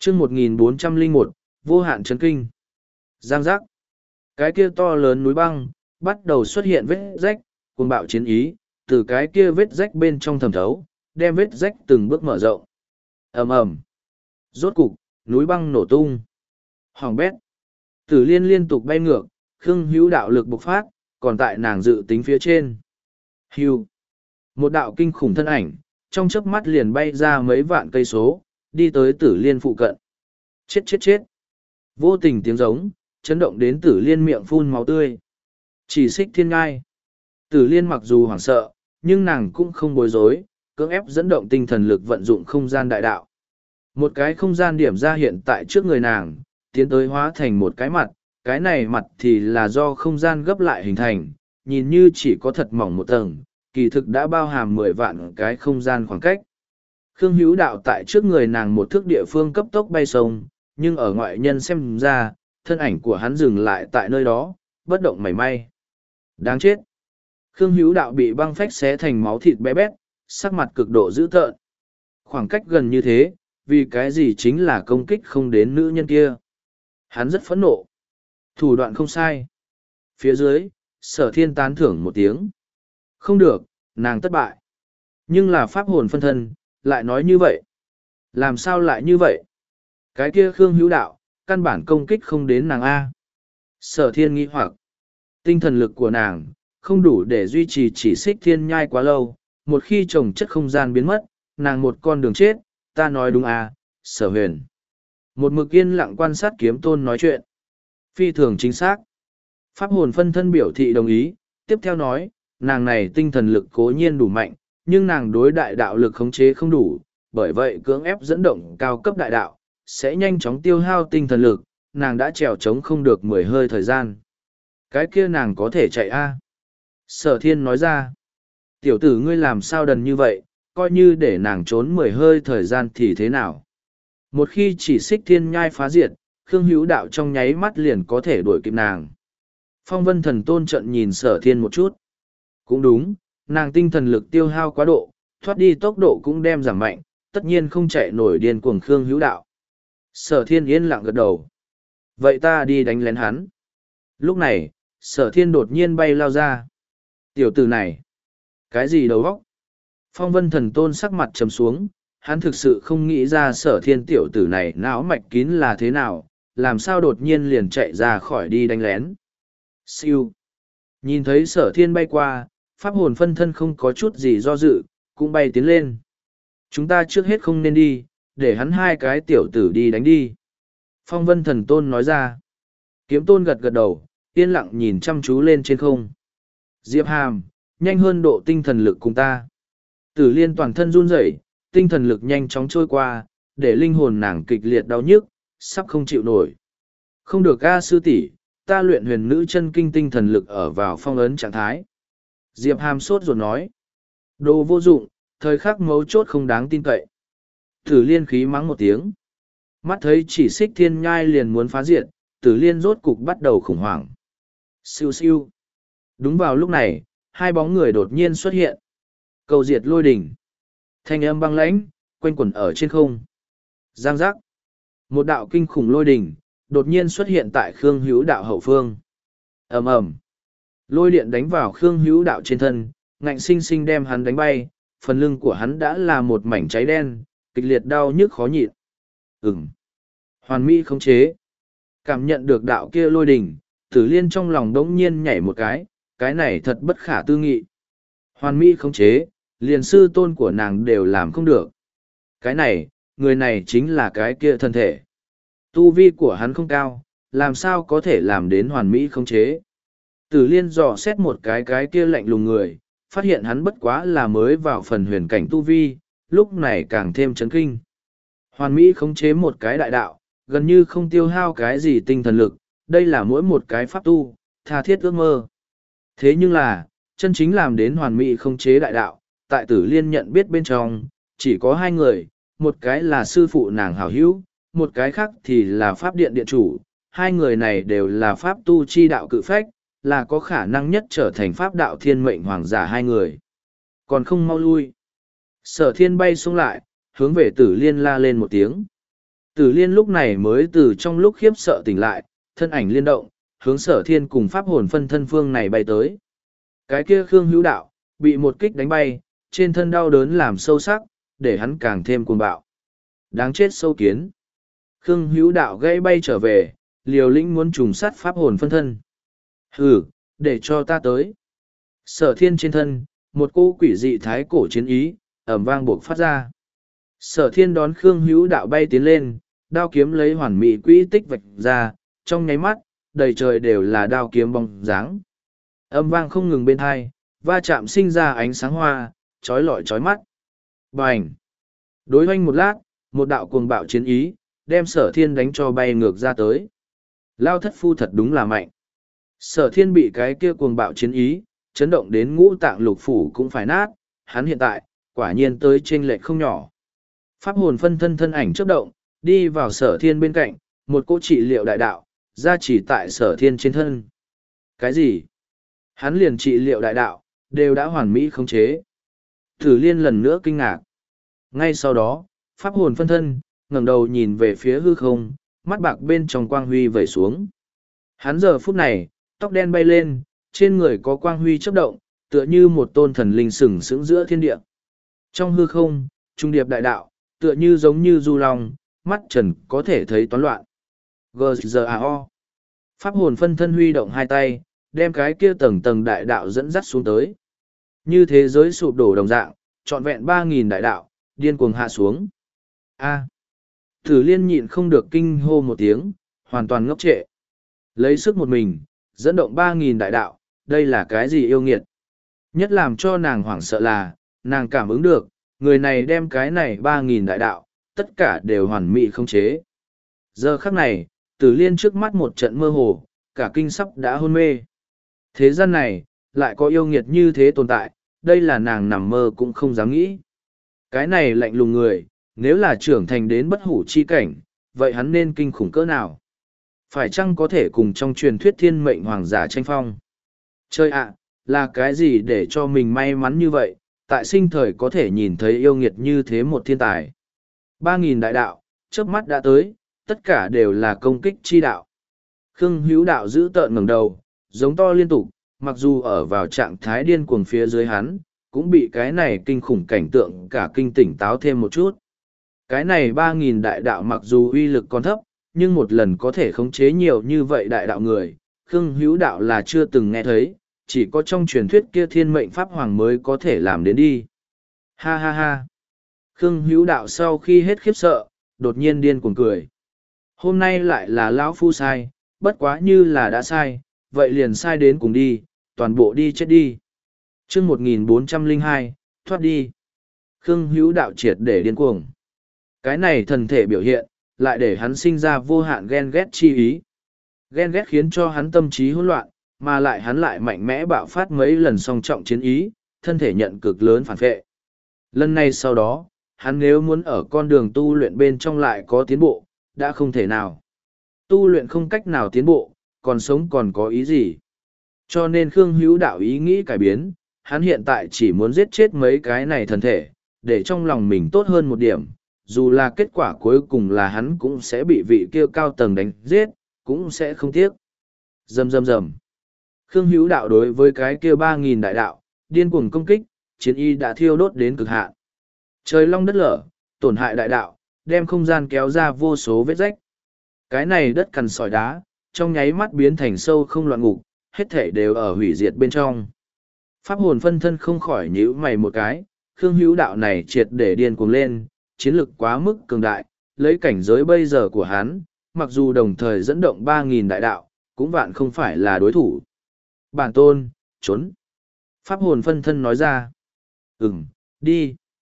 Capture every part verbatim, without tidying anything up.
chương một nghìn bốn trăm lẻ một, vô hạn chấn kinh. Giang giác. Cái kia to lớn núi băng, bắt đầu xuất hiện vết rách, cuồng bạo chiến ý, từ cái kia vết rách bên trong thẩm thấu, đem vết rách từng bước mở rộng. ầm ầm. Rốt cục, núi băng nổ tung. Hoàng bét. Tử Liên liên tục bay ngược, Khương Hữu đạo lực bộc phát, còn tại nàng dự tính phía trên. Hưu. Một đạo kinh khủng thân ảnh, trong chớp mắt liền bay ra mấy vạn cây số, đi tới Tử Liên phụ cận. Chết chết chết. Vô tình tiếng giống, chấn động đến Tử Liên miệng phun máu tươi. Chỉ xích thiên ngai. Tử Liên mặc dù hoảng sợ, nhưng nàng cũng không bối rối, cưỡng ép dẫn động tinh thần lực vận dụng không gian đại đạo. Một cái không gian điểm ra hiện tại trước người nàng, tiến tới hóa thành một cái mặt, cái này mặt thì là do không gian gấp lại hình thành, nhìn như chỉ có thật mỏng một tầng, kỳ thực đã bao hàm mười vạn cái không gian khoảng cách. Khương Hữu đạo tại trước người nàng một thước địa phương cấp tốc bay sông, nhưng ở ngoại nhân xem ra, thân ảnh của hắn dừng lại tại nơi đó, bất động mảy may. Đáng chết! Khương Hữu đạo bị băng phách xé thành máu thịt bé bét, sắc mặt cực độ dữ tợn. Khoảng cách gần như thế, vì cái gì chính là công kích không đến nữ nhân kia. Hắn rất phẫn nộ. Thủ đoạn không sai. Phía dưới, Sở Thiên tán thưởng một tiếng. Không được, nàng thất bại. Nhưng là pháp hồn phân thân, lại nói như vậy. Làm sao lại như vậy? Cái kia Khương Hữu đạo, căn bản công kích không đến nàng A. Sở Thiên nghi hoặc. Tinh thần lực của nàng, không đủ để duy trì chỉ xích thiên nhai quá lâu. Một khi trồng chất không gian biến mất, nàng một con đường chết, ta nói đúng A, Sở Huyền. Một mực yên lặng quan sát kiếm tôn nói chuyện. Phi thường chính xác. Pháp hồn phân thân biểu thị đồng ý, tiếp theo nói, nàng này tinh thần lực cố nhiên đủ mạnh, nhưng nàng đối đại đạo lực khống chế không đủ, bởi vậy cưỡng ép dẫn động cao cấp đại đạo, sẽ nhanh chóng tiêu hao tinh thần lực, nàng đã trèo trống không được mười hơi thời gian. Cái kia nàng có thể chạy a? Sở Thiên nói ra, tiểu tử ngươi làm sao đần như vậy, coi như để nàng trốn mười hơi thời gian thì thế nào? Một khi chỉ xích thiên nhai phá diệt, Khương Hữu đạo trong nháy mắt liền có thể đuổi kịp nàng. Phong Vân Thần Tôn trận nhìn Sở Thiên một chút. Cũng đúng, nàng tinh thần lực tiêu hao quá độ, thoát đi tốc độ cũng đem giảm mạnh, tất nhiên không chạy nổi điên cuồng Khương Hữu đạo. Sở Thiên yên lặng gật đầu. Vậy ta đi đánh lén hắn. Lúc này, Sở Thiên đột nhiên bay lao ra. Tiểu tử này. Cái gì đầu óc? Phong Vân Thần Tôn sắc mặt trầm xuống, hắn thực sự không nghĩ ra Sở Thiên tiểu tử này não mạch kín là thế nào, làm sao đột nhiên liền chạy ra khỏi đi đánh lén. Siêu. Nhìn thấy Sở Thiên bay qua, pháp hồn phân thân không có chút gì do dự, cũng bay tiến lên. Chúng ta trước hết không nên đi, để hắn hai cái tiểu tử đi đánh đi. Phong Vân Thần Tôn nói ra. Kiếm Tôn gật gật đầu, yên lặng nhìn chăm chú lên trên không. Diệp Hàm, nhanh hơn độ tinh thần lực cùng ta. Tử Liên toàn thân run rẩy, tinh thần lực nhanh chóng trôi qua, để linh hồn nàng kịch liệt đau nhức, sắp không chịu nổi. Không được a sư tỷ, ta luyện huyền nữ chân kinh tinh thần lực ở vào phong ấn trạng thái. Diệp Hàm sốt ruột nói. Đồ vô dụng, thời khắc mấu chốt không đáng tin cậy. Tử Liên khí mắng một tiếng. Mắt thấy chỉ xích thiên nhai liền muốn phá diệt, Tử Liên rốt cục bắt đầu khủng hoảng. Siêu siêu. Đúng vào lúc này, hai bóng người đột nhiên xuất hiện. Cầu diệt lôi đỉnh. Thanh âm băng lãnh, quanh quẩn ở trên không. Giang giác. Một đạo kinh khủng lôi đỉnh, đột nhiên xuất hiện tại Khương Hữu đạo hậu phương. Ầm ầm. Lôi điện đánh vào Khương Hữu đạo trên thân, ngạnh sinh sinh đem hắn đánh bay, phần lưng của hắn đã là một mảnh cháy đen, kịch liệt đau nhức khó nhịn. Ừm. Hoàn mỹ khống chế. Cảm nhận được đạo kia lôi đỉnh, Tử Liên trong lòng đống nhiên nhảy một cái, cái này thật bất khả tư nghị. Hoàn mỹ khống chế, liền sư tôn của nàng đều làm không được. Cái này, người này chính là cái kia thân thể. Tu vi của hắn không cao, làm sao có thể làm đến hoàn mỹ khống chế. Tử Liên dò xét một cái cái kia lạnh lùng người, phát hiện hắn bất quá là mới vào phần huyền cảnh tu vi, lúc này càng thêm chấn kinh. Hoàn mỹ khống chế một cái đại đạo, gần như không tiêu hao cái gì tinh thần lực, đây là mỗi một cái pháp tu, tha thiết ước mơ. Thế nhưng là, chân chính làm đến hoàn mỹ khống chế đại đạo, tại Tử Liên nhận biết bên trong, chỉ có hai người, một cái là sư phụ nàng hảo hữu, một cái khác thì là pháp điện điện chủ, hai người này đều là pháp tu chi đạo cự phách, là có khả năng nhất trở thành pháp đạo thiên mệnh hoàng giả hai người. Còn không mau lui. Sở Thiên bay xuống lại, hướng về Tử Liên la lên một tiếng. Tử liên lúc này mới từ trong lúc khiếp sợ tỉnh lại, thân ảnh liên động, hướng sở thiên cùng pháp hồn phân thân phương này bay tới. Cái kia Khương Hữu Đạo, bị một kích đánh bay, trên thân đau đớn làm sâu sắc, để hắn càng thêm cuồng bạo. Đáng chết sâu kiến. Khương Hữu Đạo gãy bay trở về, liều lĩnh muốn trùng sát pháp hồn phân thân. Hừ, để cho ta tới. Sở thiên trên thân, một cô quỷ dị thái cổ chiến ý, ẩm vang buộc phát ra. Sở thiên đón Khương Hữu Đạo bay tiến lên, đao kiếm lấy hoàn mỹ quỹ tích vạch ra, trong nháy mắt, đầy trời đều là đao kiếm bóng dáng. Âm vang không ngừng bên hai, va chạm sinh ra ánh sáng hoa, trói lọi trói mắt. Bành! Đối hoanh một lát, một đạo cuồng bạo chiến ý, đem sở thiên đánh cho bay ngược ra tới. Lao thất phu thật đúng là mạnh. Sở thiên bị cái kia cuồng bạo chiến ý, chấn động đến ngũ tạng lục phủ cũng phải nát, hắn hiện tại, quả nhiên tới chênh lệch không nhỏ. Pháp hồn phân thân thân ảnh chớp động, đi vào sở thiên bên cạnh, một cỗ trị liệu đại đạo, ra chỉ tại sở thiên trên thân. Cái gì? Hắn liền trị liệu đại đạo, đều đã hoàn mỹ khống chế. Tử liên lần nữa kinh ngạc. Ngay sau đó, pháp hồn phân thân, ngẩng đầu nhìn về phía hư không, mắt bạc bên trong quang huy vẩy xuống. Hắn giờ phút này, tóc đen bay lên, trên người có quang huy chớp động, tựa như một tôn thần linh sừng sững giữa thiên địa. Trong hư không, trung điệp đại đạo, tựa như giống như du long, mắt trần có thể thấy toán loạn. giê giê a o. Pháp hồn phân thân huy động hai tay, đem cái kia tầng tầng đại đạo dẫn dắt xuống tới. Như thế giới sụp đổ đồng dạng, trọn vẹn ba nghìn đại đạo, điên cuồng hạ xuống. A. Tử liên nhịn không được kinh hô một tiếng, hoàn toàn ngốc trệ. Lấy sức một mình, dẫn động ba nghìn đại đạo, đây là cái gì yêu nghiệt? Nhất làm cho nàng hoảng sợ là, nàng cảm ứng được, người này đem cái này ba nghìn đại đạo, tất cả đều hoàn mỹ không chế. Giờ khắc này, tử liên trước mắt một trận mơ hồ, cả kinh sắp đã hôn mê. Thế gian này, lại có yêu nghiệt như thế tồn tại, đây là nàng nằm mơ cũng không dám nghĩ. Cái này lạnh lùng người, nếu là trưởng thành đến bất hủ chi cảnh, vậy hắn nên kinh khủng cỡ nào? Phải chăng có thể cùng trong truyền thuyết thiên mệnh hoàng giả tranh phong? Chơi ạ, là cái gì để cho mình may mắn như vậy, tại sinh thời có thể nhìn thấy yêu nghiệt như thế một thiên tài? Ba nghìn đại đạo, chớp mắt đã tới, tất cả đều là công kích chi đạo. Khương Hữu Đạo giữ tợn ngẩng đầu, giống to liên tục, mặc dù ở vào trạng thái điên cuồng phía dưới hắn, cũng bị cái này kinh khủng cảnh tượng cả kinh tỉnh táo thêm một chút. Cái này ba nghìn đại đạo mặc dù uy lực còn thấp, nhưng một lần có thể khống chế nhiều như vậy đại đạo người, Khương Hữu Đạo là chưa từng nghe thấy, chỉ có trong truyền thuyết kia thiên mệnh pháp hoàng mới có thể làm đến đi. Ha ha ha! Khương Hữu Đạo sau khi hết khiếp sợ, đột nhiên điên cuồng cười. Hôm nay lại là lão phu sai, bất quá như là đã sai, vậy liền sai đến cùng đi, toàn bộ đi chết đi. chương một nghìn bốn trăm lẻ hai, thoát đi. Khương Hữu Đạo triệt để điên cuồng. Cái này thần thể biểu hiện, lại để hắn sinh ra vô hạn ghen ghét chi ý. Ghen ghét khiến cho hắn tâm trí hỗn loạn, mà lại hắn lại mạnh mẽ bạo phát mấy lần song trọng chiến ý, thân thể nhận cực lớn phản vệ. Lần này sau đó, hắn nếu muốn ở con đường tu luyện bên trong lại có tiến bộ, đã không thể nào. Tu luyện không cách nào tiến bộ, còn sống còn có ý gì. Cho nên Khương Hữu Đạo ý nghĩ cải biến, hắn hiện tại chỉ muốn giết chết mấy cái này thần thể, để trong lòng mình tốt hơn một điểm, dù là kết quả cuối cùng là hắn cũng sẽ bị vị kia cao tầng đánh giết, cũng sẽ không tiếc. Rầm rầm rầm. Khương Hữu Đạo đối với cái kia ba nghìn đại đạo, điên cuồng công kích, chiến y đã thiêu đốt đến cực hạn. Trời long đất lở, tổn hại đại đạo, đem không gian kéo ra vô số vết rách. Cái này đất cằn sỏi đá, trong nháy mắt biến thành sâu không loạn ngục, hết thể đều ở hủy diệt bên trong. Pháp hồn phân thân không khỏi nhíu mày một cái, Khương Hữu Đạo này triệt để điên cuồng lên, chiến lực quá mức cường đại, lấy cảnh giới bây giờ của hắn, mặc dù đồng thời dẫn động ba nghìn đại đạo, cũng vạn không phải là đối thủ. Bản tôn, trốn. Pháp hồn phân thân nói ra. Ừm, đi.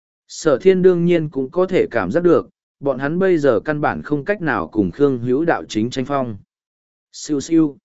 Sở thiên đương nhiên cũng có thể cảm giác được, bọn hắn bây giờ căn bản không cách nào cùng Khương Hữu Đạo chính tranh phong. Siêu siêu.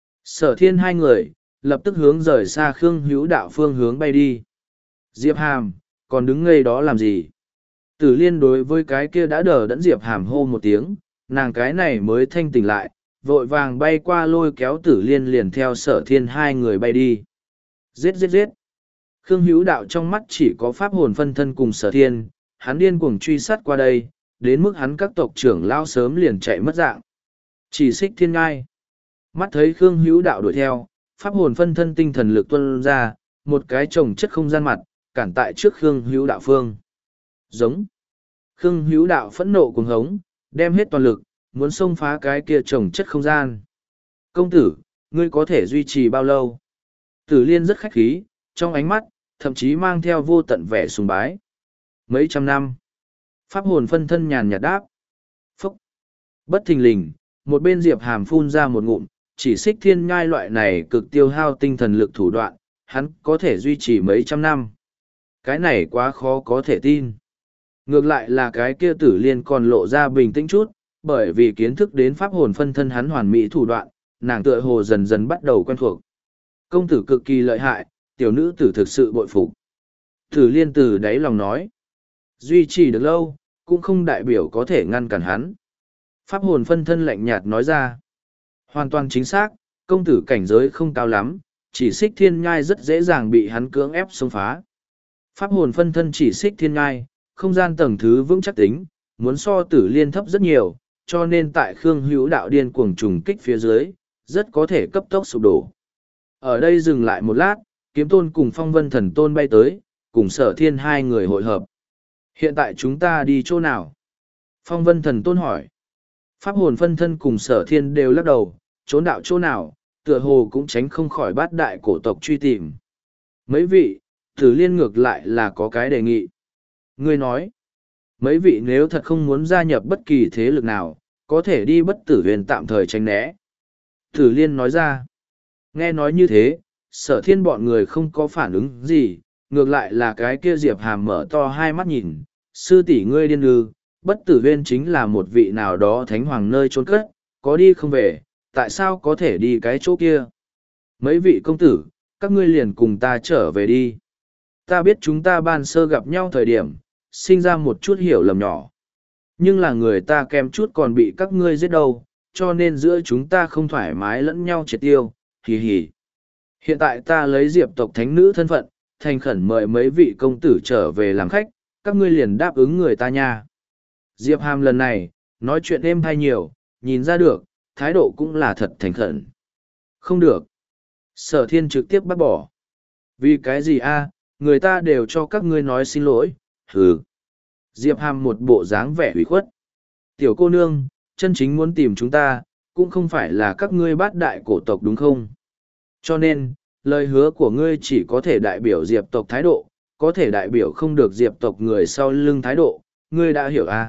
Sở thiên hai người, lập tức hướng rời xa Khương Hữu Đạo phương hướng bay đi. Diệp Hàm, còn đứng ngây đó làm gì? Tử liên đối với cái kia đã đờ đẫn Diệp Hàm hô một tiếng, nàng cái này mới thanh tỉnh lại, vội vàng bay qua lôi kéo tử liên liền theo sở thiên hai người bay đi. Giết giết giết. Khương Hữu Đạo trong mắt chỉ có pháp hồn phân thân cùng sở thiên, hắn điên cuồng truy sát qua đây, đến mức hắn các tộc trưởng lao sớm liền chạy mất dạng. Chỉ xích thiên ngai. Mắt thấy Khương Hữu Đạo đuổi theo, pháp hồn phân thân tinh thần lực tuân ra, một cái trồng chất không gian mặt, cản tại trước Khương Hữu Đạo phương. Giống. Khương Hữu Đạo phẫn nộ cuồng hống, đem hết toàn lực, muốn xông phá cái kia trồng chất không gian. Công tử, ngươi có thể duy trì bao lâu? Tử Liên rất khách khí, trong ánh mắt, thậm chí mang theo vô tận vẻ sùng bái. Mấy trăm năm. Pháp hồn phân thân nhàn nhạt đáp. Phúc. Bất thình lình, một bên Diệp Hàm phun ra một ngụm, chỉ xích thiên nhai loại này cực tiêu hao tinh thần lực thủ đoạn, hắn có thể duy trì mấy trăm năm. Cái này quá khó có thể tin. Ngược lại là cái kia Tử Liên còn lộ ra bình tĩnh chút, bởi vì kiến thức đến pháp hồn phân thân hắn hoàn mỹ thủ đoạn, nàng tựa hồ dần dần bắt đầu quen thuộc. Công tử cực kỳ lợi hại, tiểu nữ tử thực sự bội phục. Tử Liên từ đáy lòng nói. Duy trì được lâu, cũng không đại biểu có thể ngăn cản hắn. Pháp hồn phân thân lạnh nhạt nói ra. Hoàn toàn chính xác, công tử cảnh giới không cao lắm, chỉ xích thiên nhai rất dễ dàng bị hắn cưỡng ép xông phá. Pháp hồn phân thân chỉ xích thiên nhai, không gian tầng thứ vững chắc tính, muốn so Tử Liên thấp rất nhiều, cho nên tại Khương Hữu Đạo điên cuồng trùng kích phía dưới, rất có thể cấp tốc sụp đổ. Ở đây dừng lại một lát, Kiếm Tôn cùng Phong Vân Thần Tôn bay tới, cùng Sở Thiên hai người hội hợp. Hiện tại chúng ta đi chỗ nào? Phong Vân Thần Tôn hỏi. Pháp hồn phân thân cùng Sở Thiên đều lắc đầu, trốn đạo chỗ nào, tựa hồ cũng tránh không khỏi bát đại cổ tộc truy tìm. Mấy vị, Tử Liên ngược lại là có cái đề nghị. Ngươi nói, mấy vị nếu thật không muốn gia nhập bất kỳ thế lực nào, có thể đi Bất Tử Huyền tạm thời tránh né. Tử Liên nói ra. Nghe nói như thế, Sở Thiên bọn người không có phản ứng gì, ngược lại là cái kia Diệp Hàm mở to hai mắt nhìn, sư tỷ ngươi điên ư, Bất Tử Huyên chính là một vị nào đó thánh hoàng nơi trốn cất, có đi không về, tại sao có thể đi cái chỗ kia? Mấy vị công tử, các ngươi liền cùng ta trở về đi. Ta biết chúng ta ban sơ gặp nhau thời điểm, sinh ra một chút hiểu lầm nhỏ. Nhưng là người ta kèm chút còn bị các ngươi giết đâu, cho nên giữa chúng ta không thoải mái lẫn nhau triệt tiêu, hì hì. Hiện tại ta lấy Diệp tộc thánh nữ thân phận, thành khẩn mời mấy vị công tử trở về làm khách, các ngươi liền đáp ứng người ta nha. Diệp Hàm lần này, nói chuyện êm hay nhiều, nhìn ra được, thái độ cũng là thật thành khẩn. Không được. Sở Thiên trực tiếp bắt bỏ. Vì cái gì a? Người ta đều cho các ngươi nói xin lỗi, hừ. Diệp Hàm một bộ dáng vẻ ủy khuất. Tiểu cô nương, chân chính muốn tìm chúng ta, cũng không phải là các ngươi bát đại cổ tộc đúng không? Cho nên, lời hứa của ngươi chỉ có thể đại biểu Diệp tộc thái độ, có thể đại biểu không được Diệp tộc người sau lưng thái độ, ngươi đã hiểu à?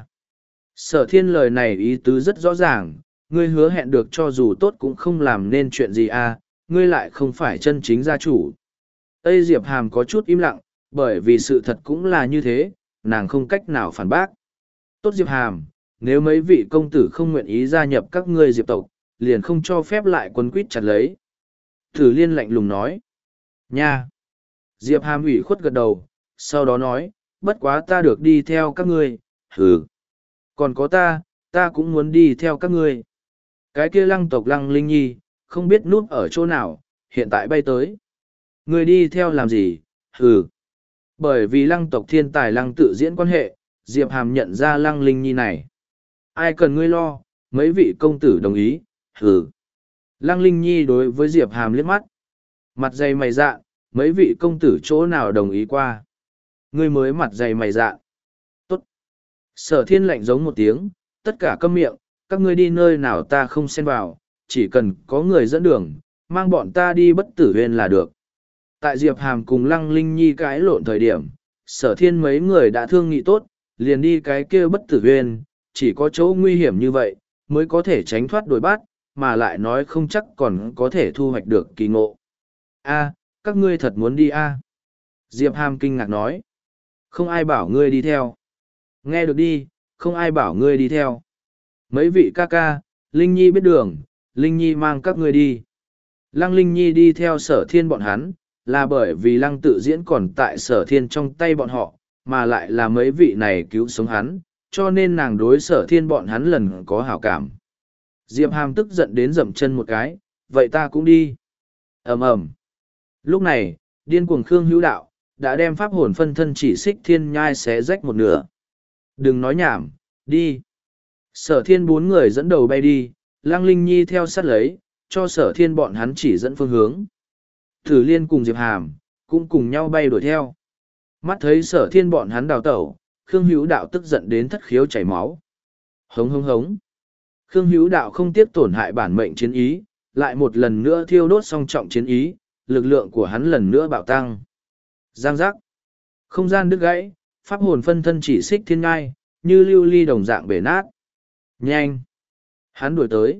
Sở Thiên lời này ý tứ rất rõ ràng, ngươi hứa hẹn được cho dù tốt cũng không làm nên chuyện gì à, ngươi lại không phải chân chính gia chủ. Tây Diệp Hàm có chút im lặng, bởi vì sự thật cũng là như thế, nàng không cách nào phản bác. Tốt Diệp Hàm, nếu mấy vị công tử không nguyện ý gia nhập các ngươi Diệp tộc, liền không cho phép lại quân quýt chặt lấy. Tử Liên lạnh lùng nói. Nha! Diệp Hàm ủy khuất gật đầu, sau đó nói, bất quá ta được đi theo các ngươi, hừ. Còn có ta, ta cũng muốn đi theo các ngươi. Cái kia lăng tộc Lăng Linh Nhi, không biết núp ở chỗ nào, hiện tại bay tới. Ngươi đi theo làm gì, hừ. Bởi vì lăng tộc thiên tài lăng tự diễn quan hệ, Diệp Hàm nhận ra Lăng Linh Nhi này. Ai cần ngươi lo, mấy vị công tử đồng ý, hừ. Lăng Linh Nhi đối với Diệp Hàm liếc mắt. Mặt dày mày dạ, mấy vị công tử chỗ nào đồng ý qua. Ngươi mới mặt dày mày dạ. Tốt. Sở Thiên lạnh giống một tiếng, tất cả câm miệng, các ngươi đi nơi nào ta không xen vào, chỉ cần có người dẫn đường, mang bọn ta đi Bất Tử Huyên là được. Tại Diệp Hàm cùng Lăng Linh Nhi cãi lộn thời điểm, Sở Thiên mấy người đã thương nghị tốt, liền đi cái kia Bất Tử Huyên, chỉ có chỗ nguy hiểm như vậy, mới có thể tránh thoát đuổi bắt, mà lại nói không chắc còn có thể thu hoạch được kỳ ngộ. A, các ngươi thật muốn đi a? Diệp Hàm kinh ngạc nói. Không ai bảo ngươi đi theo. Nghe được đi, không ai bảo ngươi đi theo. Mấy vị ca ca, Linh Nhi biết đường, Linh Nhi mang các ngươi đi. Lăng Linh Nhi đi theo Sở Thiên bọn hắn, là bởi vì Lăng tự diễn còn tại Sở Thiên trong tay bọn họ, mà lại là mấy vị này cứu sống hắn, cho nên nàng đối Sở Thiên bọn hắn lần có hảo cảm. Diệp Hàm tức giận đến dậm chân một cái, vậy ta cũng đi. Ầm ầm. Lúc này, điên cuồng Khương Hữu Đạo, đã đem pháp hồn phân thân chỉ xích thiên nhai xé rách một nửa. Đừng nói nhảm, Đi. Sở thiên bốn người dẫn đầu bay đi, Lăng Linh Nhi theo sát lấy, cho sở thiên bọn hắn chỉ dẫn phương hướng. Tử Liên cùng Diệp Hàm, cũng cùng nhau bay đuổi theo. Mắt thấy sở thiên bọn hắn đào tẩu, Khương Hữu Đạo tức giận đến thất khiếu chảy máu. Hống hống hống. Khương Hữu Đạo không tiếc tổn hại bản mệnh chiến ý, lại một lần nữa thiêu đốt song trọng chiến ý, lực lượng của hắn lần nữa bạo tăng. Giang giác. Không gian đứt gãy, pháp hồn phân thân chỉ xích thiên ngai, như lưu ly đồng dạng bể nát. Nhanh. Hắn đuổi tới.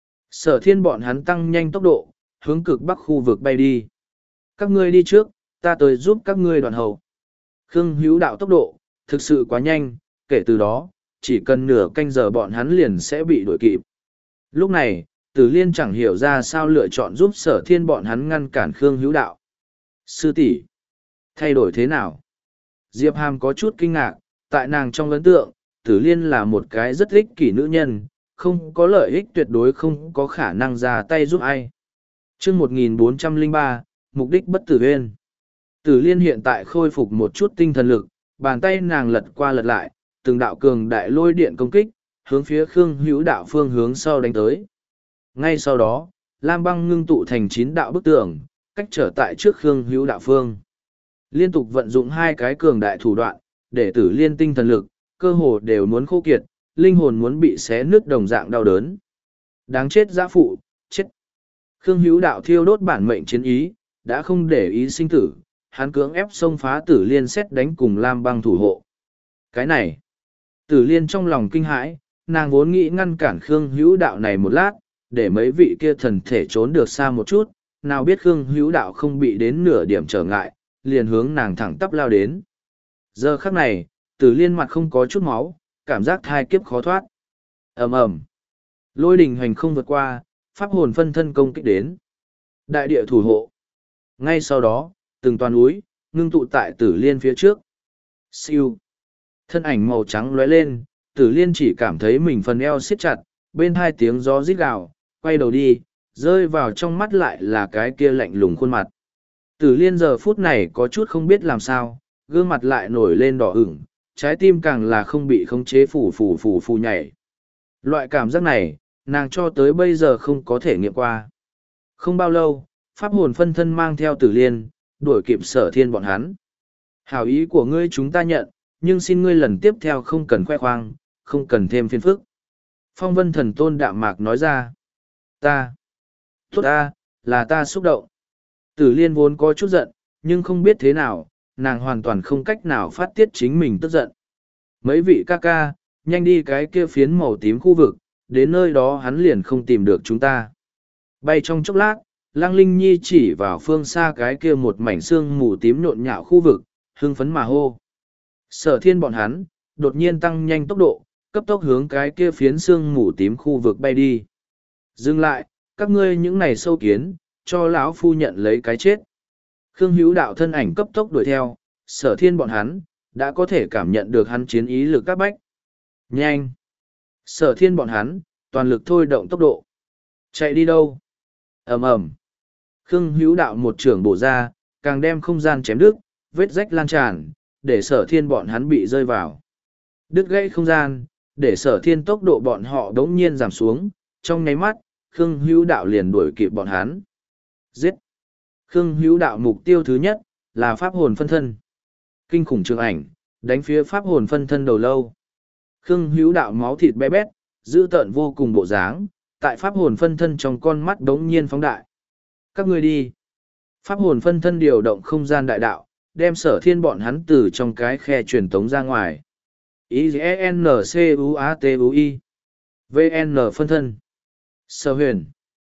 Sở thiên bọn hắn tăng nhanh tốc độ, hướng cực bắc khu vực bay đi. Các ngươi đi trước, ta tới giúp các ngươi đoàn hậu. Khương Hữu Đạo tốc độ, thực sự quá nhanh, kể từ đó, chỉ cần nửa canh giờ bọn hắn liền sẽ bị đuổi kịp. Lúc này, Tử Liên chẳng hiểu ra sao lựa chọn giúp sở thiên bọn hắn ngăn cản Khương Hữu Đạo. Sư tỷ, thay đổi thế nào? Diệp Hàm có chút kinh ngạc, tại nàng trong ấn tượng, Tử Liên là một cái rất ích kỷ nữ nhân, không có lợi ích tuyệt đối không có khả năng ra tay giúp ai. Chương một nghìn bốn trăm lẻ ba, mục đích bất tử huyên. Tử Liên hiện tại khôi phục một chút tinh thần lực, bàn tay nàng lật qua lật lại, từng đạo cường đại lôi điện công kích, hướng phía Khương Hữu Đạo phương hướng sau đánh tới. Ngay sau đó, Lam Băng ngưng tụ thành chín đạo bức tường, cách trở tại trước Khương Hữu Đạo phương. Liên tục vận dụng hai cái cường đại thủ đoạn, để Tử Liên tinh thần lực, cơ hồ đều muốn khô kiệt, linh hồn muốn bị xé nứt đồng dạng đau đớn. Đáng chết dã phụ, chết. Khương Hữu Đạo thiêu đốt bản mệnh chiến ý, đã không để ý sinh tử, hắn cưỡng ép xông phá Tử Liên xét đánh cùng Lam Băng thủ hộ. Cái này, Tử Liên trong lòng kinh hãi, nàng vốn nghĩ ngăn cản Khương Hữu Đạo này một lát, để mấy vị kia thần thể trốn được xa một chút, nào biết Khương Hữu Đạo không bị đến nửa điểm trở ngại, liền hướng nàng thẳng tắp lao đến. Giờ khắc này, Tử Liên mặt không có chút máu, cảm giác thai kiếp khó thoát. Ầm ầm, lôi đình hành không vượt qua, pháp hồn phân thân công kích đến. Đại địa thủ hộ. Ngay sau đó, từng toàn núi, ngưng tụ tại Tử Liên phía trước. Siêu. Thân ảnh màu trắng lóe lên, Tử Liên chỉ cảm thấy mình phần eo siết chặt, bên hai tiếng gió rít gào, quay đầu đi, rơi vào trong mắt lại là cái kia lạnh lùng khuôn mặt. Tử Liên giờ phút này có chút không biết làm sao, gương mặt lại nổi lên đỏ ửng, trái tim càng là không bị khống chế phù phù phù phù nhảy. Loại cảm giác này, nàng cho tới bây giờ không có thể nghiệm qua. Không bao lâu, pháp hồn phân thân mang theo Tử Liên, đuổi kịp sở thiên bọn hắn. Hảo ý của ngươi chúng ta nhận, nhưng xin ngươi lần tiếp theo không cần khoe khoang, không cần thêm phiền phức. Phong Vân Thần Tôn đạm mạc nói ra. Ta. Tốt ta, là ta xúc động. Tử Liên vốn có chút giận, nhưng không biết thế nào, nàng hoàn toàn không cách nào phát tiết chính mình tức giận. Mấy vị ca ca, nhanh đi cái kia phiến màu tím khu vực, đến nơi đó hắn liền không tìm được chúng ta. Bay trong chốc lát, Lăng Linh Nhi chỉ vào phương xa cái kia một mảnh xương mù tím nhộn nhạo khu vực, hưng phấn mà hô. Sở thiên bọn hắn, đột nhiên tăng nhanh tốc độ, cấp tốc hướng cái kia phiến xương mù tím khu vực bay đi. Dừng lại, các ngươi những này sâu kiến, cho lão phu nhận lấy cái chết. Khương Hữu Đạo thân ảnh cấp tốc đuổi theo, sở thiên bọn hắn, đã có thể cảm nhận được hắn chiến ý lực các bách. Nhanh! Sở thiên bọn hắn, toàn lực thôi động tốc độ. Chạy đi đâu? Ầm ầm! Khương Hữu Đạo một trưởng bổ ra, càng đem không gian chém đứt, vết rách lan tràn, để sở thiên bọn hắn bị rơi vào. Đứt gãy không gian, để sở thiên tốc độ bọn họ đống nhiên giảm xuống, trong nháy mắt, Khương Hữu Đạo liền đuổi kịp bọn hắn. Giết! Khương Hữu Đạo mục tiêu thứ nhất, là pháp hồn phân thân. Kinh khủng trường ảnh, đánh phía pháp hồn phân thân đầu lâu. Khương Hữu Đạo máu thịt bé bét, dữ tợn vô cùng bộ dáng, tại pháp hồn phân thân trong con mắt đống nhiên phóng đại. Các ngươi đi! Pháp hồn phân thân điều động không gian đại đạo, đem sở thiên bọn hắn từ trong cái khe truyền tống ra ngoài. I N C U A T U I V N phân thân. Sở huyền.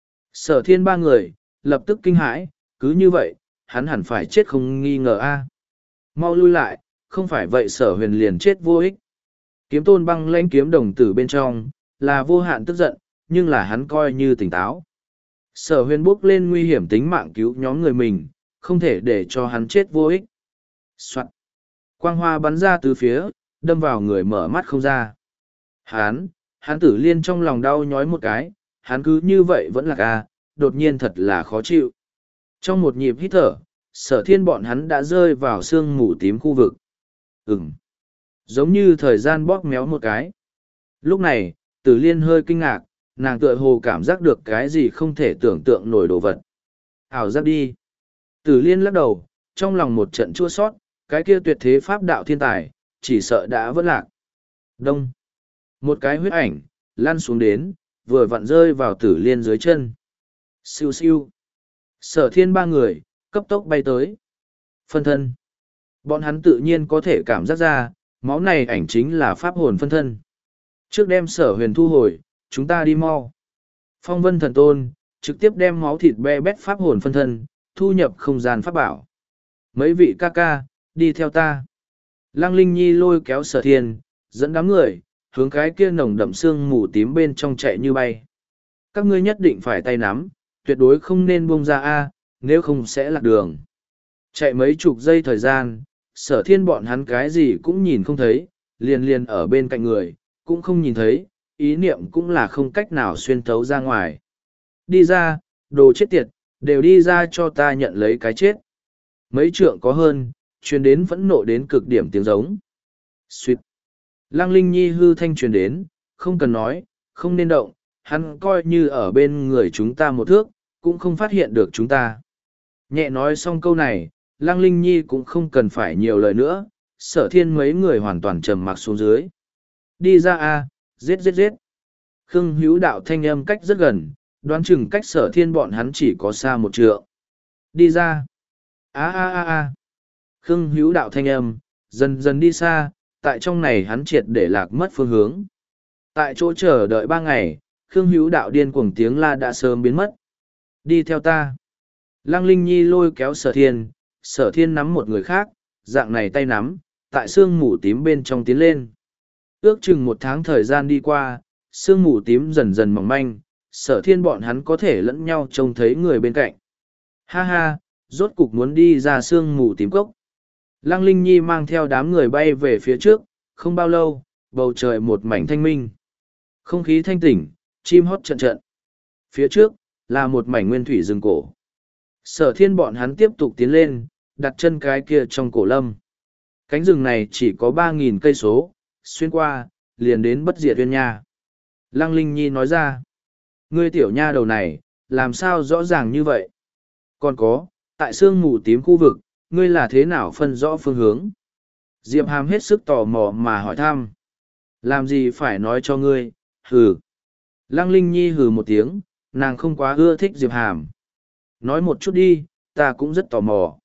Sở thiên ba người, lập tức kinh hãi, cứ như vậy, hắn hẳn phải chết không nghi ngờ a. Mau lui lại, không phải vậy sở huyền liền chết vô ích. Kiếm tôn băng lãnh kiếm đồng tử bên trong, là vô hạn tức giận, nhưng là hắn coi như tỉnh táo. Sở huyền bước lên nguy hiểm tính mạng cứu nhóm người mình, không thể để cho hắn chết vô ích. Soạn. Quang hoa bắn ra từ phía, đâm vào người mở mắt không ra. Hắn, hắn Tử Liên trong lòng đau nhói một cái, hắn cứ như vậy vẫn là ca, đột nhiên thật là khó chịu. Trong một nhịp hít thở, sở thiên bọn hắn đã rơi vào sương mù tím khu vực. Ừm. Giống như thời gian bóp méo một cái. Lúc này, Tử Liên hơi kinh ngạc, nàng tựa hồ cảm giác được cái gì không thể tưởng tượng nổi đồ vật. Ảo giác đi. Tử Liên lắc đầu, trong lòng một trận chua sót, cái kia tuyệt thế pháp đạo thiên tài, chỉ sợ đã vỡ lạc. Đông. Một cái huyết ảnh, lăn xuống đến, vừa vặn rơi vào Tử Liên dưới chân. Siêu siêu. Sở Thiên ba người, cấp tốc bay tới. Phân thân. Bọn hắn tự nhiên có thể cảm giác ra, máu này ảnh chính là pháp hồn phân thân. Trước đem Sở Huyền thu hồi, chúng ta đi mau. Phong Vân Thần Tôn, trực tiếp đem máu thịt be bét pháp hồn phân thân, thu nhập không gian pháp bảo. Mấy vị ca ca, đi theo ta. Lăng Linh Nhi lôi kéo Sở Thiên, dẫn đám người, hướng cái kia nồng đậm xương mù tím bên trong chạy như bay. Các ngươi nhất định phải tay nắm, tuyệt đối không nên buông ra A, nếu không sẽ lạc đường. Chạy mấy chục giây thời gian, Sở Thiên bọn hắn cái gì cũng nhìn không thấy, liền liền ở bên cạnh người, cũng không nhìn thấy, ý niệm cũng là không cách nào xuyên thấu ra ngoài. Đi ra, đồ chết tiệt, đều đi ra cho ta nhận lấy cái chết. Mấy trượng có hơn, truyền đến phẫn nộ đến cực điểm tiếng giống. Xuyệt. Lăng Linh Nhi hư thanh truyền đến, không cần nói, không nên động, hắn coi như ở bên người chúng ta một thước, cũng không phát hiện được chúng ta. Nhẹ nói xong câu này, Lăng Linh Nhi cũng không cần phải nhiều lời nữa, Sở Thiên mấy người hoàn toàn trầm mặc xuống dưới. Đi ra a, giết giết giết. Khương Hữu Đạo thanh âm cách rất gần, đoán chừng cách Sở Thiên bọn hắn chỉ có xa một trượng. Đi ra. A a a a. Khương Hữu Đạo thanh âm, dần dần đi xa, tại trong này hắn triệt để lạc mất phương hướng. Tại chỗ chờ đợi ba ngày, Khương Hữu Đạo điên cuồng tiếng la đã sớm biến mất. Đi theo ta. Lăng Linh Nhi lôi kéo Sở Thiên, Sở Thiên nắm một người khác, dạng này tay nắm, tại sương mù tím bên trong tiến lên. Ước chừng một tháng thời gian đi qua, sương mù tím dần dần mỏng manh, Sở Thiên bọn hắn có thể lẫn nhau trông thấy người bên cạnh. Ha ha, rốt cục muốn đi ra sương mù tím cốc. Lăng Linh Nhi mang theo đám người bay về phía trước, không bao lâu, bầu trời một mảnh thanh minh. Không khí thanh tỉnh, chim hót trận trận. Phía trước, là một mảnh nguyên thủy rừng cổ. Sở Thiên bọn hắn tiếp tục tiến lên, đặt chân cái kia trong cổ lâm. Cánh rừng này chỉ có ba nghìn cây số, xuyên qua, liền đến bất diệt uyên nha. Lăng Linh Nhi nói ra, ngươi tiểu nha đầu này, làm sao rõ ràng như vậy? Còn có, tại sương mù tím khu vực, ngươi là thế nào phân rõ phương hướng? Diệp Hàm hết sức tò mò mà hỏi thăm. Làm gì phải nói cho ngươi, hừ. Lăng Linh Nhi hừ một tiếng, nàng không quá ưa thích Diệp Hàm. Nói một chút đi, ta cũng rất tò mò.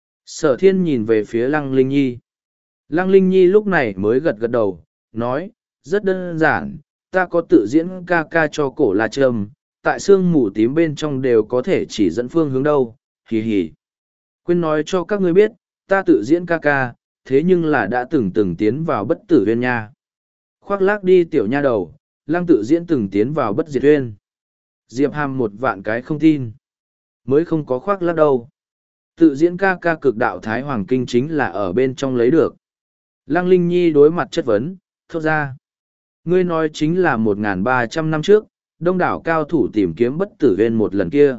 Sở Thiên nhìn về phía Lăng Linh Nhi. Lăng Linh Nhi lúc này mới gật gật đầu, nói, rất đơn giản, ta có tự diễn ca ca cho cổ La Trâm, tại sương mù tím bên trong đều có thể chỉ dẫn phương hướng đâu, hì hì. Quên nói cho các ngươi biết, ta tự diễn ca ca, thế nhưng là đã từng từng tiến vào bất tử uyên nha. Khoác lác đi tiểu nha đầu, Lăng tự diễn từng tiến vào bất diệt uyên. Diệp Hàm một vạn cái không tin. Mới không có khoác lác đâu. Tự diễn ca ca cực đạo Thái Hoàng Kinh chính là ở bên trong lấy được. Lăng Linh Nhi đối mặt chất vấn, thốt ra. Ngươi nói chính là một nghìn ba trăm năm trước, đông đảo cao thủ tìm kiếm bất tử uyên một lần kia.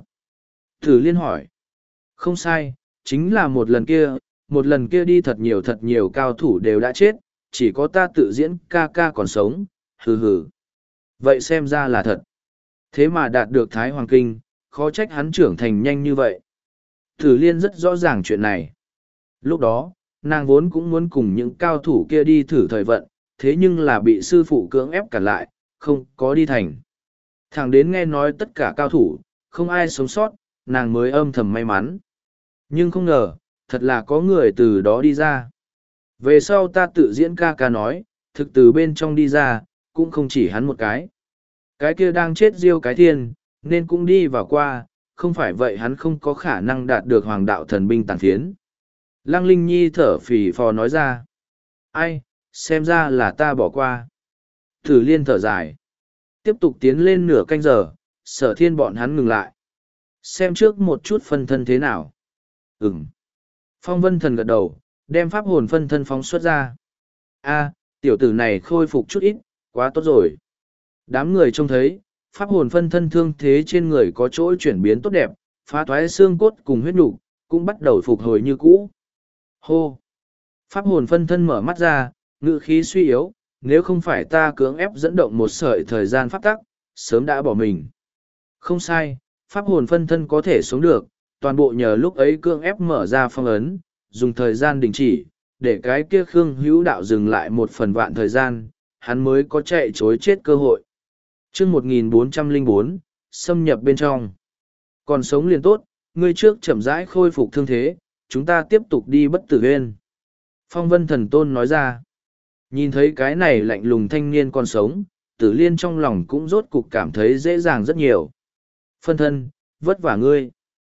Tử Liên hỏi. Không sai, chính là một lần kia, một lần kia đi thật nhiều thật nhiều cao thủ đều đã chết, chỉ có ta tự diễn ca ca còn sống, hừ hừ. Vậy xem ra là thật. Thế mà đạt được Thái Hoàng Kinh, khó trách hắn trưởng thành nhanh như vậy. Tử Liên rất rõ ràng chuyện này. Lúc đó, nàng vốn cũng muốn cùng những cao thủ kia đi thử thời vận, thế nhưng là bị sư phụ cưỡng ép cản lại, không có đi thành. Thẳng đến nghe nói tất cả cao thủ, không ai sống sót, nàng mới âm thầm may mắn. Nhưng không ngờ, thật là có người từ đó đi ra. Về sau ta tự diễn ca ca nói, thực từ bên trong đi ra, cũng không chỉ hắn một cái. Cái kia đang chết diêu cái thiên, nên cũng đi vào qua, không phải vậy hắn không có khả năng đạt được hoàng đạo thần binh tàn phiến. Lăng Linh Nhi thở phì phò nói ra. Ai, xem ra là ta bỏ qua. Tử Liên thở dài. Tiếp tục tiến lên nửa canh giờ, Sở Thiên bọn hắn ngừng lại. Xem trước một chút phân thân thế nào. Ừm. Phong Vân Thần gật đầu, đem pháp hồn phân thân phóng xuất ra. A, tiểu tử này khôi phục chút ít, quá tốt rồi. Đám người trông thấy, pháp hồn phân thân thương thế trên người có chỗ chuyển biến tốt đẹp, phá toái xương cốt cùng huyết nhục cũng bắt đầu phục hồi như cũ. Hô! Pháp hồn phân thân mở mắt ra, ngự khí suy yếu, nếu không phải ta cưỡng ép dẫn động một sợi thời gian pháp tắc, sớm đã bỏ mình. Không sai, pháp hồn phân thân có thể sống được, toàn bộ nhờ lúc ấy cưỡng ép mở ra phong ấn, dùng thời gian đình chỉ, để cái kia Khương Hữu Đạo dừng lại một phần vạn thời gian, hắn mới có chạy chối chết cơ hội. Chương một nghìn bốn trăm lẻ bốn, xâm nhập bên trong. Còn sống liền tốt, ngươi trước chậm rãi khôi phục thương thế, chúng ta tiếp tục đi Bất Tử Huyên. Phong Vân Thần Tôn nói ra. Nhìn thấy cái này lạnh lùng thanh niên còn sống, Tử Liên trong lòng cũng rốt cục cảm thấy dễ dàng rất nhiều. Phân thân, vất vả ngươi.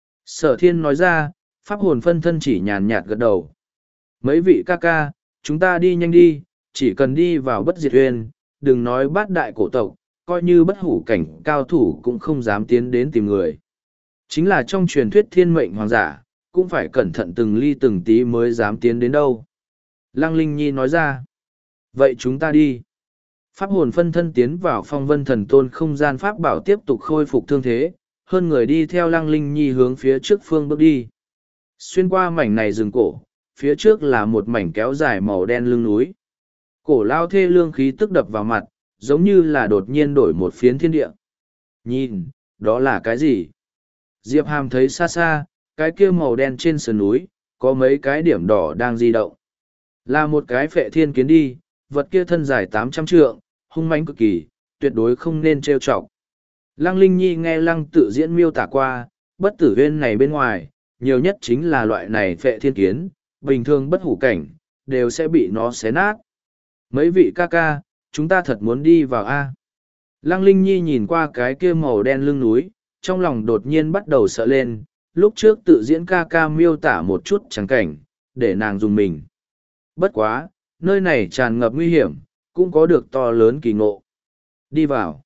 Sở Thiên nói ra, pháp hồn phân thân chỉ nhàn nhạt gật đầu. Mấy vị ca ca, chúng ta đi nhanh đi, chỉ cần đi vào Bất Diệt Huyên, đừng nói bát đại cổ tộc, coi như bất hủ cảnh cao thủ cũng không dám tiến đến tìm người. Chính là trong truyền thuyết thiên mệnh hoàng giả, cũng phải cẩn thận từng ly từng tí mới dám tiến đến đâu. Lăng Linh Nhi nói ra. Vậy chúng ta đi. Pháp hồn phân thân tiến vào Phong Vân Thần Tôn không gian pháp bảo tiếp tục khôi phục thương thế, hơn người đi theo Lăng Linh Nhi hướng phía trước phương bước đi. Xuyên qua mảnh này rừng cổ, phía trước là một mảnh kéo dài màu đen lưng núi. Cổ lao thê lương khí tức đập vào mặt, giống như là đột nhiên đổi một phiến thiên địa. Nhìn, đó là cái gì? Diệp Hàm thấy xa xa, cái kia màu đen trên sườn núi, có mấy cái điểm đỏ đang di động. Là một cái phệ thiên kiến đi, vật kia thân dài tám trăm trượng, hung mãnh cực kỳ, tuyệt đối không nên trêu chọc. Lăng Linh Nhi nghe Lăng Tự Diễn miêu tả qua, Bất Tử Huyên này bên ngoài, nhiều nhất chính là loại này phệ thiên kiến, bình thường bất hủ cảnh, đều sẽ bị nó xé nát. Mấy vị ca ca, chúng ta thật muốn đi vào A. Lăng Linh Nhi nhìn qua cái kia màu đen lưng núi, trong lòng đột nhiên bắt đầu sợ lên, lúc trước Tự Diễn ca ca miêu tả một chút trắng cảnh, để nàng dùng mình. Bất quá, nơi này tràn ngập nguy hiểm, cũng có được to lớn kỳ ngộ. Đi vào.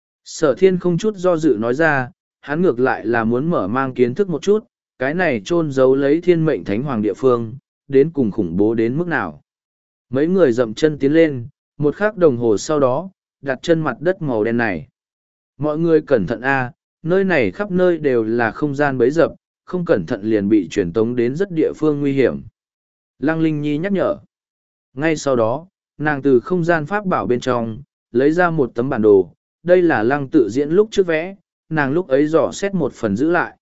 Sở Thiên không chút do dự nói ra, hắn ngược lại là muốn mở mang kiến thức một chút, cái này chôn giấu lấy thiên mệnh thánh hoàng địa phương, đến cùng khủng bố đến mức nào. Mấy người dậm chân tiến lên, một khắc đồng hồ sau đó, đặt chân mặt đất màu đen này. Mọi người cẩn thận a, nơi này khắp nơi đều là không gian bấy dập, không cẩn thận liền bị truyền tống đến rất địa phương nguy hiểm. Lăng Linh Nhi nhắc nhở. Ngay sau đó, nàng từ không gian pháp bảo bên trong, lấy ra một tấm bản đồ, đây là Lăng Tự Diễn lúc trước vẽ, nàng lúc ấy dò xét một phần giữ lại.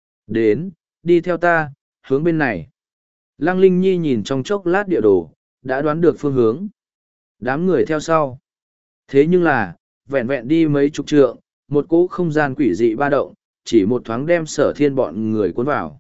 Đến, đi theo ta, hướng bên này. Lăng Linh Nhi nhìn trong chốc lát địa đồ, đã đoán được phương hướng. Đám người theo sau. Thế nhưng là, vẹn vẹn đi mấy chục trượng, một cỗ không gian quỷ dị ba động, chỉ một thoáng đem Sở Thiên bọn người cuốn vào.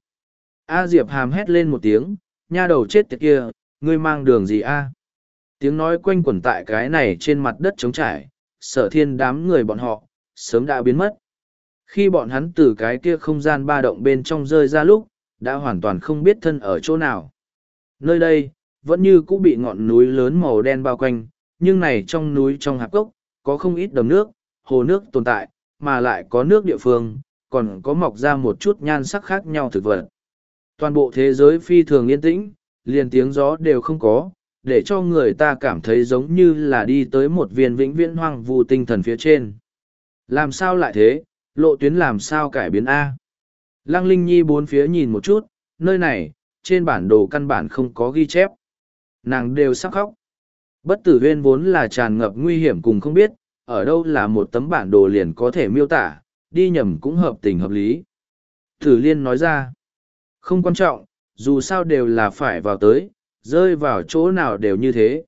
A Diệp Hàm hét lên một tiếng, nha đầu chết tiệt kia, ngươi mang đường gì a? Tiếng nói quanh quẩn tại cái này trên mặt đất trống trải, Sở Thiên đám người bọn họ, sớm đã biến mất. Khi bọn hắn từ cái kia không gian ba động bên trong rơi ra lúc, đã hoàn toàn không biết thân ở chỗ nào. Nơi đây, vẫn như cũ bị ngọn núi lớn màu đen bao quanh, nhưng này trong núi trong hạp cốc, có không ít đầm nước, hồ nước tồn tại, mà lại có nước địa phương, còn có mọc ra một chút nhan sắc khác nhau thực vật. Toàn bộ thế giới phi thường yên tĩnh, liền tiếng gió đều không có, để cho người ta cảm thấy giống như là đi tới một viên vĩnh viễn hoang vu tinh thần phía trên. Làm sao lại thế, lộ tuyến làm sao cải biến A? Lăng Linh Nhi bốn phía nhìn một chút, nơi này, trên bản đồ căn bản không có ghi chép. Nàng đều sắp khóc. Bất Tử Huyên vốn là tràn ngập nguy hiểm cùng không biết, ở đâu là một tấm bản đồ liền có thể miêu tả, đi nhầm cũng hợp tình hợp lý. Tử Liên nói ra, không quan trọng, dù sao đều là phải vào tới, rơi vào chỗ nào đều như thế.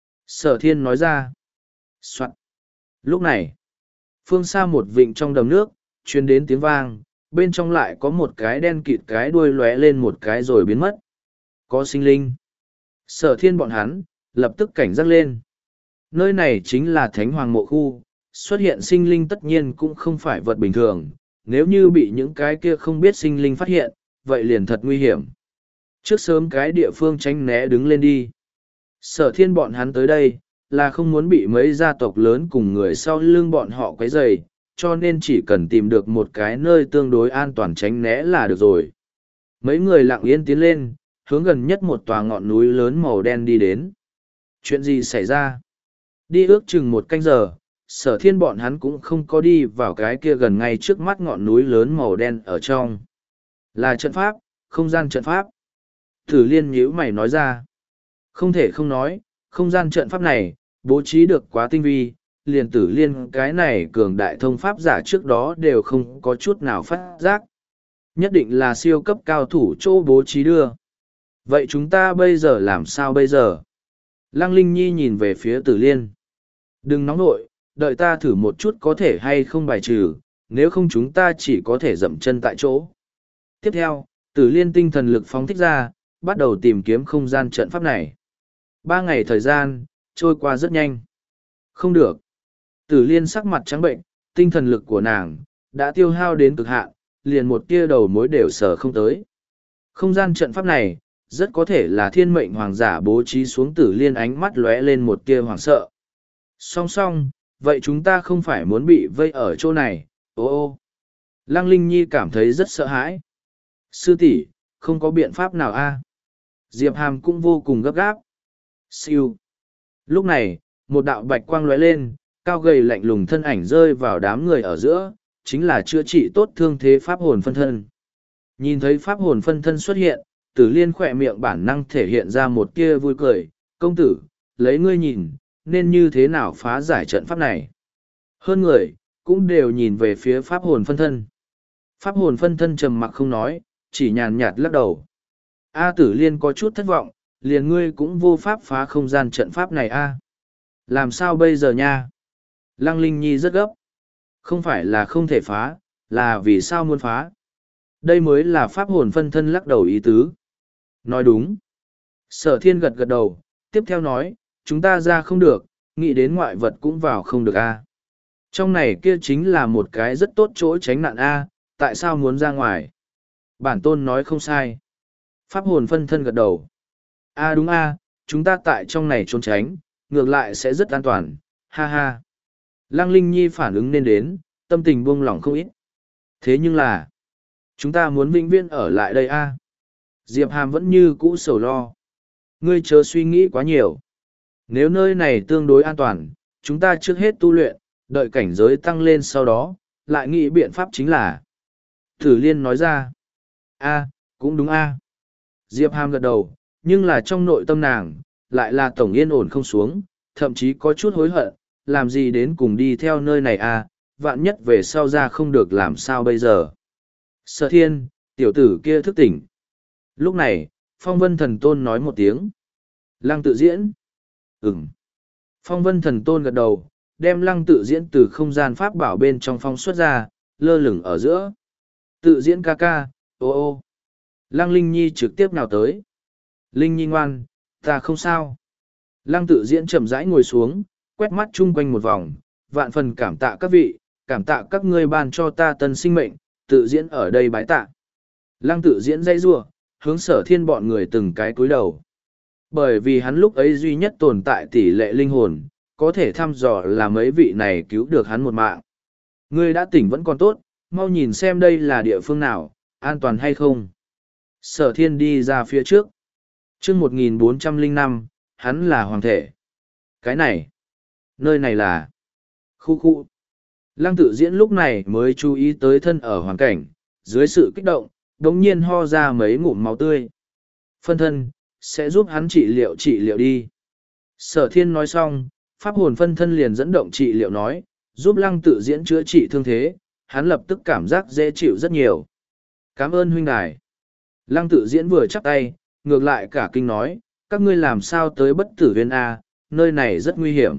Sở Thiên nói ra, soạn. Lúc này, phương xa một vịnh trong đầm nước, truyền đến tiếng vang, bên trong lại có một cái đen kịt cái đuôi lóe lên một cái rồi biến mất. Có sinh linh. Sở Thiên bọn hắn, lập tức cảnh giác lên. Nơi này chính là Thánh Hoàng mộ khu, xuất hiện sinh linh tất nhiên cũng không phải vật bình thường, nếu như bị những cái kia không biết sinh linh phát hiện, vậy liền thật nguy hiểm. Trước sớm cái địa phương tránh né đứng lên đi. Sở Thiên bọn hắn tới đây, là không muốn bị mấy gia tộc lớn cùng người sau lưng bọn họ quấy rầy, cho nên chỉ cần tìm được một cái nơi tương đối an toàn tránh né là được rồi. Mấy người lặng yên tiến lên, hướng gần nhất một tòa ngọn núi lớn màu đen đi đến. Chuyện gì xảy ra? Đi ước chừng một canh giờ, Sở Thiên bọn hắn cũng không có đi vào cái kia gần ngay trước mắt ngọn núi lớn màu đen ở trong. Là trận pháp, không gian trận pháp. Tử Liên nhíu mày nói ra. Không thể không nói, không gian trận pháp này, bố trí được quá tinh vi, liền tử liên cái này cường đại thông pháp giả trước đó đều không có chút nào phát giác. Nhất định là siêu cấp cao thủ chỗ bố trí đưa. Vậy chúng ta bây giờ làm sao bây giờ? Lăng Linh Nhi nhìn về phía tử liên. Đừng nóng nội, đợi ta thử một chút có thể hay không bài trừ, nếu không chúng ta chỉ có thể dậm chân tại chỗ. Tiếp theo, tử liên tinh thần lực phóng thích ra, bắt đầu tìm kiếm không gian trận pháp này. Ba ngày thời gian, trôi qua rất nhanh. Không được. Tử liên sắc mặt trắng bệnh, tinh thần lực của nàng, đã tiêu hao đến cực hạn, liền một tia đầu mối đều sở không tới. Không gian trận pháp này, rất có thể là thiên mệnh hoàng giả bố trí xuống. Tử liên ánh mắt lóe lên một tia hoàng sợ. Song song, vậy chúng ta không phải muốn bị vây ở chỗ này, ô ô. Lăng Linh Nhi cảm thấy rất sợ hãi. Sư tỷ, không có biện pháp nào a? Diệp Hàm cũng vô cùng gấp gáp. Siêu. Lúc này, một đạo bạch quang lóe lên, cao gầy lạnh lùng thân ảnh rơi vào đám người ở giữa, chính là chữa trị tốt thương thế pháp hồn phân thân. Nhìn thấy pháp hồn phân thân xuất hiện, Tử liên khỏe miệng bản năng thể hiện ra một tia vui cười. Công tử, lấy ngươi nhìn, nên như thế nào phá giải trận pháp này? Hơn người, cũng đều nhìn về phía pháp hồn phân thân. Pháp hồn phân thân trầm mặc không nói, chỉ nhàn nhạt lắc đầu. A Tử liên có chút thất vọng, liền ngươi cũng vô pháp phá không gian trận pháp này a. Làm sao bây giờ nha? Lăng Linh Nhi rất gấp. Không phải là không thể phá, là vì sao muốn phá? Đây mới là pháp hồn phân thân lắc đầu ý tứ. Nói đúng. Sở thiên gật gật đầu, tiếp theo nói, chúng ta ra không được, nghĩ đến ngoại vật cũng vào không được a. Trong này kia chính là một cái rất tốt chỗ tránh nạn a, tại sao muốn ra ngoài? Bản tôn nói không sai. Pháp hồn phân thân gật đầu. A đúng a, chúng ta tại trong này trốn tránh, ngược lại sẽ rất an toàn, ha ha. Lăng Linh Nhi phản ứng nên đến, tâm tình buông lỏng không ít. Thế nhưng là, chúng ta muốn vĩnh viễn ở lại đây a. Diệp Hàm vẫn như cũ sầu lo. Ngươi chớ suy nghĩ quá nhiều. Nếu nơi này tương đối an toàn, chúng ta trước hết tu luyện, đợi cảnh giới tăng lên sau đó, lại nghĩ biện pháp chính là. Tử liên nói ra. A, cũng đúng a. Diệp Hàm gật đầu, nhưng là trong nội tâm nàng, lại là tổng yên ổn không xuống, thậm chí có chút hối hận, làm gì đến cùng đi theo nơi này a, vạn nhất về sau ra không được làm sao bây giờ. Sở thiên, tiểu tử kia thức tỉnh. Lúc này, Phong Vân Thần Tôn nói một tiếng. Lăng tự diễn. Ừm. Phong Vân Thần Tôn gật đầu, đem lăng tự diễn từ không gian pháp bảo bên trong phong xuất ra, lơ lửng ở giữa. Tự diễn ca ca, ô ô. Lăng Linh Nhi trực tiếp nào tới. Linh Nhi ngoan, ta không sao. Lăng tự diễn chậm rãi ngồi xuống, quét mắt chung quanh một vòng, vạn phần cảm tạ các vị, cảm tạ các ngươi ban cho ta tân sinh mệnh, tự diễn ở đây bái tạ. Lăng tự diễn dây rua, hướng sở thiên bọn người từng cái cúi đầu. Bởi vì hắn lúc ấy duy nhất tồn tại tỷ lệ linh hồn, có thể thăm dò là mấy vị này cứu được hắn một mạng. Ngươi đã tỉnh vẫn còn tốt, mau nhìn xem đây là địa phương nào, an toàn hay không. Sở thiên đi ra phía trước. Trước một nghìn bốn trăm lẻ năm, hắn là hoàng thể. Cái này, nơi này là khu khu. Lăng tự diễn lúc này mới chú ý tới thân ở hoàn cảnh, dưới sự kích động, đống nhiên ho ra mấy ngụm máu tươi. Phân thân, sẽ giúp hắn trị liệu trị liệu đi. Sở thiên nói xong, pháp hồn phân thân liền dẫn động trị liệu nói, giúp lăng tự diễn chữa trị thương thế, hắn lập tức cảm giác dễ chịu rất nhiều. Cảm ơn huynh đài. Lăng tự diễn vừa chắp tay, ngược lại cả kinh nói, các ngươi làm sao tới bất tử viên A, nơi này rất nguy hiểm.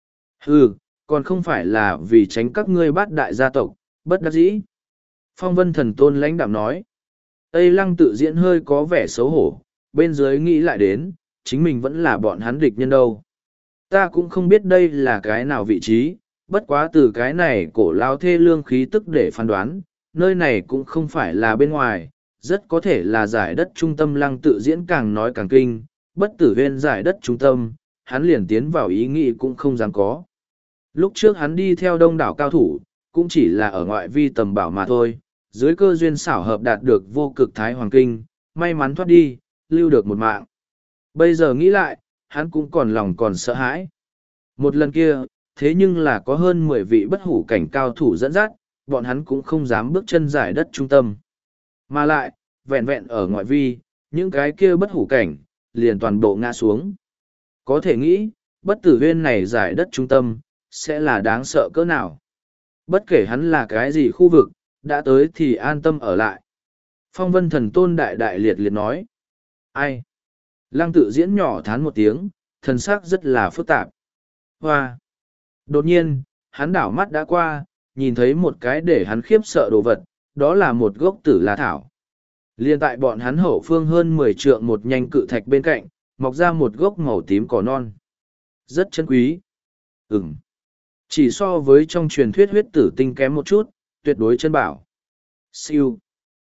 Ừ, còn không phải là vì tránh các ngươi bát đại gia tộc, bất đắc dĩ. Phong Vân Thần Tôn lãnh đạm nói. Tây Lăng tự diễn hơi có vẻ xấu hổ, bên dưới nghĩ lại đến, chính mình vẫn là bọn hắn địch nhân đâu. Ta cũng không biết đây là cái nào vị trí, bất quá từ cái này cổ lao thê lương khí tức để phán đoán, nơi này cũng không phải là bên ngoài, rất có thể là giải đất trung tâm. Lăng tự diễn càng nói càng kinh, bất tử huyên giải đất trung tâm, hắn liền tiến vào ý nghĩ cũng không dám có. Lúc trước hắn đi theo đông đảo cao thủ, cũng chỉ là ở ngoại vi tầm bảo mà thôi, dưới cơ duyên xảo hợp đạt được vô cực thái hoàng kinh, may mắn thoát đi, lưu được một mạng. Bây giờ nghĩ lại, hắn cũng còn lòng còn sợ hãi. Một lần kia, thế nhưng là có hơn mười vị bất hủ cảnh cao thủ dẫn dắt, bọn hắn cũng không dám bước chân giải đất trung tâm. Mà lại, vẹn vẹn ở ngoại vi, những cái kia bất hủ cảnh, liền toàn bộ ngã xuống. Có thể nghĩ, bất tử huyên này giải đất trung tâm, sẽ là đáng sợ cỡ nào. Bất kể hắn là cái gì khu vực, đã tới thì an tâm ở lại. Phong vân thần tôn đại đại liệt liệt nói. Ai? Lăng tự diễn nhỏ thán một tiếng, thần sắc rất là phức tạp. Hoa! Đột nhiên, hắn đảo mắt đã qua, nhìn thấy một cái để hắn khiếp sợ đồ vật, đó là một gốc tử la thảo. Liên tại bọn hắn hậu phương hơn mười trượng một nhanh cự thạch bên cạnh, mọc ra một gốc màu tím cỏ non. Rất chân quý. Ừm. Chỉ so với trong truyền thuyết huyết tử tinh kém một chút, tuyệt đối chân bảo. Siêu.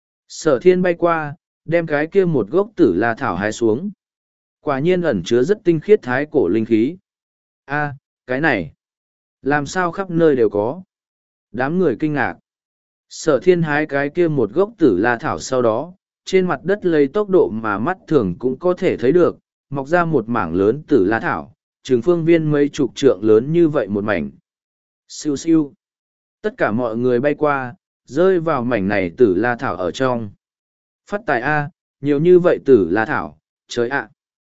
Sở thiên bay qua, đem cái kia một gốc tử la thảo hái xuống. Quả nhiên ẩn chứa rất tinh khiết thái cổ linh khí. A, cái này. Làm sao khắp nơi đều có. Đám người kinh ngạc. Sở thiên hái cái kia một gốc tử la thảo sau đó, trên mặt đất lấy tốc độ mà mắt thường cũng có thể thấy được, mọc ra một mảng lớn tử la thảo, trường phương viên mấy chục trượng lớn như vậy một mảnh. Siêu siêu. Tất cả mọi người bay qua, rơi vào mảnh này tử la thảo ở trong. Phát tài A, nhiều như vậy tử la thảo, trời ạ.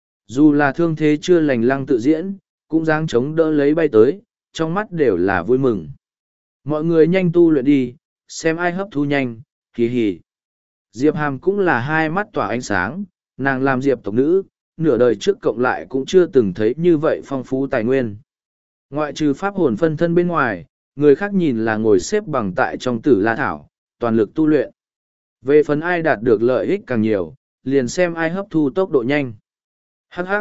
Dù là thương thế chưa lành lăng tự diễn, cũng dáng chống đỡ lấy bay tới, trong mắt đều là vui mừng. Mọi người nhanh tu luyện đi, xem ai hấp thu nhanh, hì hì. Diệp Hàm cũng là hai mắt tỏa ánh sáng, nàng làm Diệp tộc nữ, nửa đời trước cộng lại cũng chưa từng thấy như vậy phong phú tài nguyên. Ngoại trừ pháp hồn phân thân bên ngoài, người khác nhìn là ngồi xếp bằng tại trong tử la thảo, toàn lực tu luyện. Về phần ai đạt được lợi ích càng nhiều, liền xem ai hấp thu tốc độ nhanh. Hắc hắc.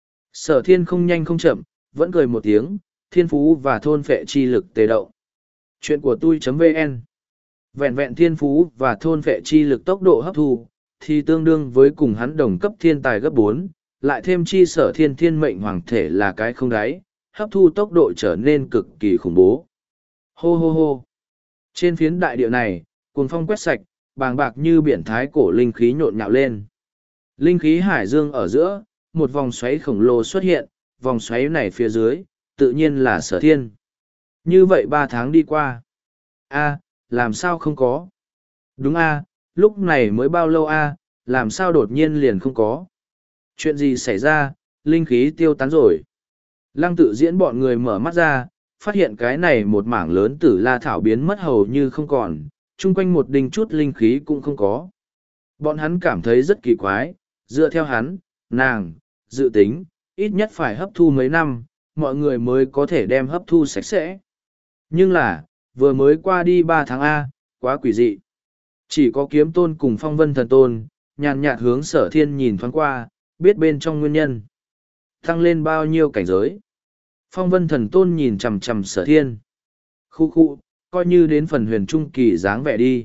Sở thiên không nhanh không chậm, vẫn cười một tiếng, thiên phú và thôn phệ chi lực tề động. Chuyện của tôi.vn. Vẹn vẹn thiên phú và thôn phệ chi lực tốc độ hấp thu, thì tương đương với cùng hắn đồng cấp thiên tài gấp bốn, lại thêm chi sở thiên thiên mệnh hoàng thể là cái không đáy, hấp thu tốc độ trở nên cực kỳ khủng bố. Hô hô hô. Trên phiến đại địa này, cuồng phong quét sạch, bàng bạc như biển thái cổ linh khí nhộn nhạo lên. Linh khí hải dương ở giữa, một vòng xoáy khổng lồ xuất hiện, vòng xoáy này phía dưới, tự nhiên là sở thiên. Như vậy ba tháng đi qua. A, làm sao không có? Đúng a, lúc này mới bao lâu a, làm sao đột nhiên liền không có? Chuyện gì xảy ra, linh khí tiêu tán rồi. Lăng tự diễn bọn người mở mắt ra, phát hiện cái này một mảng lớn tử la thảo biến mất hầu như không còn, chung quanh một đinh chút linh khí cũng không có. Bọn hắn cảm thấy rất kỳ quái, dựa theo hắn, nàng, dự tính, ít nhất phải hấp thu mấy năm, mọi người mới có thể đem hấp thu sạch sẽ. Nhưng là, vừa mới qua đi ba tháng A, quá quỷ dị. Chỉ có kiếm tôn cùng phong vân thần tôn, nhàn nhạt hướng sở thiên nhìn thoáng qua, biết bên trong nguyên nhân. Tăng lên bao nhiêu cảnh giới. Phong vân thần tôn nhìn chằm chằm sở thiên. Khu khu, coi như đến phần huyền trung kỳ dáng vẻ đi.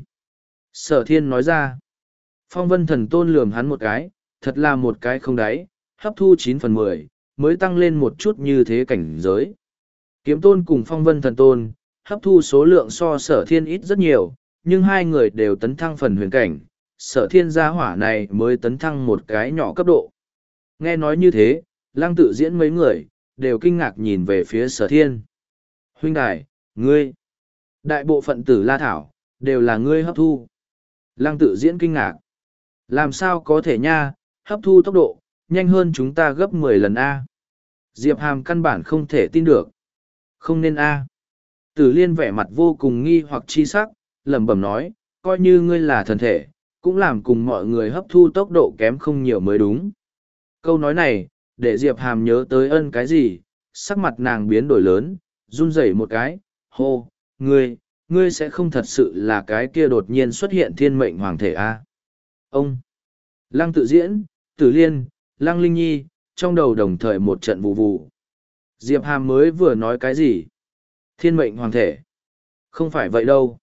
Sở thiên nói ra. Phong vân thần tôn lườm hắn một cái, thật là một cái không đáy, hấp thu chín phần mười, mới tăng lên một chút như thế cảnh giới. Kiếm tôn cùng phong vân thần tôn, hấp thu số lượng so sở thiên ít rất nhiều, nhưng hai người đều tấn thăng phần huyền cảnh, sở thiên gia hỏa này mới tấn thăng một cái nhỏ cấp độ. Nghe nói như thế, lăng tự diễn mấy người, đều kinh ngạc nhìn về phía sở thiên. Huynh đài, ngươi, đại bộ phận tử la thảo, đều là ngươi hấp thu. Lăng tự diễn kinh ngạc. Làm sao có thể nha, hấp thu tốc độ, nhanh hơn chúng ta gấp mười lần A. Diệp Hàm căn bản không thể tin được. Không nên A. Tử Liên vẻ mặt vô cùng nghi hoặc chi sắc, lẩm bẩm nói, coi như ngươi là thần thể, cũng làm cùng mọi người hấp thu tốc độ kém không nhiều mới đúng. Câu nói này, để Diệp Hàm nhớ tới ân cái gì, sắc mặt nàng biến đổi lớn, run rẩy một cái, hô, ngươi, ngươi sẽ không thật sự là cái kia đột nhiên xuất hiện thiên mệnh hoàng thể A. Ông, Lăng Tự Diễn, Tử Liên, Lăng Linh Nhi, trong đầu đồng thời một trận vụ vụ. Diệp Hàm mới vừa nói cái gì? Thiên mệnh hoàng thể. Không phải vậy đâu.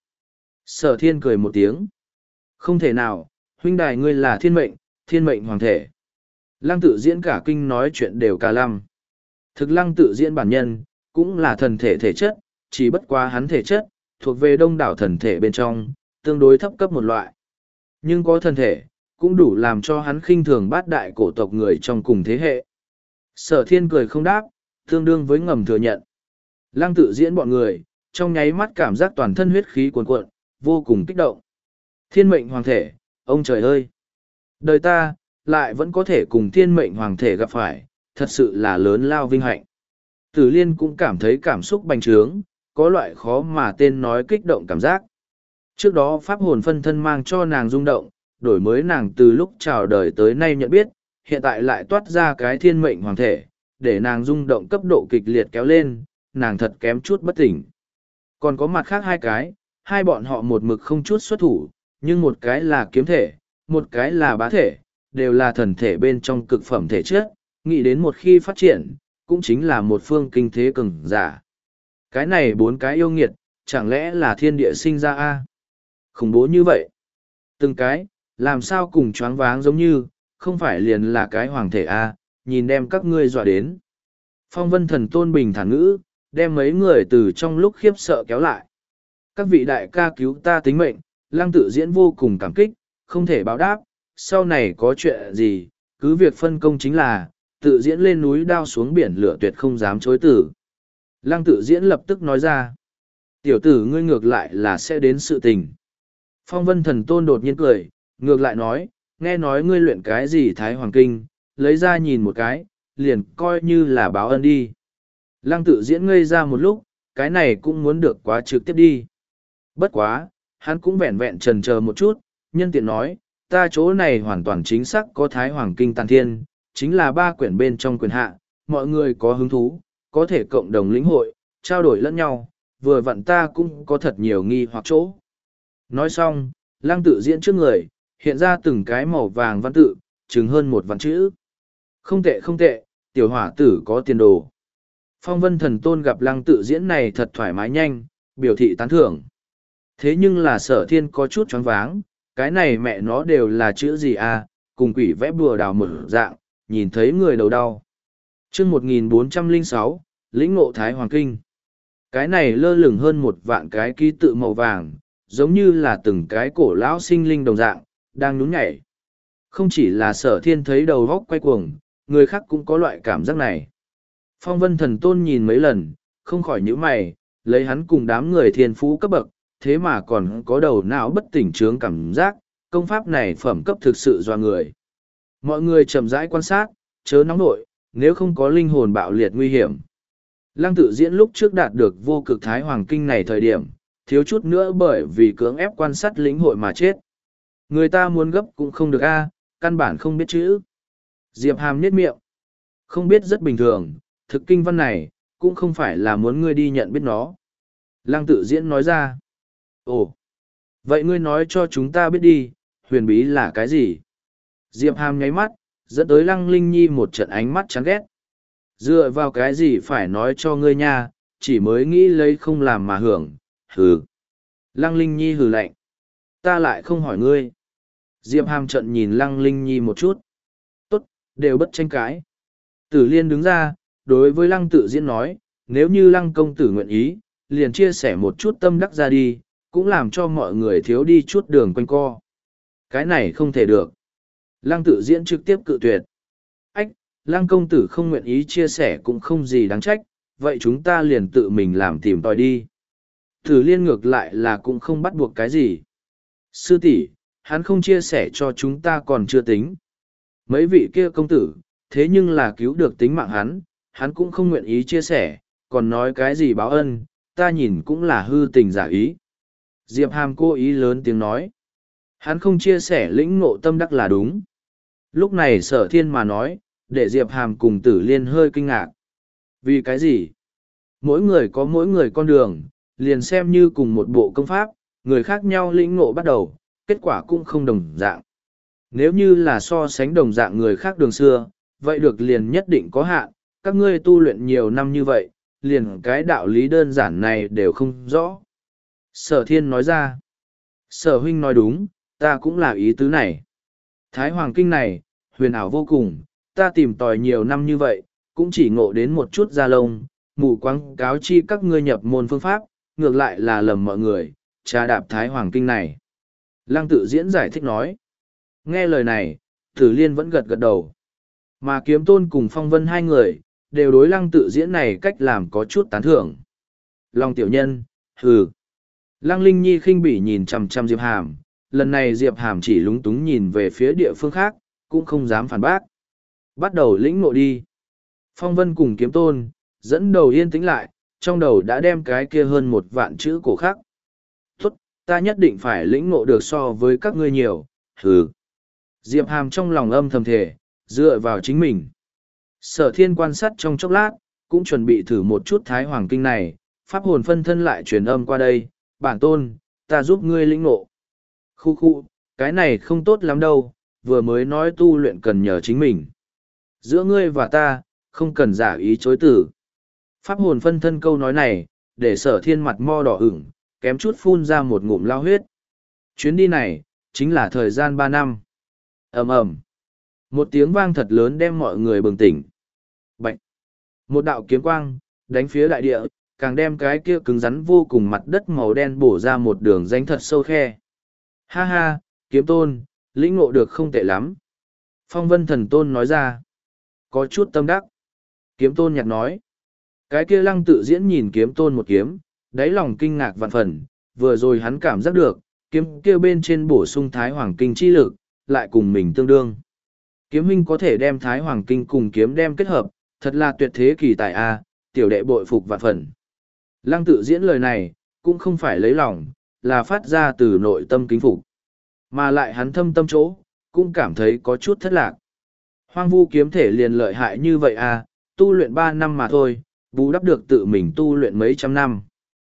Sở thiên cười một tiếng. Không thể nào, huynh đài ngươi là thiên mệnh, thiên mệnh hoàng thể. Lăng Tự Diễn cả kinh nói chuyện đều cả lăm. Thực Lăng Tự Diễn bản nhân, cũng là thần thể thể chất, chỉ bất quá hắn thể chất, thuộc về đông đảo thần thể bên trong, tương đối thấp cấp một loại. Nhưng có thần thể, cũng đủ làm cho hắn khinh thường bát đại cổ tộc người trong cùng thế hệ. Sở thiên cười không đáp, tương đương với ngầm thừa nhận. Lăng Tự Diễn bọn người, trong nháy mắt cảm giác toàn thân huyết khí cuồn cuộn, vô cùng kích động. Thiên mệnh hoàng thể, ông trời ơi! Đời ta, lại vẫn có thể cùng thiên mệnh hoàng thể gặp phải, thật sự là lớn lao vinh hạnh. Tử Liên cũng cảm thấy cảm xúc bành trướng, có loại khó mà tên nói kích động cảm giác. Trước đó pháp hồn phân thân mang cho nàng rung động, đổi mới nàng từ lúc chào đời tới nay nhận biết, hiện tại lại toát ra cái thiên mệnh hoàng thể, để nàng rung động cấp độ kịch liệt kéo lên, nàng thật kém chút bất tỉnh. Còn có mặt khác hai cái, hai bọn họ một mực không chút xuất thủ, nhưng một cái là kiếm thể, một cái là bá thể, đều là thần thể bên trong cực phẩm thể chất, nghĩ đến một khi phát triển, cũng chính là một phương kinh thế cường giả. Cái này bốn cái yêu nghiệt, chẳng lẽ là thiên địa sinh ra a? Khủng bố như vậy. Từng cái, làm sao cùng choáng váng giống như, không phải liền là cái hoàng thể a, nhìn đem các ngươi dọa đến. Phong Vân Thần Tôn bình thản ngữ, đem mấy người từ trong lúc khiếp sợ kéo lại. Các vị đại ca cứu ta tính mệnh, Lăng Tự Diễn vô cùng cảm kích, không thể báo đáp, sau này có chuyện gì, cứ việc phân công chính là, Tự Diễn lên núi đao xuống biển lửa tuyệt không dám chối tử. Lăng Tự Diễn lập tức nói ra, tiểu tử ngươi ngược lại là sẽ đến sự tình. Phong Vân Thần Tôn đột nhiên cười, ngược lại nói, nghe nói ngươi luyện cái gì Thái Hoàng Kinh, lấy ra nhìn một cái, liền coi như là báo ân đi. Lăng Tự Diễn ngây ra một lúc, cái này cũng muốn được quá trực tiếp đi. Bất quá, hắn cũng vẹn vẹn trần chờ một chút, nhân tiện nói, ta chỗ này hoàn toàn chính xác có Thái Hoàng Kinh Tàn Thiên, chính là ba quyển bên trong quyển hạ, mọi người có hứng thú, có thể cộng đồng lĩnh hội, trao đổi lẫn nhau, vừa vặn ta cũng có thật nhiều nghi hoặc chỗ. Nói xong, Lăng Tự Diễn trước người, hiện ra từng cái màu vàng văn tự, chừng hơn một vạn chữ. Không tệ không tệ, tiểu hỏa tử có tiền đồ. Phong Vân Thần Tôn gặp Lăng Tự Diễn này thật thoải mái nhanh, biểu thị tán thưởng. Thế nhưng là Sở Thiên có chút choáng váng, cái này mẹ nó đều là chữ gì à, cùng quỷ vẽ bùa đào mở dạng, nhìn thấy người đầu đau. Chương một nghìn bốn trăm lẻ sáu, lĩnh ngộ Thái Hoàng Kinh. Cái này lơ lửng hơn một vạn cái ký tự màu vàng, giống như là từng cái cổ lão sinh linh đồng dạng, đang nhún nhảy. Không chỉ là Sở Thiên thấy đầu góc quay cuồng, người khác cũng có loại cảm giác này. Phong Vân Thần Tôn nhìn mấy lần, không khỏi nhíu mày, lấy hắn cùng đám người thiên phú cấp bậc, thế mà còn có đầu não bất tỉnh trướng cảm giác, công pháp này phẩm cấp thực sự doa người. Mọi người chậm rãi quan sát, chớ nóng nội, nếu không có linh hồn bạo liệt nguy hiểm. Lăng Tự Diễn lúc trước đạt được vô cực Thái Hoàng Kinh này thời điểm, thiếu chút nữa bởi vì cưỡng ép quan sát lĩnh hội mà chết. Người ta muốn gấp cũng không được a, căn bản không biết chữ. Diệp Hàm nhếch miệng. Không biết rất bình thường, thực kinh văn này, cũng không phải là muốn ngươi đi nhận biết nó. Lăng Tự Diễn nói ra. Ồ, vậy ngươi nói cho chúng ta biết đi, huyền bí là cái gì? Diệp Hàm nháy mắt, dẫn tới Lăng Linh Nhi một trận ánh mắt chán ghét. Dựa vào cái gì phải nói cho ngươi nha, chỉ mới nghĩ lấy không làm mà hưởng, hừ. Lăng Linh Nhi hừ lạnh. Ta lại không hỏi ngươi. Diệp Hàm trận nhìn Lăng Linh Nhi một chút. Tốt, đều bất tranh cãi. Tử Liên đứng ra, đối với Lăng Tự Diễn nói, nếu như Lăng công tử nguyện ý, liền chia sẻ một chút tâm đắc ra đi, cũng làm cho mọi người thiếu đi chút đường quanh co. Cái này không thể được. Lăng Tự Diễn trực tiếp cự tuyệt. Ách, Lăng công tử không nguyện ý chia sẻ cũng không gì đáng trách, vậy chúng ta liền tự mình làm tìm tòi đi. Tử Liên ngược lại là cũng không bắt buộc cái gì. Sư tỷ, hắn không chia sẻ cho chúng ta còn chưa tính. Mấy vị kia công tử, thế nhưng là cứu được tính mạng hắn, hắn cũng không nguyện ý chia sẻ, còn nói cái gì báo ân, ta nhìn cũng là hư tình giả ý. Diệp Hàm cố ý lớn tiếng nói. Hắn không chia sẻ lĩnh ngộ tâm đắc là đúng. Lúc này Sở Thiên mà nói, để Diệp Hàm cùng Tử Liên hơi kinh ngạc. Vì cái gì? Mỗi người có mỗi người con đường, liền xem như cùng một bộ công pháp, người khác nhau lĩnh ngộ bắt đầu, kết quả cũng không đồng dạng. Nếu như là so sánh đồng dạng người khác đường xưa, vậy được liền nhất định có hạn, các ngươi tu luyện nhiều năm như vậy, liền cái đạo lý đơn giản này đều không rõ. Sở Thiên nói ra, Sở huynh nói đúng, ta cũng là ý tứ này. Thái Hoàng Kinh này, huyền ảo vô cùng, ta tìm tòi nhiều năm như vậy, cũng chỉ ngộ đến một chút da lông, mù quáng cáo chi các ngươi nhập môn phương pháp, ngược lại là lầm mọi người, trà đạp Thái Hoàng Kinh này. Lăng Tự Diễn giải thích nói. Nghe lời này, Tử Liên vẫn gật gật đầu. Mà Kiếm Tôn cùng Phong Vân hai người, đều đối Lăng Tự Diễn này cách làm có chút tán thưởng. Long tiểu nhân, hừ. Lăng Linh Nhi khinh bỉ nhìn chằm chằm Diệp Hàm, lần này Diệp Hàm chỉ lúng túng nhìn về phía địa phương khác, cũng không dám phản bác. Bắt đầu lĩnh ngộ đi. Phong Vân cùng Kiếm Tôn, Dẫn đầu yên tĩnh lại, trong đầu đã đem cái kia hơn một vạn chữ cổ khắc. Tốt, ta nhất định phải lĩnh ngộ được so với các ngươi nhiều, hừ. Diệp Hàm trong lòng âm thầm thề, dựa vào chính mình. Sở thiên quan sát trong chốc lát, cũng chuẩn bị thử một chút thái hoàng kinh này, pháp hồn phân thân lại truyền âm qua đây, bản tôn, ta giúp ngươi lĩnh ngộ. Khu khu, cái này không tốt lắm đâu, vừa mới nói tu luyện cần nhờ chính mình. Giữa ngươi và ta, không cần giả ý chối từ. Pháp hồn phân thân câu nói này, để sở thiên mặt mo đỏ ửng, kém chút phun ra một ngụm lao huyết. Chuyến đi này, chính là thời gian ba năm. ầm ầm, một tiếng vang thật lớn đem mọi người bừng tỉnh. Bạch, một đạo kiếm quang, đánh phía đại địa, càng đem cái kia cứng rắn vô cùng mặt đất màu đen bổ ra một đường rãnh thật sâu khe. Ha ha, kiếm tôn, lĩnh ngộ được không tệ lắm. Phong vân thần tôn nói ra. Có chút tâm đắc. Kiếm tôn nhạc nói. Cái kia lăng tự diễn nhìn kiếm tôn một kiếm, đáy lòng kinh ngạc vạn phần, vừa rồi hắn cảm giác được, kiếm kia bên trên bổ sung thái hoàng kinh chi lực, lại cùng mình tương đương. Kiếm huynh có thể đem thái hoàng kinh cùng kiếm đem kết hợp, thật là tuyệt thế kỳ tài a, tiểu đệ bội phục vạn phần. Lăng tự diễn lời này, cũng không phải lấy lòng, là phát ra từ nội tâm kính phục. Mà lại hắn thâm tâm chỗ, cũng cảm thấy có chút thất lạc. Hoang vu kiếm thể liền lợi hại như vậy à, tu luyện ba năm mà thôi, bù đắp được tự mình tu luyện mấy trăm năm.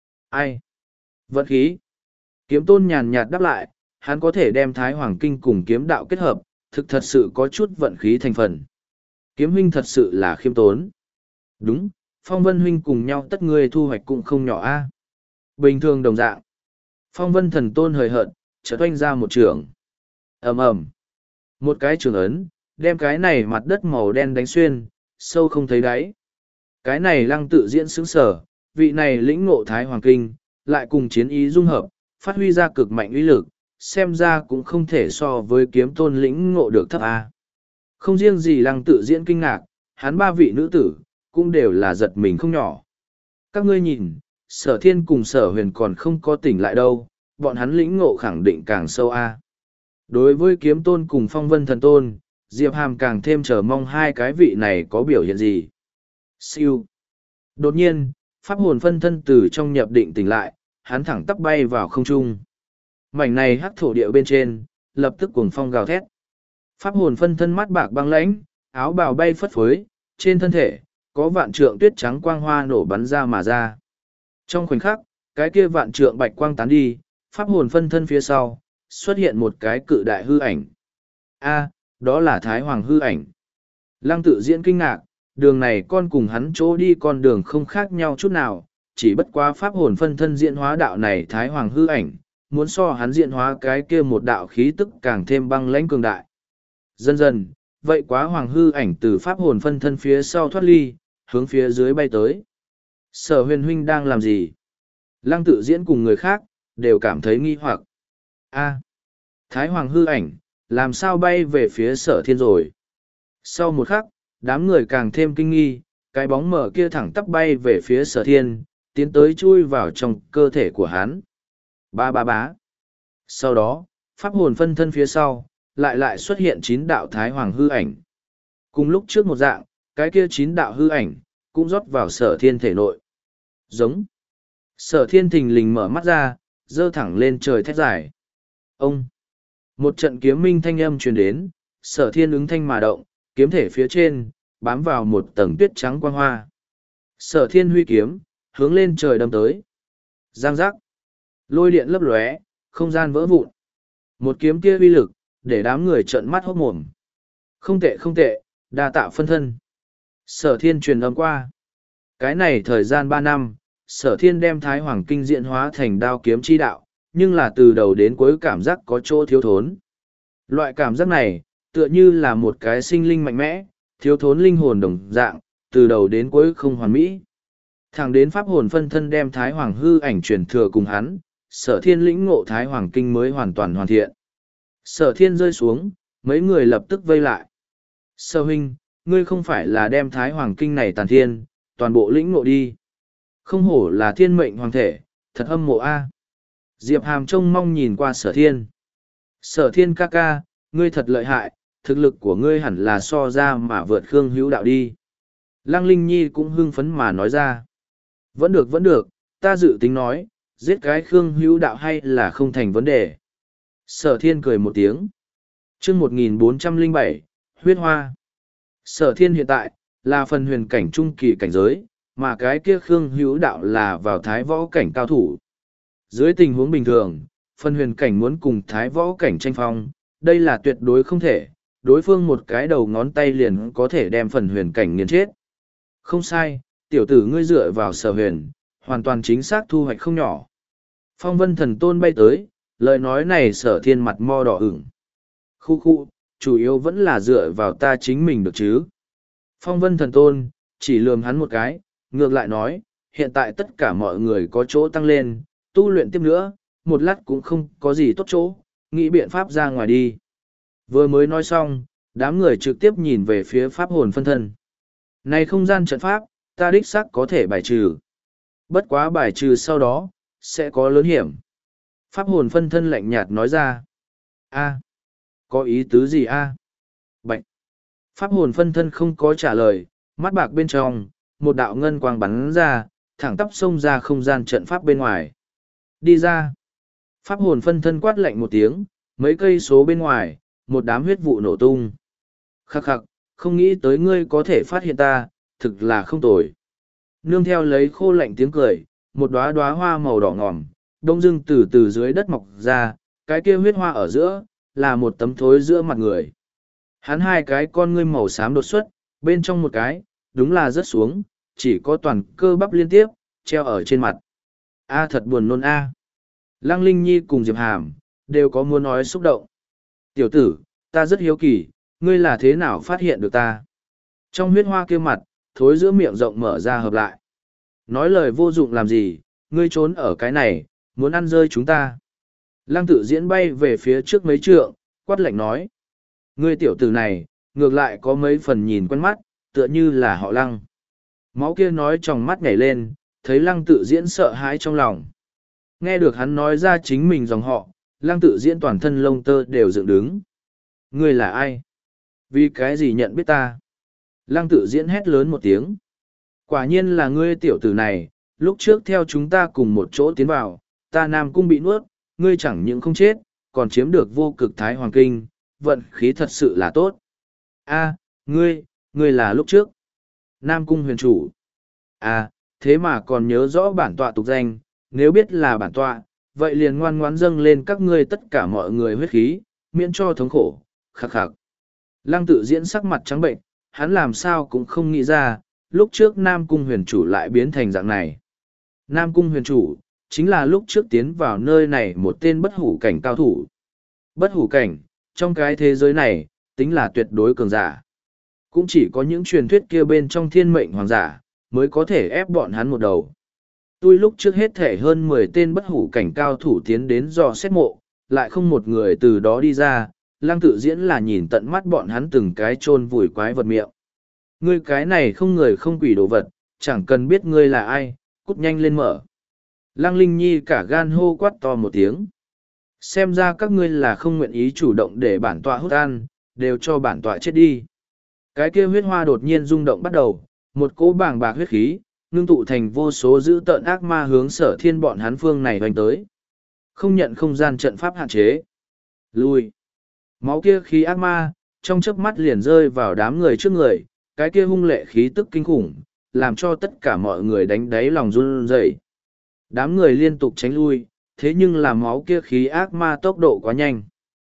Ai? Vận khí. Kiếm tôn nhàn nhạt đáp lại, hắn có thể đem thái hoàng kinh cùng kiếm đạo kết hợp, thực thật sự có chút vận khí thành phần. Kiếm huynh thật sự là khiêm tốn. Đúng, phong vân huynh cùng nhau tất ngươi thu hoạch cũng không nhỏ a. Bình thường đồng dạng. Phong vân thần tôn hời hợt, chợt oanh ra một trường. ầm ầm, một cái trường ấn, đem cái này mặt đất màu đen đánh xuyên, sâu không thấy đáy. Cái này lăng tự diễn xứng sở, vị này lĩnh ngộ thái hoàng kinh, lại cùng chiến ý dung hợp, phát huy ra cực mạnh uy lực, xem ra cũng không thể so với kiếm tôn lĩnh ngộ được thấp A. Không riêng gì lăng tự diễn kinh ngạc, hắn ba vị nữ tử, cũng đều là giật mình không nhỏ. Các ngươi nhìn, sở thiên cùng sở huyền còn không có tỉnh lại đâu, bọn hắn lĩnh ngộ khẳng định càng sâu A. Đối với kiếm tôn cùng phong vân thần tôn, Diệp Hàm càng thêm chờ mong hai cái vị này có biểu hiện gì. Siêu. Đột nhiên, pháp hồn phân thân từ trong nhập định tỉnh lại, hắn thẳng tắp bay vào không trung. Mảnh này hắc thổ địa bên trên, lập tức cuồng phong gào thét. Pháp hồn phân thân mắt bạc băng lãnh, áo bào bay phất phới, trên thân thể, có vạn trượng tuyết trắng quang hoa nổ bắn ra mà ra. Trong khoảnh khắc, cái kia vạn trượng bạch quang tán đi, pháp hồn phân thân phía sau, xuất hiện một cái cự đại hư ảnh. A, đó là Thái Hoàng hư ảnh. Lăng tự diễn kinh ngạc, đường này con cùng hắn chỗ đi con đường không khác nhau chút nào, chỉ bất quá pháp hồn phân thân diễn hóa đạo này Thái Hoàng hư ảnh, muốn so hắn diễn hóa cái kia một đạo khí tức càng thêm băng lãnh cường đại. Dần dần, vậy quá hoàng hư ảnh từ pháp hồn phân thân phía sau thoát ly, hướng phía dưới bay tới. Sở huyền huynh đang làm gì? Lăng tự diễn cùng người khác, đều cảm thấy nghi hoặc. A, Thái Hoàng hư ảnh, làm sao bay về phía sở thiên rồi? Sau một khắc, đám người càng thêm kinh nghi, cái bóng mở kia thẳng tắp bay về phía sở thiên, tiến tới chui vào trong cơ thể của hắn. Ba ba bá. Sau đó, pháp hồn phân thân phía sau, lại lại xuất hiện chín đạo Thái Hoàng hư ảnh. Cùng lúc trước một dạng, cái kia chín đạo hư ảnh, cũng rót vào sở thiên thể nội. Giống. Sở thiên thình lình mở mắt ra, giơ thẳng lên trời thét dài. Ông. Một trận kiếm minh thanh âm truyền đến, sở thiên ứng thanh mà động, kiếm thể phía trên, bám vào một tầng tuyết trắng quang hoa. Sở thiên huy kiếm, hướng lên trời đâm tới. Giang giác. Lôi điện lấp lóe, không gian vỡ vụn. Một kiếm kia uy lực, để đám người trợn mắt hốt mồm. Không tệ không tệ, đa tạo phân thân. Sở thiên truyền âm qua. Cái này thời gian ba năm, sở thiên đem Thái Hoàng kinh diện hóa thành đao kiếm chi đạo, nhưng là từ đầu đến cuối cảm giác có chỗ thiếu thốn. Loại cảm giác này, tựa như là một cái sinh linh mạnh mẽ, thiếu thốn linh hồn đồng dạng, từ đầu đến cuối không hoàn mỹ. Thẳng đến pháp hồn phân thân đem Thái Hoàng hư ảnh truyền thừa cùng hắn, sở thiên lĩnh ngộ Thái Hoàng kinh mới hoàn toàn hoàn thiện. Sở thiên rơi xuống, mấy người lập tức vây lại. Sở huynh, ngươi không phải là đem Thái Hoàng kinh này tàn thiên, toàn bộ lĩnh ngộ đi. Không hổ là thiên mệnh hoàng thể, thật hâm mộ a. Diệp Hàm trông mong nhìn qua sở thiên. Sở thiên ca ca, ngươi thật lợi hại, thực lực của ngươi hẳn là so ra mà vượt Khương Hữu đạo đi. Lăng Linh Nhi cũng hưng phấn mà nói ra. Vẫn được vẫn được, ta dự tính nói, giết cái Khương Hữu Đạo hay là không thành vấn đề. Sở thiên cười một tiếng. chương một nghìn bốn trăm lẻ bảy, huyết hoa. Sở thiên hiện tại, là phần huyền cảnh trung kỳ cảnh giới, mà cái kia Khương Hữu Đạo là vào thái võ cảnh cao thủ. Dưới tình huống bình thường, phần huyền cảnh muốn cùng thái võ cảnh tranh phong, đây là tuyệt đối không thể, đối phương một cái đầu ngón tay liền có thể đem phần huyền cảnh nghiền chết. Không sai, tiểu tử ngươi dựa vào sở huyền, hoàn toàn chính xác thu hoạch không nhỏ. Phong vân thần tôn bay tới, lời nói này sở thiên mặt mo đỏ ửng. Khu khu, chủ yếu vẫn là dựa vào ta chính mình được chứ. Phong vân thần tôn, chỉ lườm hắn một cái, ngược lại nói, hiện tại tất cả mọi người có chỗ tăng lên, tu luyện tiếp nữa, một lát cũng không có gì tốt chỗ, nghĩ biện pháp ra ngoài đi. Vừa mới nói xong, đám người trực tiếp nhìn về phía pháp hồn phân thân. Này không gian trận pháp, ta đích xác có thể bài trừ. Bất quá bài trừ sau đó, sẽ có lớn hiểm. Pháp hồn phân thân lạnh nhạt nói ra. A, có ý tứ gì a? À? Bạch. Pháp hồn phân thân không có trả lời, mắt bạc bên trong, một đạo ngân quang bắn ra, thẳng tắp xông ra không gian trận pháp bên ngoài. Đi ra. Pháp hồn phân thân quát lạnh một tiếng, mấy cây số bên ngoài, một đám huyết vụ nổ tung. Khắc khắc, không nghĩ tới ngươi có thể phát hiện ta, thực là không tồi. Nương theo lấy khô lạnh tiếng cười, một đóa đóa hoa màu đỏ ngòm, đông dưng từ từ dưới đất mọc ra, cái kia huyết hoa ở giữa, là một tấm thối giữa mặt người. Hắn hai cái con ngươi màu xám đột xuất, bên trong một cái, đúng là rớt xuống, chỉ có toàn cơ bắp liên tiếp, treo ở trên mặt. A thật buồn nôn a. Lăng Linh Nhi cùng Diệp Hàm, đều có muốn nói xúc động. Tiểu tử, ta rất hiếu kỳ, ngươi là thế nào phát hiện được ta? Trong huyết hoa kia mặt, thối giữa miệng rộng mở ra hợp lại. Nói lời vô dụng làm gì, ngươi trốn ở cái này, muốn ăn rơi chúng ta. Lăng Tự Diễn bay về phía trước mấy trượng, quát lạnh nói. Ngươi tiểu tử này, ngược lại có mấy phần nhìn quen mắt, tựa như là họ Lăng. Máu kia nói trong mắt nhảy lên, thấy Lăng Tự Diễn sợ hãi trong lòng. Nghe được hắn nói ra chính mình dòng họ, Lăng Tự Diễn toàn thân lông tơ đều dựng đứng. Ngươi là ai? Vì cái gì nhận biết ta? Lăng Tự Diễn hét lớn một tiếng. Quả nhiên là ngươi tiểu tử này, lúc trước theo chúng ta cùng một chỗ tiến vào, ta Nam Cung bị nuốt, ngươi chẳng những không chết, còn chiếm được vô cực Thái Hoàng Kinh, vận khí thật sự là tốt. A, ngươi, ngươi là lúc trước. Nam Cung huyền chủ. À, thế mà còn nhớ rõ bản tọa tục danh, nếu biết là bản tọa, vậy liền ngoan ngoãn dâng lên các ngươi tất cả mọi người huyết khí, miễn cho thống khổ, khắc khắc. Lăng Tự Diễn sắc mặt trắng bệnh, hắn làm sao cũng không nghĩ ra, lúc trước Nam Cung huyền chủ lại biến thành dạng này. Nam Cung huyền chủ, chính là lúc trước tiến vào nơi này một tên bất hủ cảnh cao thủ. Bất hủ cảnh, trong cái thế giới này, tính là tuyệt đối cường giả. Cũng chỉ có những truyền thuyết kia bên trong thiên mệnh hoàng giả, mới có thể ép bọn hắn một đầu. Tôi lúc trước hết thể hơn mười tên bất hủ cảnh cao thủ tiến đến dò xét mộ, lại không một người từ đó đi ra, Lăng Tự Diễn là nhìn tận mắt bọn hắn từng cái chôn vùi quái vật miệng. Ngươi cái này không người không quỷ đồ vật, chẳng cần biết ngươi là ai, cút nhanh lên mở. Lăng Linh Nhi cả gan hô quát to một tiếng. Xem ra các ngươi là không nguyện ý chủ động để bản tọa hút ăn, đều cho bản tọa chết đi. Cái kia huyết hoa đột nhiên rung động bắt đầu, một cỗ bàng bạc huyết khí, ngưng tụ thành vô số dữ tợn ác ma hướng Sở Thiên bọn hắn phương này hoành tới. Không nhận không gian trận pháp hạn chế. Lui. Máu kia khí ác ma, trong chớp mắt liền rơi vào đám người trước người, cái kia hung lệ khí tức kinh khủng, làm cho tất cả mọi người đánh đáy lòng run rẩy. Đám người liên tục tránh lui, thế nhưng là máu kia khí ác ma tốc độ quá nhanh.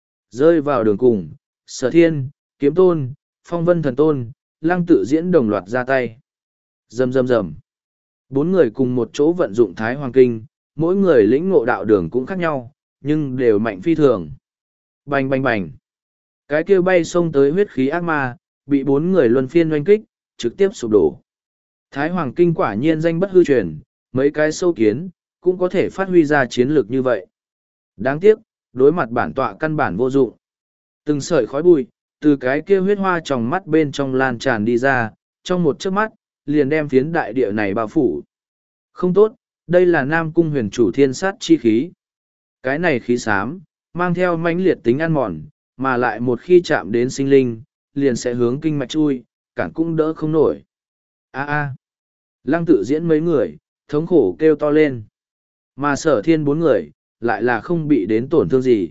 Rơi vào đường cùng, Sở Thiên, Kiếm Tôn, Phong Vân Thần Tôn, Lăng Tự Diễn đồng loạt ra tay. Rầm rầm rầm. Bốn người cùng một chỗ vận dụng Thái Hoàng Kinh, mỗi người lĩnh ngộ đạo đường cũng khác nhau, nhưng đều mạnh phi thường. Bành bành bành. Cái kia bay xông tới huyết khí ác ma, bị bốn người luân phiên oanh kích, trực tiếp sụp đổ. Thái Hoàng Kinh quả nhiên danh bất hư truyền, mấy cái sâu kiến, cũng có thể phát huy ra chiến lược như vậy. Đáng tiếc, đối mặt bản tọa căn bản vô dụng. Từng sợi khói bụi, từ cái kia huyết hoa trong mắt bên trong lan tràn đi ra, trong một chớp mắt, liền đem phiến đại địa này bao phủ. Không tốt, đây là Nam Cung huyền chủ thiên sát chi khí. Cái này khí xám, mang theo mãnh liệt tính ăn mòn, mà lại một khi chạm đến sinh linh, liền sẽ hướng kinh mạch chui, cản cũng đỡ không nổi. A a. Lăng tự diễn mấy người, thống khổ kêu to lên. Mà sở thiên bốn người, lại là không bị đến tổn thương gì.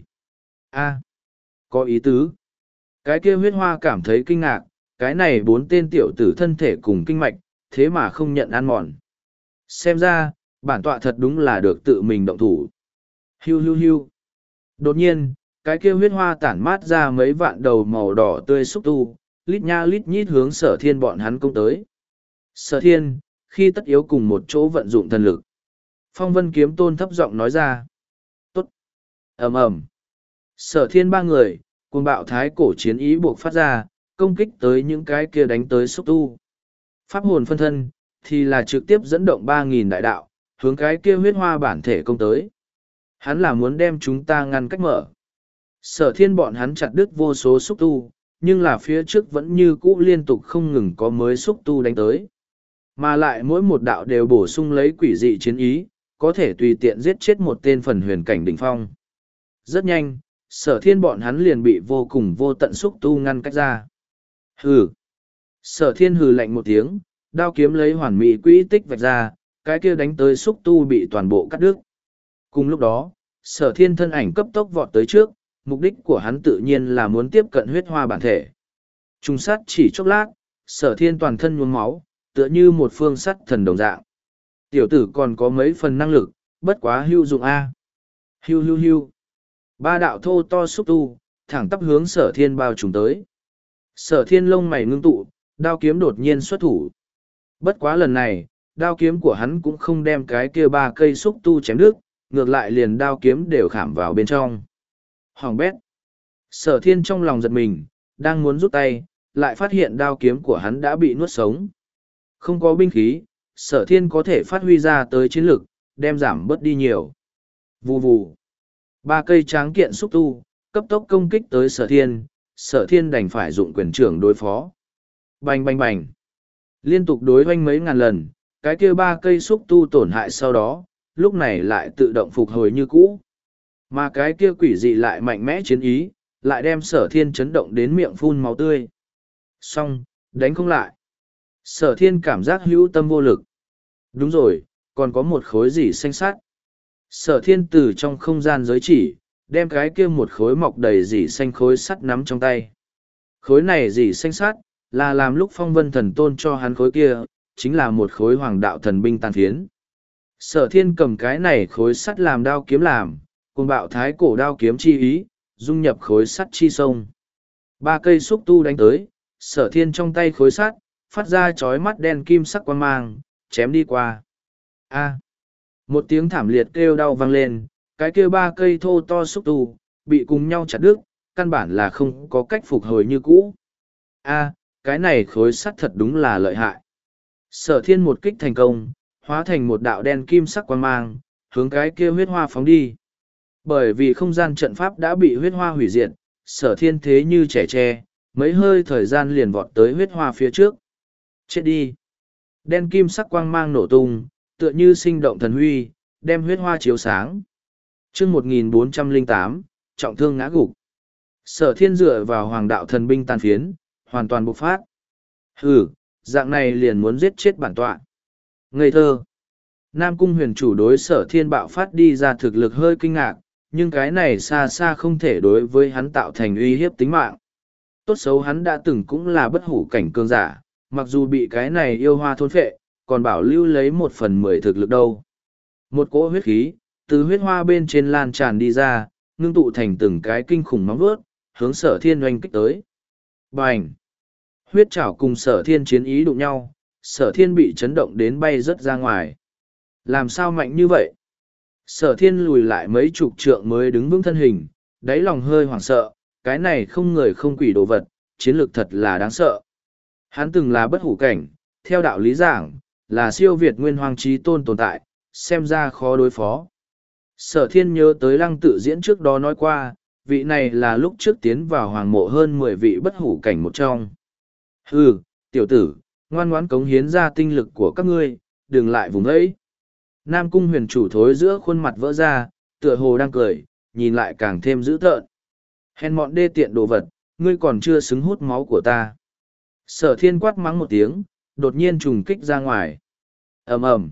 A. Có ý tứ. Cái kia huyết hoa cảm thấy kinh ngạc, cái này bốn tên tiểu tử thân thể cùng kinh mạch, thế mà không nhận ăn mòn. Xem ra, bản tọa thật đúng là được tự mình động thủ. Hiu hiu hiu. Đột nhiên, cái kia huyết hoa tản mát ra mấy vạn đầu màu đỏ tươi xúc tu, lít nha lít nhít hướng sở thiên bọn hắn công tới. Sở thiên, khi tất yếu cùng một chỗ vận dụng thần lực. Phong vân kiếm tôn thấp giọng nói ra. Tốt. ầm ầm. Sở thiên ba người, cuồng bạo thái cổ chiến ý buộc phát ra, công kích tới những cái kia đánh tới xúc tu. Pháp hồn phân thân, thì là trực tiếp dẫn động ba nghìn đại đạo, hướng cái kia huyết hoa bản thể công tới. Hắn là muốn đem chúng ta ngăn cách mở. Sở thiên bọn hắn chặt đứt vô số xúc tu, nhưng là phía trước vẫn như cũ liên tục không ngừng có mới xúc tu đánh tới. Mà lại mỗi một đạo đều bổ sung lấy quỷ dị chiến ý, có thể tùy tiện giết chết một tên phần huyền cảnh đỉnh phong. Rất nhanh, sở thiên bọn hắn liền bị vô cùng vô tận xúc tu ngăn cách ra. Hừ. Sở thiên hừ lạnh một tiếng, đao kiếm lấy hoàn mỹ quỹ tích vạch ra, cái kia đánh tới xúc tu bị toàn bộ cắt đứt. Cùng lúc đó, sở thiên thân ảnh cấp tốc vọt tới trước, mục đích của hắn tự nhiên là muốn tiếp cận huyết hoa bản thể. Trung sát chỉ chốc lát, sở thiên toàn thân nhuốm máu, tựa như một phương sắt thần đồng dạng. Tiểu tử còn có mấy phần năng lực, bất quá hưu dụng A. Hưu hưu hưu. Ba đạo thô to xúc tu, thẳng tắp hướng sở thiên bao trùm tới. Sở thiên lông mày ngưng tụ, đao kiếm đột nhiên xuất thủ. Bất quá lần này, đao kiếm của hắn cũng không đem cái kia ba cây xúc tu chém đứt, ngược lại liền đao kiếm đều khảm vào bên trong. Hoàng bét. Sở thiên trong lòng giật mình, đang muốn rút tay, lại phát hiện đao kiếm của hắn đã bị nuốt sống. Không có binh khí, sở thiên có thể phát huy ra tới chiến lực, đem giảm bớt đi nhiều. Vù vù. Ba cây tráng kiện xúc tu, cấp tốc công kích tới sở thiên, sở thiên đành phải dụng quyền trưởng đối phó. Bành bành bành. Liên tục đối hoanh mấy ngàn lần, cái kia ba cây xúc tu tổn hại sau đó, lúc này lại tự động phục hồi như cũ. Mà cái kia quỷ dị lại mạnh mẽ chiến ý, lại đem sở thiên chấn động đến miệng phun máu tươi. Xong, đánh không lại. Sở thiên cảm giác hữu tâm vô lực. Đúng rồi, còn có một khối gì xanh sắt. Sở thiên từ trong không gian giới chỉ, đem cái kia một khối mọc đầy dỉ xanh khối sắt nắm trong tay. Khối này dỉ xanh sắt, là làm lúc phong vân thần tôn cho hắn khối kia, chính là một khối hoàng đạo thần binh tàn phiến. Sở thiên cầm cái này khối sắt làm đao kiếm làm, cùng bạo thái cổ đao kiếm chi ý, dung nhập khối sắt chi sông. Ba cây xúc tu đánh tới, sở thiên trong tay khối sắt, phát ra chói mắt đen kim sắc quang mang, chém đi qua. A. Một tiếng thảm liệt kêu đau vang lên, cái kia ba cây thô to xúc tu, bị cùng nhau chặt đứt, căn bản là không có cách phục hồi như cũ. A, cái này khối sắt thật đúng là lợi hại. Sở thiên một kích thành công, hóa thành một đạo đen kim sắc quang mang, hướng cái kia huyết hoa phóng đi. Bởi vì không gian trận pháp đã bị huyết hoa hủy diệt, sở thiên thế như trẻ tre, mấy hơi thời gian liền vọt tới huyết hoa phía trước. Chết đi! Đen kim sắc quang mang nổ tung, tựa như sinh động thần huy, đem huyết hoa chiếu sáng. chương một nghìn bốn trăm lẻ tám, trọng thương ngã gục. Sở thiên dựa vào hoàng đạo thần binh tàn phiến, hoàn toàn bộc phát. Hừ, dạng này liền muốn giết chết bản tọa. Ngây thơ. Nam cung huyền chủ đối sở thiên bạo phát đi ra thực lực hơi kinh ngạc, nhưng cái này xa xa không thể đối với hắn tạo thành uy hiếp tính mạng. Tốt xấu hắn đã từng cũng là bất hủ cảnh cường giả, mặc dù bị cái này yêu hoa thôn phệ, còn bảo lưu lấy một phần mười thực lực đâu. Một cỗ huyết khí, từ huyết hoa bên trên lan tràn đi ra, ngưng tụ thành từng cái kinh khủng móng vuốt, hướng sở thiên oanh kích tới. Bành! Huyết chảo cùng sở thiên chiến ý đụng nhau, sở thiên bị chấn động đến bay rớt ra ngoài. Làm sao mạnh như vậy? Sở thiên lùi lại mấy chục trượng mới đứng vững thân hình, đáy lòng hơi hoảng sợ, cái này không người không quỷ đồ vật, chiến lược thật là đáng sợ. Hắn từng là bất hủ cảnh, theo đạo lý giảng, là siêu việt nguyên hoàng trí tôn tồn tại, xem ra khó đối phó. Sở thiên nhớ tới lăng tự diễn trước đó nói qua, vị này là lúc trước tiến vào hoàng mộ hơn mười vị bất hủ cảnh một trong. Hừ, tiểu tử, ngoan ngoãn cống hiến ra tinh lực của các ngươi, đừng lại vùng ấy. Nam cung huyền chủ thối giữa khuôn mặt vỡ ra, tựa hồ đang cười, nhìn lại càng thêm dữ tợn. Hèn mọn đê tiện đồ vật, ngươi còn chưa xứng hút máu của ta. Sở thiên quát mắng một tiếng, đột nhiên trùng kích ra ngoài. ầm ầm,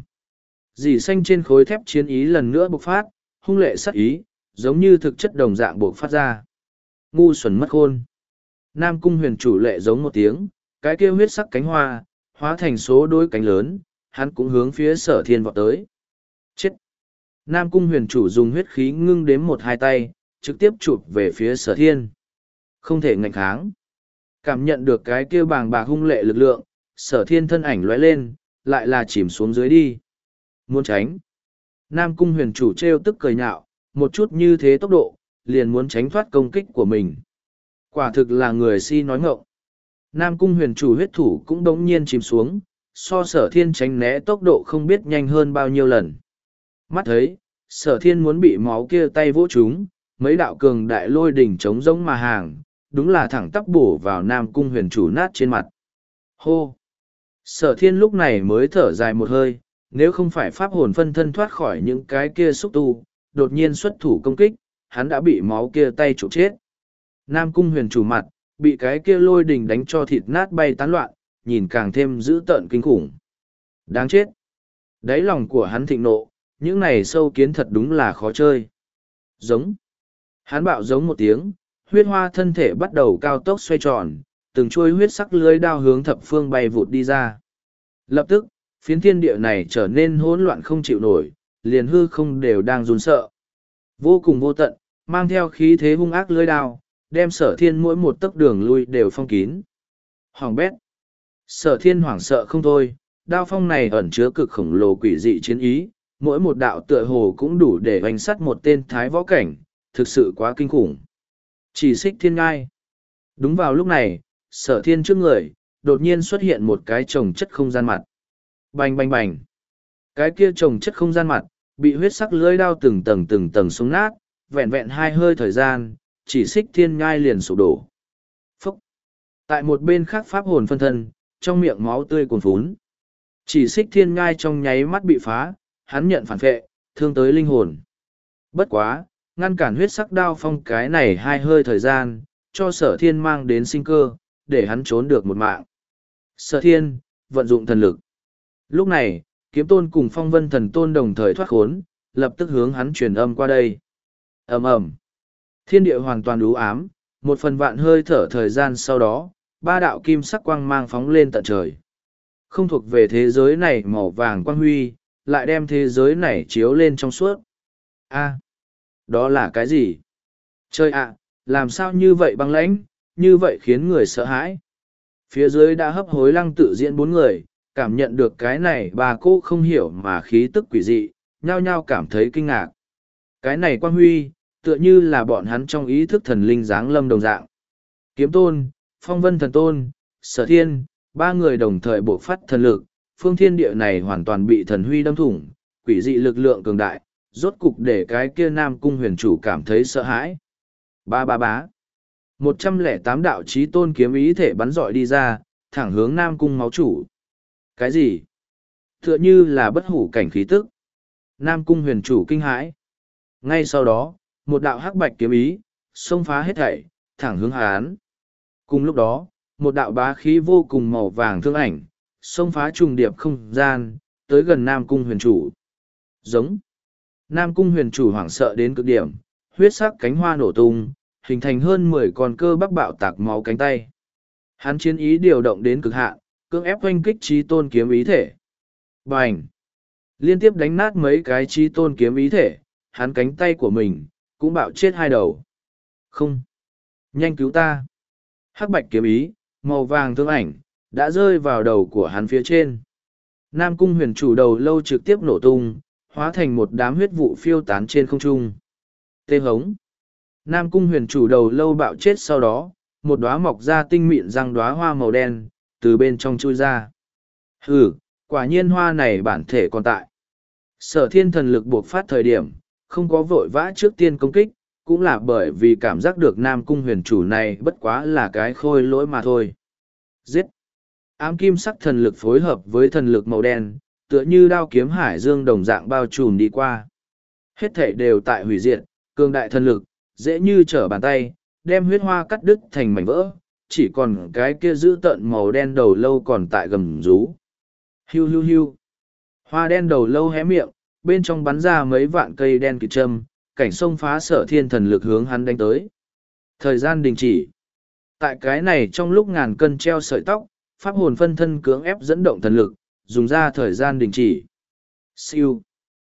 dì xanh trên khối thép chiến ý lần nữa bộc phát, hung lệ sắc ý, giống như thực chất đồng dạng bộc phát ra. Ngu xuẩn mất khôn. Nam cung huyền chủ lệ giống một tiếng, cái kia huyết sắc cánh hoa, hóa thành số đôi cánh lớn, hắn cũng hướng phía sở thiên vọt tới. Chết! Nam cung huyền chủ dùng huyết khí ngưng đếm một hai tay, trực tiếp chụp về phía sở thiên. Không thể ngạnh kháng. Cảm nhận được cái kia bàng bạc hung lệ lực lượng, sở thiên thân ảnh lóe lên, lại là chìm xuống dưới đi. Muốn tránh. Nam cung huyền chủ trêu tức cười nhạo, một chút như thế tốc độ, liền muốn tránh thoát công kích của mình. Quả thực là người si nói ngọng. Nam cung huyền chủ huyết thủ cũng đống nhiên chìm xuống, so sở thiên tránh né tốc độ không biết nhanh hơn bao nhiêu lần. Mắt thấy, sở thiên muốn bị máu kia tay vỗ trúng, mấy đạo cường đại lôi đỉnh trống rỗng mà hàng, đúng là thẳng tắp bổ vào Nam cung huyền chủ nát trên mặt. Hô! Sở thiên lúc này mới thở dài một hơi, nếu không phải pháp hồn phân thân thoát khỏi những cái kia xúc tu, đột nhiên xuất thủ công kích, hắn đã bị máu kia tay trục chết. Nam cung huyền chủ mặt, bị cái kia lôi đình đánh cho thịt nát bay tán loạn, nhìn càng thêm dữ tợn kinh khủng. Đáng chết! Đáy lòng của hắn thịnh nộ, những này sâu kiến thật đúng là khó chơi. Giống! Hắn bạo giống một tiếng, huyết hoa thân thể bắt đầu cao tốc xoay tròn, từng chuôi huyết sắc lưới đao hướng thập phương bay vụt đi ra. Lập tức, phiến thiên địa này trở nên hỗn loạn không chịu nổi, liền hư không đều đang run sợ. Vô cùng vô tận, mang theo khí thế hung ác lưới đao, đem sở thiên mỗi một tấc đường lui đều phong kín. Hoàng bét. Sở thiên hoảng sợ không thôi, đao phong này ẩn chứa cực khổng lồ quỷ dị chiến ý, mỗi một đạo tựa hồ cũng đủ để hoành sắt một tên thái võ cảnh, thực sự quá kinh khủng. Chỉ xích thiên ngai. Đúng vào lúc này, sở thiên trước người, đột nhiên xuất hiện một cái trồng chất không gian mặt. Bành bành bành. Cái kia trồng chất không gian mặt, bị huyết sắc lưỡi đao từng tầng từng tầng xuống nát, vẹn vẹn hai hơi thời gian, chỉ xích thiên ngai liền sụp đổ. Phúc. Tại một bên khác pháp hồn phân thân, trong miệng máu tươi cuồn phún. Chỉ xích thiên ngai trong nháy mắt bị phá, hắn nhận phản vệ, thương tới linh hồn. Bất quá, ngăn cản huyết sắc đao phong cái này hai hơi thời gian, cho sở thiên mang đến sinh cơ, để hắn trốn được một mạng. Sở thiên, vận dụng thần lực. Lúc này, kiếm tôn cùng phong vân thần tôn đồng thời thoát khốn, lập tức hướng hắn truyền âm qua đây. Ầm ầm, thiên địa hoàn toàn u ám, một phần vạn hơi thở thời gian sau đó, ba đạo kim sắc quang mang phóng lên tận trời. Không thuộc về thế giới này màu vàng quang huy, lại đem thế giới này chiếu lên trong suốt. A, đó là cái gì? Trời ạ, làm sao như vậy băng lãnh, như vậy khiến người sợ hãi. Phía dưới đã hấp hối lăng tự diễn bốn người, cảm nhận được cái này bà cô không hiểu mà khí tức quỷ dị, nhao nhao cảm thấy kinh ngạc. Cái này quang huy, tựa như là bọn hắn trong ý thức thần linh dáng lâm đồng dạng. Kiếm tôn, phong vân thần tôn, sở thiên, ba người đồng thời bộc phát thần lực, phương thiên địa này hoàn toàn bị thần huy đâm thủng, quỷ dị lực lượng cường đại, rốt cục để cái kia nam cung huyền chủ cảm thấy sợ hãi. Ba ba bá. một trăm lẻ tám đạo chí tôn kiếm ý thể bắn dọi đi ra, thẳng hướng nam cung máu chủ. Cái gì? Tựa như là bất hủ cảnh khí tức. Nam cung huyền chủ kinh hãi. Ngay sau đó, một đạo hắc bạch kiếm ý, xông phá hết thảy, thẳng hướng hắn. Cùng lúc đó, một đạo bá khí vô cùng màu vàng thương ảnh, xông phá trùng điệp không gian, tới gần Nam cung huyền chủ. Giống. Nam cung huyền chủ hoảng sợ đến cực điểm, huyết sắc cánh hoa nổ tung, hình thành hơn mười con cơ bắp bạo tạc máu cánh tay. Hắn chiến ý điều động đến cực hạn, cưỡng ép oanh kích chí tôn kiếm ý thể. Bành! Liên tiếp đánh nát mấy cái chí tôn kiếm ý thể, hắn cánh tay của mình, cũng bạo chết hai đầu. Không! Nhanh cứu ta! Hắc bạch kiếm ý, màu vàng thương ảnh, đã rơi vào đầu của hắn phía trên. Nam cung huyền chủ đầu lâu trực tiếp nổ tung, hóa thành một đám huyết vụ phiêu tán trên không trung. Tê hống! Nam cung huyền chủ đầu lâu bạo chết sau đó, một đóa mọc ra tinh mịn răng đóa hoa màu đen, từ bên trong chui ra. Hừ, quả nhiên hoa này bản thể còn tại. Sở thiên thần lực buộc phát thời điểm, không có vội vã trước tiên công kích, cũng là bởi vì cảm giác được nam cung huyền chủ này bất quá là cái khôi lỗi mà thôi. Giết! Ám kim sắc thần lực phối hợp với thần lực màu đen, tựa như đao kiếm hải dương đồng dạng bao trùm đi qua. Hết thể đều tại hủy diệt, cường đại thần lực, dễ như trở bàn tay, đem huyết hoa cắt đứt thành mảnh vỡ, chỉ còn cái kia giữ tợn màu đen đầu lâu còn tại gầm rú. Hiu hiu hiu. Hoa đen đầu lâu hé miệng, bên trong bắn ra mấy vạn cây đen kịt châm, cảnh sông phá sở thiên thần lực hướng hắn đánh tới. Thời gian đình chỉ. Tại cái này trong lúc ngàn cân treo sợi tóc, pháp hồn phân thân cưỡng ép dẫn động thần lực, dùng ra thời gian đình chỉ. Siêu.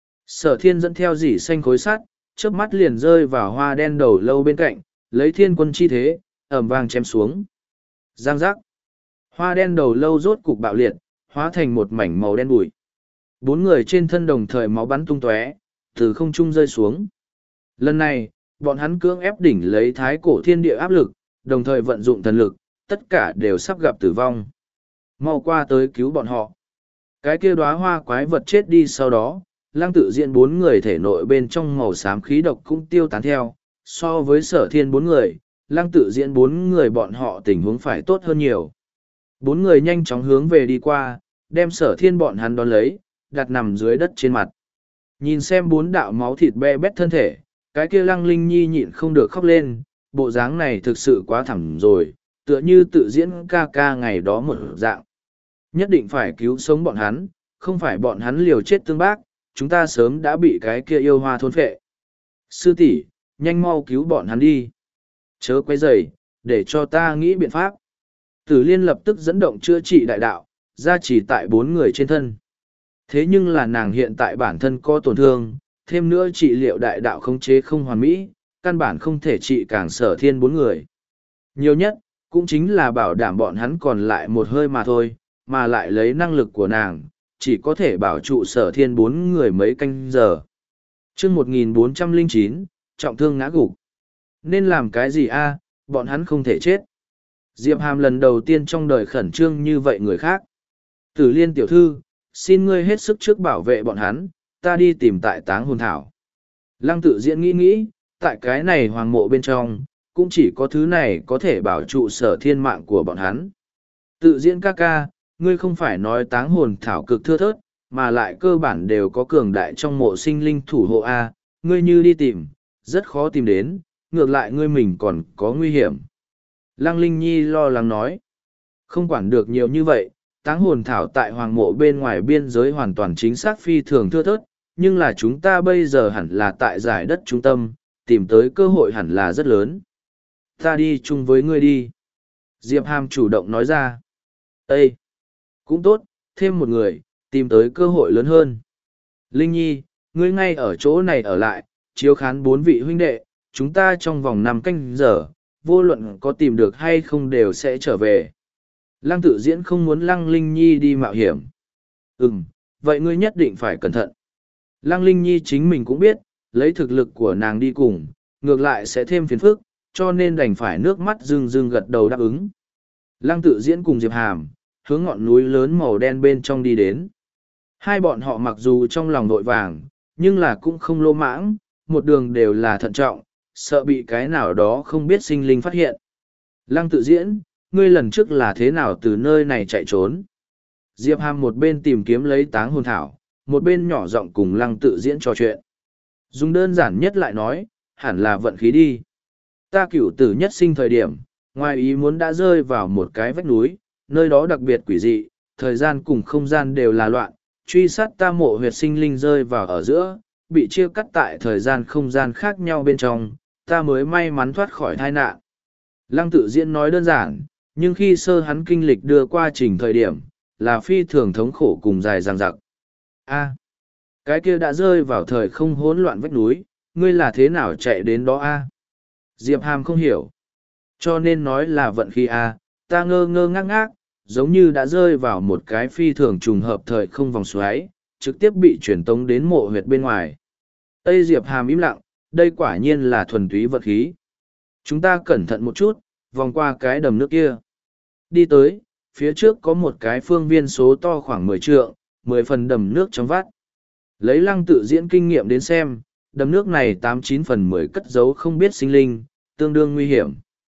Sở thiên dẫn theo dỉ xanh khối sắt, chớp mắt liền rơi vào hoa đen đầu lâu bên cạnh, lấy thiên quân chi thế, ẩm vang chém xuống. Giang giác. Hoa đen đầu lâu rốt cục bạo liệt, hóa thành một mảnh màu đen bụi. Bốn người trên thân đồng thời máu bắn tung tóe, từ không trung rơi xuống. Lần này, bọn hắn cưỡng ép đỉnh lấy thái cổ thiên địa áp lực, đồng thời vận dụng thần lực, tất cả đều sắp gặp tử vong. Mau qua tới cứu bọn họ. Cái kia đóa hoa quái vật chết đi sau đó, Lăng Tự Diễn bốn người thể nội bên trong màu xám khí độc cũng tiêu tán theo. So với sở thiên bốn người, Lăng Tự Diễn bốn người bọn họ tình huống phải tốt hơn nhiều. Bốn người nhanh chóng hướng về đi qua, đem sở thiên bọn hắn đón lấy, đặt nằm dưới đất trên mặt. Nhìn xem bốn đạo máu thịt be bét thân thể, cái kia Lăng Linh Nhi nhịn không được khóc lên, bộ dáng này thực sự quá thẳng rồi, tựa như tự diễn ca ca ngày đó một dạng. Nhất định phải cứu sống bọn hắn, không phải bọn hắn liều chết tương bác, chúng ta sớm đã bị cái kia yêu hoa thôn phệ. Sư tỷ, nhanh mau cứu bọn hắn đi. Chớ quấy rầy, để cho ta nghĩ biện pháp. Tử Liên lập tức dẫn động chữa trị đại đạo, gia trì tại bốn người trên thân. Thế nhưng là nàng hiện tại bản thân có tổn thương, thêm nữa trị liệu đại đạo khống chế không hoàn mỹ, căn bản không thể trị càng sở thiên bốn người. Nhiều nhất, cũng chính là bảo đảm bọn hắn còn lại một hơi mà thôi, mà lại lấy năng lực của nàng, chỉ có thể bảo trụ sở thiên bốn người mấy canh giờ. chương một nghìn bốn trăm lẻ chín, trọng thương ngã gục. Nên làm cái gì a? Bọn hắn không thể chết. Diệp Hàm lần đầu tiên trong đời khẩn trương như vậy người khác. Tử Liên tiểu thư, xin ngươi hết sức trước bảo vệ bọn hắn, ta đi tìm tại táng hồn thảo. Lăng Tự Diễn nghĩ nghĩ, tại cái này hoàng mộ bên trong, cũng chỉ có thứ này có thể bảo trụ sở thiên mạng của bọn hắn. Tự Diễn ca ca, ngươi không phải nói táng hồn thảo cực thưa thớt, mà lại cơ bản đều có cường đại trong mộ sinh linh thủ hộ A, ngươi như đi tìm, rất khó tìm đến, ngược lại ngươi mình còn có nguy hiểm. Lăng Linh Nhi lo lắng nói, không quản được nhiều như vậy, táng hồn thảo tại hoàng mộ bên ngoài biên giới hoàn toàn chính xác phi thường thưa thớt, nhưng là chúng ta bây giờ hẳn là tại giải đất trung tâm, tìm tới cơ hội hẳn là rất lớn. Ta đi chung với ngươi đi. Diệp Hàm chủ động nói ra. Ê! Cũng tốt, thêm một người, tìm tới cơ hội lớn hơn. Linh Nhi, ngươi ngay ở chỗ này ở lại, chiếu khán bốn vị huynh đệ, chúng ta trong vòng năm canh giờ, vô luận có tìm được hay không đều sẽ trở về. Lăng Tự Diễn không muốn Lăng Linh Nhi đi mạo hiểm. Ừm, vậy ngươi nhất định phải cẩn thận. Lăng Linh Nhi chính mình cũng biết, lấy thực lực của nàng đi cùng, ngược lại sẽ thêm phiền phức, cho nên đành phải nước mắt rưng rưng gật đầu đáp ứng. Lăng Tự Diễn cùng Diệp Hàm, hướng ngọn núi lớn màu đen bên trong đi đến. Hai bọn họ mặc dù trong lòng vội vàng, nhưng là cũng không lô mãng, một đường đều là thận trọng, sợ bị cái nào đó không biết sinh linh phát hiện. Lăng Tự Diễn, ngươi lần trước là thế nào từ nơi này chạy trốn? Diệp Hàm một bên tìm kiếm lấy táng hồn thảo, một bên nhỏ giọng cùng Lăng Tự Diễn trò chuyện. Dùng đơn giản nhất lại nói, hẳn là vận khí đi. Ta cửu tử nhất sinh thời điểm, ngoài ý muốn đã rơi vào một cái vách núi, nơi đó đặc biệt quỷ dị, thời gian cùng không gian đều là loạn, truy sát ta mộ huyệt sinh linh rơi vào ở giữa, bị chia cắt tại thời gian không gian khác nhau bên trong, ta mới may mắn thoát khỏi tai nạn. Lăng Tự Diễn nói đơn giản, nhưng khi sơ hắn kinh lịch đưa qua trình thời điểm, là phi thường thống khổ cùng dài dằng dặc. A, cái kia đã rơi vào thời không hỗn loạn vách núi, ngươi là thế nào chạy đến đó a? Diệp Hàm không hiểu. Cho nên nói là vận khí a, ta ngơ ngơ ngác ngác, giống như đã rơi vào một cái phi thường trùng hợp thời không vòng xoáy, trực tiếp bị truyền tống đến mộ huyệt bên ngoài. Tây Diệp Hàm im lặng, đây quả nhiên là thuần túy vận khí. Chúng ta cẩn thận một chút, vòng qua cái đầm nước kia. Đi tới, phía trước có một cái phương viên số to khoảng mười trượng, mười phần đầm nước trong vắt. Lấy Lăng Tự Diễn kinh nghiệm đến xem, đầm nước này tám chín phần mười cất giấu không biết sinh linh, tương đương nguy hiểm.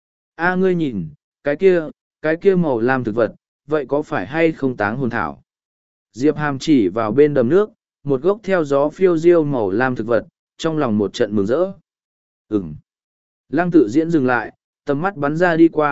A ngươi nhìn, cái kia, cái kia màu lam thực vật, vậy có phải hay không táng hồn thảo? Diệp Hàm chỉ vào bên đầm nước, một gốc theo gió phiêu diêu màu lam thực vật, trong lòng một trận mừng rỡ. Ừm. Lăng Tự Diễn dừng lại, tầm mắt bắn ra đi qua,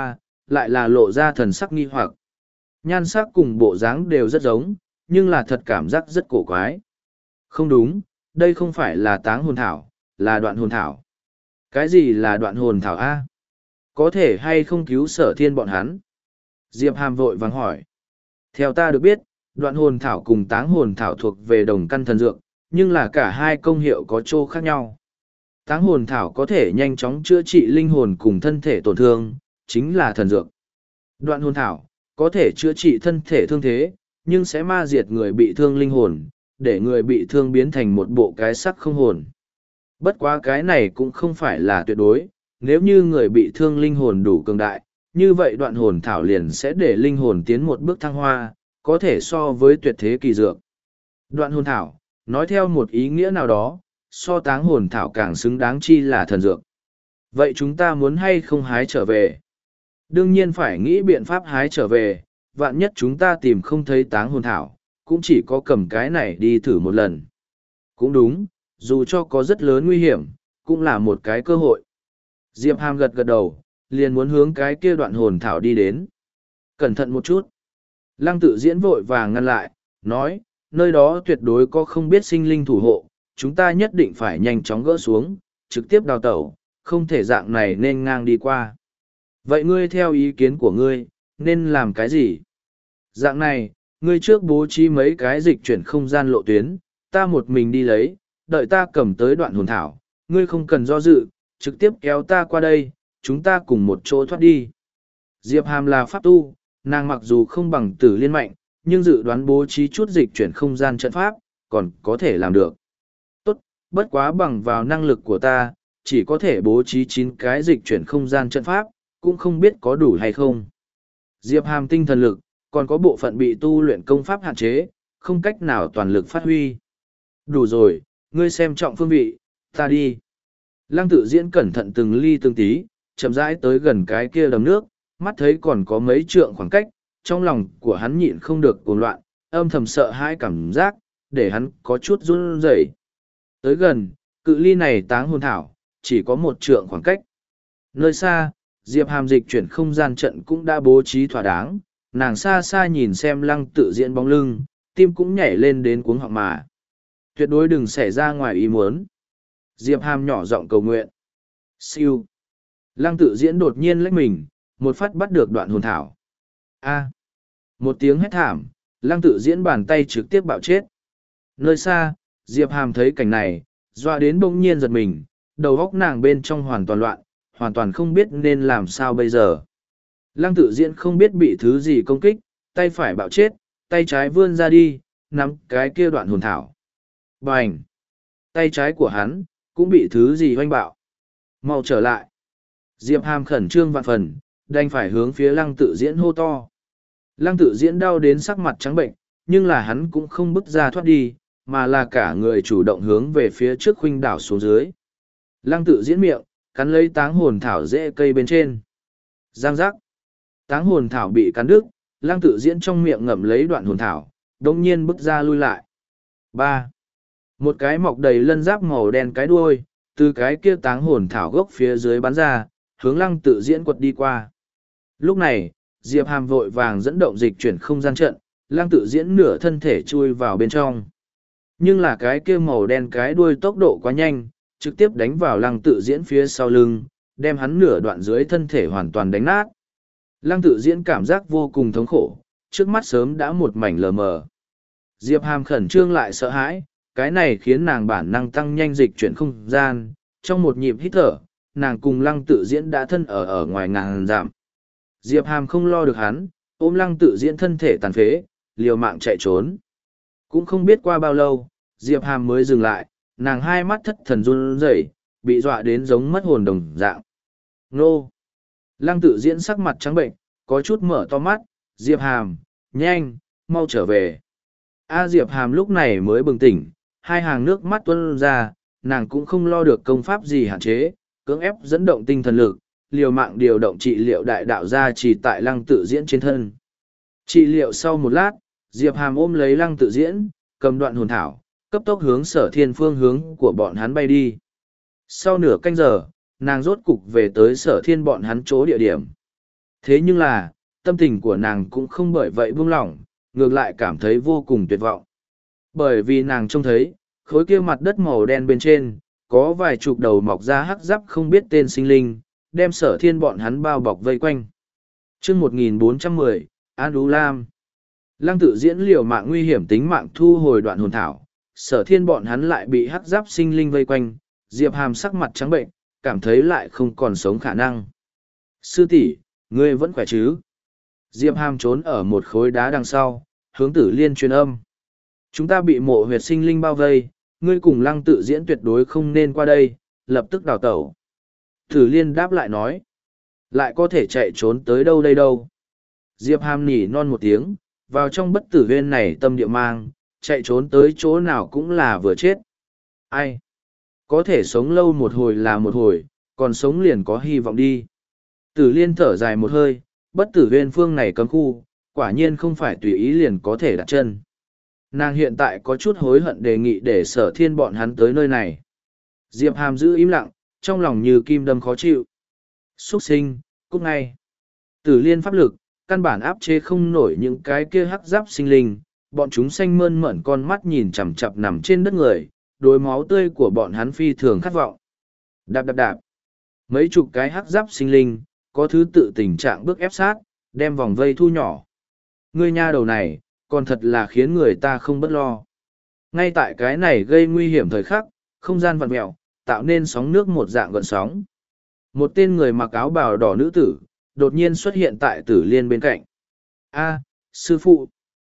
lại là lộ ra thần sắc nghi hoặc. Nhan sắc cùng bộ dáng đều rất giống, nhưng là thật cảm giác rất cổ quái. Không đúng, đây không phải là táng hồn thảo, là đoạn hồn thảo. Cái gì là đoạn hồn thảo A? Có thể hay không cứu sở thiên bọn hắn? Diệp Hàm vội vàng hỏi. Theo ta được biết, đoạn hồn thảo cùng táng hồn thảo thuộc về đồng căn thần dược, nhưng là cả hai công hiệu có chỗ khác nhau. Táng hồn thảo có thể nhanh chóng chữa trị linh hồn cùng thân thể tổn thương, chính là thần dược. Đoạn hồn thảo có thể chữa trị thân thể thương thế, nhưng sẽ ma diệt người bị thương linh hồn, để người bị thương biến thành một bộ cái sắc không hồn. Bất quá cái này cũng không phải là tuyệt đối, nếu như người bị thương linh hồn đủ cường đại, như vậy đoạn hồn thảo liền sẽ để linh hồn tiến một bước thăng hoa, có thể so với tuyệt thế kỳ dược. Đoạn hồn thảo, nói theo một ý nghĩa nào đó, so táng hồn thảo càng xứng đáng chi là thần dược. Vậy chúng ta muốn hay không hái trở về? Đương nhiên phải nghĩ biện pháp hái trở về, vạn nhất chúng ta tìm không thấy táng hồn thảo, cũng chỉ có cầm cái này đi thử một lần. Cũng đúng, dù cho có rất lớn nguy hiểm, cũng là một cái cơ hội. Diệp Hàm gật gật đầu, liền muốn hướng cái kia đoạn hồn thảo đi đến. Cẩn thận một chút. Lăng Tự Diễn vội vàng ngăn lại, nói, nơi đó tuyệt đối có không biết sinh linh thủ hộ, chúng ta nhất định phải nhanh chóng gỡ xuống, trực tiếp đào tẩu, không thể dạng này nên ngang đi qua. Vậy ngươi theo ý kiến của ngươi, nên làm cái gì? Dạng này, ngươi trước bố trí mấy cái dịch chuyển không gian lộ tuyến, ta một mình đi lấy, đợi ta cầm tới đoạn hồn thảo, ngươi không cần do dự, trực tiếp kéo ta qua đây, chúng ta cùng một chỗ thoát đi. Diệp Hàm là pháp tu, nàng mặc dù không bằng Tử Liên mạnh, nhưng dự đoán bố trí chút dịch chuyển không gian trận pháp, còn có thể làm được. Tốt, bất quá bằng vào năng lực của ta, chỉ có thể bố trí chín cái dịch chuyển không gian trận pháp, cũng không biết có đủ hay không. Diệp Hàm tinh thần lực, còn có bộ phận bị tu luyện công pháp hạn chế, không cách nào toàn lực phát huy. Đủ rồi, ngươi xem trọng phương vị, ta đi. Lăng Tự Diễn cẩn thận từng ly từng tí, chậm rãi tới gần cái kia đầm nước, mắt thấy còn có mấy trượng khoảng cách, trong lòng của hắn nhịn không được cuồng loạn, âm thầm sợ hãi cảm giác, để hắn có chút run rẩy. Tới gần, cự ly này táng hồn thảo, chỉ có một trượng khoảng cách. Nơi xa, Diệp Hàm dịch chuyển không gian trận cũng đã bố trí thỏa đáng, nàng xa xa nhìn xem Lăng Tự Diễn bóng lưng, tim cũng nhảy lên đến cuống họng mà. Tuyệt đối đừng xảy ra ngoài ý muốn. Diệp Hàm nhỏ giọng cầu nguyện. Siêu. Lăng Tự Diễn đột nhiên lách mình, một phát bắt được đoạn hồn thảo. A. Một tiếng hét thảm, Lăng Tự Diễn bàn tay trực tiếp bạo chết. Nơi xa, Diệp Hàm thấy cảnh này, doa đến bỗng nhiên giật mình, đầu óc nàng bên trong hoàn toàn loạn, hoàn toàn không biết nên làm sao bây giờ. Lăng Tự Diễn không biết bị thứ gì công kích, tay phải bạo chết, tay trái vươn ra đi, nắm cái kia đoạn hồn thảo. Bành! Tay trái của hắn, cũng bị thứ gì hoanh bạo. Mau trở lại. Diệp Hàm khẩn trương vạn phần, đành phải hướng phía Lăng Tự Diễn hô to. Lăng Tự Diễn đau đến sắc mặt trắng bệnh, nhưng là hắn cũng không bứt ra thoát đi, mà là cả người chủ động hướng về phía trước khuynh đảo xuống dưới. Lăng Tự Diễn miệng, cắn lấy táng hồn thảo rễ cây bên trên. Giang giác. Táng hồn thảo bị cắn đứt, Lăng Tự Diễn trong miệng ngậm lấy đoạn hồn thảo, đồng nhiên bứt ra lui lại. Ba. Một cái mọc đầy lân giáp màu đen cái đuôi, từ cái kia táng hồn thảo gốc phía dưới bắn ra, hướng Lăng Tự Diễn quật đi qua. Lúc này, Diệp Hàm vội vàng dẫn động dịch chuyển không gian trận, Lăng Tự Diễn nửa thân thể chui vào bên trong. Nhưng là cái kia màu đen cái đuôi tốc độ quá nhanh, trực tiếp đánh vào Lăng Tự Diễn phía sau lưng, đem hắn nửa đoạn dưới thân thể hoàn toàn đánh nát. Lăng Tự Diễn cảm giác vô cùng thống khổ, trước mắt sớm đã một mảnh lờ mờ. Diệp Hàm khẩn trương lại sợ hãi, cái này khiến nàng bản năng tăng nhanh dịch chuyển không gian, trong một nhịp hít thở, nàng cùng Lăng Tự Diễn đã thân ở ở ngoài ngàn dặm. Diệp Hàm không lo được hắn, ôm Lăng Tự Diễn thân thể tàn phế, liều mạng chạy trốn. Cũng không biết qua bao lâu, Diệp Hàm mới dừng lại, nàng hai mắt thất thần run rẩy, bị dọa đến giống mất hồn đồng dạng. Nô! Lăng Tự Diễn sắc mặt trắng bệnh, có chút mở to mắt, Diệp Hàm, nhanh, mau trở về. A Diệp Hàm lúc này mới bừng tỉnh, hai hàng nước mắt tuôn ra, nàng cũng không lo được công pháp gì hạn chế, cưỡng ép dẫn động tinh thần lực, liều mạng điều động trị liệu đại đạo ra chỉ tại Lăng Tự Diễn trên thân. Trị liệu sau một lát, Diệp Hàm ôm lấy Lăng Tự Diễn, cầm đoạn hồn thảo, cấp tốc hướng Sở Thiên phương hướng của bọn hắn bay đi. Sau nửa canh giờ, nàng rốt cục về tới Sở Thiên bọn hắn chỗ địa điểm. Thế nhưng là, tâm tình của nàng cũng không bởi vậy buông lỏng, ngược lại cảm thấy vô cùng tuyệt vọng. Bởi vì nàng trông thấy, khối kia mặt đất màu đen bên trên, có vài chục đầu mọc ra hắc giáp không biết tên sinh linh, đem Sở Thiên bọn hắn bao bọc vây quanh. Chương một nghìn bốn trăm mười, An Đú Lam. Lăng Tự Diễn liều mạng nguy hiểm tính mạng thu hồi đoạn hồn thảo, Sở Thiên bọn hắn lại bị hắc giáp sinh linh vây quanh, Diệp Hàm sắc mặt trắng bệnh, cảm thấy lại không còn sống khả năng. Sư tỷ, ngươi vẫn khỏe chứ? Diệp Hàm trốn ở một khối đá đằng sau, hướng Tử Liên truyền âm. Chúng ta bị mộ huyệt sinh linh bao vây, ngươi cùng Lăng Tự Diễn tuyệt đối không nên qua đây, lập tức đào tẩu. Tử Liên đáp lại nói. Lại có thể chạy trốn tới đâu đây đâu? Diệp Hàm nỉ non một tiếng, vào trong bất tử viên này tâm địa mang, chạy trốn tới chỗ nào cũng là vừa chết. Ai? Có thể sống lâu một hồi là một hồi, còn sống liền có hy vọng đi. Tử Liên thở dài một hơi, bất tử viên phương này cấm khu, quả nhiên không phải tùy ý liền có thể đặt chân. Nàng hiện tại có chút hối hận đề nghị để Sở Thiên bọn hắn tới nơi này. Diệp Hàm giữ im lặng, trong lòng như kim đâm khó chịu. Xuất sinh, cút ngay. Tử Liên pháp lực, căn bản áp chế không nổi những cái kia hắc giáp sinh linh, bọn chúng xanh mơn mởn con mắt nhìn chằm chằm nằm trên đất người, đôi máu tươi của bọn hắn phi thường khát vọng. Đạp đạp đạp. Mấy chục cái hắc giáp sinh linh, có thứ tự tình trạng bước ép sát, đem vòng vây thu nhỏ. Ngươi nha đầu này, còn thật là khiến người ta không bất lo. Ngay tại cái này gây nguy hiểm thời khắc, không gian vặn mẹo, tạo nên sóng nước một dạng gợn sóng. Một tên người mặc áo bào đỏ nữ tử, đột nhiên xuất hiện tại Tử Liên bên cạnh. A, sư phụ.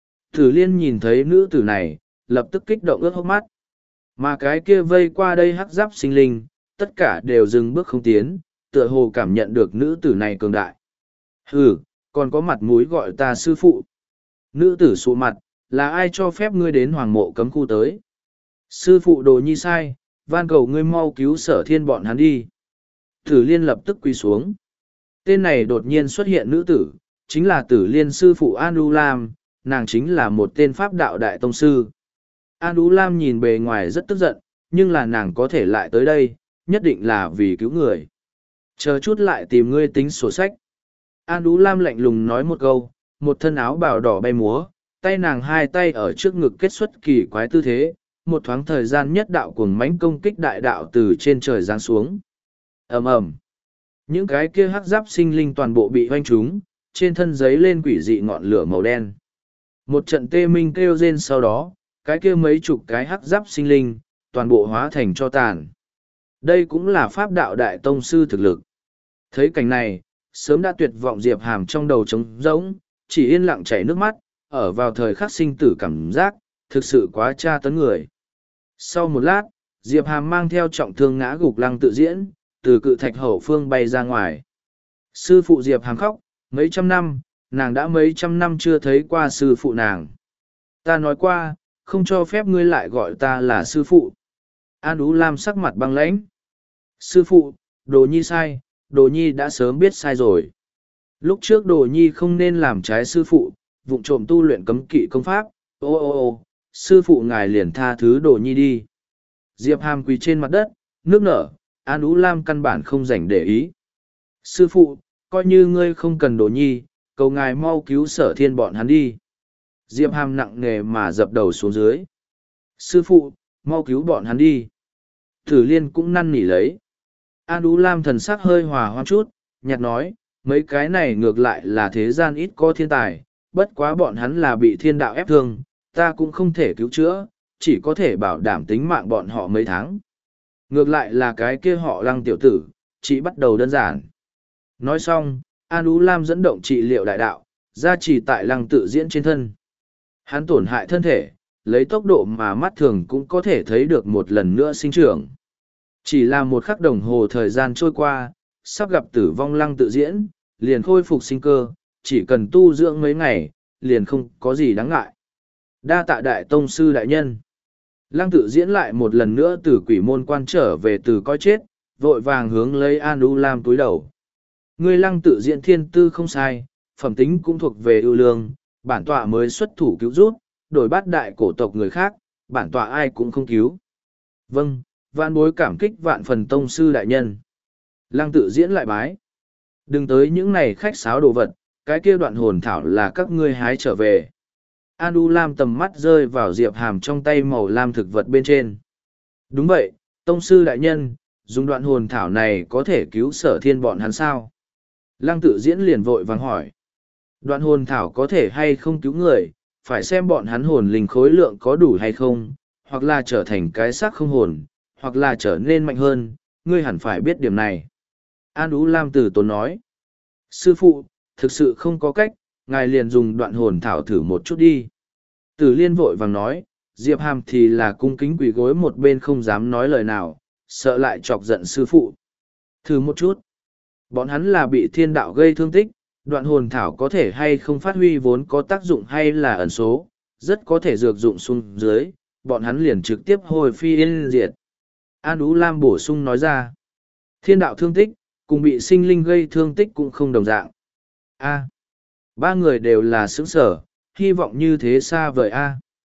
Tử Liên nhìn thấy nữ tử này, lập tức kích động ướt hốc mắt. Mà cái kia vây qua đây hắc giáp sinh linh, tất cả đều dừng bước không tiến, tựa hồ cảm nhận được nữ tử này cường đại. Hừ, còn có mặt mũi gọi ta sư phụ. Nữ tử sụ mặt, là ai cho phép ngươi đến hoàng mộ cấm khu tới? Sư phụ Đồ Nhi sai, van cầu ngươi mau cứu Sở Thiên bọn hắn đi. Tử Liên lập tức quỳ xuống. Tên này đột nhiên xuất hiện nữ tử, chính là Tử Liên sư phụ An Đú Lam, nàng chính là một tên pháp đạo đại tông sư. An Đú Lam nhìn bề ngoài rất tức giận, nhưng là nàng có thể lại tới đây, nhất định là vì cứu người. Chờ chút lại tìm ngươi tính sổ sách. An Đú Lam lạnh lùng nói một câu, một thân áo bào đỏ bay múa, tay nàng hai tay ở trước ngực kết xuất kỳ quái tư thế, một thoáng thời gian nhất đạo cuồng mãnh công kích đại đạo từ trên trời giáng xuống. Ầm ầm. Những cái kia hắc giáp sinh linh toàn bộ bị hoanh trúng, trên thân giấy lên quỷ dị ngọn lửa màu đen. Một trận tê minh kêu rên sau đó, cái kia mấy chục cái hắc giáp sinh linh, toàn bộ hóa thành cho tàn. Đây cũng là pháp đạo đại tông sư thực lực. Thấy cảnh này, sớm đã tuyệt vọng Diệp Hàm trong đầu trống rỗng, chỉ yên lặng chảy nước mắt, ở vào thời khắc sinh tử cảm giác, thực sự quá tra tấn người. Sau một lát, Diệp Hàm mang theo trọng thương ngã gục Lăng Tự Diễn, từ cự thạch hậu phương bay ra ngoài. Sư phụ Diệp Hàm khóc, mấy trăm năm, nàng đã mấy trăm năm chưa thấy qua sư phụ nàng. Ta nói qua, không cho phép ngươi lại gọi ta là sư phụ. An Đú Lam sắc mặt băng lãnh. Sư phụ, Đồ Nhi sai, Đồ Nhi đã sớm biết sai rồi. Lúc trước Đồ Nhi không nên làm trái sư phụ, vụng trộm tu luyện cấm kỵ công pháp. Ô ô ô, sư phụ ngài liền tha thứ Đồ Nhi đi. Diệp Hàm quỳ trên mặt đất, nước nở, An Đú Lam căn bản không dành để ý. Sư phụ, coi như ngươi không cần Đồ Nhi, cầu ngài mau cứu Sở Thiên bọn hắn đi. Diệp Hàm nặng nề mà dập đầu xuống dưới. Sư phụ, mau cứu bọn hắn đi. Tử Liên cũng năn nỉ lấy. An Đú Lam thần sắc hơi hòa hoãn chút, nhạt nói, mấy cái này ngược lại là thế gian ít có thiên tài, bất quá bọn hắn là bị thiên đạo ép thương, ta cũng không thể cứu chữa, chỉ có thể bảo đảm tính mạng bọn họ mấy tháng. Ngược lại là cái kia họ Lăng tiểu tử, chỉ bắt đầu đơn giản. Nói xong, An Đú Lam dẫn động trị liệu đại đạo, gia trì tại Lăng Tự Diễn trên thân. Hắn tổn hại thân thể, lấy tốc độ mà mắt thường cũng có thể thấy được một lần nữa sinh trưởng. Chỉ là một khắc đồng hồ thời gian trôi qua, sắp gặp tử vong Lăng Tự Diễn, liền khôi phục sinh cơ, chỉ cần tu dưỡng mấy ngày, liền không có gì đáng ngại. Đa tạ đại tông sư đại nhân. Lăng Tự Diễn lại một lần nữa từ quỷ môn quan trở về từ coi chết, vội vàng hướng lấy An Đú Lam túi đầu. Ngươi Lăng Tự Diễn thiên tư không sai, phẩm tính cũng thuộc về ưu lương, bản tọa mới xuất thủ cứu rút, đổi bát đại cổ tộc người khác, bản tọa ai cũng không cứu. Vâng, vạn bối cảm kích vạn phần tông sư đại nhân. Lăng Tự Diễn lại bái. Đừng tới những này khách sáo đồ vật, cái kia đoạn hồn thảo là các ngươi hái trở về. An U Lam tầm mắt rơi vào Diệp Hàm trong tay màu lam thực vật bên trên. Đúng vậy, tông sư đại nhân, dùng đoạn hồn thảo này có thể cứu sở thiên bọn hắn sao? Lăng tự diễn liền vội vàng hỏi. Đoạn hồn thảo có thể hay không cứu người, phải xem bọn hắn hồn linh khối lượng có đủ hay không, hoặc là trở thành cái xác không hồn, hoặc là trở nên mạnh hơn, ngươi hẳn phải biết điểm này. An Ú Lam từ tốn nói. Sư phụ, thực sự không có cách, ngài liền dùng đoạn hồn thảo thử một chút đi. Tử Liên vội vàng nói, Diệp Hàm thì là cung kính quỳ gối một bên không dám nói lời nào, sợ lại chọc giận sư phụ. Thử một chút. Bọn hắn là bị thiên đạo gây thương tích, đoạn hồn thảo có thể hay không phát huy vốn có tác dụng hay là ẩn số, rất có thể dược dụng xuống dưới, bọn hắn liền trực tiếp hồi phi yên diệt. An Ú Lam bổ sung nói ra, thiên đạo thương tích, cùng bị sinh linh gây thương tích cũng không đồng dạng. A. Ba người đều là xứng sở, hy vọng như thế xa vời A.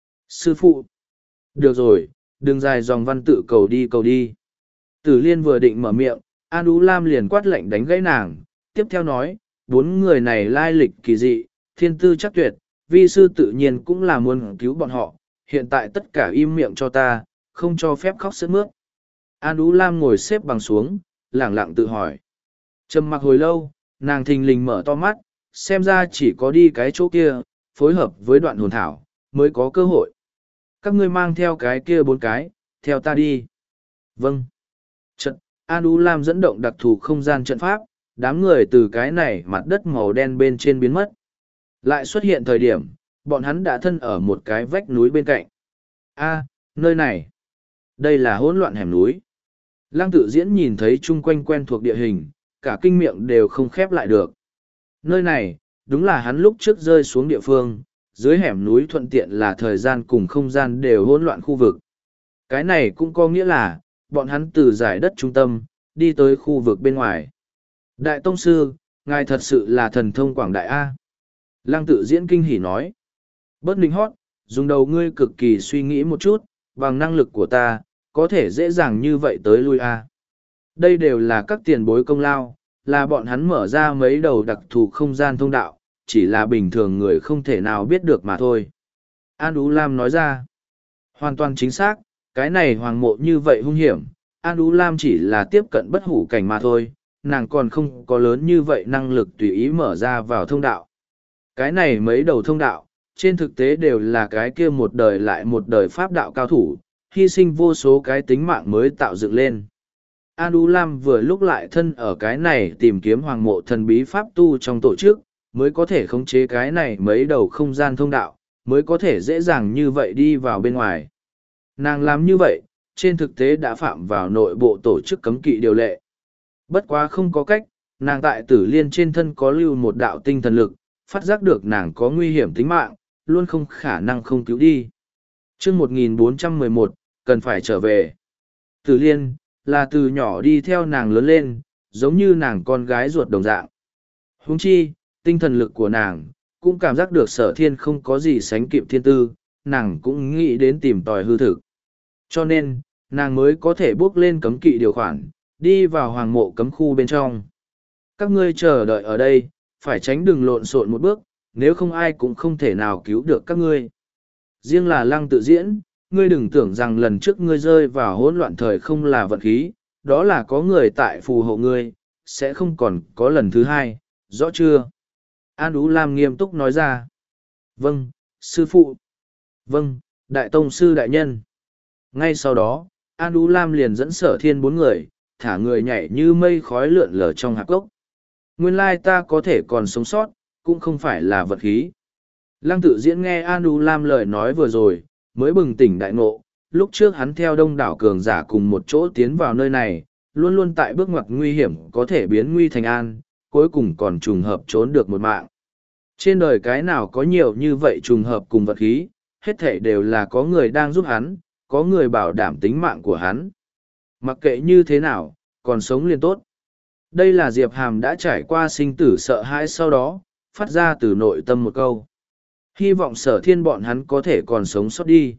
Sư phụ. Được rồi, đừng dài dòng văn tự cầu đi cầu đi. Tử Liên vừa định mở miệng, An Ú Lam liền quát lệnh đánh gãy nàng, tiếp theo nói, bốn người này lai lịch kỳ dị, thiên tư chắc tuyệt, vi sư tự nhiên cũng là muốn cứu bọn họ, hiện tại tất cả im miệng cho ta, không cho phép khóc sướt mướt. An Ú Lam ngồi xếp bằng xuống, lẳng lặng tự hỏi. Trầm mặc hồi lâu, nàng thình lình mở to mắt, xem ra chỉ có đi cái chỗ kia, phối hợp với đoạn hồn thảo, mới có cơ hội. Các ngươi mang theo cái kia bốn cái, theo ta đi. Vâng. Trận, An Ú Lam dẫn động đặc thù không gian trận pháp, đám người từ cái này mặt đất màu đen bên trên biến mất. Lại xuất hiện thời điểm, bọn hắn đã thân ở một cái vách núi bên cạnh. A, nơi này. Đây là hỗn loạn hẻm núi. Lăng tự diễn nhìn thấy chung quanh quen thuộc địa hình, cả kinh miệng đều không khép lại được. Nơi này, đúng là hắn lúc trước rơi xuống địa phương, dưới hẻm núi thuận tiện là thời gian cùng không gian đều hỗn loạn khu vực. Cái này cũng có nghĩa là, bọn hắn từ giải đất trung tâm, đi tới khu vực bên ngoài. Đại Tông Sư, ngài thật sự là thần thông quảng đại A. Lăng tự diễn kinh hỉ nói. Bớt ninh hót, dùng đầu ngươi cực kỳ suy nghĩ một chút, bằng năng lực của ta, có thể dễ dàng như vậy tới lui A. Đây đều là các tiền bối công lao, là bọn hắn mở ra mấy đầu đặc thù không gian thông đạo, chỉ là bình thường người không thể nào biết được mà thôi. An Ú Lam nói ra. Hoàn toàn chính xác, cái này hoàng mộ như vậy hung hiểm, An Ú Lam chỉ là tiếp cận bất hủ cảnh mà thôi, nàng còn không có lớn như vậy năng lực tùy ý mở ra vào thông đạo. Cái này mấy đầu thông đạo, trên thực tế đều là cái kia một đời lại một đời pháp đạo cao thủ, hy sinh vô số cái tính mạng mới tạo dựng lên. An Ú Lam vừa lúc lại thân ở cái này tìm kiếm hoàng mộ thần bí pháp tu trong tổ chức, mới có thể khống chế cái này mấy đầu không gian thông đạo, mới có thể dễ dàng như vậy đi vào bên ngoài. Nàng làm như vậy, trên thực tế đã phạm vào nội bộ tổ chức cấm kỵ điều lệ. Bất quá không có cách, nàng tại Tử Liên trên thân có lưu một đạo tinh thần lực, phát giác được nàng có nguy hiểm tính mạng, luôn không khả năng không cứu đi. Chương một nghìn bốn trăm mười một, cần phải trở về. Tử Liên, là từ nhỏ đi theo nàng lớn lên, giống như nàng con gái ruột đồng dạng. Huống chi, tinh thần lực của nàng, cũng cảm giác được sở thiên không có gì sánh kịp thiên tư, nàng cũng nghĩ đến tìm tòi hư thực. Cho nên, nàng mới có thể bước lên cấm kỵ điều khoản, đi vào hoàng mộ cấm khu bên trong. Các ngươi chờ đợi ở đây, phải tránh đừng lộn xộn một bước, nếu không ai cũng không thể nào cứu được các ngươi. Riêng là Lăng tự diễn, ngươi đừng tưởng rằng lần trước ngươi rơi vào hỗn loạn thời không là vận khí, đó là có người tại phù hộ ngươi, sẽ không còn có lần thứ hai, rõ chưa? An Ú Lam nghiêm túc nói ra. Vâng, sư phụ. Vâng, đại tông sư đại nhân. Ngay sau đó, An Ú Lam liền dẫn sở thiên bốn người, thả người nhảy như mây khói lượn lờ trong hạp gốc. Nguyên lai ta có thể còn sống sót, cũng không phải là vật khí. Lăng tự diễn nghe An Ú Lam lời nói vừa rồi, mới bừng tỉnh đại ngộ. Lúc trước hắn theo đông đảo cường giả cùng một chỗ tiến vào nơi này, luôn luôn tại bước ngoặt nguy hiểm có thể biến nguy thành an, cuối cùng còn trùng hợp trốn được một mạng. Trên đời cái nào có nhiều như vậy trùng hợp cùng vật khí, hết thể đều là có người đang giúp hắn, có người bảo đảm tính mạng của hắn. Mặc kệ như thế nào, còn sống liền tốt. Đây là Diệp Hàm đã trải qua sinh tử sợ hãi sau đó, phát ra từ nội tâm một câu. Hy vọng sở thiên bọn hắn có thể còn sống sót đi.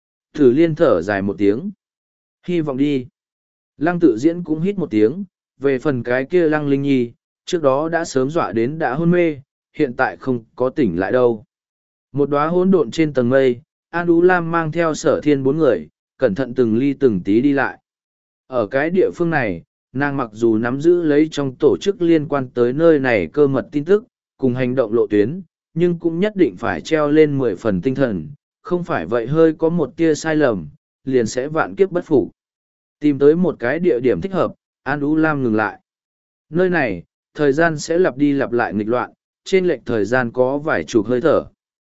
Tử Liên thở dài một tiếng. Hy vọng đi. Lăng tự diễn cũng hít một tiếng, về phần cái kia Lăng Linh Nhi, trước đó đã sớm dọa đến đã hôn mê, hiện tại không có tỉnh lại đâu. Một đóa hỗn độn trên tầng mây, An Ú Lam mang theo Sở Thiên bốn người, cẩn thận từng ly từng tí đi lại. Ở cái địa phương này, nàng mặc dù nắm giữ lấy trong tổ chức liên quan tới nơi này cơ mật tin tức, cùng hành động lộ tuyến, nhưng cũng nhất định phải treo lên mười phần tinh thần, không phải vậy hơi có một tia sai lầm, liền sẽ vạn kiếp bất phục. Tìm tới một cái địa điểm thích hợp, An Ú Lam ngừng lại. Nơi này, thời gian sẽ lặp đi lặp lại nghịch loạn, trên lệch thời gian có vài chục hơi thở.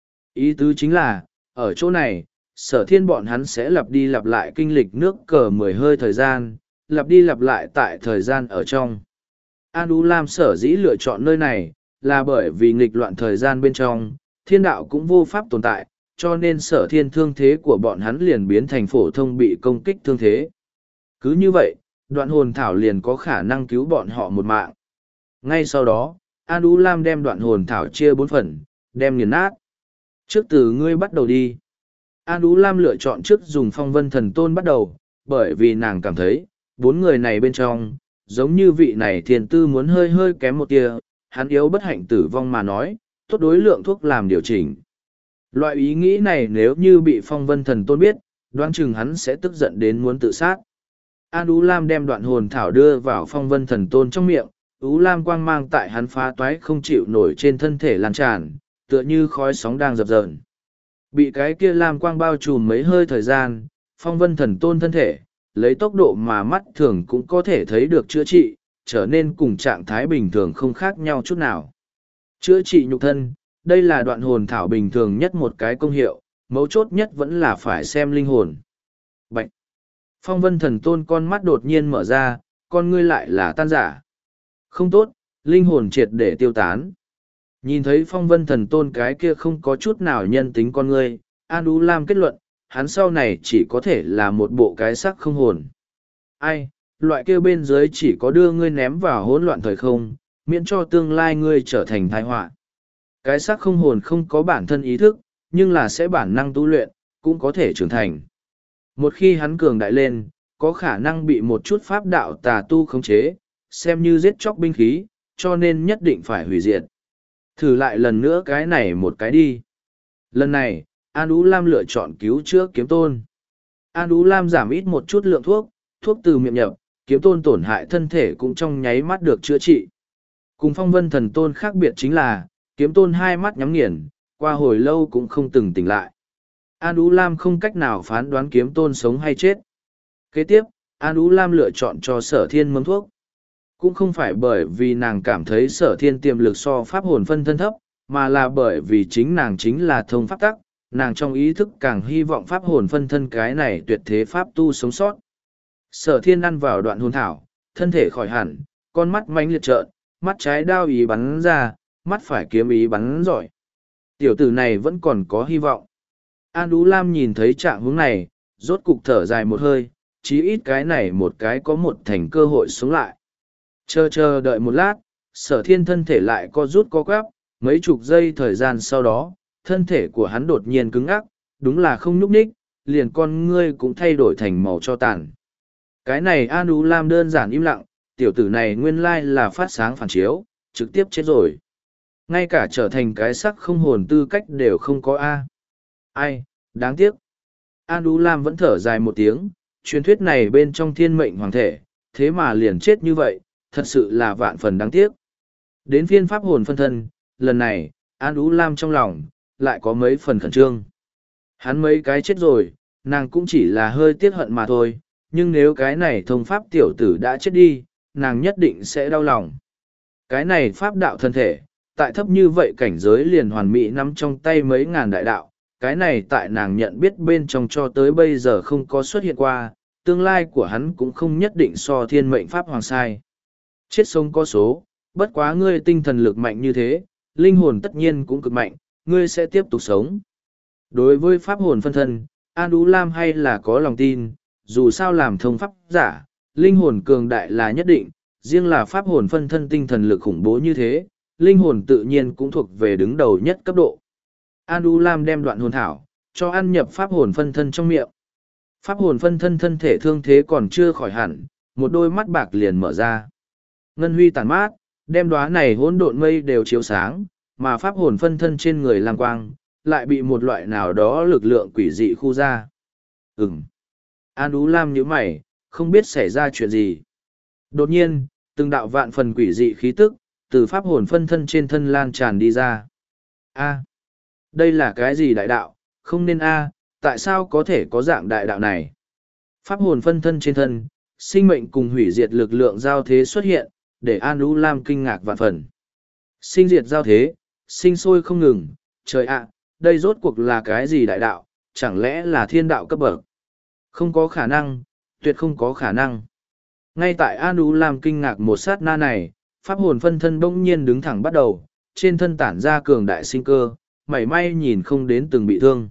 Ý tứ chính là, ở chỗ này, Sở Thiên bọn hắn sẽ lặp đi lặp lại kinh lịch nước cờ mười hơi thời gian, lặp đi lặp lại tại thời gian ở trong. An Ú Lam sở dĩ lựa chọn nơi này, là bởi vì nghịch loạn thời gian bên trong, thiên đạo cũng vô pháp tồn tại, cho nên Sở Thiên thương thế của bọn hắn liền biến thành phổ thông bị công kích thương thế. Cứ như vậy, đoạn hồn thảo liền có khả năng cứu bọn họ một mạng. Ngay sau đó, An Ú Lam đem đoạn hồn thảo chia bốn phần, đem nghiền nát. Trước từ ngươi bắt đầu đi. An Ú Lam lựa chọn trước dùng phong vân thần tôn bắt đầu, bởi vì nàng cảm thấy, bốn người này bên trong, giống như vị này thiền tư muốn hơi hơi kém một tia, hắn yếu bất hạnh tử vong mà nói, tốt đối lượng thuốc làm điều chỉnh. Loại ý nghĩ này nếu như bị phong vân thần tôn biết, đoán chừng hắn sẽ tức giận đến muốn tự sát. An Ú Lam đem đoạn hồn thảo đưa vào phong vân thần tôn trong miệng, Ú Lam quang mang tại hắn phá toái không chịu nổi trên thân thể lan tràn, tựa như khói sóng đang dập dờn. Bị cái kia Lam quang bao trùm mấy hơi thời gian, phong vân thần tôn thân thể, lấy tốc độ mà mắt thường cũng có thể thấy được chữa trị, trở nên cùng trạng thái bình thường không khác nhau chút nào. Chữa trị nhục thân, đây là đoạn hồn thảo bình thường nhất một cái công hiệu, mấu chốt nhất vẫn là phải xem linh hồn. Bạch! Phong vân thần tôn con mắt đột nhiên mở ra, con ngươi lại là tan giả. Không tốt, linh hồn triệt để tiêu tán. Nhìn thấy phong vân thần tôn cái kia không có chút nào nhân tính con ngươi, An Ú Lam kết luận, hắn sau này chỉ có thể là một bộ cái xác không hồn. Ai, loại kia bên dưới chỉ có đưa ngươi ném vào hỗn loạn thời không, miễn cho tương lai ngươi trở thành tai họa. Cái xác không hồn không có bản thân ý thức, nhưng là sẽ bản năng tu luyện, cũng có thể trưởng thành. Một khi hắn cường đại lên, có khả năng bị một chút pháp đạo tà tu khống chế, xem như giết chóc binh khí, cho nên nhất định phải hủy diệt. Thử lại lần nữa cái này một cái đi. Lần này, An Ú Lam lựa chọn cứu chữa kiếm tôn. An Ú Lam giảm ít một chút lượng thuốc, thuốc từ miệng nhập, kiếm tôn tổn hại thân thể cũng trong nháy mắt được chữa trị. Cùng phong vân thần tôn khác biệt chính là, kiếm tôn hai mắt nhắm nghiền, qua hồi lâu cũng không từng tỉnh lại. An Ú Lam không cách nào phán đoán kiếm tôn sống hay chết. Kế tiếp, An Ú Lam lựa chọn cho Sở Thiên mâm thuốc. Cũng không phải bởi vì nàng cảm thấy Sở Thiên tiềm lực so pháp hồn phân thân thấp, mà là bởi vì chính nàng chính là thông pháp tắc, nàng trong ý thức càng hy vọng pháp hồn phân thân cái này tuyệt thế pháp tu sống sót. Sở Thiên ăn vào đoạn hồn thảo, thân thể khỏi hẳn, con mắt mánh liệt trợn, mắt trái đao ý bắn ra, mắt phải kiếm ý bắn giỏi. Tiểu tử này vẫn còn có hy vọng. An Ú Lam nhìn thấy trạng hướng này, rốt cục thở dài một hơi, chí ít cái này một cái có một thành cơ hội sống lại. Chờ chờ đợi một lát, Sở Thiên thân thể lại co rút co quắp, mấy chục giây thời gian sau đó, thân thể của hắn đột nhiên cứng ắc, đúng là không nhúc nhích, liền con ngươi cũng thay đổi thành màu cho tàn. Cái này An Ú Lam đơn giản im lặng, tiểu tử này nguyên lai là phát sáng phản chiếu, trực tiếp chết rồi. Ngay cả trở thành cái sắc không hồn tư cách đều không có A. Ai, đáng tiếc. An Ú Lam vẫn thở dài một tiếng, truyền thuyết này bên trong thiên mệnh hoàng thể, thế mà liền chết như vậy, thật sự là vạn phần đáng tiếc. Đến phiên pháp hồn phân thân, lần này, An Ú Lam trong lòng, lại có mấy phần khẩn trương. Hắn mấy cái chết rồi, nàng cũng chỉ là hơi tiếc hận mà thôi, nhưng nếu cái này thông pháp tiểu tử đã chết đi, nàng nhất định sẽ đau lòng. Cái này pháp đạo thân thể, tại thấp như vậy cảnh giới liền hoàn mỹ nắm trong tay mấy ngàn đại đạo, cái này tại nàng nhận biết bên trong cho tới bây giờ không có xuất hiện qua, tương lai của hắn cũng không nhất định so thiên mệnh pháp hoàng sai. Chết sống có số, bất quá ngươi tinh thần lực mạnh như thế, linh hồn tất nhiên cũng cực mạnh, ngươi sẽ tiếp tục sống. Đối với pháp hồn phân thân, An Ú Lam hay là có lòng tin, dù sao làm thông pháp giả, linh hồn cường đại là nhất định, riêng là pháp hồn phân thân tinh thần lực khủng bố như thế, linh hồn tự nhiên cũng thuộc về đứng đầu nhất cấp độ. An Ú Lam đem đoạn hồn thảo, cho ăn nhập pháp hồn phân thân trong miệng. Pháp hồn phân thân thân thể thương thế còn chưa khỏi hẳn, một đôi mắt bạc liền mở ra. Ngân huy tàn mát, đem đóa này hỗn độn mây đều chiếu sáng, mà pháp hồn phân thân trên người lang quang, lại bị một loại nào đó lực lượng quỷ dị khu ra. Ừm. An Ú Lam nhíu mày, không biết xảy ra chuyện gì. Đột nhiên, từng đạo vạn phần quỷ dị khí tức, từ pháp hồn phân thân trên thân lan tràn đi ra. A. Đây là cái gì đại đạo, không nên A, tại sao có thể có dạng đại đạo này? Pháp hồn phân thân trên thân, sinh mệnh cùng hủy diệt lực lượng giao thế xuất hiện, để An Ú Lam kinh ngạc vạn phần. Sinh diệt giao thế, sinh sôi không ngừng, trời ạ, đây rốt cuộc là cái gì đại đạo, chẳng lẽ là thiên đạo cấp bậc? Không có khả năng, tuyệt không có khả năng. Ngay tại An Ú Lam kinh ngạc một sát na này, pháp hồn phân thân bỗng nhiên đứng thẳng bắt đầu, trên thân tản ra cường đại sinh cơ, mảy may nhìn không đến từng bị thương.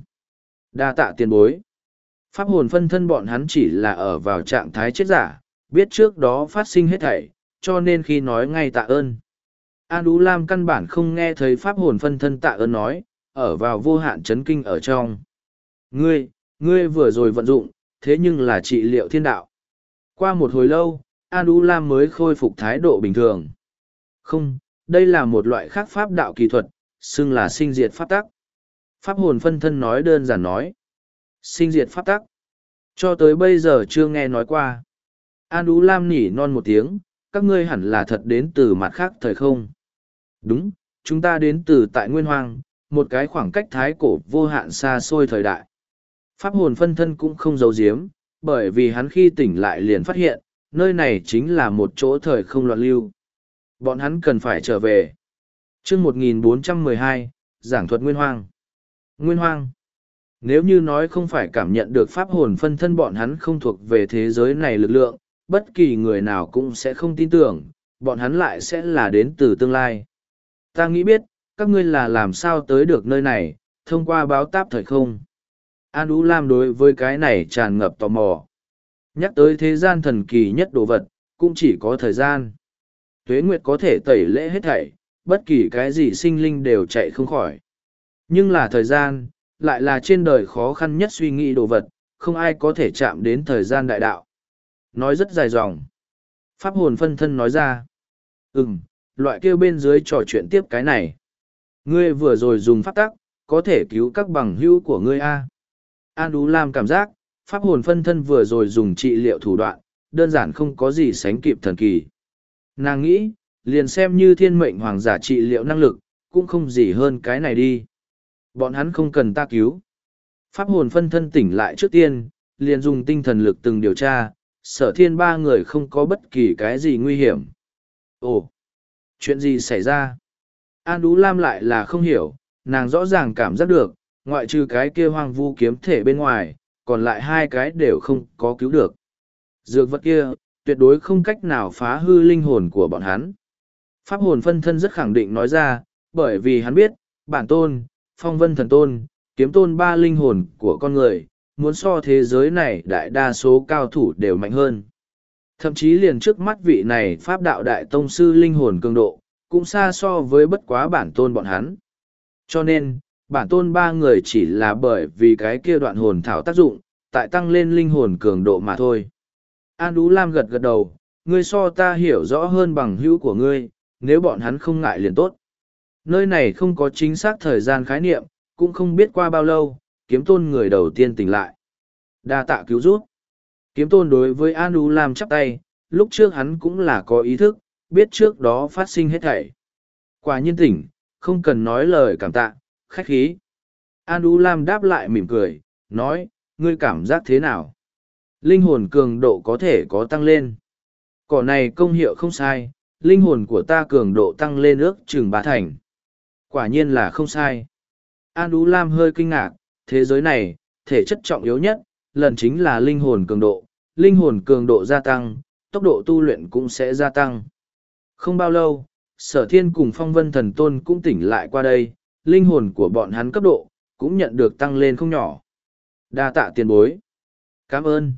Đa tạ tiền bối. Pháp hồn phân thân bọn hắn chỉ là ở vào trạng thái chết giả, biết trước đó phát sinh hết thảy, cho nên khi nói ngay tạ ơn. An Ú Lam căn bản không nghe thấy pháp hồn phân thân tạ ơn nói, ở vào vô hạn chấn kinh ở trong. Ngươi, ngươi vừa rồi vận dụng, thế nhưng là trị liệu thiên đạo. Qua một hồi lâu, An Ú Lam mới khôi phục thái độ bình thường. Không, đây là một loại khác pháp đạo kỳ thuật, xưng là sinh diệt pháp tắc. Pháp hồn phân thân nói đơn giản nói. Sinh diệt pháp tắc. Cho tới bây giờ chưa nghe nói qua. An Ú Lam nỉ non một tiếng, các ngươi hẳn là thật đến từ mặt khác thời không. Đúng, chúng ta đến từ tại Nguyên Hoang, một cái khoảng cách thái cổ vô hạn xa xôi thời đại. Pháp hồn phân thân cũng không giấu giếm, bởi vì hắn khi tỉnh lại liền phát hiện, nơi này chính là một chỗ thời không loạn lưu. Bọn hắn cần phải trở về. chương một nghìn bốn trăm mười hai, giảng thuật Nguyên Hoang. Nguyên Hoang. Nếu như nói không phải cảm nhận được pháp hồn phân thân bọn hắn không thuộc về thế giới này lực lượng, bất kỳ người nào cũng sẽ không tin tưởng, bọn hắn lại sẽ là đến từ tương lai. Ta nghĩ biết, các ngươi là làm sao tới được nơi này, thông qua báo táp thời không. An Ú Lam đối với cái này tràn ngập tò mò. Nhắc tới thế gian thần kỳ nhất đồ vật, cũng chỉ có thời gian. Tuế Nguyệt có thể tẩy lễ hết thảy, bất kỳ cái gì sinh linh đều chạy không khỏi. Nhưng là thời gian, lại là trên đời khó khăn nhất suy nghĩ đồ vật, không ai có thể chạm đến thời gian đại đạo. Nói rất dài dòng. Pháp hồn phân thân nói ra. Ừm, loại kêu bên dưới trò chuyện tiếp cái này. Ngươi vừa rồi dùng pháp tắc, có thể cứu các bằng hữu của ngươi a. An Ú Lam cảm giác, pháp hồn phân thân vừa rồi dùng trị liệu thủ đoạn, đơn giản không có gì sánh kịp thần kỳ. Nàng nghĩ, liền xem như thiên mệnh hoàng giả trị liệu năng lực, cũng không gì hơn cái này đi. Bọn hắn không cần ta cứu. Pháp hồn phân thân tỉnh lại trước tiên, liền dùng tinh thần lực từng điều tra, sở thiên ba người không có bất kỳ cái gì nguy hiểm. Ồ, chuyện gì xảy ra? An Ú Lam lại là không hiểu, nàng rõ ràng cảm giác được, ngoại trừ cái kia hoang vu kiếm thể bên ngoài, còn lại hai cái đều không có cứu được. Dược vật kia, tuyệt đối không cách nào phá hư linh hồn của bọn hắn. Pháp hồn phân thân rất khẳng định nói ra, bởi vì hắn biết, bản tôn, phong vân thần tôn, kiếm tôn ba linh hồn của con người, muốn so thế giới này đại đa số cao thủ đều mạnh hơn. Thậm chí liền trước mắt vị này pháp đạo đại tông sư linh hồn cường độ, cũng xa so với bất quá bản tôn bọn hắn. Cho nên, bản tôn ba người chỉ là bởi vì cái kia đoạn hồn thảo tác dụng, tại tăng lên linh hồn cường độ mà thôi. An Ú Lam gật gật đầu, ngươi so ta hiểu rõ hơn bằng hữu của ngươi, nếu bọn hắn không ngại liền tốt. Nơi này không có chính xác thời gian khái niệm, cũng không biết qua bao lâu, kiếm tôn người đầu tiên tỉnh lại. Đa tạ cứu giúp. Kiếm tôn đối với An Ú Lam chắp tay, lúc trước hắn cũng là có ý thức, biết trước đó phát sinh hết thảy. Quả nhiên tỉnh, không cần nói lời cảm tạ, khách khí. An Ú Lam đáp lại mỉm cười, nói, ngươi cảm giác thế nào? Linh hồn cường độ có thể có tăng lên. Cỏ này công hiệu không sai, linh hồn của ta cường độ tăng lên ước chừng ba thành. Quả nhiên là không sai. An Ú Lam hơi kinh ngạc, thế giới này, thể chất trọng yếu nhất, lần chính là linh hồn cường độ. Linh hồn cường độ gia tăng, tốc độ tu luyện cũng sẽ gia tăng. Không bao lâu, Sở Thiên cùng Phong Vân Thần Tôn cũng tỉnh lại qua đây, linh hồn của bọn hắn cấp độ, cũng nhận được tăng lên không nhỏ. Đa tạ tiền bối. Cảm ơn.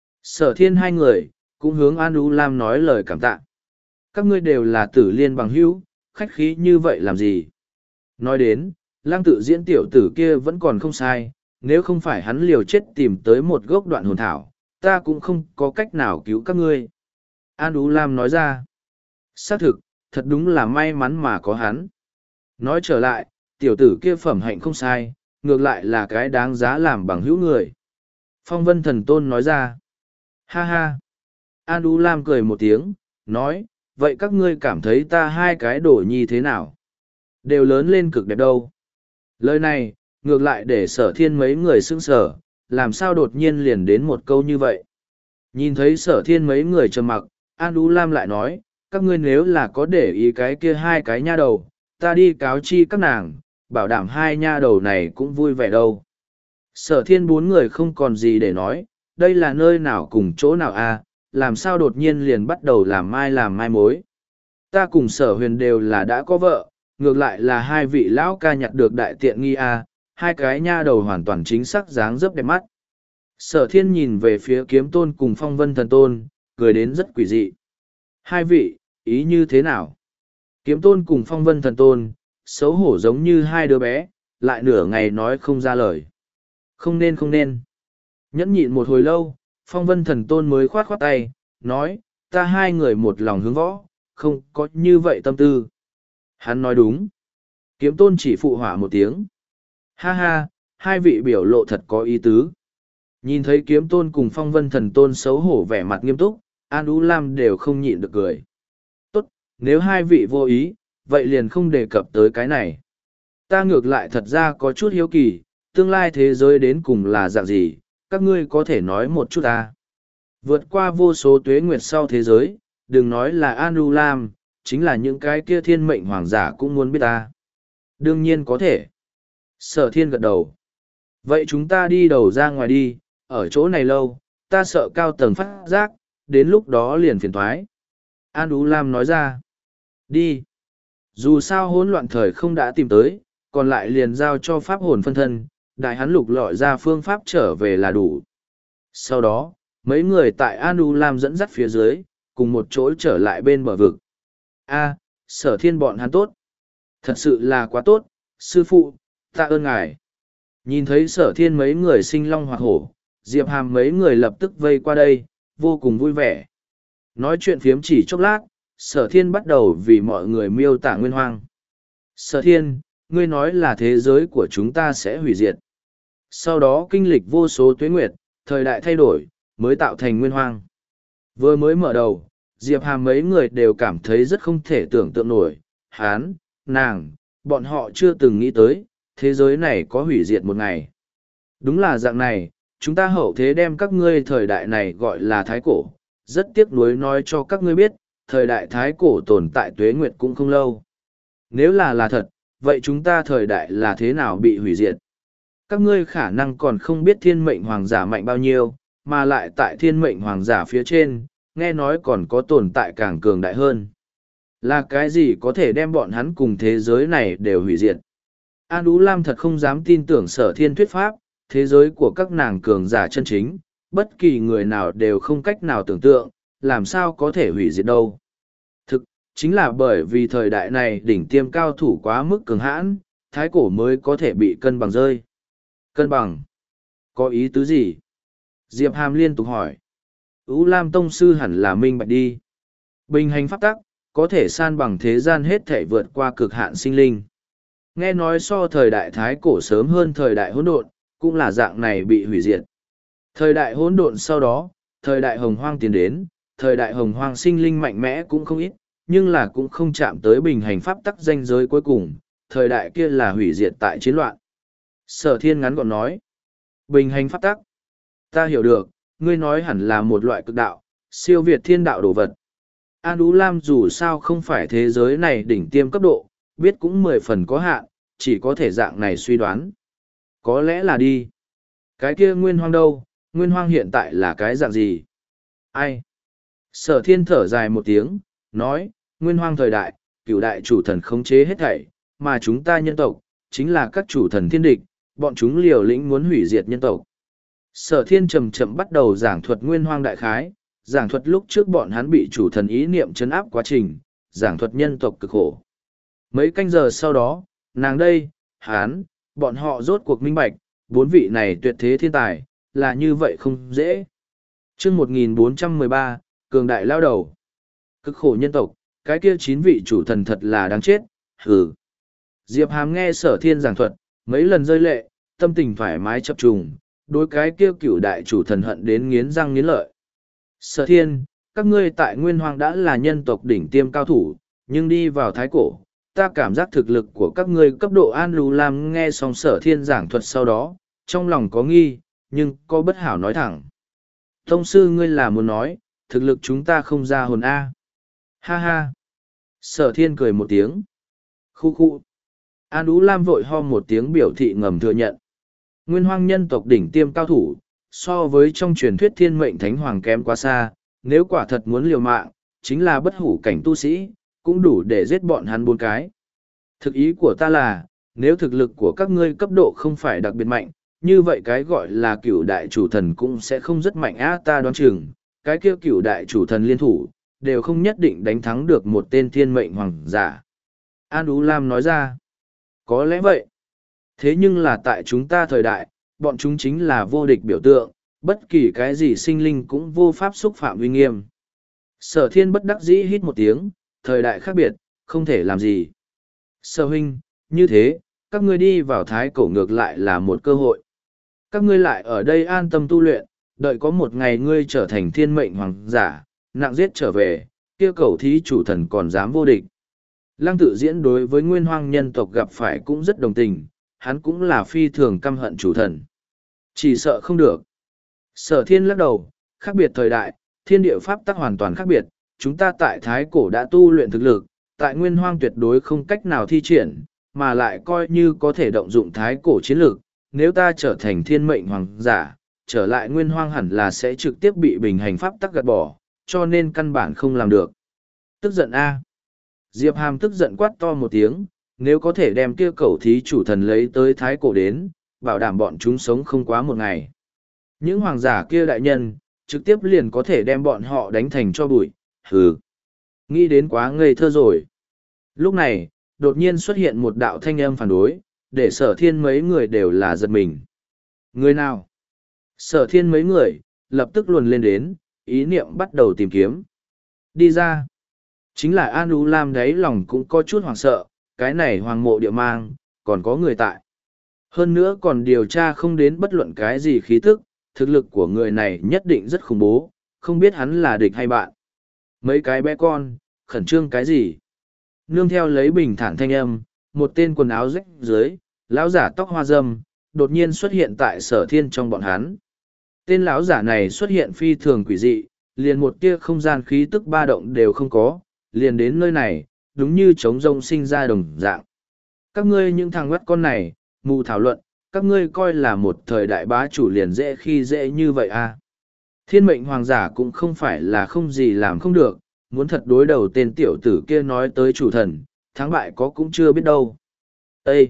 Sở Thiên hai người, cũng hướng An Ú Lam nói lời cảm tạ. Các ngươi đều là tử liên bằng hữu, khách khí như vậy làm gì? Nói đến, lang tự diễn tiểu tử kia vẫn còn không sai, nếu không phải hắn liều chết tìm tới một gốc đoạn hồn thảo, ta cũng không có cách nào cứu các ngươi. An Ú Lam nói ra. Xác thực, thật đúng là may mắn mà có hắn. Nói trở lại, tiểu tử kia phẩm hạnh không sai, ngược lại là cái đáng giá làm bằng hữu người. Phong Vân Thần Tôn nói ra. Ha ha. An U Lam cười một tiếng, nói, vậy các ngươi cảm thấy ta hai cái đồ nhi thế nào? Đều lớn lên cực đẹp đâu. Lời này, ngược lại để sở thiên mấy người sững sờ, làm sao đột nhiên liền đến một câu như vậy. Nhìn thấy sở thiên mấy người trầm mặc, An U Lam lại nói, các ngươi nếu là có để ý cái kia hai cái nha đầu, ta đi cáo chi các nàng, bảo đảm hai nha đầu này cũng vui vẻ đâu. Sở thiên bốn người không còn gì để nói, đây là nơi nào cùng chỗ nào à, làm sao đột nhiên liền bắt đầu làm mai làm mai mối. Ta cùng sở huyền đều là đã có vợ, ngược lại là hai vị lão ca nhặt được đại tiện nghi à, hai cái nha đầu hoàn toàn chính xác dáng dấp đẹp mắt. Sở thiên nhìn về phía kiếm tôn cùng phong vân thần tôn, cười đến rất quỷ dị. Hai vị, ý như thế nào? Kiếm tôn cùng phong vân thần tôn, xấu hổ giống như hai đứa bé, lại nửa ngày nói không ra lời. Không nên không nên. Nhẫn nhịn một hồi lâu, phong vân thần tôn mới khoát khoát tay, nói, ta hai người một lòng hướng võ, không có như vậy tâm tư. Hắn nói đúng. Kiếm tôn chỉ phụ họa một tiếng. Ha ha, hai vị biểu lộ thật có ý tứ. Nhìn thấy kiếm tôn cùng phong vân thần tôn xấu hổ vẻ mặt nghiêm túc, An Ú Lam đều không nhịn được cười. Tốt, nếu hai vị vô ý, vậy liền không đề cập tới cái này. Ta ngược lại thật ra có chút hiếu kỳ, tương lai thế giới đến cùng là dạng gì, các ngươi có thể nói một chút ta. Vượt qua vô số tuế nguyệt sau thế giới, đừng nói là An Ú Lam, chính là những cái kia thiên mệnh hoàng giả cũng muốn biết ta. Đương nhiên có thể. Sở thiên gật đầu. Vậy chúng ta đi đầu ra ngoài đi, ở chỗ này lâu, ta sợ cao tầng phát giác, đến lúc đó liền phiền thoái. An Ú Lam nói ra. Đi. Dù sao hỗn loạn thời không đã tìm tới, còn lại liền giao cho pháp hồn phân thân, đại hắn lục lọi ra phương pháp trở về là đủ. Sau đó, mấy người tại An U Lam dẫn dắt phía dưới, cùng một chỗ trở lại bên bờ vực. A, sở thiên bọn hắn tốt. Thật sự là quá tốt, sư phụ, tạ ơn ngài. Nhìn thấy sở thiên mấy người sinh long hoặc hổ, Diệp Hàm mấy người lập tức vây qua đây, vô cùng vui vẻ. Nói chuyện phiếm chỉ chốc lát, sở thiên bắt đầu vì mọi người miêu tả nguyên hoang. Sở thiên, ngươi nói là thế giới của chúng ta sẽ hủy diệt. Sau đó kinh lịch vô số tuế nguyệt, thời đại thay đổi, mới tạo thành nguyên hoang. Vừa mới mở đầu, Diệp Hàm mấy người đều cảm thấy rất không thể tưởng tượng nổi. Hán, nàng, bọn họ chưa từng nghĩ tới, thế giới này có hủy diệt một ngày. Đúng là dạng này, chúng ta hậu thế đem các ngươi thời đại này gọi là thái cổ. Rất tiếc nuối nói cho các ngươi biết, thời đại thái cổ tồn tại tuế nguyệt cũng không lâu. Nếu là là thật, vậy chúng ta thời đại là thế nào bị hủy diệt? Các ngươi khả năng còn không biết thiên mệnh hoàng giả mạnh bao nhiêu, mà lại tại thiên mệnh hoàng giả phía trên, nghe nói còn có tồn tại càng cường đại hơn. Là cái gì có thể đem bọn hắn cùng thế giới này đều hủy diệt? An Ú Lam thật không dám tin tưởng sở thiên thuyết pháp, thế giới của các nàng cường giả chân chính, bất kỳ người nào đều không cách nào tưởng tượng, làm sao có thể hủy diệt đâu. Thực, chính là bởi vì thời đại này đỉnh tiêm cao thủ quá mức cường hãn, thái cổ mới có thể bị cân bằng rơi. Cân bằng? Có ý tứ gì? Diệp Hàm liên tục hỏi. Ú Lam Tông Sư hẳn là minh bạch đi. Bình hành pháp tắc, có thể san bằng thế gian hết thể vượt qua cực hạn sinh linh. Nghe nói so thời đại thái cổ sớm hơn thời đại hỗn độn, cũng là dạng này bị hủy diệt. Thời đại hỗn độn sau đó, thời đại hồng hoang tiến đến, thời đại hồng hoang sinh linh mạnh mẽ cũng không ít, nhưng là cũng không chạm tới bình hành pháp tắc danh giới cuối cùng, thời đại kia là hủy diệt tại chiến loạn. Sở thiên ngắn gọn nói, bình hành pháp tắc, ta hiểu được, ngươi nói hẳn là một loại cực đạo, siêu việt thiên đạo đồ vật. An Ú Lam dù sao không phải thế giới này đỉnh tiêm cấp độ, biết cũng mười phần có hạn, chỉ có thể dạng này suy đoán. Có lẽ là đi. Cái kia nguyên hoang đâu, nguyên hoang hiện tại là cái dạng gì? Ai? Sở thiên thở dài một tiếng, nói, nguyên hoang thời đại, cửu đại chủ thần khống chế hết thảy, mà chúng ta nhân tộc, chính là các chủ thần thiên địch, bọn chúng liều lĩnh muốn hủy diệt nhân tộc. Sở thiên chậm chậm bắt đầu giảng thuật nguyên hoang đại khái, giảng thuật lúc trước bọn hắn bị chủ thần ý niệm chấn áp quá trình, giảng thuật nhân tộc cực khổ. Mấy canh giờ sau đó, nàng đây, hán, bọn họ rốt cuộc minh bạch, bốn vị này tuyệt thế thiên tài, là như vậy không dễ. Chương một nghìn bốn trăm mười ba, cường đại lao đầu. Cực khổ nhân tộc, cái kia chín vị chủ thần thật là đáng chết, hừ. Diệp Hàm nghe sở thiên giảng thuật, mấy lần rơi lệ, tâm tình thoải mái chập trùng, đối cái kia cửu đại chủ thần hận đến nghiến răng nghiến lợi. Sở thiên, các ngươi tại Nguyên Hoang đã là nhân tộc đỉnh tiêm cao thủ, nhưng đi vào thái cổ, ta cảm giác thực lực của các ngươi cấp độ An Lù Lam nghe xong sở thiên giảng thuật sau đó, trong lòng có nghi, nhưng có bất hảo nói thẳng. Tông sư ngươi là muốn nói, thực lực chúng ta không ra hồn A. Ha ha. Sở thiên cười một tiếng. Khu khu. An Lù Lam vội ho một tiếng biểu thị ngầm thừa nhận. Nguyên Hoang nhân tộc đỉnh tiêm cao thủ, so với trong truyền thuyết thiên mệnh thánh hoàng kém quá xa, nếu quả thật muốn liều mạng, chính là bất hủ cảnh tu sĩ, cũng đủ để giết bọn hắn bốn cái. Thực ý của ta là, nếu thực lực của các ngươi cấp độ không phải đặc biệt mạnh, như vậy cái gọi là cửu đại chủ thần cũng sẽ không rất mạnh á, ta đoán chừng, cái kia cửu đại chủ thần liên thủ, đều không nhất định đánh thắng được một tên thiên mệnh hoàng giả. An Ú Lam nói ra, có lẽ vậy. Thế nhưng là tại chúng ta thời đại, bọn chúng chính là vô địch biểu tượng, bất kỳ cái gì sinh linh cũng vô pháp xúc phạm uy nghiêm. Sở thiên bất đắc dĩ hít một tiếng, thời đại khác biệt, không thể làm gì. Sở huynh, như thế, các ngươi đi vào thái cổ ngược lại là một cơ hội. Các ngươi lại ở đây an tâm tu luyện, đợi có một ngày ngươi trở thành thiên mệnh hoàng giả, nặng giết trở về, kia cầu thí chủ thần còn dám vô địch. Lăng Tự Diễn đối với Nguyên Hoang nhân tộc gặp phải cũng rất đồng tình, hắn cũng là phi thường căm hận chủ thần. Chỉ sợ không được. Sở thiên lắc đầu, khác biệt thời đại, thiên địa pháp tắc hoàn toàn khác biệt, chúng ta tại Thái Cổ đã tu luyện thực lực, tại Nguyên Hoang tuyệt đối không cách nào thi triển, mà lại coi như có thể động dụng Thái Cổ chiến lược, nếu ta trở thành thiên mệnh hoàng giả, trở lại Nguyên Hoang hẳn là sẽ trực tiếp bị bình hành pháp tắc gạt bỏ, cho nên căn bản không làm được. Tức giận A. Diệp Hàm tức giận quát to một tiếng, nếu có thể đem kia cẩu thí chủ thần lấy tới Thái Cổ đến, bảo đảm bọn chúng sống không quá một ngày. Những hoàng giả kia đại nhân, trực tiếp liền có thể đem bọn họ đánh thành cho bụi, hừ. Nghĩ đến quá ngây thơ rồi. Lúc này, đột nhiên xuất hiện một đạo thanh âm phản đối, để sở thiên mấy người đều là giật mình. Người nào? Sở thiên mấy người, lập tức luồn lên đến, ý niệm bắt đầu tìm kiếm. Đi ra. Chính là An Ú Lam đấy lòng cũng có chút hoảng sợ, cái này hoàng mộ địa mang, còn có người tại. Hơn nữa còn điều tra không đến bất luận cái gì khí tức, thực lực của người này nhất định rất khủng bố, không biết hắn là địch hay bạn. Mấy cái bé con, khẩn trương cái gì? Nương theo lấy bình thản thanh âm, một tên quần áo rách dưới, lão giả tóc hoa râm, đột nhiên xuất hiện tại sở thiên trong bọn hắn. Tên lão giả này xuất hiện phi thường quỷ dị, liền một tia không gian khí tức ba động đều không có, liền đến nơi này, đúng như trống rông sinh ra đồng dạng. Các ngươi những thằng quét con này, mù thảo luận, các ngươi coi là một thời đại bá chủ liền dễ khi dễ như vậy à. Thiên mệnh hoàng giả cũng không phải là không gì làm không được, muốn thật đối đầu tên tiểu tử kia nói tới chủ thần, thắng bại có cũng chưa biết đâu. Ê!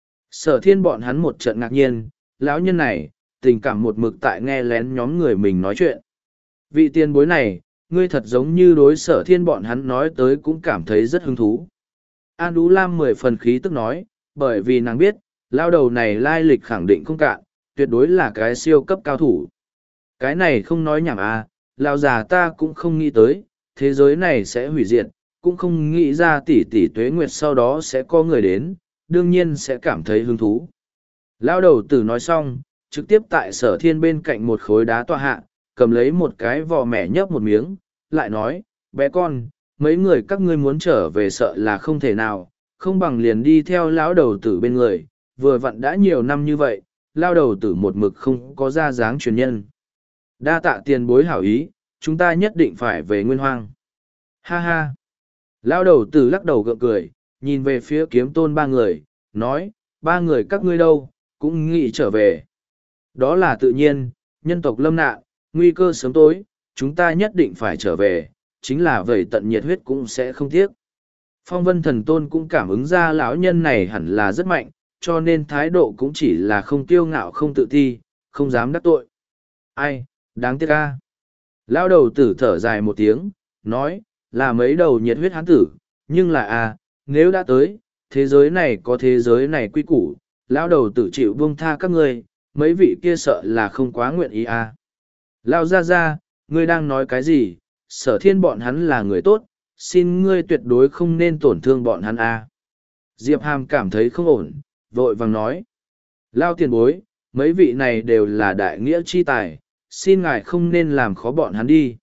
Sở thiên bọn hắn một trận ngạc nhiên, lão nhân này, tình cảm một mực tại nghe lén nhóm người mình nói chuyện. Vị tiền bối này, ngươi thật giống như đối sở thiên bọn hắn nói tới cũng cảm thấy rất hứng thú. An Ú Lam mười phần khí tức nói, bởi vì nàng biết, lao đầu này lai lịch khẳng định không cạn, tuyệt đối là cái siêu cấp cao thủ. Cái này không nói nhảm à, lao già ta cũng không nghĩ tới, thế giới này sẽ hủy diệt, cũng không nghĩ ra tỷ tỷ tuế nguyệt sau đó sẽ có người đến, đương nhiên sẽ cảm thấy hứng thú. Lao đầu tử nói xong, trực tiếp tại sở thiên bên cạnh một khối đá tọa hạ, cầm lấy một cái vò mẻ nhấp một miếng, lại nói, bé con, mấy người các ngươi muốn trở về sợ là không thể nào, không bằng liền đi theo lão đầu tử bên người, vừa vặn đã nhiều năm như vậy, lao đầu tử một mực không có ra dáng truyền nhân. Đa tạ tiền bối hảo ý, chúng ta nhất định phải về Nguyên Hoang. Ha ha. Lao đầu tử lắc đầu gượng cười, nhìn về phía kiếm tôn ba người, nói, ba người các ngươi đâu, cũng nghĩ trở về. Đó là tự nhiên, nhân tộc lâm nạn, nguy cơ sớm tối, chúng ta nhất định phải trở về, chính là vậy tận nhiệt huyết cũng sẽ không tiếc. Phong vân thần tôn cũng cảm ứng ra lão nhân này hẳn là rất mạnh, cho nên thái độ cũng chỉ là không kiêu ngạo không tự ti, không dám đắc tội. Ai, đáng tiếc ca. Lão đầu tử thở dài một tiếng, nói, là mấy đầu nhiệt huyết hán tử, nhưng là à, nếu đã tới, thế giới này có thế giới này quy củ, lão đầu tử chịu buông tha các ngươi, mấy vị kia sợ là không quá nguyện ý à. Lão ra ra, ngươi đang nói cái gì, sở thiên bọn hắn là người tốt, xin ngươi tuyệt đối không nên tổn thương bọn hắn a. Diệp Hàm cảm thấy không ổn, vội vàng nói. Lao tiền bối, mấy vị này đều là đại nghĩa chi tài, xin ngài không nên làm khó bọn hắn đi.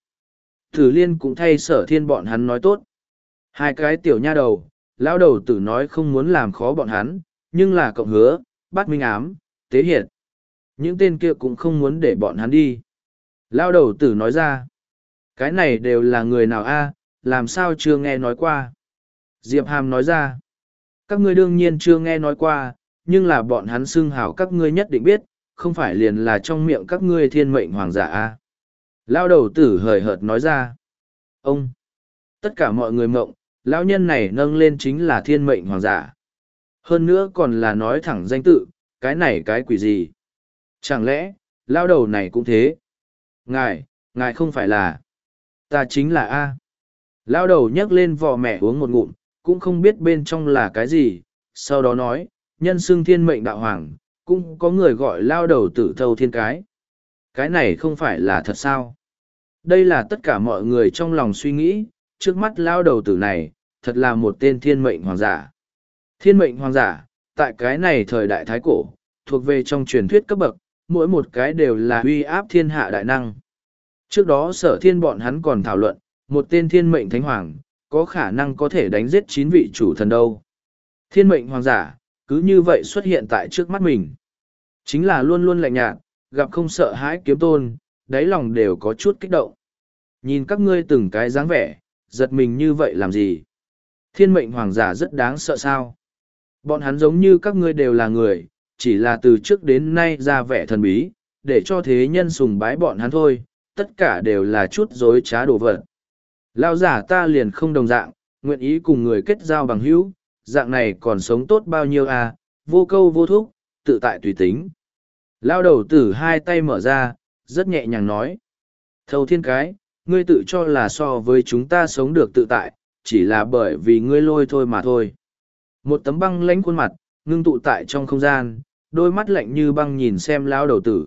Tử Liên cũng thay Sở Thiên bọn hắn nói tốt. Hai cái tiểu nha đầu, lão đầu tử nói không muốn làm khó bọn hắn, nhưng là cộng hứa, Bát Minh Ám, Tế Hiệt. Những tên kia cũng không muốn để bọn hắn đi. Lão đầu tử nói ra, cái này đều là người nào a, làm sao chưa nghe nói qua. Diệp Hàm nói ra, các ngươi đương nhiên chưa nghe nói qua, nhưng là bọn hắn xưng hảo các ngươi nhất định biết, không phải liền là trong miệng các ngươi thiên mệnh hoàng giả a. Lão đầu tử hời hợt nói ra, ông, tất cả mọi người mộng, lão nhân này nâng lên chính là thiên mệnh hoàng giả. Hơn nữa còn là nói thẳng danh tự, cái này cái quỷ gì? Chẳng lẽ, lão đầu này cũng thế? Ngài, ngài không phải là, ta chính là A. Lão đầu nhấc lên vò mẹ uống một ngụm, cũng không biết bên trong là cái gì, sau đó nói, nhân xưng thiên mệnh đạo hoàng, cũng có người gọi lão đầu tử thâu thiên cái. Cái này không phải là thật sao? Đây là tất cả mọi người trong lòng suy nghĩ, trước mắt lão đầu tử này, thật là một tên thiên mệnh hoàng giả. Thiên mệnh hoàng giả, tại cái này thời đại thái cổ, thuộc về trong truyền thuyết cấp bậc, mỗi một cái đều là uy áp thiên hạ đại năng. Trước đó Sở Thiên bọn hắn còn thảo luận, một tên thiên mệnh thánh hoàng, có khả năng có thể đánh giết chín vị chủ thần đâu. Thiên mệnh hoàng giả, cứ như vậy xuất hiện tại trước mắt mình. Chính là luôn luôn lạnh nhạt, gặp không sợ hãi kiếm tôn, đáy lòng đều có chút kích động. Nhìn các ngươi từng cái dáng vẻ, giật mình như vậy làm gì? Thiên mệnh hoàng giả rất đáng sợ sao? Bọn hắn giống như các ngươi đều là người, chỉ là từ trước đến nay ra vẻ thần bí, để cho thế nhân sùng bái bọn hắn thôi, tất cả đều là chút dối trá đồ vật. Lao giả ta liền không đồng dạng, nguyện ý cùng người kết giao bằng hữu, dạng này còn sống tốt bao nhiêu à, vô câu vô thúc, tự tại tùy tính. Lao đầu tử hai tay mở ra, rất nhẹ nhàng nói. Thâu thiên cái, ngươi tự cho là so với chúng ta sống được tự tại, chỉ là bởi vì ngươi lôi thôi mà thôi. Một tấm băng lãnh khuôn mặt, ngưng tụ tại trong không gian, đôi mắt lạnh như băng nhìn xem lao đầu tử.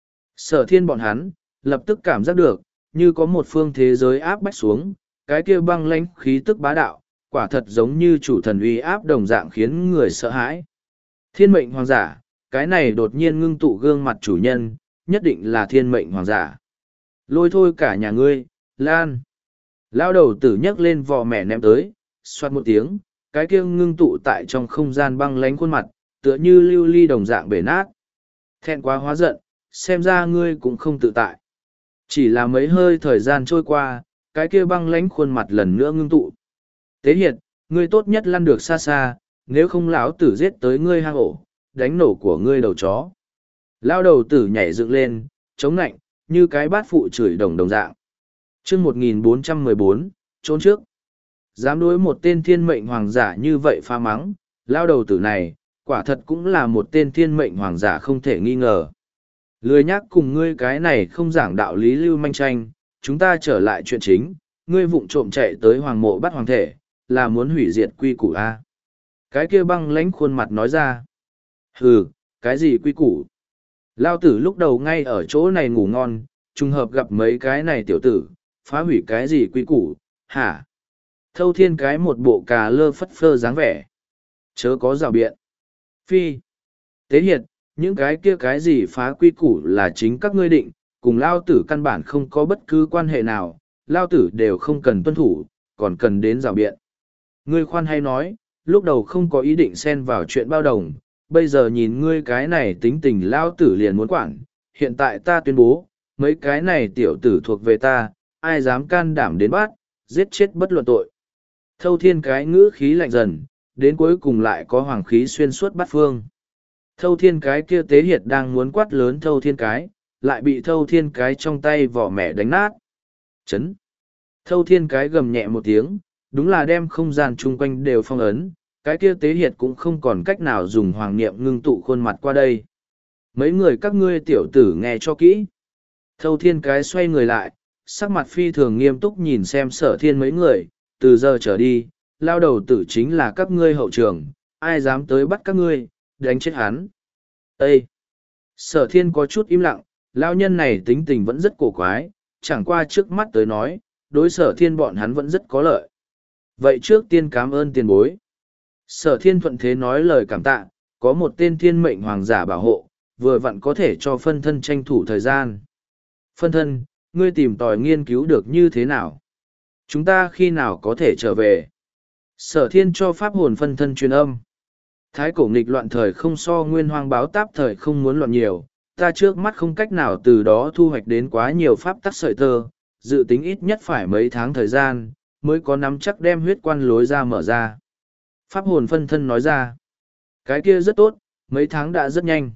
Sở Thiên bọn hắn, lập tức cảm giác được, như có một phương thế giới áp bách xuống, cái kia băng lãnh khí tức bá đạo, quả thật giống như chủ thần uy áp đồng dạng khiến người sợ hãi. Thiên mệnh hoàng giả, cái này đột nhiên ngưng tụ gương mặt chủ nhân, nhất định là thiên mệnh hoàng giả. Lôi thôi cả nhà ngươi, Lan. Lao đầu tử nhấc lên vò mẹ ném tới, xoát một tiếng, cái kia ngưng tụ tại trong không gian băng lánh khuôn mặt, tựa như lưu ly đồng dạng bể nát. Thẹn quá hóa giận, xem ra ngươi cũng không tự tại. Chỉ là mấy hơi thời gian trôi qua, cái kia băng lánh khuôn mặt lần nữa ngưng tụ. Tế Hiệt, ngươi tốt nhất lăn được xa xa, nếu không lão tử giết tới ngươi hang ổ, đánh nổ của ngươi đầu chó. Lao đầu tử nhảy dựng lên, chống nạnh, như cái bát phụ chửi đồng đồng dạng. chương một nghìn bốn trăm mười bốn, trốn trước. Dám đối một tên thiên mệnh hoàng giả như vậy pha mắng, lao đầu tử này, quả thật cũng là một tên thiên mệnh hoàng giả không thể nghi ngờ. Lười nhắc cùng ngươi cái này không giảng đạo lý lưu manh tranh, chúng ta trở lại chuyện chính, ngươi vụng trộm chạy tới hoàng mộ bắt hoàng thể, là muốn hủy diệt quy củ A. Cái kia băng lãnh khuôn mặt nói ra. Hừ, cái gì quy củ? Lao tử lúc đầu ngay ở chỗ này ngủ ngon, trùng hợp gặp mấy cái này tiểu tử, phá hủy cái gì quy củ, hả? Thâu thiên cái một bộ cà lơ phất phơ dáng vẻ. Chớ có rào biện. Phi. Tế Hiệt, những cái kia cái gì phá quy củ là chính các ngươi định, cùng Lao tử căn bản không có bất cứ quan hệ nào, Lao tử đều không cần tuân thủ, còn cần đến rào biện. Ngươi khoan hay nói, lúc đầu không có ý định xen vào chuyện bao đồng, bây giờ nhìn ngươi cái này tính tình Lao tử liền muốn quản, hiện tại ta tuyên bố, mấy cái này tiểu tử thuộc về ta, ai dám can đảm đến bắt, giết chết bất luận tội. Thâu thiên cái ngữ khí lạnh dần, đến cuối cùng lại có hoàng khí xuyên suốt bát phương. Thâu thiên cái kia Tế Hiệt đang muốn quát lớn thâu thiên cái, lại bị thâu thiên cái trong tay vỏ mẹ đánh nát. Chấn! Thâu thiên cái gầm nhẹ một tiếng, đúng là đem không gian chung quanh đều phong ấn, cái kia Tế Hiệt cũng không còn cách nào dùng hoàng niệm ngưng tụ khuôn mặt qua đây. Mấy người các ngươi tiểu tử nghe cho kỹ. Thâu thiên cái xoay người lại, sắc mặt phi thường nghiêm túc nhìn xem Sở Thiên mấy người, từ giờ trở đi, lao đầu tử chính là các ngươi hậu trường, ai dám tới bắt các ngươi, đánh chết hắn. Ê! Sở Thiên có chút im lặng, lao nhân này tính tình vẫn rất cổ quái, chẳng qua trước mắt tới nói, đối Sở Thiên bọn hắn vẫn rất có lợi. Vậy trước tiên cảm ơn tiền bối. Sở thiên thuận thế nói lời cảm tạ, có một tên thiên mệnh hoàng giả bảo hộ, vừa vặn có thể cho phân thân tranh thủ thời gian. Phân thân, ngươi tìm tòi nghiên cứu được như thế nào? Chúng ta khi nào có thể trở về? Sở thiên cho pháp hồn phân thân truyền âm. Thái cổ nghịch loạn thời không so nguyên hoang báo táp thời không muốn loạn nhiều, ta trước mắt không cách nào từ đó thu hoạch đến quá nhiều pháp tắc sợi tơ, dự tính ít nhất phải mấy tháng thời gian, mới có nắm chắc đem huyết quan lối ra mở ra. Pháp hồn phân thân nói ra, cái kia rất tốt, mấy tháng đã rất nhanh.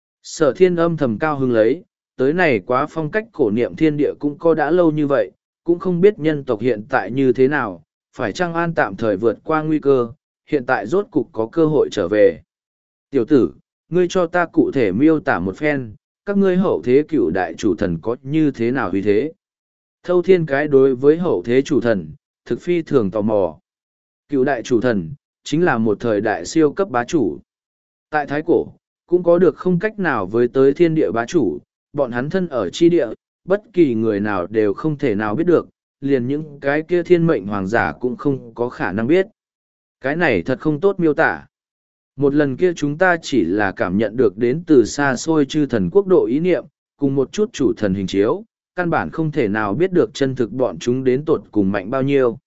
Sở thiên âm thầm cao hứng lấy, tới này quá phong cách cổ niệm thiên địa cũng có đã lâu như vậy, cũng không biết nhân tộc hiện tại như thế nào, phải chăng an tạm thời vượt qua nguy cơ, hiện tại rốt cục có cơ hội trở về. Tiểu tử, ngươi cho ta cụ thể miêu tả một phen, các ngươi hậu thế cựu đại chủ thần có như thế nào vì thế? Thâu thiên cái đối với hậu thế chủ thần, thực phi thường tò mò. Cựu đại chủ thần, chính là một thời đại siêu cấp bá chủ. Tại Thái Cổ, cũng có được không cách nào với tới thiên địa bá chủ, bọn hắn thân ở chi địa, bất kỳ người nào đều không thể nào biết được, liền những cái kia thiên mệnh hoàng giả cũng không có khả năng biết. Cái này thật không tốt miêu tả. Một lần kia chúng ta chỉ là cảm nhận được đến từ xa xôi chư thần quốc độ ý niệm, cùng một chút chủ thần hình chiếu, căn bản không thể nào biết được chân thực bọn chúng đến tột cùng mạnh bao nhiêu.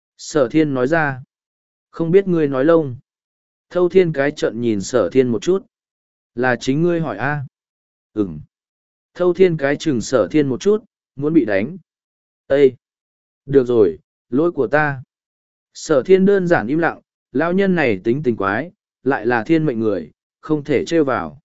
Sở thiên nói ra, không biết ngươi nói lông. Thâu thiên cái trận nhìn sở thiên một chút. Là chính ngươi hỏi a à? Ừm. Thâu thiên cái chừng sở thiên một chút, muốn bị đánh. Ê! Được rồi, lỗi của ta. Sở thiên đơn giản im lặng, lão nhân này tính tình quái, lại là thiên mệnh người, không thể trêu vào.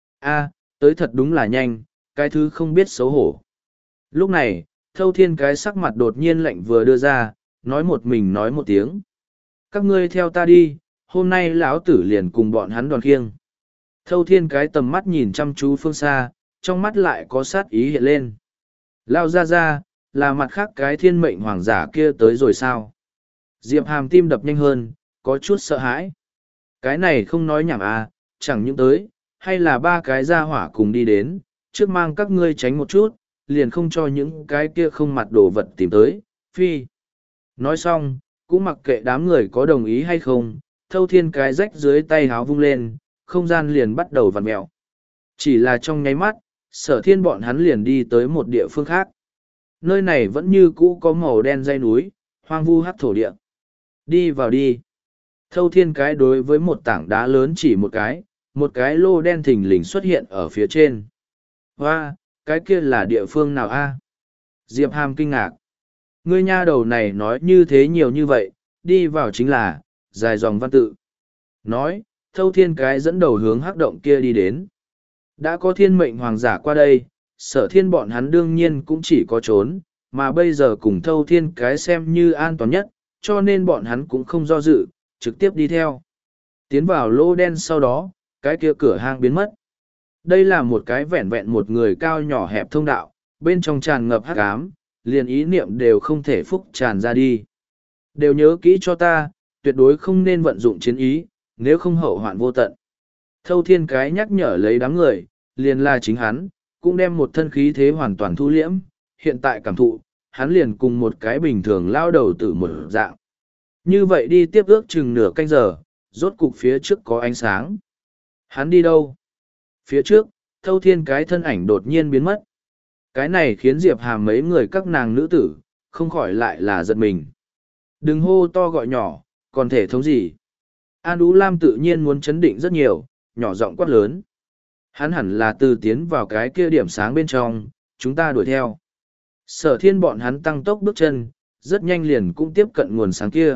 A, tới thật đúng là nhanh, cái thứ không biết xấu hổ. Lúc này, thâu thiên cái sắc mặt đột nhiên lạnh vừa đưa ra, nói một mình nói một tiếng. Các ngươi theo ta đi, hôm nay lão tử liền cùng bọn hắn đoàn khiêng. Thâu thiên cái tầm mắt nhìn chăm chú phương xa, trong mắt lại có sát ý hiện lên. Lao ra ra, là mặt khác cái thiên mệnh hoàng giả kia tới rồi sao? Diệp hàm tim đập nhanh hơn, có chút sợ hãi. Cái này không nói nhảm à, chẳng những tới, hay là ba cái gia hỏa cùng đi đến, trước mang các ngươi tránh một chút, liền không cho những cái kia không mặt đồ vật tìm tới, phi. Nói xong, cũng mặc kệ đám người có đồng ý hay không, thâu thiên cái rách dưới tay háo vung lên, không gian liền bắt đầu vặn mẹo. Chỉ là trong nháy mắt, sở thiên bọn hắn liền đi tới một địa phương khác. Nơi này vẫn như cũ có màu đen dây núi, hoang vu hắc thổ địa. Đi vào đi. Thâu thiên cái đối với một tảng đá lớn chỉ một cái, một cái lô đen thình lình xuất hiện ở phía trên. Hoa, cái kia là địa phương nào a? Diệp hàm kinh ngạc. Ngươi nha đầu này nói như thế nhiều như vậy, đi vào chính là, dài dòng văn tự. Nói, thâu thiên cái dẫn đầu hướng hắc động kia đi đến. Đã có thiên mệnh hoàng giả qua đây, sở thiên bọn hắn đương nhiên cũng chỉ có trốn, mà bây giờ cùng thâu thiên cái xem như an toàn nhất, cho nên bọn hắn cũng không do dự, trực tiếp đi theo. Tiến vào lô đen sau đó, cái kia cửa hang biến mất. Đây là một cái vẹn vẹn một người cao nhỏ hẹp thông đạo, bên trong tràn ngập hắc ám, liền ý niệm đều không thể phúc tràn ra đi. Đều nhớ kỹ cho ta, tuyệt đối không nên vận dụng chiến ý, nếu không hậu hoạn vô tận. Thâu thiên cái nhắc nhở lấy đám người, liền là chính hắn, cũng đem một thân khí thế hoàn toàn thu liễm, hiện tại cảm thụ, hắn liền cùng một cái bình thường lao đầu tử một dạng. Như vậy đi tiếp ước chừng nửa canh giờ, rốt cục phía trước có ánh sáng. Hắn đi đâu? Phía trước, thâu thiên cái thân ảnh đột nhiên biến mất. Cái này khiến Diệp Hàm mấy người các nàng nữ tử, không khỏi lại là giật mình. Đừng hô to gọi nhỏ, còn thể thống gì? An Ú Lam tự nhiên muốn chấn định rất nhiều, nhỏ giọng quát lớn. Hắn hẳn là từ tiến vào cái kia điểm sáng bên trong, chúng ta đuổi theo. Sở thiên bọn hắn tăng tốc bước chân, rất nhanh liền cũng tiếp cận nguồn sáng kia.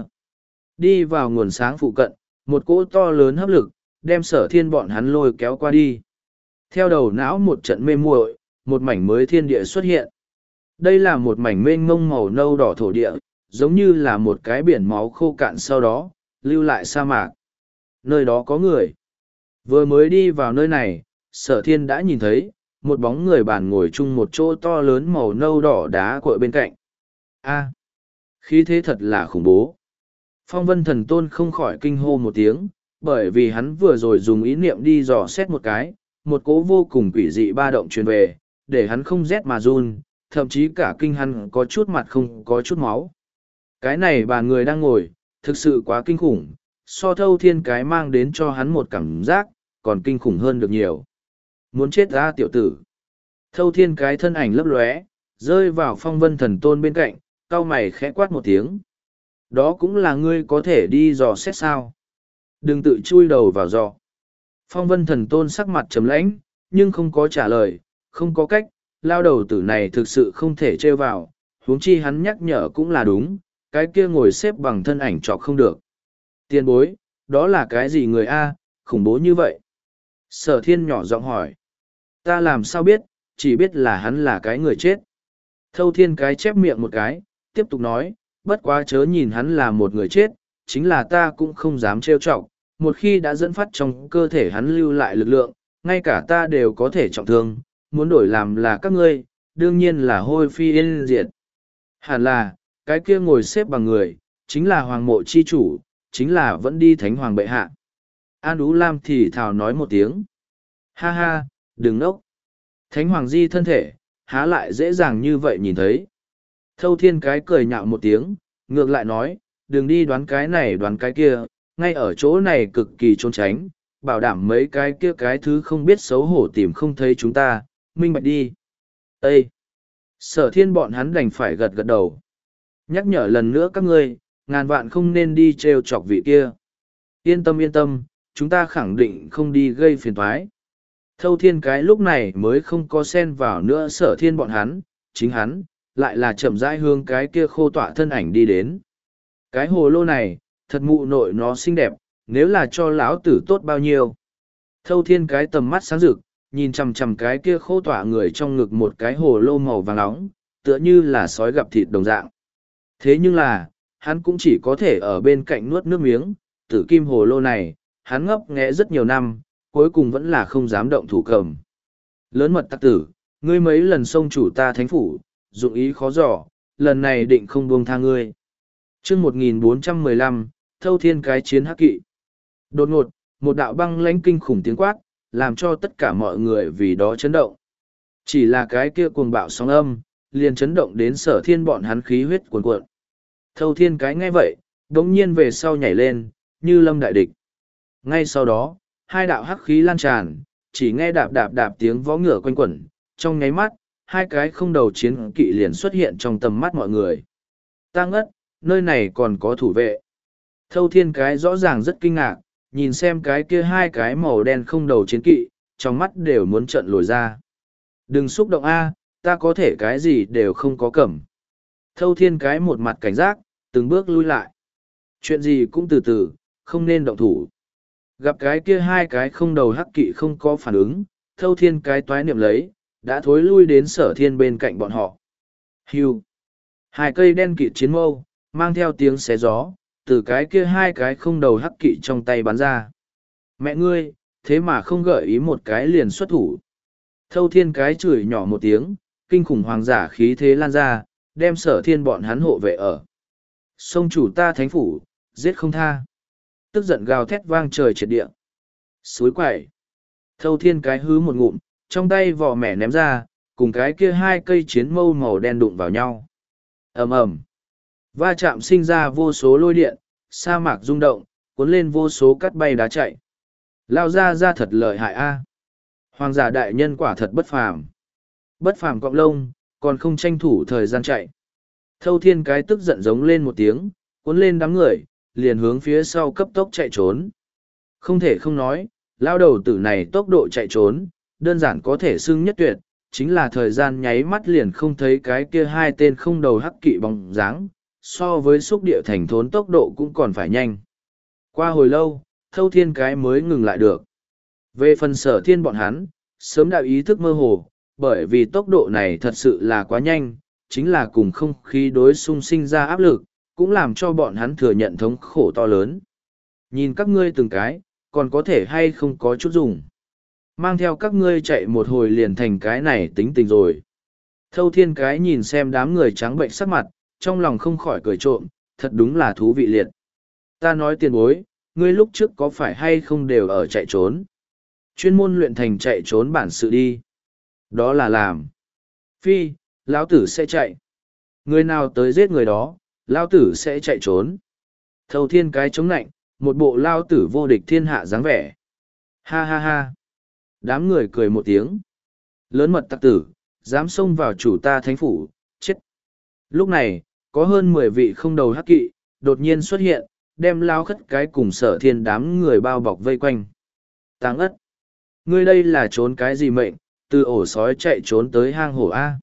Đi vào nguồn sáng phụ cận, một cỗ to lớn hấp lực, đem sở thiên bọn hắn lôi kéo qua đi. Theo đầu não một trận mê muội, một mảnh mới thiên địa xuất hiện. Đây là một mảnh mênh mông màu nâu đỏ thổ địa, giống như là một cái biển máu khô cạn sau đó, lưu lại sa mạc. Nơi đó có người. Vừa mới đi vào nơi này, sở thiên đã nhìn thấy, một bóng người bàn ngồi chung một chỗ to lớn màu nâu đỏ đá cội bên cạnh. A, khí thế thật là khủng bố. Phong vân thần tôn không khỏi kinh hô một tiếng, bởi vì hắn vừa rồi dùng ý niệm đi dò xét một cái, một cỗ vô cùng quỷ dị ba động truyền về, để hắn không rét mà run, thậm chí cả kinh hắn có chút mặt không có chút máu. Cái này bà người đang ngồi, thực sự quá kinh khủng, so thâu thiên cái mang đến cho hắn một cảm giác, còn kinh khủng hơn được nhiều. Muốn chết ra tiểu tử. Thâu thiên cái thân ảnh lấp lóe, rơi vào phong vân thần tôn bên cạnh, cau mày khẽ quát một tiếng. Đó cũng là ngươi có thể đi dò xét sao. Đừng tự chui đầu vào dò. Phong vân thần tôn sắc mặt trầm lãnh, nhưng không có trả lời, không có cách, lao đầu tử này thực sự không thể trêu vào, huống chi hắn nhắc nhở cũng là đúng, cái kia ngồi xếp bằng thân ảnh trọc không được. Tiền bối, đó là cái gì người A, khủng bố như vậy? Sở thiên nhỏ giọng hỏi. Ta làm sao biết, chỉ biết là hắn là cái người chết. Thâu thiên cái chép miệng một cái, tiếp tục nói, bất quá chớ nhìn hắn là một người chết, chính là ta cũng không dám trêu chọc, một khi đã dẫn phát trong cơ thể hắn lưu lại lực lượng, ngay cả ta đều có thể trọng thương, muốn đổi làm là các ngươi, đương nhiên là hôi phi yên diệt. Hẳn là, cái kia ngồi xếp bằng người, chính là hoàng mộ chi chủ, chính là vẫn đi thánh hoàng bệ hạ. An Ú Lam thì thào nói một tiếng. Ha ha, đừng nốc. Thánh hoàng di thân thể, há lại dễ dàng như vậy nhìn thấy. Thâu thiên cái cười nhạo một tiếng, ngược lại nói, đừng đi đoán cái này đoán cái kia, ngay ở chỗ này cực kỳ trốn tránh, bảo đảm mấy cái kia cái thứ không biết xấu hổ tìm không thấy chúng ta, minh bạch đi. Ê! Sở thiên bọn hắn đành phải gật gật đầu. Nhắc nhở lần nữa các ngươi, ngàn vạn không nên đi trêu chọc vị kia. Yên tâm yên tâm, chúng ta khẳng định không đi gây phiền toái. Thâu thiên cái lúc này mới không có xen vào nữa sở thiên bọn hắn, chính hắn, lại là chậm rãi hướng cái kia khô tọa thân ảnh đi đến. Cái hồ lô này, thật mụ nội nó xinh đẹp, nếu là cho lão tử tốt bao nhiêu. Thâu thiên cái tầm mắt sáng rực, nhìn chằm chằm cái kia khô tọa người trong ngực một cái hồ lô màu vàng nóng, tựa như là sói gặp thịt đồng dạng. Thế nhưng là, hắn cũng chỉ có thể ở bên cạnh nuốt nước miếng, tử kim hồ lô này, hắn ngấp nghé rất nhiều năm, cuối cùng vẫn là không dám động thủ cầm. Lớn mật tắc tử, ngươi mấy lần xông chủ ta thánh phủ, dụng ý khó dò, lần này định không buông tha ngươi. Chương một nghìn bốn trăm mười lăm, Thâu Thiên cái chiến hắc kỵ. Đột ngột, một đạo băng lãnh kinh khủng tiếng quát, làm cho tất cả mọi người vì đó chấn động. Chỉ là cái kia cuồng bạo sóng âm, liền chấn động đến sở thiên bọn hắn khí huyết cuồn cuộn. Thâu Thiên cái nghe vậy, đống nhiên về sau nhảy lên, như lâm đại địch. Ngay sau đó, hai đạo hắc khí lan tràn, chỉ nghe đạp đạp đạp tiếng vó ngựa quanh quẩn, trong nháy mắt, hai cái không đầu chiến kỵ liền xuất hiện trong tầm mắt mọi người. Ta ngất, nơi này còn có thủ vệ. Thâu Thiên cái rõ ràng rất kinh ngạc, nhìn xem cái kia hai cái màu đen không đầu chiến kỵ, trong mắt đều muốn trợn lồi ra. Đừng xúc động a, ta có thể cái gì đều không có cẩm. Thâu Thiên cái một mặt cảnh giác, từng bước lui lại. Chuyện gì cũng từ từ, không nên động thủ. Gặp cái kia hai cái không đầu hắc kỵ không có phản ứng, Thâu Thiên cái toái niệm lấy, đã thối lui đến sở thiên bên cạnh bọn họ. Hưu. Hai cây đen kịt chiến mâu, mang theo tiếng xé gió, từ cái kia hai cái không đầu hắc kỵ trong tay bắn ra. Mẹ ngươi, thế mà không gợi ý một cái liền xuất thủ. Thâu Thiên cái chửi nhỏ một tiếng, kinh khủng hoàng giả khí thế lan ra, đem sở thiên bọn hắn hộ vệ ở. Sông chủ ta thánh phủ, giết không tha. Tức giận gào thét vang trời triệt địa. Suối quậy. Thâu Thiên cái hứ một ngụm, trong tay vỏ mẻ ném ra, cùng cái kia hai cây chiến mâu màu đen đụng vào nhau. Ầm ầm. Va chạm sinh ra vô số lôi điện, sa mạc rung động, cuốn lên vô số cắt bay đá chạy. Lao ra ra thật lợi hại a. Hoàng giả đại nhân quả thật bất phàm. Bất phàm cọng lông, còn không tranh thủ thời gian chạy. Thâu Thiên cái tức giận giống lên một tiếng, cuốn lên đám người, liền hướng phía sau cấp tốc chạy trốn. Không thể không nói, lao đầu tử này tốc độ chạy trốn, đơn giản có thể xưng nhất tuyệt, chính là thời gian nháy mắt liền không thấy cái kia hai tên không đầu hắc kỵ bóng dáng, so với xúc địa thành thốn tốc độ cũng còn phải nhanh. Qua hồi lâu, Thâu Thiên cái mới ngừng lại được. Về phần sở thiên bọn hắn, sớm đã ý thức mơ hồ, bởi vì tốc độ này thật sự là quá nhanh, chính là cùng không khí đối xung sinh ra áp lực, cũng làm cho bọn hắn thừa nhận thống khổ to lớn. Nhìn các ngươi từng cái, còn có thể hay không có chút dùng. Mang theo các ngươi chạy một hồi liền thành cái này tính tình rồi. Thâu Thiên cái nhìn xem đám người trắng bệnh sắc mặt, trong lòng không khỏi cười trộm, thật đúng là thú vị liệt. Ta nói tiền bối, ngươi lúc trước có phải hay không đều ở chạy trốn? Chuyên môn luyện thành chạy trốn bản sự đi. Đó là làm. Phi, lão tử sẽ chạy. Người nào tới giết người đó, lao tử sẽ chạy trốn. Thâu thiên cái chống nạnh, một bộ lao tử vô địch thiên hạ dáng vẻ. Ha ha ha. Đám người cười một tiếng. Lớn mật tặc tử, dám xông vào chủ ta thánh phủ, chết. Lúc này, có hơn mười vị không đầu hắc kỵ, đột nhiên xuất hiện, đem lao khất cái cùng sở thiên đám người bao bọc vây quanh. Táng ất. Ngươi đây là trốn cái gì mệnh, từ ổ sói chạy trốn tới hang hổ A.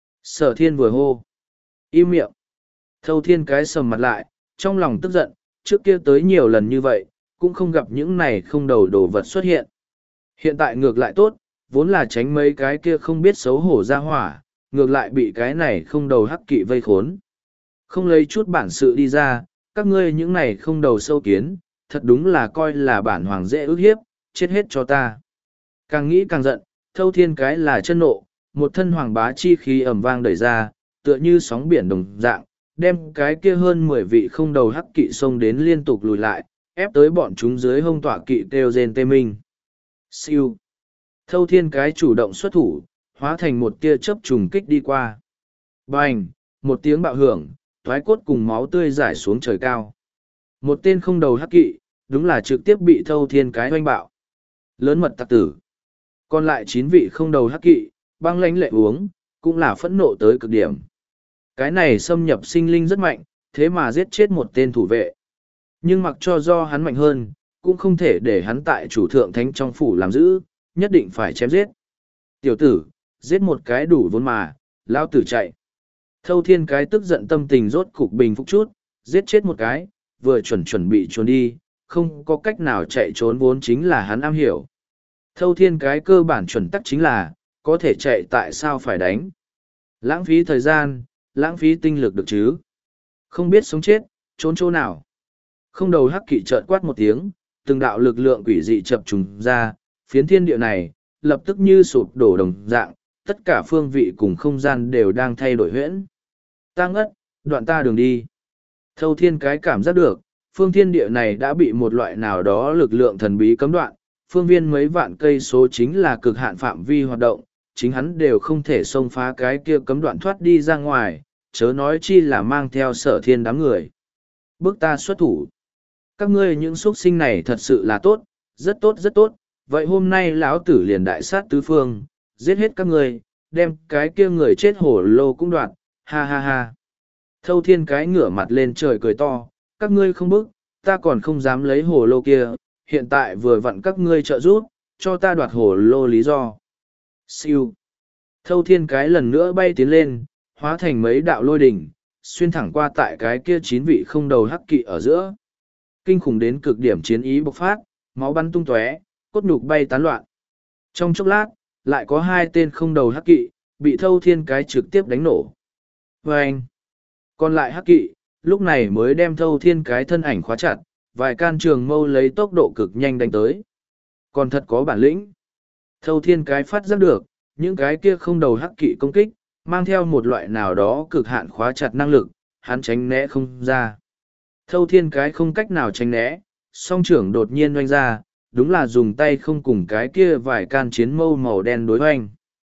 Sở thiên vừa hô. Im miệng. Thâu thiên cái sầm mặt lại, trong lòng tức giận, trước kia tới nhiều lần như vậy, cũng không gặp những này không đầu đồ vật xuất hiện. Hiện tại ngược lại tốt, vốn là tránh mấy cái kia không biết xấu hổ ra hỏa, ngược lại bị cái này không đầu hắc kỵ vây khốn. Không lấy chút bản sự đi ra, các ngươi những này không đầu sâu kiến, thật đúng là coi là bản hoàng dễ ức hiếp, chết hết cho ta. Càng nghĩ càng giận, thâu thiên cái là chân nộ, một thân hoàng bá chi khí ẩm vang đẩy ra, tựa như sóng biển đồng dạng, đem cái kia hơn mười vị không đầu hắc kỵ xông đến liên tục lùi lại, ép tới bọn chúng dưới hông tọa kỵ kêu rên tê minh. Siêu. Thâu thiên cái chủ động xuất thủ, hóa thành một tia chớp trùng kích đi qua. Bành, một tiếng bạo hưởng, thoái cốt cùng máu tươi rải xuống trời cao. Một tên không đầu hắc kỵ, đúng là trực tiếp bị thâu thiên cái oanh bạo. Lớn mật tặc tử. Còn lại chín vị không đầu hắc kỵ, băng lãnh lệ uống, cũng là phẫn nộ tới cực điểm. Cái này xâm nhập sinh linh rất mạnh, thế mà giết chết một tên thủ vệ. Nhưng mặc cho do hắn mạnh hơn, cũng không thể để hắn tại chủ thượng thánh trong phủ làm giữ, nhất định phải chém giết. Tiểu tử, giết một cái đủ vốn mà, lao tử chạy. Thâu thiên cái tức giận tâm tình rốt cục bình phục chút, giết chết một cái, vừa chuẩn chuẩn bị trốn đi, không có cách nào chạy trốn vốn chính là hắn am hiểu. Thâu thiên cái cơ bản chuẩn tắc chính là, có thể chạy tại sao phải đánh. Lãng phí thời gian, lãng phí tinh lực được chứ. Không biết sống chết, trốn chỗ nào. Không đầu hắc kỵ chợt quát một tiếng, từng đạo lực lượng quỷ dị chập trùng ra, phiến thiên địa này, lập tức như sụp đổ đồng dạng, tất cả phương vị cùng không gian đều đang thay đổi huyễn. Ta ngất, đoạn ta đường đi. Thâu thiên cái cảm giác được, phương thiên địa này đã bị một loại nào đó lực lượng thần bí cấm đoạn, phương viên mấy vạn cây số chính là cực hạn phạm vi hoạt động, chính hắn đều không thể xông phá cái kia cấm đoạn thoát đi ra ngoài, chớ nói chi là mang theo sở thiên đám người. Bước ta xuất thủ. Các ngươi những xuất sinh này thật sự là tốt, rất tốt rất tốt, vậy hôm nay lão tử liền đại sát tứ phương, giết hết các ngươi, đem cái kia người chết hổ lô cũng đoạt, ha ha ha. Thâu thiên cái ngửa mặt lên trời cười to, các ngươi không bức, ta còn không dám lấy hổ lô kia, hiện tại vừa vặn các ngươi trợ giúp, cho ta đoạt hổ lô lý do. Siêu. Thâu thiên cái lần nữa bay tiến lên, hóa thành mấy đạo lôi đỉnh, xuyên thẳng qua tại cái kia chín vị không đầu hắc kỵ ở giữa. Kinh khủng đến cực điểm chiến ý bộc phát, máu bắn tung tóe, cốt nhục bay tán loạn. Trong chốc lát, lại có hai tên không đầu hắc kỵ, bị thâu thiên cái trực tiếp đánh nổ. Và anh, còn lại hắc kỵ, lúc này mới đem thâu thiên cái thân ảnh khóa chặt, vài can trường mâu lấy tốc độ cực nhanh đánh tới. Còn thật có bản lĩnh. Thâu thiên cái phát giác được, những cái kia không đầu hắc kỵ công kích, mang theo một loại nào đó cực hạn khóa chặt năng lực, hắn tránh né không ra. Thâu thiên cái không cách nào tránh né, song trưởng đột nhiên oanh ra, đúng là dùng tay không cùng cái kia vài can chiến mâu màu đen đối oanh.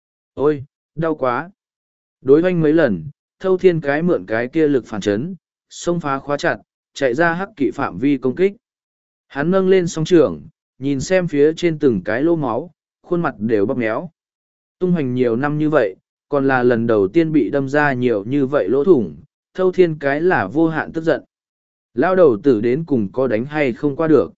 Ôi, đau quá. Đối oanh mấy lần, thâu thiên cái mượn cái kia lực phản chấn, xông phá khóa chặt, chạy ra hắc kỵ phạm vi công kích. Hắn nâng lên song trưởng, nhìn xem phía trên từng cái lô máu, khuôn mặt đều bóp méo. Tung hoành nhiều năm như vậy, còn là lần đầu tiên bị đâm ra nhiều như vậy lỗ thủng, thâu thiên cái là vô hạn tức giận. Lao đầu tử đến cùng có đánh hay không qua được.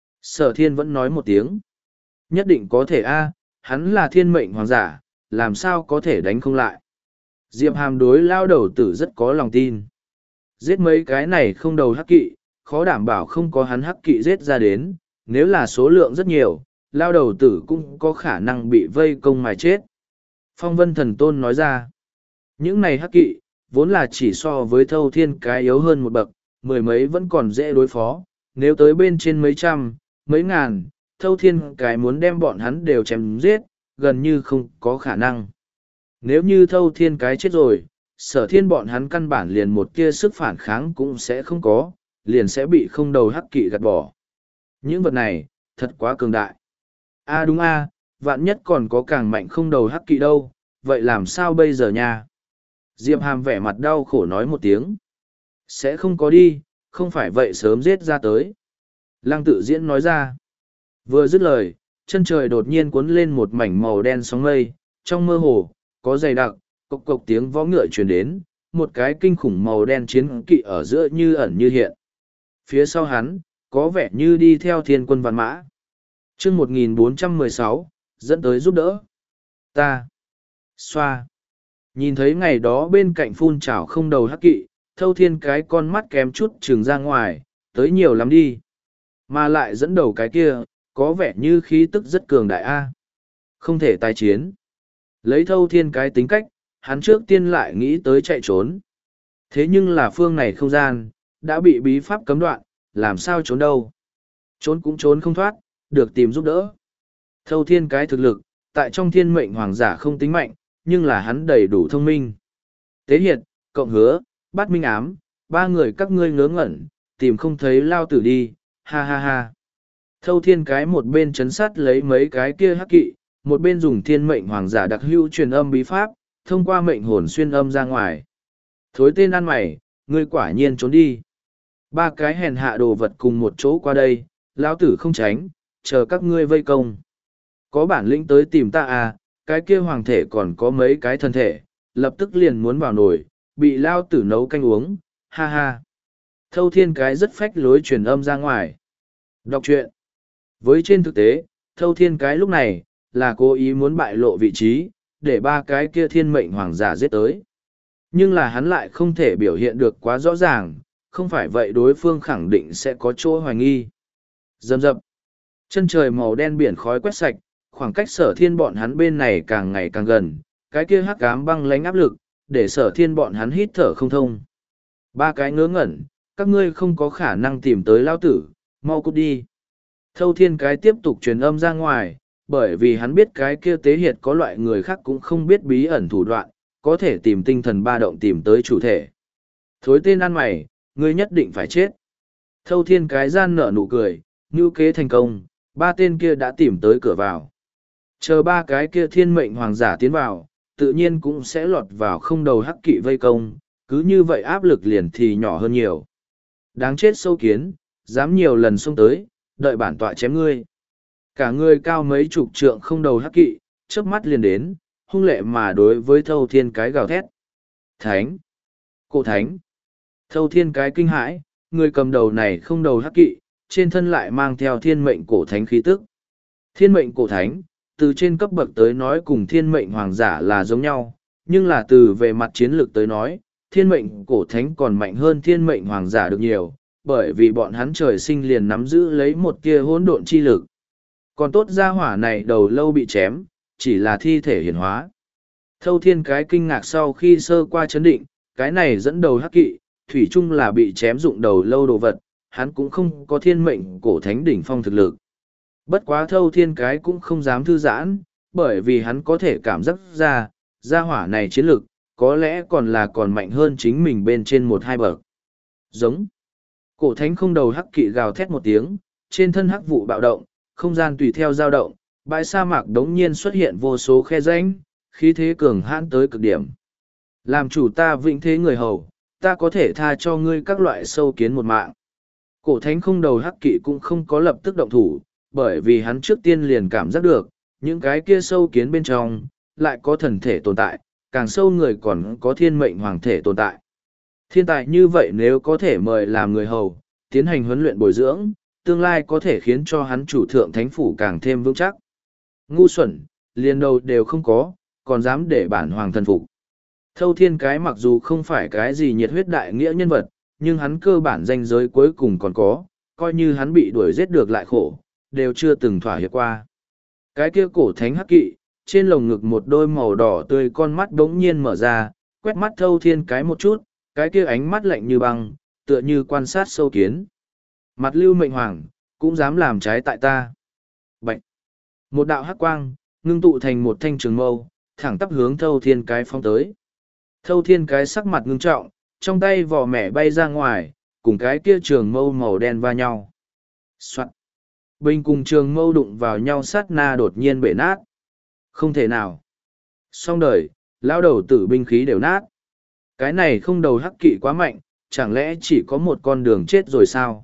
Sở thiên vẫn nói một tiếng. Nhất định có thể a, hắn là thiên mệnh hoàng giả, làm sao có thể đánh không lại. Diệp Hàm đối lao đầu tử rất có lòng tin. Giết mấy cái này không đầu hắc kỵ, khó đảm bảo không có hắn hắc kỵ giết ra đến, nếu là số lượng rất nhiều, lao đầu tử cũng có khả năng bị vây công mà chết. Phong Vân Thần Tôn nói ra, những này hắc kỵ, vốn là chỉ so với thâu thiên cái yếu hơn một bậc, mười mấy vẫn còn dễ đối phó, nếu tới bên trên mấy trăm, mấy ngàn, thâu thiên cái muốn đem bọn hắn đều chém giết, gần như không có khả năng. Nếu như thâu thiên cái chết rồi, sở thiên bọn hắn căn bản liền một tia sức phản kháng cũng sẽ không có, liền sẽ bị không đầu hắc kỵ gạt bỏ. Những vật này, thật quá cường đại. A đúng a, vạn nhất còn có càng mạnh không đầu hắc kỵ đâu, vậy làm sao bây giờ nha? Diệp Hàm vẻ mặt đau khổ nói một tiếng. Sẽ không có đi, không phải vậy sớm giết ra tới. Lăng tự diễn nói ra. Vừa dứt lời, chân trời đột nhiên cuốn lên một mảnh màu đen sóng mây, trong mơ hồ, có dày đặc, cộc cộc tiếng vó ngựa truyền đến, một cái kinh khủng màu đen chiến kỵ ở giữa như ẩn như hiện. Phía sau hắn, có vẻ như đi theo thiên quân vạn mã. chương một nghìn bốn trăm mười sáu, dẫn tới giúp đỡ. Ta. Xoa. Nhìn thấy ngày đó bên cạnh phun trào không đầu hắc kỵ, thâu thiên cái con mắt kém chút trừng ra ngoài, tới nhiều lắm đi. Mà lại dẫn đầu cái kia, có vẻ như khí tức rất cường đại A. Không thể tái chiến. Lấy thâu thiên cái tính cách, hắn trước tiên lại nghĩ tới chạy trốn. Thế nhưng là phương này không gian, đã bị bí pháp cấm đoạn, làm sao trốn đâu. Trốn cũng trốn không thoát, được tìm giúp đỡ. Thâu thiên cái thực lực, tại trong thiên mệnh hoàng giả không tính mạnh, nhưng là hắn đầy đủ thông minh. Tế hiệt, cộng hứa, bát minh ám, ba người các ngươi ngớ ngẩn, tìm không thấy lao tử đi, ha ha ha. Thâu thiên cái một bên chấn sát lấy mấy cái kia hắc kỵ, một bên dùng thiên mệnh hoàng giả đặc hữu truyền âm bí pháp, thông qua mệnh hồn xuyên âm ra ngoài. Thối tên ăn mày, ngươi quả nhiên trốn đi. Ba cái hèn hạ đồ vật cùng một chỗ qua đây, lão tử không tránh, chờ các ngươi vây công. Có bản lĩnh tới tìm ta à, cái kia hoàng thể còn có mấy cái thân thể, lập tức liền muốn vào nồi, bị lao tử nấu canh uống, ha ha. Thâu thiên cái rất phách lối truyền âm ra ngoài. Đọc truyện. Với trên thực tế, thâu thiên cái lúc này, là cố ý muốn bại lộ vị trí, để ba cái kia thiên mệnh hoàng giả giết tới. Nhưng là hắn lại không thể biểu hiện được quá rõ ràng, không phải vậy đối phương khẳng định sẽ có chỗ hoài nghi. Dầm dập. Chân trời màu đen biển khói quét sạch, khoảng cách sở thiên bọn hắn bên này càng ngày càng gần, cái kia hắc ám băng lánh áp lực, để sở thiên bọn hắn hít thở không thông. Ba cái ngớ ngẩn, các ngươi không có khả năng tìm tới lao tử, mau cút đi. Thâu thiên cái tiếp tục truyền âm ra ngoài, bởi vì hắn biết cái kia tế hiệt có loại người khác cũng không biết bí ẩn thủ đoạn, có thể tìm tinh thần ba động tìm tới chủ thể. Thối tên ăn mày, ngươi nhất định phải chết. Thâu thiên cái gian nở nụ cười, như kế thành công, ba tên kia đã tìm tới cửa vào. Chờ ba cái kia thiên mệnh hoàng giả tiến vào, tự nhiên cũng sẽ lọt vào không đầu hắc kỵ vây công, cứ như vậy áp lực liền thì nhỏ hơn nhiều. Đáng chết sâu kiến, dám nhiều lần xông tới, đợi bản tọa chém ngươi. Cả người cao mấy chục trượng không đầu hắc kỵ, chớp mắt liền đến, hung lệ mà đối với thâu thiên cái gào thét. Thánh! Cổ thánh! Thâu thiên cái kinh hãi, người cầm đầu này không đầu hắc kỵ, trên thân lại mang theo thiên mệnh cổ thánh khí tức. Thiên mệnh cổ thánh, từ trên cấp bậc tới nói cùng thiên mệnh hoàng giả là giống nhau, nhưng là từ về mặt chiến lược tới nói, thiên mệnh cổ thánh còn mạnh hơn thiên mệnh hoàng giả được nhiều, bởi vì bọn hắn trời sinh liền nắm giữ lấy một tia hỗn độn chi lực. Còn tốt gia hỏa này đầu lâu bị chém, chỉ là thi thể hiển hóa. Thâu thiên cái kinh ngạc sau khi sơ qua chấn định, cái này dẫn đầu hắc kỵ, thủy chung là bị chém dụng đầu lâu đồ vật, hắn cũng không có thiên mệnh cổ thánh đỉnh phong thực lực. Bất quá thâu thiên cái cũng không dám thư giãn, bởi vì hắn có thể cảm giác ra, gia hỏa này chiến lực, có lẽ còn là còn mạnh hơn chính mình bên trên một hai bậc. Giống. Cổ thánh không đầu hắc kỵ gào thét một tiếng, trên thân hắc vụ bạo động, không gian tùy theo dao động, bãi sa mạc đống nhiên xuất hiện vô số khe rãnh, khí thế cường hãn tới cực điểm. Làm chủ ta vĩnh thế người hầu, ta có thể tha cho ngươi các loại sâu kiến một mạng. Cổ thánh không đầu hắc kỵ cũng không có lập tức động thủ, bởi vì hắn trước tiên liền cảm giác được, những cái kia sâu kiến bên trong, lại có thần thể tồn tại, càng sâu người còn có thiên mệnh hoàng thể tồn tại. Thiên tài như vậy nếu có thể mời làm người hầu, tiến hành huấn luyện bồi dưỡng, tương lai có thể khiến cho hắn chủ thượng thánh phủ càng thêm vững chắc. Ngu xuẩn, liền đầu đều không có, còn dám để bản hoàng thần phục. Thâu thiên cái mặc dù không phải cái gì nhiệt huyết đại nghĩa nhân vật, nhưng hắn cơ bản danh giới cuối cùng còn có, coi như hắn bị đuổi giết được lại khổ, đều chưa từng thỏa hiệp qua. Cái kia cổ thánh hắc kỵ, trên lồng ngực một đôi màu đỏ tươi con mắt đống nhiên mở ra, quét mắt thâu thiên cái một chút, cái kia ánh mắt lạnh như băng, tựa như quan sát sâu kiến. Mặt lưu mệnh hoàng, cũng dám làm trái tại ta. Bạch! Một đạo hắc quang, ngưng tụ thành một thanh trường mâu, thẳng tắp hướng thâu thiên cái phong tới. Thâu thiên cái sắc mặt ngưng trọng, trong tay vỏ mẻ bay ra ngoài, cùng cái kia trường mâu màu đen va nhau. Soạn! Bình cùng trường mâu đụng vào nhau sát na đột nhiên bể nát. Không thể nào. Xong đời, lao đầu tử binh khí đều nát. Cái này không đầu hắc kỵ quá mạnh, Chẳng lẽ chỉ có một con đường chết rồi sao?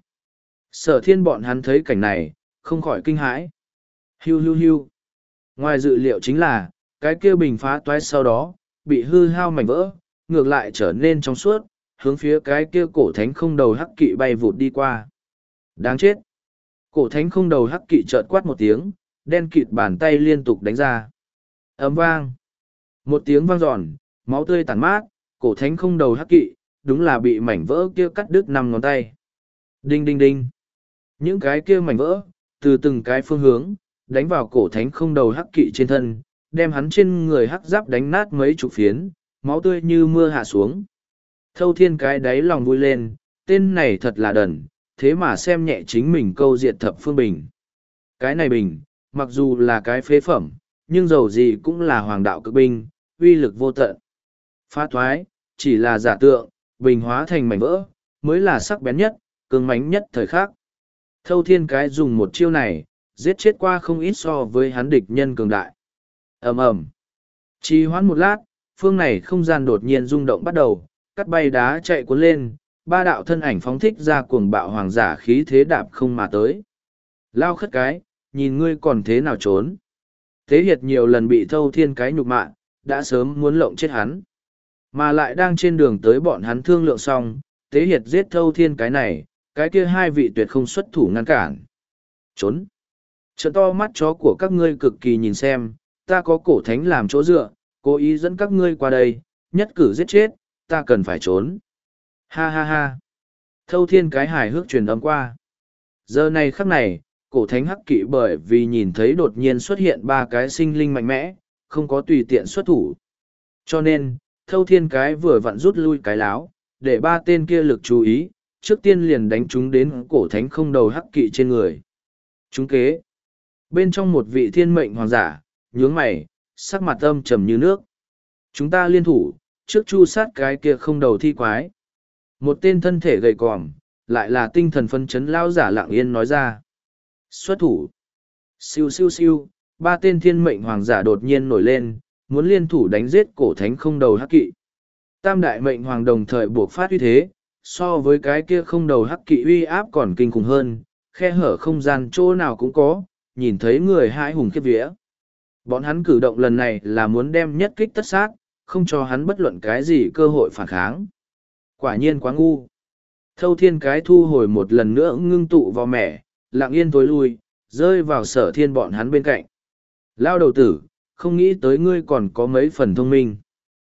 Sở thiên bọn hắn thấy cảnh này, không khỏi kinh hãi. Hiu hiu hiu. Ngoài dự liệu chính là, cái kia bình phá toái sau đó, bị hư hao mảnh vỡ, ngược lại trở nên trong suốt, hướng phía cái kia cổ thánh không đầu hắc kỵ bay vụt đi qua. Đáng chết! Cổ thánh không đầu hắc kỵ chợt quát một tiếng, đen kịt bàn tay liên tục đánh ra. Ấm vang! Một tiếng vang giòn, máu tươi tàn mát, cổ thánh không đầu hắc kỵ, đúng là bị mảnh vỡ kia cắt đứt năm ngón tay. Đinh đinh đinh! Những cái kia mảnh vỡ, từ từng cái phương hướng, đánh vào cổ thánh không đầu hắc kỵ trên thân, đem hắn trên người hắc giáp đánh nát mấy chục phiến, máu tươi như mưa hạ xuống. Thâu thiên cái đáy lòng vui lên, tên này thật là đần, thế mà xem nhẹ chính mình câu diệt thập phương bình. Cái này bình, mặc dù là cái phế phẩm, nhưng dầu gì cũng là hoàng đạo cực binh, uy lực vô tận. Phá thoái, chỉ là giả tượng, bình hóa thành mảnh vỡ, mới là sắc bén nhất, cứng mánh nhất thời khắc. Thâu thiên cái dùng một chiêu này, giết chết qua không ít so với hắn địch nhân cường đại. ầm ầm, trì hoãn một lát, phương này không gian đột nhiên rung động bắt đầu, cắt bay đá chạy cuốn lên, ba đạo thân ảnh phóng thích ra cuồng bạo hoàng giả khí thế đạp không mà tới. Lao khất cái, nhìn ngươi còn thế nào trốn. Thế hiệt nhiều lần bị thâu thiên cái nhục mạ, đã sớm muốn lộng chết hắn. Mà lại đang trên đường tới bọn hắn thương lượng xong, tế hiệt giết thâu thiên cái này, cái kia hai vị tuyệt không xuất thủ ngăn cản. Trốn. Trợ to mắt chó của các ngươi cực kỳ nhìn xem, ta có cổ thánh làm chỗ dựa, cố ý dẫn các ngươi qua đây, nhất cử giết chết, ta cần phải trốn. Ha ha ha. Thâu thiên cái hài hước truyền âm qua. Giờ này khắc này, cổ thánh hắc kỵ bởi vì nhìn thấy đột nhiên xuất hiện ba cái sinh linh mạnh mẽ, không có tùy tiện xuất thủ. Cho nên, thâu thiên cái vừa vặn rút lui cái láo, để ba tên kia lực chú ý, trước tiên liền đánh chúng đến cổ thánh không đầu hắc kỵ trên người. Chúng kế. Bên trong một vị thiên mệnh hoàng giả, nhướng mày, sắc mặt âm trầm như nước. Chúng ta liên thủ, trước chu sát cái kia không đầu thi quái. Một tên thân thể gầy còm, lại là tinh thần phân chấn lao giả lặng yên nói ra. Xuất thủ. Siêu siêu siêu, ba tên thiên mệnh hoàng giả đột nhiên nổi lên, muốn liên thủ đánh giết cổ thánh không đầu hắc kỵ. Tam đại mệnh hoàng đồng thời buộc phát uy thế, so với cái kia không đầu hắc kỵ uy áp còn kinh khủng hơn, khe hở không gian chỗ nào cũng có, nhìn thấy người hãi hùng khiếp vía. Bọn hắn cử động lần này là muốn đem nhất kích tất sát, không cho hắn bất luận cái gì cơ hội phản kháng. Quả nhiên quá ngu. Thâu thiên cái thu hồi một lần nữa ngưng tụ vào mẻ, lặng yên tối lui, rơi vào sở thiên bọn hắn bên cạnh. Lao đầu tử, không nghĩ tới ngươi còn có mấy phần thông minh.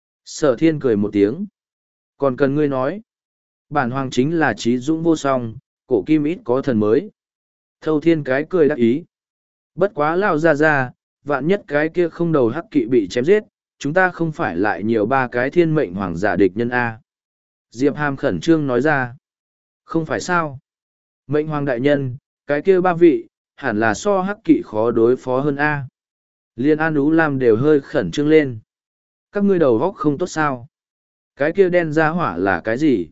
Sở thiên cười một tiếng. Còn cần ngươi nói. Bản hoàng chính là trí dũng vô song, cổ kim ít có thần mới. Thâu thiên cái cười đắc ý. Bất quá lao ra ra, vạn nhất cái kia không đầu hắc kỵ bị chém giết, chúng ta không phải lại nhiều ba cái thiên mệnh hoàng giả địch nhân A. Diệp Hàm khẩn trương nói ra. Không phải sao. Mệnh hoàng đại nhân, cái kia ba vị, hẳn là so hắc kỵ khó đối phó hơn A. Liên An Ú Lam đều hơi khẩn trương lên. Các ngươi đầu góc không tốt sao. Cái kia đen ra hỏa là cái gì?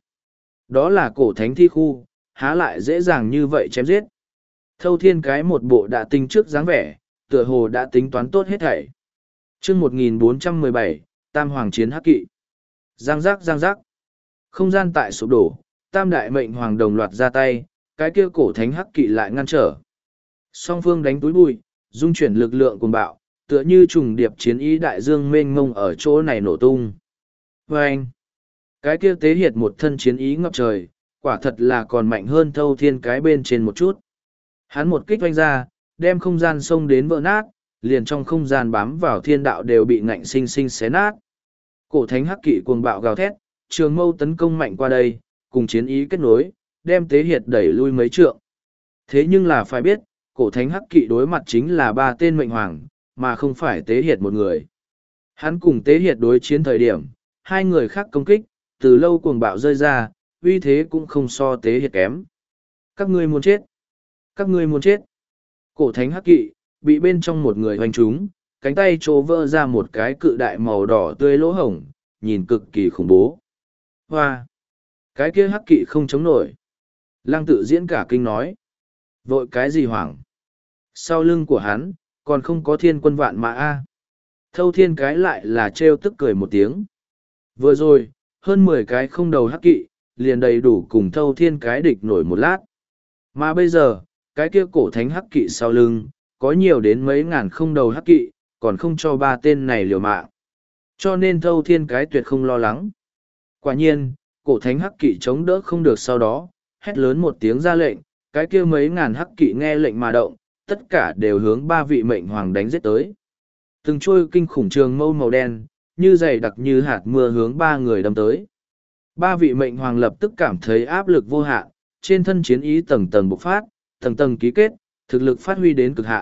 Đó là cổ thánh thi khu, há lại dễ dàng như vậy chém giết. Thâu thiên cái một bộ đã tính trước dáng vẻ, tựa hồ đã tính toán tốt hết thảy. chương một nghìn bốn trăm mười bảy, Tam Hoàng chiến hắc kỵ. Giang giác giang giác. Không gian tại sụp đổ, tam đại mệnh hoàng đồng loạt ra tay, cái kia cổ thánh hắc kỵ lại ngăn trở. Song phương đánh túi bụi, dung chuyển lực lượng cuồng bạo, tựa như trùng điệp chiến ý đại dương mênh mông ở chỗ này nổ tung. Và anh, cái kia tế hiệt một thân chiến ý ngập trời, quả thật là còn mạnh hơn thâu thiên cái bên trên một chút. Hắn một kích vanh ra, đem không gian sông đến vỡ nát, liền trong không gian bám vào thiên đạo đều bị ngạnh sinh sinh xé nát. Cổ thánh hắc kỵ cuồng bạo gào thét, trường mâu tấn công mạnh qua đây, cùng chiến ý kết nối, đem tế hiệt đẩy lui mấy trượng. Thế nhưng là phải biết, cổ thánh hắc kỵ đối mặt chính là ba tên mệnh hoàng, mà không phải tế hiệt một người. Hắn cùng tế hiệt đối chiến thời điểm, hai người khác công kích, từ lâu cuồng bạo rơi ra, uy thế cũng không so tế hiệt kém. Các ngươi muốn chết. Các ngươi muốn chết. Cổ thánh hắc kỵ, bị bên trong một người hoành trúng, cánh tay trố vỡ ra một cái cự đại màu đỏ tươi lỗ hổng, nhìn cực kỳ khủng bố. Hoa! Cái kia hắc kỵ không chống nổi. Lăng tự diễn cả kinh nói. Vội cái gì hoảng? Sau lưng của hắn, còn không có thiên quân vạn mã A. Thâu thiên cái lại là trêu tức cười một tiếng. Vừa rồi, hơn mười cái không đầu hắc kỵ, liền đầy đủ cùng thâu thiên cái địch nổi một lát. Mà bây giờ, cái kia cổ thánh hắc kỵ sau lưng, có nhiều đến mấy ngàn không đầu hắc kỵ, còn không cho ba tên này liều mạng. Cho nên thâu thiên cái tuyệt không lo lắng. Quả nhiên, cổ thánh hắc kỵ chống đỡ không được sau đó, hét lớn một tiếng ra lệnh, cái kia mấy ngàn hắc kỵ nghe lệnh mà động, tất cả đều hướng ba vị mệnh hoàng đánh giết tới. Từng trôi kinh khủng trường mâu màu đen, như dày đặc như hạt mưa hướng ba người đâm tới. Ba vị mệnh hoàng lập tức cảm thấy áp lực vô hạn, trên thân chiến ý tầng tầng bộc phát, tầng tầng ký kết, thực lực phát huy đến cực hạn.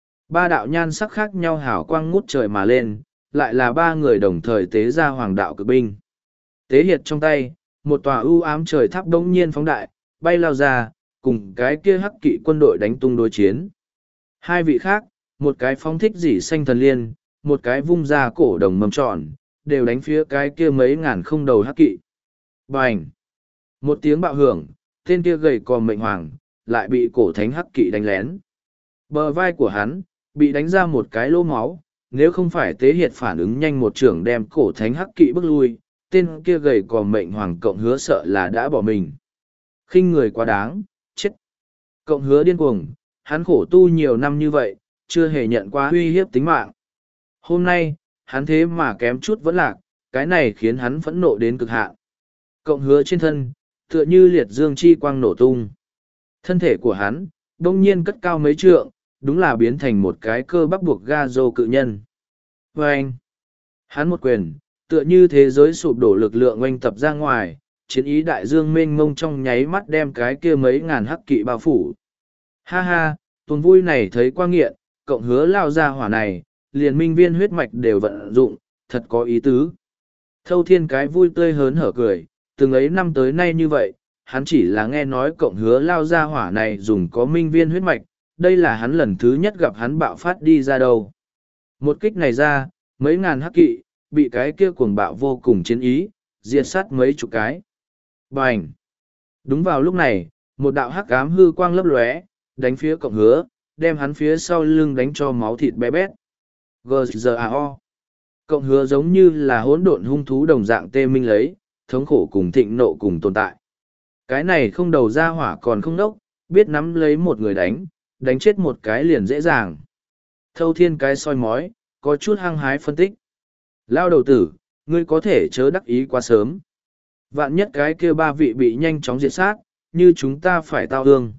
Ba đạo nhan sắc khác nhau hào quang ngút trời mà lên, lại là ba người đồng thời tế ra hoàng đạo cực binh. Tế hiệt trong tay, một tòa ưu ám trời tháp đống nhiên phóng đại, bay lao ra, cùng cái kia hắc kỵ quân đội đánh tung đối chiến. Hai vị khác, một cái phóng thích dỉ xanh thần liên, một cái vung ra cổ đồng mâm tròn, đều đánh phía cái kia mấy ngàn không đầu hắc kỵ. Bành! Một tiếng bạo hưởng, tên kia gầy còm mệnh hoàng, lại bị cổ thánh hắc kỵ đánh lén. Bờ vai của hắn, bị đánh ra một cái lỗ máu, nếu không phải tế hiệt phản ứng nhanh một trưởng đem cổ thánh hắc kỵ bước lui, tên kia gầy còm mệnh hoàng cộng hứa sợ là đã bỏ mình. Khinh người quá đáng, chết. Cộng hứa điên cuồng, hắn khổ tu nhiều năm như vậy, chưa hề nhận qua uy hiếp tính mạng. Hôm nay, hắn thế mà kém chút vẫn lạc, cái này khiến hắn phẫn nộ đến cực hạn. Cộng hứa trên thân, tựa như liệt dương chi quang nổ tung. Thân thể của hắn, đông nhiên cất cao mấy trượng, đúng là biến thành một cái cơ bắp buộc ga rô cự nhân. Và anh, hắn một quyền, tựa như thế giới sụp đổ lực lượng oanh tập ra ngoài, chiến ý đại dương mênh mông trong nháy mắt đem cái kia mấy ngàn hắc kỵ bao phủ. Ha ha, tuần vui này thấy qua nghiện, cộng hứa lao ra hỏa này, liền minh viên huyết mạch đều vận dụng, thật có ý tứ. Thâu thiên cái vui tươi hớn hở cười, từng ấy năm tới nay như vậy, hắn chỉ là nghe nói cộng hứa lao ra hỏa này dùng có minh viên huyết mạch, đây là hắn lần thứ nhất gặp hắn bạo phát đi ra đâu. Một kích này ra, mấy ngàn hắc kỵ, bị cái kia cuồng bạo vô cùng chiến ý, diệt sát mấy chục cái. Bành! Đúng vào lúc này, một đạo hắc ám hư quang lấp lóe, đánh phía cộng hứa, đem hắn phía sau lưng đánh cho máu thịt bé bét. giê giê a o. Cộng hứa giống như là hỗn độn hung thú đồng dạng tê minh lấy, thống khổ cùng thịnh nộ cùng tồn tại. Cái này không đầu ra hỏa còn không đốc, biết nắm lấy một người đánh, đánh chết một cái liền dễ dàng. Thâu thiên cái soi mói, có chút hăng hái phân tích. Lao đầu tử, ngươi có thể chớ đắc ý quá sớm. Vạn nhất cái kia ba vị bị nhanh chóng diệt sát, như chúng ta phải tao hương.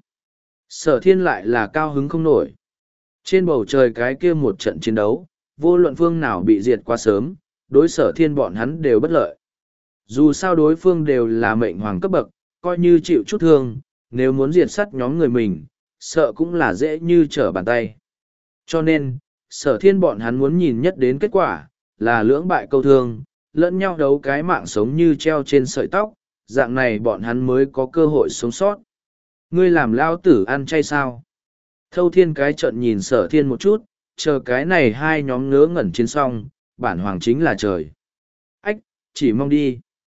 Sở thiên lại là cao hứng không nổi. Trên bầu trời cái kia một trận chiến đấu, vô luận phương nào bị diệt quá sớm, đối sở thiên bọn hắn đều bất lợi. Dù sao đối phương đều là mệnh hoàng cấp bậc, coi như chịu chút thương, nếu muốn diệt sát nhóm người mình, sợ cũng là dễ như trở bàn tay. Cho nên, sở thiên bọn hắn muốn nhìn nhất đến kết quả, là lưỡng bại câu thương, lẫn nhau đấu cái mạng sống như treo trên sợi tóc, dạng này bọn hắn mới có cơ hội sống sót. Ngươi làm lao tử ăn chay sao? Thâu thiên cái trận nhìn sở thiên một chút, chờ cái này hai nhóm ngớ ngẩn chiến xong, bản hoàng chính là trời. Ách, chỉ mong đi.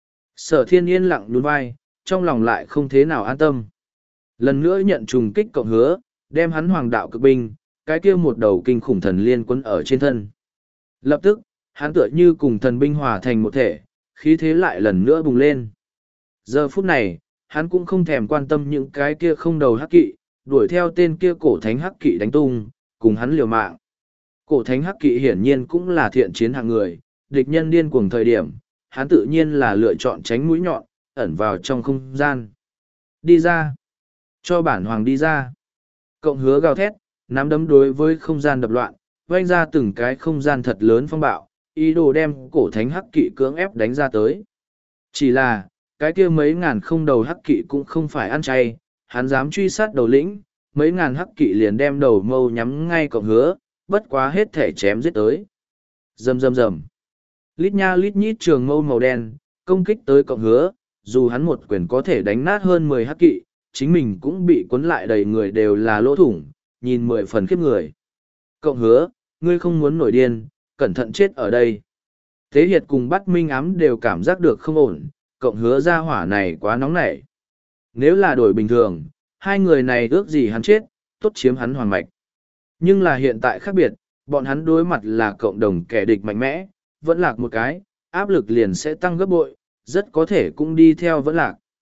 Sở thiên yên lặng nhún vai, trong lòng lại không thế nào an tâm. Lần nữa nhận trùng kích cộng hứa, đem hắn hoàng đạo cực binh, cái kia một đầu kinh khủng thần liên quấn ở trên thân. Lập tức, hắn tựa như cùng thần binh hòa thành một thể, khí thế lại lần nữa bùng lên. Giờ phút này, hắn cũng không thèm quan tâm những cái kia không đầu hắc kỵ, đuổi theo tên kia cổ thánh hắc kỵ đánh tung, cùng hắn liều mạng. Cổ thánh hắc kỵ hiển nhiên cũng là thiện chiến hạng người, địch nhân điên cuồng thời điểm, hắn tự nhiên là lựa chọn tránh mũi nhọn, ẩn vào trong không gian. Đi ra! Cho bản hoàng đi ra! Cộng hứa gào thét, nắm đấm đối với không gian đập loạn, vanh ra từng cái không gian thật lớn phong bạo, ý đồ đem cổ thánh hắc kỵ cưỡng ép đánh ra tới. Chỉ là, cái kia mấy ngàn không đầu hắc kỵ cũng không phải ăn chay, hắn dám truy sát đầu lĩnh, mấy ngàn hắc kỵ liền đem đầu mâu nhắm ngay cộng hứa, bất quá hết thể chém giết tới. Rầm rầm rầm. Lít nha lít nhít trường mâu màu đen, công kích tới cộng hứa, dù hắn một quyền có thể đánh nát hơn mười hắc kỵ, chính mình cũng bị cuốn lại đầy người đều là lỗ thủng, nhìn mười phần khiếp người. Cộng hứa, ngươi không muốn nổi điên, cẩn thận chết ở đây. Thế Hiệt cùng Bắt Minh Ám đều cảm giác được không ổn, cộng hứa ra hỏa này quá nóng nảy. Nếu là đổi bình thường, hai người này ước gì hắn chết, tốt chiếm hắn hoàng mạch. Nhưng là hiện tại khác biệt, bọn hắn đối mặt là cộng đồng kẻ địch mạnh mẽ, vẫn lạc một cái, áp lực liền sẽ tăng gấp bội, rất có thể cũng đi theo vẫn lạc.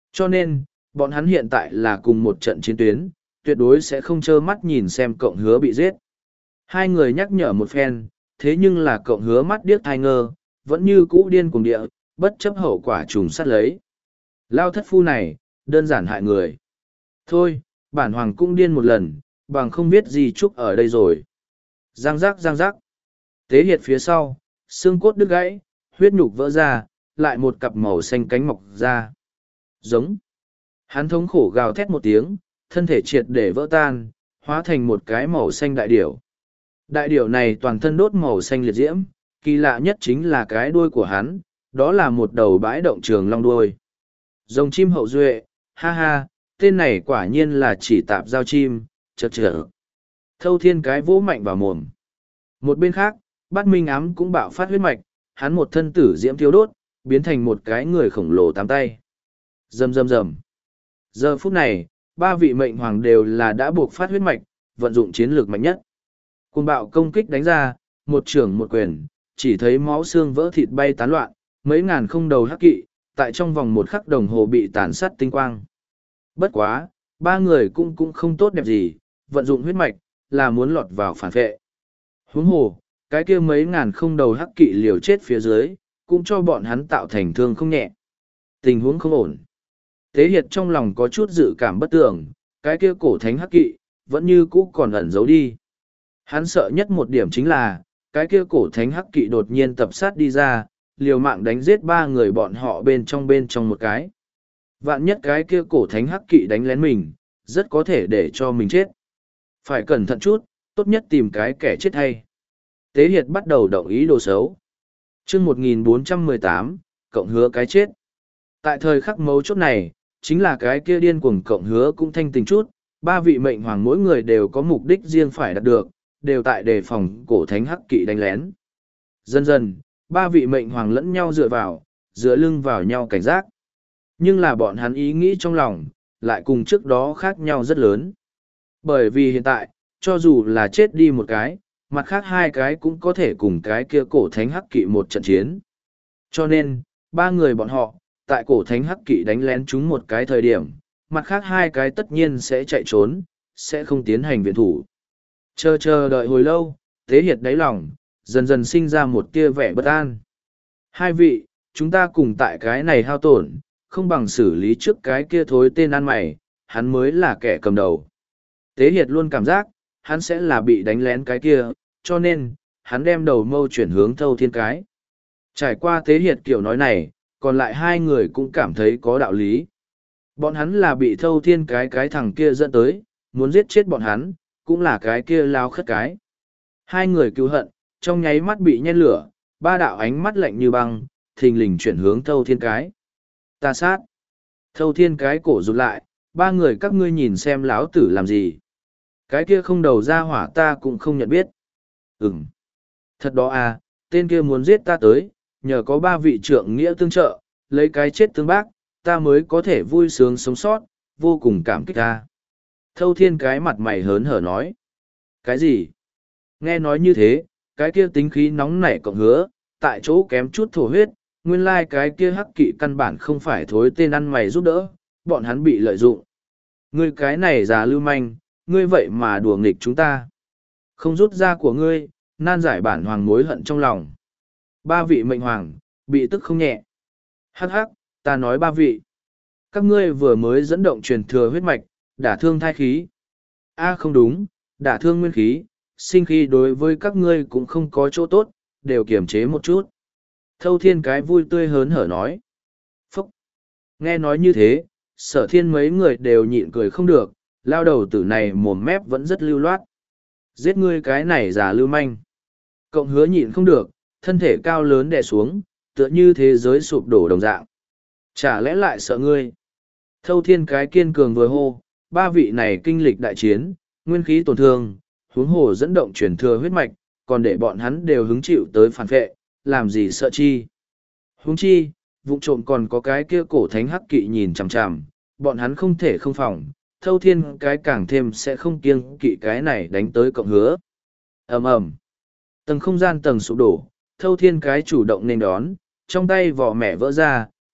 Cho nên, bọn hắn hiện tại là cùng một trận chiến tuyến, tuyệt đối sẽ không trơ mắt nhìn xem cộng hứa bị giết. Hai người nhắc nhở một phen, thế nhưng là cộng hứa mắt điếc thai ngơ, vẫn như cũ điên cùng địa, bất chấp hậu quả trùng sát lấy. Lao thất phu này, đơn giản hại người. Thôi, bản hoàng cũng điên một lần, bằng không biết gì chúc ở đây rồi. Giang giác giang giác. Tế hiệt phía sau, xương cốt đứt gãy, huyết nhục vỡ ra, lại một cặp màu xanh cánh mọc ra. Giống. Hắn thống khổ gào thét một tiếng, thân thể triệt để vỡ tan, hóa thành một cái màu xanh đại điểu. Đại điểu này toàn thân đốt màu xanh liệt diễm, kỳ lạ nhất chính là cái đuôi của hắn, đó là một đầu bãi động trường long đuôi. Rồng chim hậu duệ, ha ha, tên này quả nhiên là chỉ tạp giao chim, chật chật. Thâu thiên cái vỗ mạnh vào mồm. Một bên khác, bát minh ám cũng bạo phát huyết mạch, hắn một thân tử diễm thiếu đốt, biến thành một cái người khổng lồ tám tay. Rầm rầm rầm. Giờ phút này, ba vị mệnh hoàng đều là đã buộc phát huyết mạch, vận dụng chiến lược mạnh nhất. Cuồng bạo công kích đánh ra, một trưởng một quyền, chỉ thấy máu xương vỡ thịt bay tán loạn, mấy ngàn không đầu hắc kỵ, tại trong vòng một khắc đồng hồ bị tàn sát tinh quang. Bất quá, ba người cũng cũng không tốt đẹp gì, vận dụng huyết mạch, là muốn lọt vào phản vệ. Huống hồ, cái kia mấy ngàn không đầu hắc kỵ liều chết phía dưới, cũng cho bọn hắn tạo thành thương không nhẹ. Tình huống không ổn. Tế Hiệt trong lòng có chút dự cảm bất tưởng, cái kia cổ thánh hắc kỵ, vẫn như cũ còn ẩn giấu đi. Hắn sợ nhất một điểm chính là, cái kia cổ thánh hắc kỵ đột nhiên tập sát đi ra, liều mạng đánh giết ba người bọn họ bên trong bên trong một cái. Vạn nhất cái kia cổ thánh hắc kỵ đánh lén mình, rất có thể để cho mình chết. Phải cẩn thận chút, tốt nhất tìm cái kẻ chết hay. Tế Hiệt bắt đầu động ý đồ xấu. chương một nghìn bốn trăm mười tám, cộng hứa cái chết. Tại thời khắc mấu chốt này, chính là cái kia điên cuồng cộng hứa cũng thanh tình chút, ba vị mệnh hoàng mỗi người đều có mục đích riêng phải đạt được, đều tại đề phòng cổ thánh hắc kỵ đánh lén. Dần dần, ba vị mệnh hoàng lẫn nhau dựa vào, dựa lưng vào nhau cảnh giác. Nhưng là bọn hắn ý nghĩ trong lòng, lại cùng trước đó khác nhau rất lớn. Bởi vì hiện tại, cho dù là chết đi một cái, mặt khác hai cái cũng có thể cùng cái kia cổ thánh hắc kỵ một trận chiến. Cho nên, ba người bọn họ, tại cổ thánh hắc kỵ đánh lén chúng một cái thời điểm, mặt khác hai cái tất nhiên sẽ chạy trốn, sẽ không tiến hành viện thủ. Chờ chờ đợi hồi lâu, Tế Hiệt đáy lòng, dần dần sinh ra một tia vẻ bất an. Hai vị, chúng ta cùng tại cái này hao tổn, không bằng xử lý trước cái kia thối tên ăn mày, hắn mới là kẻ cầm đầu. Tế Hiệt luôn cảm giác, hắn sẽ là bị đánh lén cái kia, cho nên, hắn đem đầu mâu chuyển hướng Thâu Thiên cái. Trải qua Tế Hiệt kiểu nói này, còn lại hai người cũng cảm thấy có đạo lý. Bọn hắn là bị Thâu Thiên cái cái thằng kia dẫn tới, muốn giết chết bọn hắn, cũng là cái kia lao khất cái. Hai người cứu hận, trong nháy mắt bị nhen lửa, ba đạo ánh mắt lạnh như băng, thình lình chuyển hướng Thâu Thiên cái. Ta sát. Thâu Thiên cái cổ rụt lại, ba người các ngươi nhìn xem lão tử làm gì. Cái kia không đầu ra hỏa ta cũng không nhận biết. Ừm. Thật đó à, tên kia muốn giết ta tới, nhờ có ba vị trượng nghĩa tương trợ, lấy cái chết tương bác, ta mới có thể vui sướng sống sót, vô cùng cảm kích ta. Thâu Thiên cái mặt mày hớn hở nói. Cái gì? Nghe nói như thế, cái kia tính khí nóng nảy cộng hứa, tại chỗ kém chút thổ huyết, nguyên lai cái kia hắc kỵ căn bản không phải thối tên ăn mày giúp đỡ, bọn hắn bị lợi dụng. Ngươi cái này già lưu manh, ngươi vậy mà đùa nghịch chúng ta. Không rút ra của ngươi, nan giải bản hoàng mối hận trong lòng. Ba vị mệnh hoàng, bị tức không nhẹ. Hắc hắc, ta nói ba vị. Các ngươi vừa mới dẫn động truyền thừa huyết mạch, đả thương thai khí. A không đúng, đả thương nguyên khí, sinh khí đối với các ngươi cũng không có chỗ tốt, đều kiềm chế một chút. Thâu Thiên cái vui tươi hớn hở nói. Phúc! Nghe nói như thế, Sở Thiên mấy người đều nhịn cười không được, lao đầu tử này mồm mép vẫn rất lưu loát. Giết ngươi cái này già lưu manh. Cộng hứa nhịn không được, thân thể cao lớn đè xuống, tựa như thế giới sụp đổ đồng dạng. Chả lẽ lại sợ ngươi? Thâu Thiên cái kiên cường vừa hô, ba vị này kinh lịch đại chiến, nguyên khí tổn thương, huống hồ dẫn động truyền thừa huyết mạch, còn để bọn hắn đều hứng chịu tới phản vệ, làm gì sợ chi. Huống chi, vụ trộm còn có cái kia cổ thánh hắc kỵ nhìn chằm chằm, bọn hắn không thể không phòng, Thâu Thiên cái càng thêm sẽ không kiêng kỵ cái này đánh tới cộng hứa. Ầm ầm, tầng không gian tầng sụp đổ, Thâu Thiên cái chủ động nên đón, trong tay vỏ mẹ vỡ ra,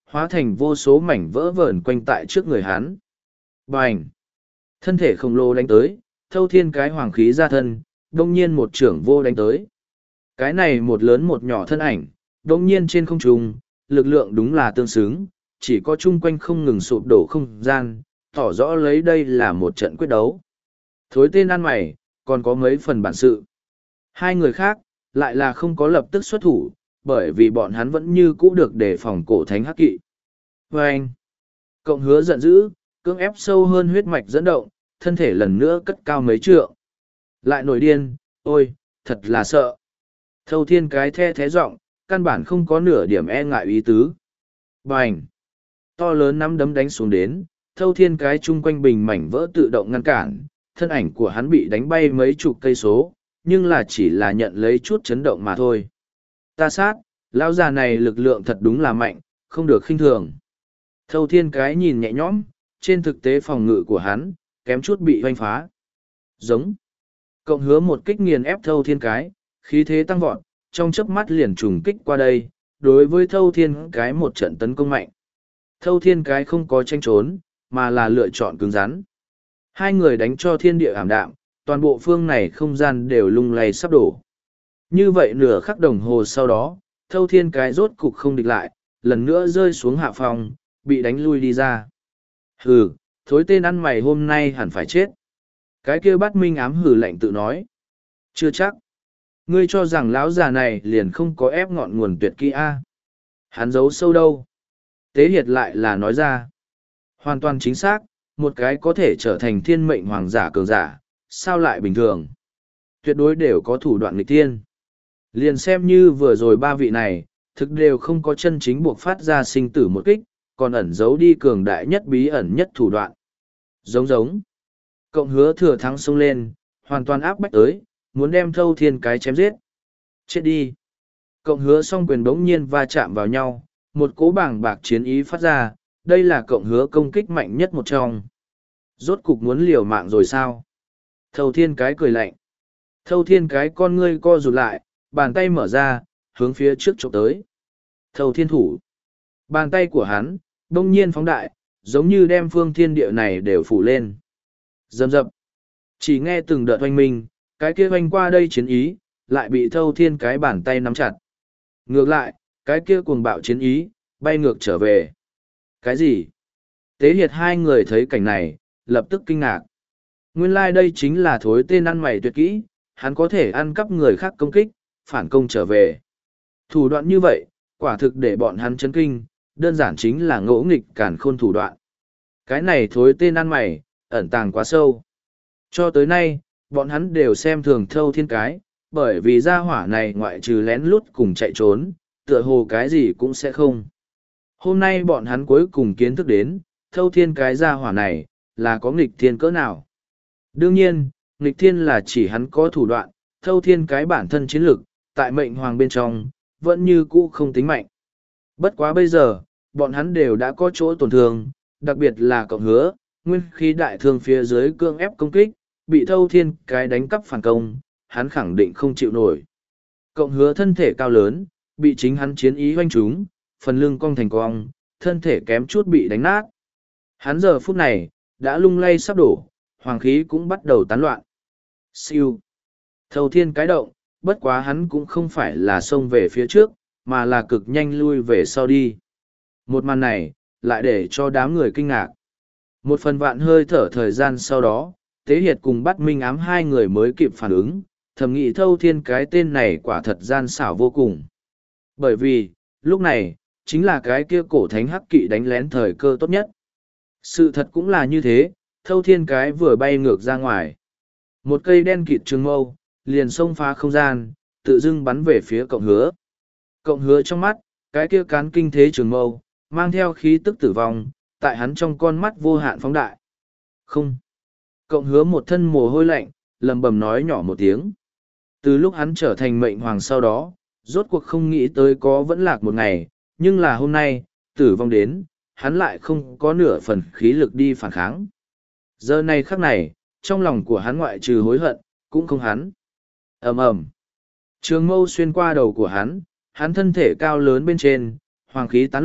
hóa thành vô số mảnh vỡ vờn quanh tại trước người hắn. Bành! Thân thể khổng lồ đánh tới, thâu thiên cái hoàng khí ra thân, đông nhiên một trưởng vô đánh tới. Cái này một lớn một nhỏ thân ảnh, đông nhiên trên không trung, lực lượng đúng là tương xứng, chỉ có chung quanh không ngừng sụp đổ không gian, tỏ rõ lấy đây là một trận quyết đấu. Thối tên ăn mày, còn có mấy phần bản sự. Hai người khác, lại là không có lập tức xuất thủ, bởi vì bọn hắn vẫn như cũ được đề phòng cổ thánh hắc kỵ. Và anh, cộng hứa giận dữ, cưỡng ép sâu hơn huyết mạch dẫn động, thân thể lần nữa cất cao mấy trượng. Lại nổi điên, ôi, thật là sợ. Thâu thiên cái the thế giọng, căn bản không có nửa điểm e ngại ý tứ. Bành! To lớn nắm đấm đánh xuống đến, thâu thiên cái chung quanh bình mảnh vỡ tự động ngăn cản, thân ảnh của hắn bị đánh bay mấy chục cây số, nhưng là chỉ là nhận lấy chút chấn động mà thôi. Ta sát, lão già này lực lượng thật đúng là mạnh, không được khinh thường. Thâu thiên cái nhìn nhẹ nhõm, trên thực tế phòng ngự của hắn, kém chút bị hoanh phá. Giống. Cộng hứa một kích nghiền ép thâu thiên cái, khí thế tăng vọt, trong chớp mắt liền trùng kích qua đây, đối với thâu thiên cái một trận tấn công mạnh. Thâu thiên cái không có tranh trốn, mà là lựa chọn cứng rắn. Hai người đánh cho thiên địa ảm đạm, toàn bộ phương này không gian đều lung lay sắp đổ. Như vậy nửa khắc đồng hồ sau đó, thâu thiên cái rốt cục không địch lại, lần nữa rơi xuống hạ phòng, bị đánh lui đi ra. Hừ, thối tên ăn mày hôm nay hẳn phải chết. Cái kia bắt minh ám hừ lạnh tự nói. Chưa chắc. Ngươi cho rằng lão già này liền không có ép ngọn nguồn tuyệt kỹ a? Hắn giấu sâu đâu? Tế hiệt lại là nói ra. Hoàn toàn chính xác, một cái có thể trở thành thiên mệnh hoàng giả cường giả, sao lại bình thường? Tuyệt đối đều có thủ đoạn nghịch thiên. Liền xem như vừa rồi ba vị này, thực đều không có chân chính buộc phát ra sinh tử một kích, còn ẩn giấu đi cường đại nhất bí ẩn nhất thủ đoạn. Giống giống. Cộng hứa thừa thắng xông lên, hoàn toàn áp bách tới, muốn đem thâu thiên cái chém giết. Chết đi. Cộng hứa song quyền bỗng nhiên va chạm vào nhau, một cỗ bảng bạc chiến ý phát ra, đây là cộng hứa công kích mạnh nhất một trong. Rốt cục muốn liều mạng rồi sao? Thâu thiên cái cười lạnh. Thâu thiên cái con ngươi co rụt lại, bàn tay mở ra, hướng phía trước chụp tới. Thâu thiên thủ. Bàn tay của hắn, đông nhiên phóng đại, giống như đem phương thiên địa này đều phủ lên. Dầm dập. Chỉ nghe từng đợt oanh minh, cái kia oanh qua đây chiến ý, lại bị thâu thiên cái bàn tay nắm chặt. Ngược lại, cái kia cuồng bạo chiến ý, bay ngược trở về. Cái gì? Tế hiệt hai người thấy cảnh này, lập tức kinh ngạc. Nguyên lai like đây chính là thối tên ăn mày tuyệt kỹ, hắn có thể ăn cắp người khác công kích, phản công trở về. Thủ đoạn như vậy, quả thực để bọn hắn chấn kinh, đơn giản chính là ngỗ nghịch càn khôn thủ đoạn. Cái này thối tên ăn mày, ẩn tàng quá sâu. Cho tới nay, bọn hắn đều xem thường thâu thiên cái, bởi vì gia hỏa này ngoại trừ lén lút cùng chạy trốn, tựa hồ cái gì cũng sẽ không. Hôm nay bọn hắn cuối cùng kiến thức đến, thâu thiên cái gia hỏa này, là có nghịch thiên cỡ nào. Đương nhiên, nghịch thiên là chỉ hắn có thủ đoạn, thâu thiên cái bản thân chiến lực, tại mệnh hoàng bên trong, vẫn như cũ không tính mạnh. Bất quá bây giờ, bọn hắn đều đã có chỗ tổn thương, đặc biệt là cộng hứa, nguyên khí đại thương phía dưới cương ép công kích, bị thâu thiên cái đánh cắp phản công, hắn khẳng định không chịu nổi. Cộng hứa thân thể cao lớn, bị chính hắn chiến ý hoanh trúng, phần lưng cong thành cong, thân thể kém chút bị đánh nát. Hắn giờ phút này, đã lung lay sắp đổ, hoàng khí cũng bắt đầu tán loạn. Siêu. Thâu thiên cái động, bất quá hắn cũng không phải là xông về phía trước, mà là cực nhanh lui về sau đi. Một màn này, lại để cho đám người kinh ngạc. Một phần vạn hơi thở thời gian sau đó, Tế Hiệt cùng bắt minh ám hai người mới kịp phản ứng, thầm nghĩ thâu thiên cái tên này quả thật gian xảo vô cùng. Bởi vì, lúc này, chính là cái kia cổ thánh hắc kỵ đánh lén thời cơ tốt nhất. Sự thật cũng là như thế, thâu thiên cái vừa bay ngược ra ngoài. Một cây đen kịt trường mâu, liền xông phá không gian, tự dưng bắn về phía cộng hứa. Cộng hứa trong mắt, cái kia cán kinh thế trường mâu, mang theo khí tức tử vong, tại hắn trong con mắt vô hạn phóng đại. Không. Cộng hứa một thân mồ hôi lạnh, lầm bầm nói nhỏ một tiếng. Từ lúc hắn trở thành mệnh hoàng sau đó, rốt cuộc không nghĩ tới có vẫn lạc một ngày, nhưng là hôm nay, tử vong đến, hắn lại không có nửa phần khí lực đi phản kháng. Giờ này khắc này, trong lòng của hắn ngoại trừ hối hận, cũng không hắn. ầm ầm, trường mâu xuyên qua đầu của hắn, hắn thân thể cao lớn bên trên, hoàng khí tán loạn,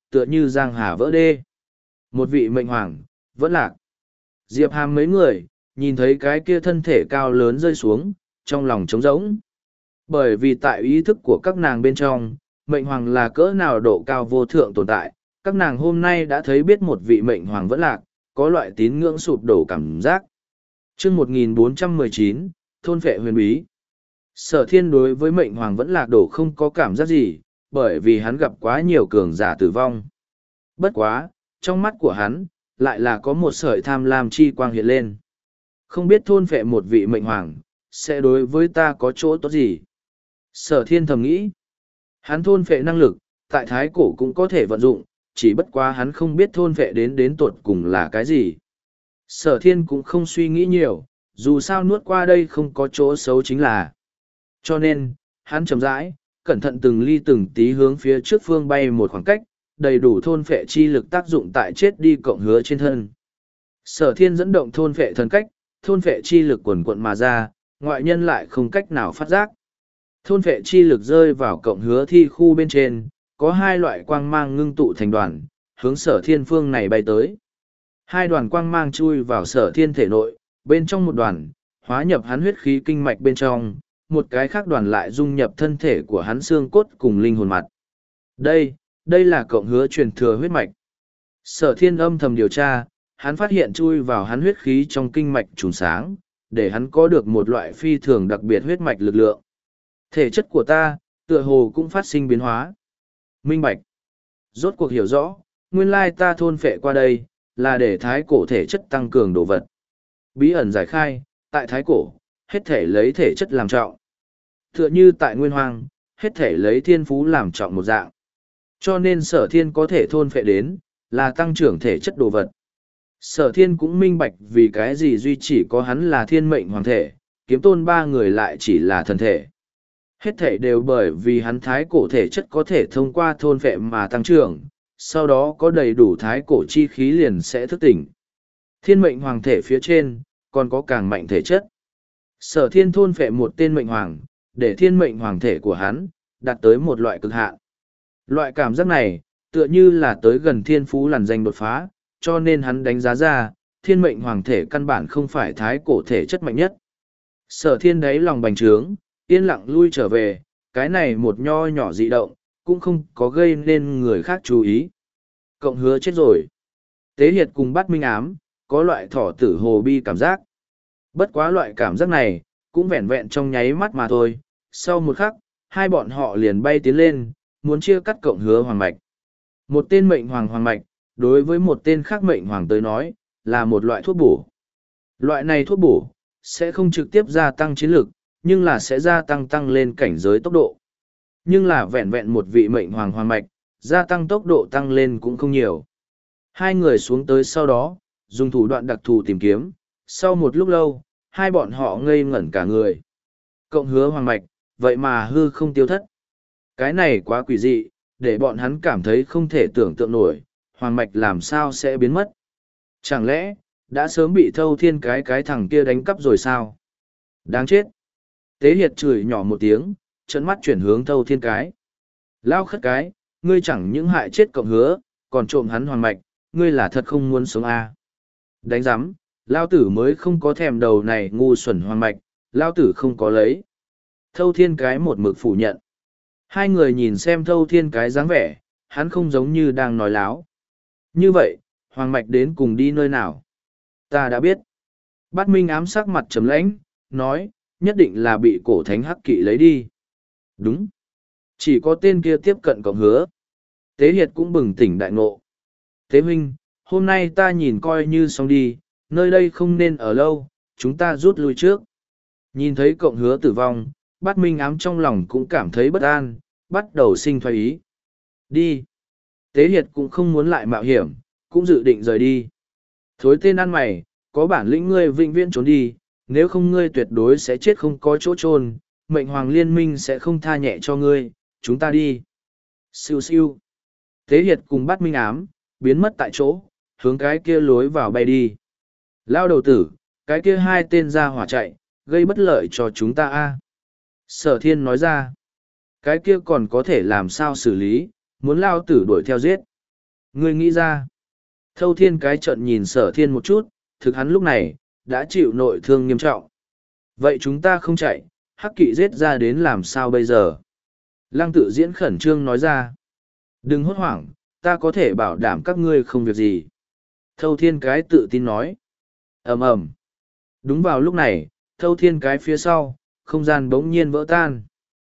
tựa như giang hà vỡ đê. Một vị mệnh hoàng, vẫn lạc. Diệp Hàm mấy người, nhìn thấy cái kia thân thể cao lớn rơi xuống, trong lòng trống rỗng. Bởi vì tại ý thức của các nàng bên trong, mệnh hoàng là cỡ nào độ cao vô thượng tồn tại, các nàng hôm nay đã thấy biết một vị mệnh hoàng vẫn lạc, có loại tín ngưỡng sụp đổ cảm giác. Chương một nghìn bốn trăm mười chín, Thôn Phệ Huyền Bí. Sở Thiên đối với mệnh hoàng vẫn lạc đổ không có cảm giác gì, bởi vì hắn gặp quá nhiều cường giả tử vong. Bất quá, trong mắt của hắn, lại là có một sợi tham lam chi quang hiện lên. Không biết thôn phệ một vị mệnh hoàng, sẽ đối với ta có chỗ tốt gì? Sở Thiên thầm nghĩ. Hắn thôn phệ năng lực, tại thái cổ cũng có thể vận dụng, chỉ bất quá hắn không biết thôn phệ đến đến tột cùng là cái gì. Sở Thiên cũng không suy nghĩ nhiều, dù sao nuốt qua đây không có chỗ xấu chính là. Cho nên, hắn chậm rãi, cẩn thận từng ly từng tí hướng phía trước phương bay một khoảng cách, đầy đủ thôn phệ chi lực tác dụng tại chết đi cộng hứa trên thân. Sở Thiên dẫn động thôn phệ thần cách, thôn phệ chi lực quần quận mà ra, ngoại nhân lại không cách nào phát giác. Thôn phệ chi lực rơi vào cộng hứa thi khu bên trên, có hai loại quang mang ngưng tụ thành đoàn, hướng Sở Thiên phương này bay tới. Hai đoàn quang mang chui vào Sở Thiên thể nội, bên trong một đoàn, hóa nhập hắn huyết khí kinh mạch bên trong, một cái khác đoàn lại dung nhập thân thể của hắn xương cốt cùng linh hồn mặt. Đây, đây là cộng hứa truyền thừa huyết mạch. Sở Thiên âm thầm điều tra, hắn phát hiện chui vào hắn huyết khí trong kinh mạch trùng sáng, để hắn có được một loại phi thường đặc biệt huyết mạch lực lượng. Thể chất của ta, tựa hồ cũng phát sinh biến hóa. Minh bạch. Rốt cuộc hiểu rõ, nguyên lai ta thôn phệ qua đây, là để thái cổ thể chất tăng cường đồ vật. Bí ẩn giải khai, tại thái cổ, hết thể lấy thể chất làm trọng. Tựa như tại nguyên hoang, hết thể lấy thiên phú làm trọng một dạng. Cho nên sở thiên có thể thôn phệ đến, là tăng trưởng thể chất đồ vật. Sở thiên cũng minh bạch vì cái gì duy chỉ có hắn là thiên mệnh hoàng thể, kiếm tôn ba người lại chỉ là thần thể. Hết thể đều bởi vì hắn thái cổ thể chất có thể thông qua thôn phệ mà tăng trưởng, sau đó có đầy đủ thái cổ chi khí liền sẽ thức tỉnh. Thiên mệnh hoàng thể phía trên, còn có càng mạnh thể chất. Sở thiên thôn phệ một tên mệnh hoàng, để thiên mệnh hoàng thể của hắn, đạt tới một loại cực hạn. Loại cảm giác này, tựa như là tới gần thiên phú làn danh đột phá, cho nên hắn đánh giá ra, thiên mệnh hoàng thể căn bản không phải thái cổ thể chất mạnh nhất. Sở thiên đáy lòng bành trướng, yên lặng lui trở về, cái này một nho nhỏ dị động, cũng không có gây nên người khác chú ý. Cộng hứa chết rồi. Tế Hiệt cùng bắt minh ám, có loại thỏ tử hồ bi cảm giác. Bất quá loại cảm giác này, cũng vẹn vẹn trong nháy mắt mà thôi. Sau một khắc, hai bọn họ liền bay tiến lên, muốn chia cắt cộng hứa hoàng mạch. Một tên mệnh hoàng hoàng mạch, đối với một tên khác mệnh hoàng tới nói, là một loại thuốc bổ. Loại này thuốc bổ, sẽ không trực tiếp gia tăng chiến lực, nhưng là sẽ gia tăng tăng lên cảnh giới tốc độ. Nhưng là vẹn vẹn một vị mệnh hoàng hoàng mạch, gia tăng tốc độ tăng lên cũng không nhiều. Hai người xuống tới sau đó, dùng thủ đoạn đặc thù tìm kiếm, sau một lúc lâu, hai bọn họ ngây ngẩn cả người. Cộng hứa hoàng mạch, vậy mà hư không tiêu thất. Cái này quá quỷ dị, để bọn hắn cảm thấy không thể tưởng tượng nổi, hoàng mạch làm sao sẽ biến mất. Chẳng lẽ, đã sớm bị thâu thiên cái cái thằng kia đánh cắp rồi sao? Đáng chết. Tế Hiệt chửi nhỏ một tiếng, trận mắt chuyển hướng thâu thiên cái. Lao khất cái, ngươi chẳng những hại chết cộng hứa, còn trộm hắn hoàng mạch, ngươi là thật không muốn sống à. Đánh giám, Lao tử mới không có thèm đầu này ngu xuẩn hoàng mạch, Lao tử không có lấy. Thâu thiên cái một mực phủ nhận. Hai người nhìn xem thâu thiên cái dáng vẻ, hắn không giống như đang nói láo. Như vậy, hoàng mạch đến cùng đi nơi nào? Ta đã biết. Bát Minh ám sắc mặt trầm lãnh, nói, nhất định là bị cổ thánh hắc kỵ lấy đi. Đúng. Chỉ có tên kia tiếp cận cộng hứa. Tế Hiệt cũng bừng tỉnh đại ngộ. Tế huynh, hôm nay ta nhìn coi như xong đi, nơi đây không nên ở lâu, chúng ta rút lui trước. Nhìn thấy cộng hứa tử vong, Bát Minh ám trong lòng cũng cảm thấy bất an, bắt đầu sinh thoái ý. Đi. Tế Hiệt cũng không muốn lại mạo hiểm, cũng dự định rời đi. Thối tên ăn mày, có bản lĩnh ngươi vĩnh viễn trốn đi, nếu không ngươi tuyệt đối sẽ chết không có chỗ trôn, mệnh hoàng liên minh sẽ không tha nhẹ cho ngươi, chúng ta đi. Siêu siêu. Tế Hiệt cùng Bát Minh ám, biến mất tại chỗ, hướng cái kia lối vào bay đi. Lao đầu tử, cái kia hai tên ra hỏa chạy, gây bất lợi cho chúng ta a. Sở Thiên nói ra, cái kia còn có thể làm sao xử lý, muốn Lao tử đuổi theo giết. Ngươi nghĩ ra. Thâu thiên cái trận nhìn sở thiên một chút, thực hắn lúc này, đã chịu nội thương nghiêm trọng. Vậy chúng ta không chạy, hắc kỵ giết ra đến làm sao bây giờ? Lăng tự diễn khẩn trương nói ra. Đừng hốt hoảng, ta có thể bảo đảm các ngươi không việc gì. Thâu thiên cái tự tin nói. ầm ầm. Đúng vào lúc này, thâu thiên cái phía sau, không gian bỗng nhiên vỡ tan.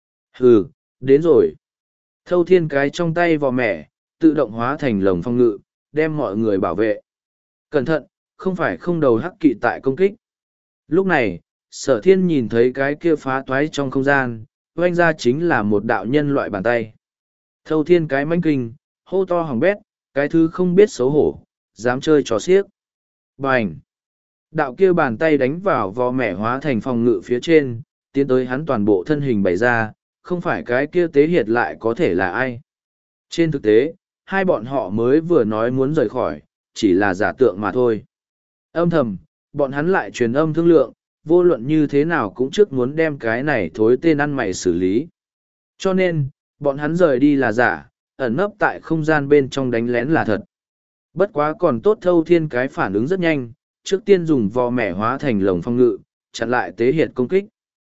Hừ, đến rồi. Thâu thiên cái trong tay vò mẹ, tự động hóa thành lồng phong ngự, đem mọi người bảo vệ. Cẩn thận, không phải không đầu hắc kỵ tại công kích. Lúc này, sở thiên nhìn thấy cái kia phá toái trong không gian, oanh ra chính là một đạo nhân loại bàn tay. Thâu thiên cái manh kinh, hô to hỏng bét, cái thứ không biết xấu hổ, dám chơi trò xiếc. Bành! Đạo kia bàn tay đánh vào vò mẹ hóa thành phòng ngự phía trên, tiến tới hắn toàn bộ thân hình bày ra, không phải cái kia tế hiệt lại có thể là ai. Trên thực tế, hai bọn họ mới vừa nói muốn rời khỏi, chỉ là giả tượng mà thôi. Âm thầm, bọn hắn lại truyền âm thương lượng, vô luận như thế nào cũng trước muốn đem cái này thối tên ăn mày xử lý. Cho nên, bọn hắn rời đi là giả, ẩn nấp tại không gian bên trong đánh lén là thật. Bất quá còn tốt thâu thiên cái phản ứng rất nhanh, trước tiên dùng vò mẻ hóa thành lồng phong ngự, chặn lại tế hiệt công kích.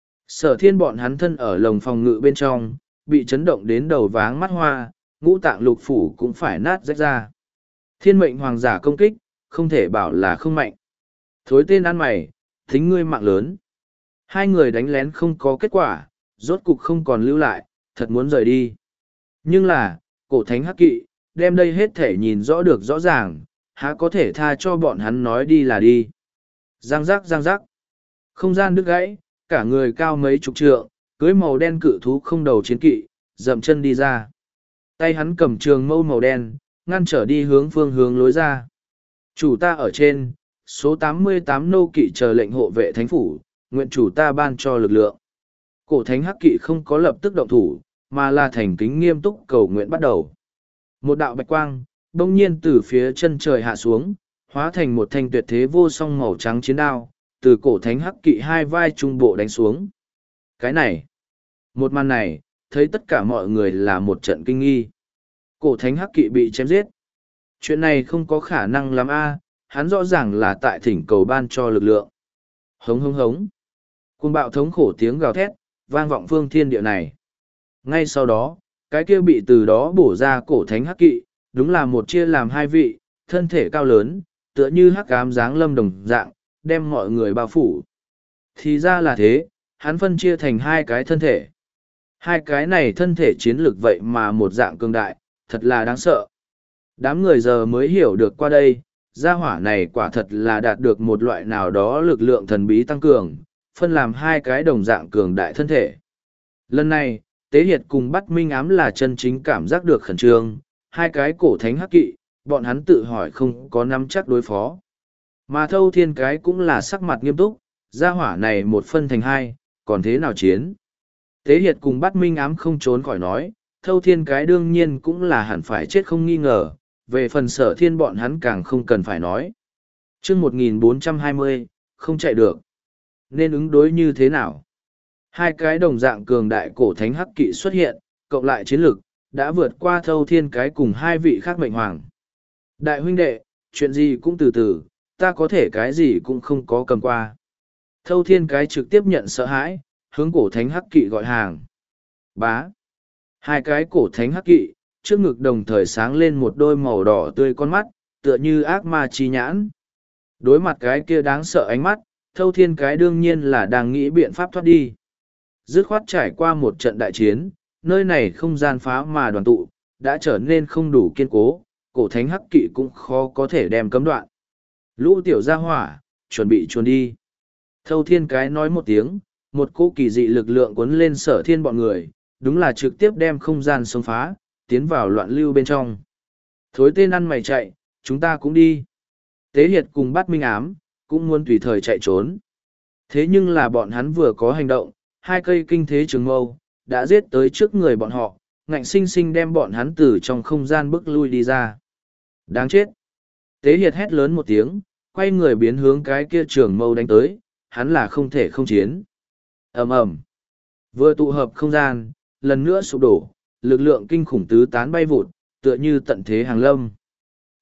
Sở thiên bọn hắn thân ở lồng phòng ngự bên trong, bị chấn động đến đầu váng mắt hoa, ngũ tạng lục phủ cũng phải nát rách ra. Thiên mệnh hoàng giả công kích, không thể bảo là không mạnh. Thối tên ăn mày, thính ngươi mạng lớn. Hai người đánh lén không có kết quả, rốt cục không còn lưu lại, thật muốn rời đi. Nhưng là, cổ thánh hắc kỵ, đem đây hết thể nhìn rõ được rõ ràng, há có thể tha cho bọn hắn nói đi là đi. Giang giác giang giác. Không gian đứt gãy, cả người cao mấy chục trượng, cưới màu đen cự thú không đầu chiến kỵ, dậm chân đi ra. Tay hắn cầm trường mâu màu đen, ngăn trở đi hướng phương hướng lối ra. Chủ ta ở trên, số tám mươi tám nô kỵ chờ lệnh hộ vệ thánh phủ, nguyện chủ ta ban cho lực lượng. Cổ thánh hắc kỵ không có lập tức động thủ, mà là thành kính nghiêm túc cầu nguyện bắt đầu. Một đạo bạch quang, bỗng nhiên từ phía chân trời hạ xuống, hóa thành một thanh tuyệt thế vô song màu trắng chiến đao, từ cổ thánh hắc kỵ hai vai trung bộ đánh xuống. Cái này, một màn này, thấy tất cả mọi người là một trận kinh nghi. Cổ thánh hắc kỵ bị chém giết. Chuyện này không có khả năng lắm a, hắn rõ ràng là tại thỉnh cầu ban cho lực lượng. Hống hống hống. Cuồng bạo thống khổ tiếng gào thét, vang vọng phương thiên địa này. Ngay sau đó, cái kia bị từ đó bổ ra cổ thánh hắc kỵ, đúng là một chia làm hai vị, thân thể cao lớn, tựa như hắc ám dáng lâm đồng dạng, đem mọi người bao phủ. Thì ra là thế, hắn phân chia thành hai cái thân thể. Hai cái này thân thể chiến lược vậy mà một dạng cường đại, thật là đáng sợ. Đám người giờ mới hiểu được qua đây, gia hỏa này quả thật là đạt được một loại nào đó lực lượng thần bí tăng cường, phân làm hai cái đồng dạng cường đại thân thể. Lần này, Tế Hiệt cùng bắt Minh Ám là chân chính cảm giác được khẩn trương, hai cái cổ thánh hắc kỵ, bọn hắn tự hỏi không có nắm chắc đối phó. Mà thâu thiên cái cũng là sắc mặt nghiêm túc, gia hỏa này một phân thành hai, còn thế nào chiến? Tế Hiệt cùng bắt Minh Ám không trốn khỏi nói, thâu thiên cái đương nhiên cũng là hẳn phải chết không nghi ngờ, về phần sở thiên bọn hắn càng không cần phải nói. chương một nghìn bốn trăm hai mươi, không chạy được. Nên ứng đối như thế nào? Hai cái đồng dạng cường đại cổ thánh hắc kỵ xuất hiện, cộng lại chiến lực, đã vượt qua thâu thiên cái cùng hai vị khác mệnh hoàng. Đại huynh đệ, chuyện gì cũng từ từ, ta có thể cái gì cũng không có cầm qua. Thâu thiên cái trực tiếp nhận sợ hãi, hướng cổ thánh hắc kỵ gọi hàng. Bá. Hai cái cổ thánh hắc kỵ, trước ngực đồng thời sáng lên một đôi màu đỏ tươi con mắt, tựa như ác ma chi nhãn. Đối mặt cái kia đáng sợ ánh mắt, thâu thiên cái đương nhiên là đang nghĩ biện pháp thoát đi. Dứt khoát trải qua một trận đại chiến, nơi này không gian phá mà đoàn tụ, đã trở nên không đủ kiên cố, cổ thánh hắc kỵ cũng khó có thể đem cấm đoạn. Lũ tiểu gia hỏa, chuẩn bị chuồn đi. Thâu thiên cái nói một tiếng, một cỗ kỳ dị lực lượng cuốn lên sở thiên bọn người, đúng là trực tiếp đem không gian xông phá, tiến vào loạn lưu bên trong. Thối tên ăn mày chạy, chúng ta cũng đi. Tế Hiệt cùng bắt Minh Ám, cũng muốn tùy thời chạy trốn. Thế nhưng là bọn hắn vừa có hành động, hai cây kinh thế trường mâu, đã giết tới trước người bọn họ, ngạnh sinh sinh đem bọn hắn từ trong không gian bước lui đi ra. Đáng chết! Tế Hiệt hét lớn một tiếng, quay người biến hướng cái kia trường mâu đánh tới, hắn là không thể không chiến. Ầm ầm! Vừa tụ hợp không gian, lần nữa sụp đổ, lực lượng kinh khủng tứ tán bay vụt, tựa như tận thế hàng lâm.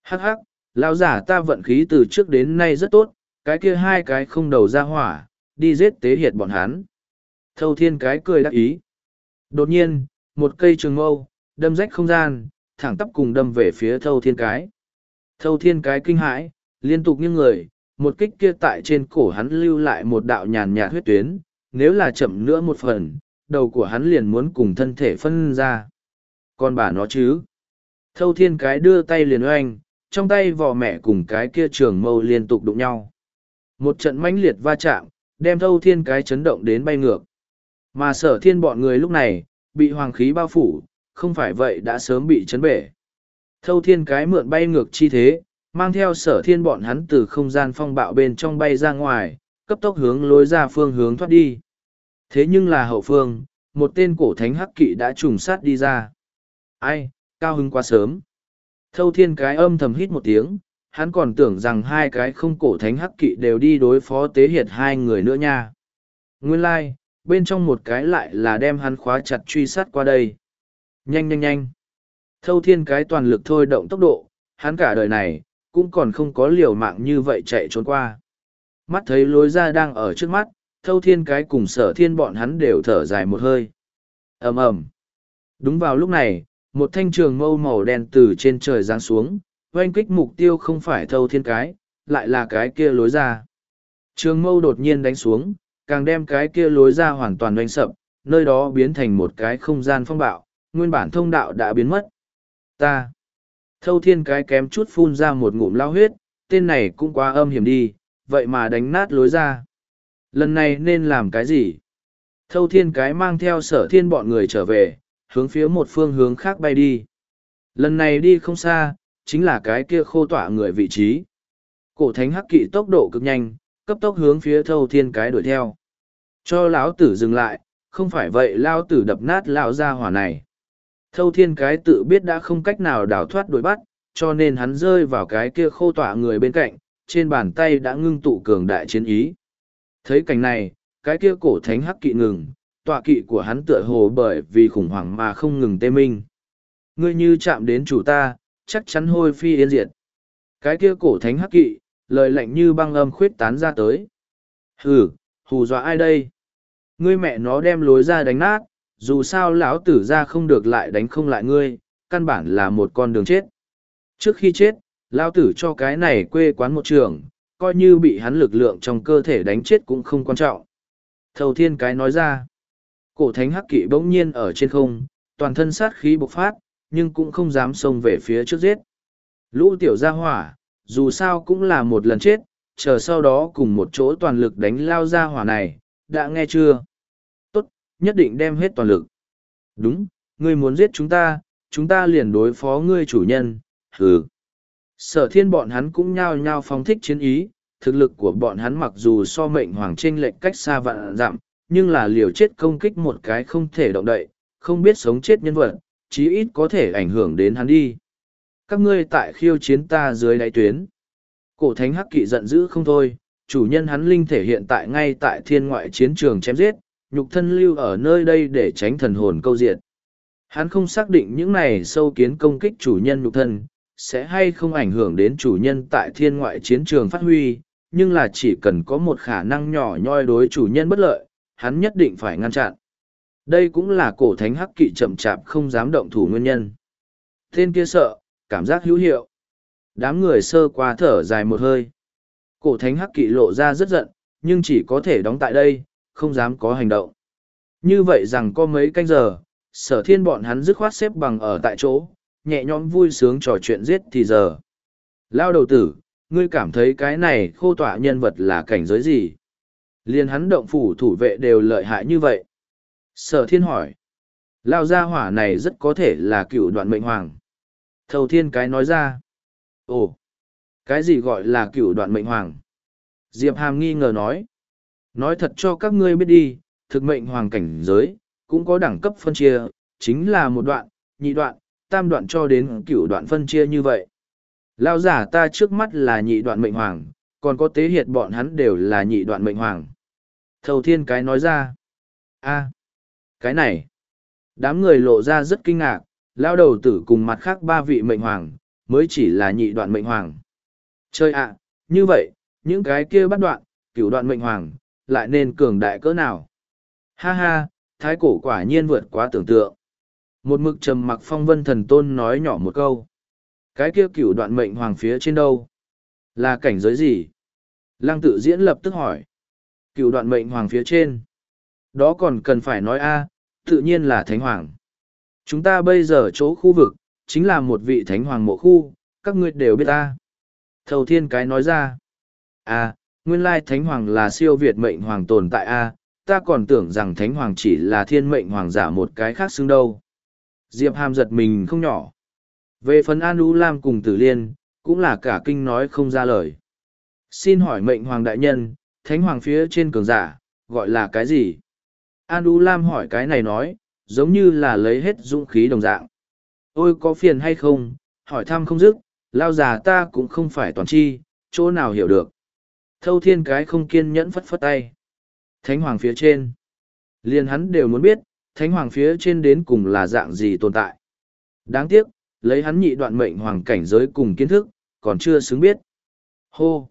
Hắc hắc, lão giả ta vận khí từ trước đến nay rất tốt, cái kia hai cái không đầu ra hỏa, đi giết tế hiệt bọn hắn. Thâu thiên cái cười đắc ý. Đột nhiên, một cây trường mâu, đâm rách không gian, thẳng tắp cùng đâm về phía thâu thiên cái. Thâu thiên cái kinh hãi, liên tục nghiêng người, một kích kia tại trên cổ hắn lưu lại một đạo nhàn nhạt huyết tuyến, nếu là chậm nữa một phần, đầu của hắn liền muốn cùng thân thể phân ra. Còn bà nó chứ? Thâu thiên cái đưa tay liền oanh, trong tay vò mẹ cùng cái kia trường mâu liên tục đụng nhau. Một trận mãnh liệt va chạm, đem thâu thiên cái chấn động đến bay ngược. Mà sở thiên bọn người lúc này, bị hoàng khí bao phủ, không phải vậy đã sớm bị chấn bể. Thâu thiên cái mượn bay ngược chi thế, mang theo sở thiên bọn hắn từ không gian phong bạo bên trong bay ra ngoài, cấp tốc hướng lối ra phương hướng thoát đi. Thế nhưng là hậu phương, một tên cổ thánh hắc kỵ đã trùng sát đi ra. Ai, cao hứng quá sớm. Thâu thiên cái âm thầm hít một tiếng, hắn còn tưởng rằng hai cái không cổ thánh hắc kỵ đều đi đối phó tế hiệt hai người nữa nha. Nguyên lai, like, bên trong một cái lại là đem hắn khóa chặt truy sát qua đây. Nhanh nhanh nhanh. Thâu thiên cái toàn lực thôi động tốc độ, hắn cả đời này, cũng còn không có liều mạng như vậy chạy trốn qua. Mắt thấy lối ra đang ở trước mắt, thâu thiên cái cùng sở thiên bọn hắn đều thở dài một hơi. ầm ầm. Đúng vào lúc này, một thanh trường mâu màu đen từ trên trời giáng xuống, oanh kích mục tiêu không phải thâu thiên cái, lại là cái kia lối ra. Trường mâu đột nhiên đánh xuống, càng đem cái kia lối ra hoàn toàn oanh sập, nơi đó biến thành một cái không gian phong bạo, nguyên bản thông đạo đã biến mất. Ta! Thâu thiên cái kém chút phun ra một ngụm lao huyết, tên này cũng quá âm hiểm đi, vậy mà đánh nát lối ra. Lần này nên làm cái gì? Thâu thiên cái mang theo sở thiên bọn người trở về, hướng phía một phương hướng khác bay đi. Lần này đi không xa, chính là cái kia khô tỏa người vị trí. Cổ thánh hắc kỵ tốc độ cực nhanh, cấp tốc hướng phía thâu thiên cái đuổi theo. Cho lão tử dừng lại, không phải vậy lão tử đập nát lão gia hỏa này. Thâu thiên cái tự biết đã không cách nào đào thoát đuổi bắt, cho nên hắn rơi vào cái kia khô tỏa người bên cạnh, trên bàn tay đã ngưng tụ cường đại chiến ý. Thấy cảnh này, cái kia cổ thánh hắc kỵ ngừng, tọa kỵ của hắn tựa hồ bởi vì khủng hoảng mà không ngừng tê minh. Ngươi như chạm đến chủ ta, chắc chắn hôi phi yên diệt. Cái kia cổ thánh hắc kỵ, lời lạnh như băng âm khuyết tán ra tới. Hừ, hù dọa ai đây? Ngươi mẹ nó đem lối ra đánh nát, dù sao lão tử ra không được lại đánh không lại ngươi, căn bản là một con đường chết. Trước khi chết, lão tử cho cái này quê quán một trường, coi như bị hắn lực lượng trong cơ thể đánh chết cũng không quan trọng. Thâu thiên cái nói ra, cổ thánh hắc kỵ bỗng nhiên ở trên không, toàn thân sát khí bộc phát, nhưng cũng không dám xông về phía trước giết. Lũ tiểu gia hỏa, dù sao cũng là một lần chết, chờ sau đó cùng một chỗ toàn lực đánh lao gia hỏa này, đã nghe chưa? Tốt, nhất định đem hết toàn lực. Đúng, ngươi muốn giết chúng ta, chúng ta liền đối phó ngươi chủ nhân, hừ. Sở thiên bọn hắn cũng nhao nhao phóng thích chiến ý, thực lực của bọn hắn mặc dù so mệnh hoàng chênh lệch cách xa vạn dặm, nhưng là liều chết công kích một cái không thể động đậy, không biết sống chết nhân vật, chí ít có thể ảnh hưởng đến hắn đi. Các ngươi tại khiêu chiến ta dưới đáy tuyến. Cổ thánh hắc kỵ giận dữ không thôi, chủ nhân hắn linh thể hiện tại ngay tại thiên ngoại chiến trường chém giết, nhục thân lưu ở nơi đây để tránh thần hồn câu diệt. Hắn không xác định những này sâu kiến công kích chủ nhân nhục thân, sẽ hay không ảnh hưởng đến chủ nhân tại thiên ngoại chiến trường phát huy, nhưng là chỉ cần có một khả năng nhỏ nhoi đối chủ nhân bất lợi, hắn nhất định phải ngăn chặn. Đây cũng là cổ thánh hắc kỵ chậm chạp không dám động thủ nguyên nhân. Tên kia sợ, cảm giác hữu hiệu. Đám người sơ qua thở dài một hơi. Cổ thánh hắc kỵ lộ ra rất giận, nhưng chỉ có thể đóng tại đây, không dám có hành động. Như vậy rằng có mấy canh giờ, sở thiên bọn hắn dứt khoát xếp bằng ở tại chỗ, nhẹ nhõm vui sướng trò chuyện giết thì giờ. Lao đầu tử, ngươi cảm thấy cái này khô tỏa nhân vật là cảnh giới gì? Liên hắn động phủ thủ vệ đều lợi hại như vậy. Sở thiên hỏi. Lao gia hỏa này rất có thể là cựu đoạn mệnh hoàng. Thâu thiên cái nói ra. Ồ, cái gì gọi là cựu đoạn mệnh hoàng? Diệp Hàm nghi ngờ nói. Nói thật cho các ngươi biết đi, thực mệnh hoàng cảnh giới, cũng có đẳng cấp phân chia, chính là một đoạn, nhị đoạn, tam đoạn cho đến cựu đoạn phân chia như vậy. Lao giả ta trước mắt là nhị đoạn mệnh hoàng, còn có tế hiệt bọn hắn đều là nhị đoạn mệnh hoàng. Thâu thiên cái nói ra. a cái này. Đám người lộ ra rất kinh ngạc, lao đầu tử cùng mặt khác ba vị mệnh hoàng, mới chỉ là nhị đoạn mệnh hoàng. Chơi ạ, như vậy, những cái kia bắt đoạn, cửu đoạn mệnh hoàng, lại nên cường đại cỡ nào? Ha ha, thái cổ quả nhiên vượt quá tưởng tượng. Một mực trầm mặc phong vân thần tôn nói nhỏ một câu. Cái kia cửu đoạn mệnh hoàng phía trên đâu? Là cảnh giới gì? Lăng tự diễn lập tức hỏi. Cửu đoạn mệnh hoàng phía trên. Đó còn cần phải nói a, tự nhiên là thánh hoàng. Chúng ta bây giờ chỗ khu vực, chính là một vị thánh hoàng mộ khu, các ngươi đều biết ta. Thầu thiên cái nói ra. À, nguyên lai thánh hoàng là siêu việt mệnh hoàng tồn tại a, ta còn tưởng rằng thánh hoàng chỉ là thiên mệnh hoàng giả một cái khác xưng đâu. Diệp Hàm giật mình không nhỏ. Về phần An U Lam cùng Tử Liên, cũng là cả kinh nói không ra lời. Xin hỏi mệnh hoàng đại nhân, thánh hoàng phía trên cường giả, gọi là cái gì? An U Lam hỏi cái này nói, giống như là lấy hết dũng khí đồng dạng. Ôi có phiền hay không, hỏi thăm không dứt, lao già ta cũng không phải toàn chi, chỗ nào hiểu được. Thâu thiên cái không kiên nhẫn phất phất tay. Thánh hoàng phía trên. Liền hắn đều muốn biết, thánh hoàng phía trên đến cùng là dạng gì tồn tại. Đáng tiếc, lấy hắn nhị đoạn mệnh hoàng cảnh giới cùng kiến thức, còn chưa xứng biết. Hô!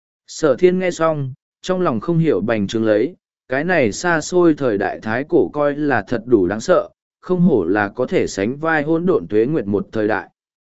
Sở thiên nghe xong, trong lòng không hiểu bành trướng lấy, cái này xa xôi thời đại thái cổ coi là thật đủ đáng sợ, không hổ là có thể sánh vai hỗn độn tuế nguyệt một thời đại.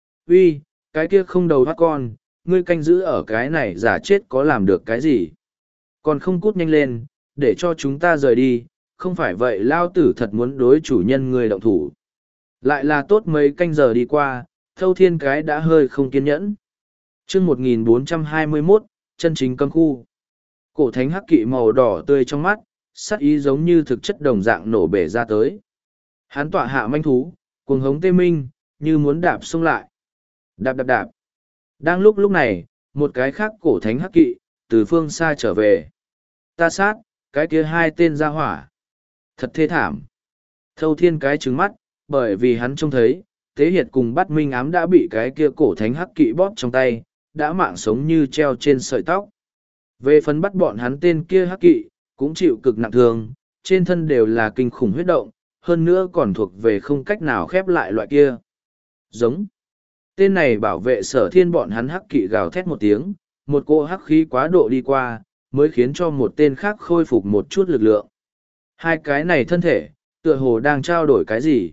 Uy, cái kia không đầu thoát con, ngươi canh giữ ở cái này giả chết có làm được cái gì? Còn không cút nhanh lên, để cho chúng ta rời đi, không phải vậy lao tử thật muốn đối chủ nhân ngươi động thủ. Lại là tốt mấy canh giờ đi qua, thâu thiên cái đã hơi không kiên nhẫn. chương một nghìn bốn trăm hai mươi mốt, chân chính cấm khu. Cổ thánh hắc kỵ màu đỏ tươi trong mắt, sắc ý giống như thực chất đồng dạng nổ bể ra tới. Hắn tọa hạ manh thú, cuồng hống tê minh, như muốn đạp xông lại. Đạp đạp đạp. Đang lúc lúc này, một cái khác cổ thánh hắc kỵ, từ phương xa trở về. Ta sát, cái kia hai tên ra hỏa. Thật thê thảm. Thâu thiên cái trứng mắt, bởi vì hắn trông thấy, Tế Hiệt cùng bắt minh ám đã bị cái kia cổ thánh hắc kỵ bóp trong tay, đã mạng sống như treo trên sợi tóc. Về phần bắt bọn hắn tên kia hắc kỵ, cũng chịu cực nặng thương, trên thân đều là kinh khủng huyết động, hơn nữa còn thuộc về không cách nào khép lại loại kia. Giống. Tên này bảo vệ sở thiên bọn hắn hắc kỵ gào thét một tiếng, một cỗ hắc khí quá độ đi qua, mới khiến cho một tên khác khôi phục một chút lực lượng. Hai cái này thân thể, tựa hồ đang trao đổi cái gì.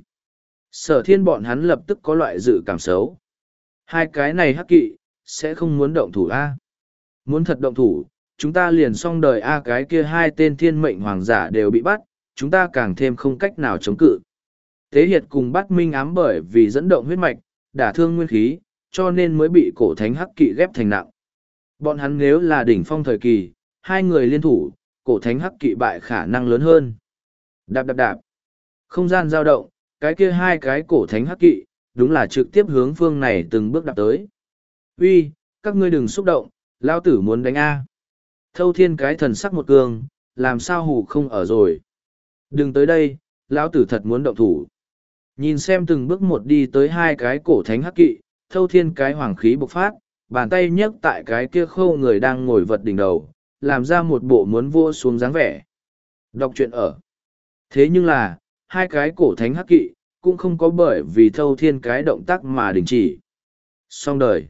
Sở thiên bọn hắn lập tức có loại dự cảm xấu. Hai cái này hắc kỵ, sẽ không muốn động thủ A. Muốn thật động thủ, chúng ta liền xong đời A cái kia hai tên thiên mệnh hoàng giả đều bị bắt, chúng ta càng thêm không cách nào chống cự. Tế Hiệt cùng bắt minh ám bởi vì dẫn động huyết mạch, đả thương nguyên khí, cho nên mới bị cổ thánh hắc kỵ ghép thành nặng. Bọn hắn nếu là đỉnh phong thời kỳ, hai người liên thủ, cổ thánh hắc kỵ bại khả năng lớn hơn. Đạp đạp đạp. Không gian dao động, cái kia hai cái cổ thánh hắc kỵ, đúng là trực tiếp hướng phương này từng bước đạp tới. Uy, các ngươi đừng xúc động, lao tử muốn đánh A. Thâu thiên cái thần sắc một cương, làm sao hù không ở rồi. Đừng tới đây, lão tử thật muốn động thủ. Nhìn xem từng bước một đi tới hai cái cổ thánh hắc kỵ, thâu thiên cái hoàng khí bộc phát, bàn tay nhấc tại cái kia khâu người đang ngồi vật đỉnh đầu, làm ra một bộ muốn vua xuống dáng vẻ. Đọc truyện ở. Thế nhưng là, hai cái cổ thánh hắc kỵ, cũng không có bởi vì thâu thiên cái động tác mà đình chỉ. Xong đời.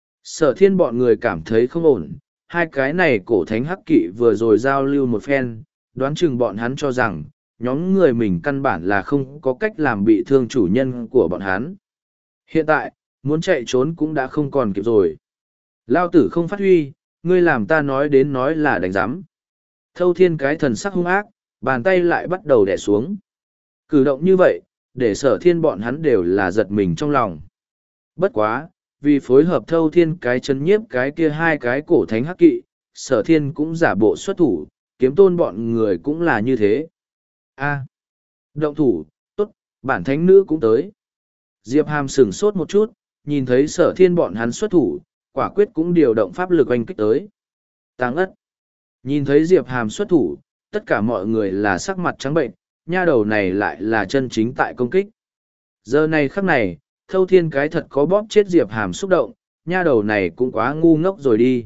Sở thiên bọn người cảm thấy không ổn, hai cái này cổ thánh hắc kỵ vừa rồi giao lưu một phen, đoán chừng bọn hắn cho rằng, nhóm người mình căn bản là không có cách làm bị thương chủ nhân của bọn hắn. Hiện tại, muốn chạy trốn cũng đã không còn kịp rồi. Lao tử không phát huy, ngươi làm ta nói đến nói là đánh giám. Thâu thiên cái thần sắc hung ác, bàn tay lại bắt đầu đè xuống. Cử động như vậy, để sở thiên bọn hắn đều là giật mình trong lòng. Bất quá, vì phối hợp thâu thiên cái chân nhiếp cái kia hai cái cổ thánh hắc kỵ, sở thiên cũng giả bộ xuất thủ, kiếm tôn bọn người cũng là như thế. A. Động thủ, tốt, bản thánh nữ cũng tới. Diệp Hàm sửng sốt một chút, nhìn thấy sở thiên bọn hắn xuất thủ, quả quyết cũng điều động pháp lực oanh kích tới. Táng ất. Nhìn thấy Diệp Hàm xuất thủ, tất cả mọi người là sắc mặt trắng bệnh, nha đầu này lại là chân chính tại công kích. Giờ này khắc này, thâu thiên cái thật có bóp chết Diệp Hàm xúc động, nha đầu này cũng quá ngu ngốc rồi đi.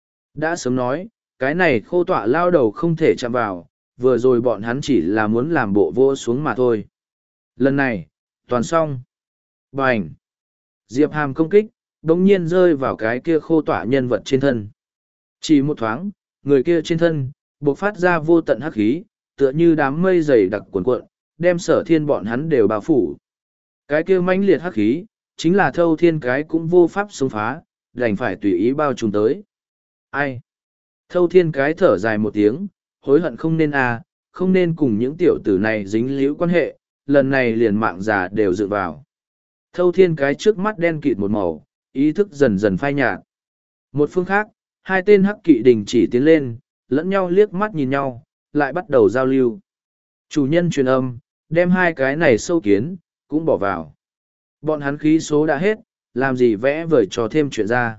Đã sớm nói, cái này khô tọa lao đầu không thể chạm vào, vừa rồi bọn hắn chỉ là muốn làm bộ vô xuống mà thôi. Lần này, toàn xong. Bành! Diệp Hàm công kích, bỗng nhiên rơi vào cái kia khô tỏa nhân vật trên thân. Chỉ một thoáng, người kia trên thân, bộc phát ra vô tận hắc khí, tựa như đám mây dày đặc cuồn cuộn, đem sở thiên bọn hắn đều bao phủ. Cái kia mãnh liệt hắc khí, chính là thâu thiên cái cũng vô pháp xông phá, đành phải tùy ý bao trùm tới. Ai? Thâu thiên cái thở dài một tiếng, hối hận không nên à, không nên cùng những tiểu tử này dính líu quan hệ, lần này liền mạng già đều dự vào. Thâu thiên cái trước mắt đen kịt một màu, ý thức dần dần phai nhạt. Một phương khác, hai tên hắc kỵ đình chỉ tiến lên, lẫn nhau liếc mắt nhìn nhau, lại bắt đầu giao lưu. Chủ nhân truyền âm, đem hai cái này sâu kiến, cũng bỏ vào. Bọn hắn khí số đã hết, làm gì vẽ vời cho thêm chuyện ra.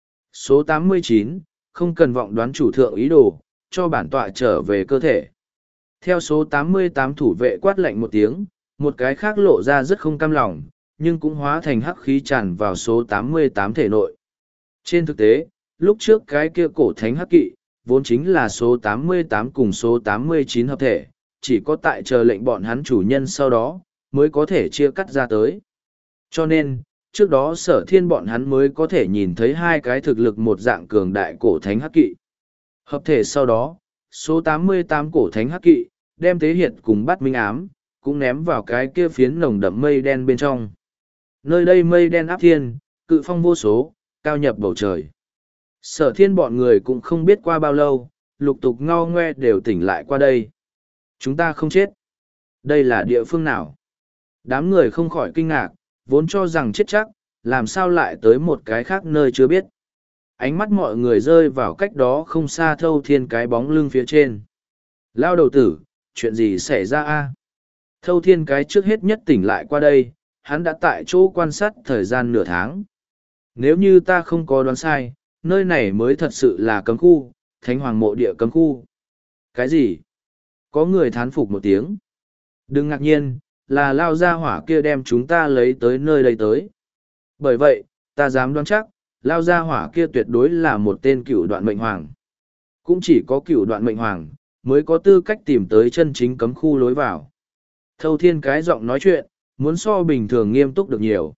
Số tám mươi chín, không cần vọng đoán chủ thượng ý đồ, cho bản tọa trở về cơ thể. Theo số tám mươi tám thủ vệ quát lạnh một tiếng, một cái khác lộ ra rất không cam lòng, nhưng cũng hóa thành hắc khí tràn vào số tám mươi tám thể nội. Trên thực tế, lúc trước cái kia cổ thánh hắc kỵ, vốn chính là số tám mươi tám cùng số tám mươi chín hợp thể, chỉ có tại chờ lệnh bọn hắn chủ nhân sau đó, mới có thể chia cắt ra tới. Cho nên, trước đó sở thiên bọn hắn mới có thể nhìn thấy hai cái thực lực một dạng cường đại cổ thánh hắc kỵ. Hợp thể sau đó, số tám mươi tám cổ thánh hắc kỵ, đem tế hiệt cùng bắt minh ám, cũng ném vào cái kia phiến nồng đậm mây đen bên trong. Nơi đây mây đen áp thiên, cự phong vô số, cao nhập bầu trời. Sở thiên bọn người cũng không biết qua bao lâu, lục tục ngao ngoe đều tỉnh lại qua đây. Chúng ta không chết. Đây là địa phương nào? Đám người không khỏi kinh ngạc, vốn cho rằng chết chắc, làm sao lại tới một cái khác nơi chưa biết. Ánh mắt mọi người rơi vào cách đó không xa thâu thiên cái bóng lưng phía trên. Lao đầu tử, chuyện gì xảy ra a? Thâu thiên cái trước hết nhất tỉnh lại qua đây, hắn đã tại chỗ quan sát thời gian nửa tháng. Nếu như ta không có đoán sai, nơi này mới thật sự là cấm khu, thánh hoàng mộ địa cấm khu. Cái gì? Có người thán phục một tiếng. Đừng ngạc nhiên, là lao ra hỏa kia đem chúng ta lấy tới nơi đây tới. Bởi vậy, ta dám đoán chắc, lao ra hỏa kia tuyệt đối là một tên cựu đoạn mệnh hoàng. Cũng chỉ có cựu đoạn mệnh hoàng, mới có tư cách tìm tới chân chính cấm khu lối vào. Thâu thiên cái giọng nói chuyện, muốn so bình thường nghiêm túc được nhiều.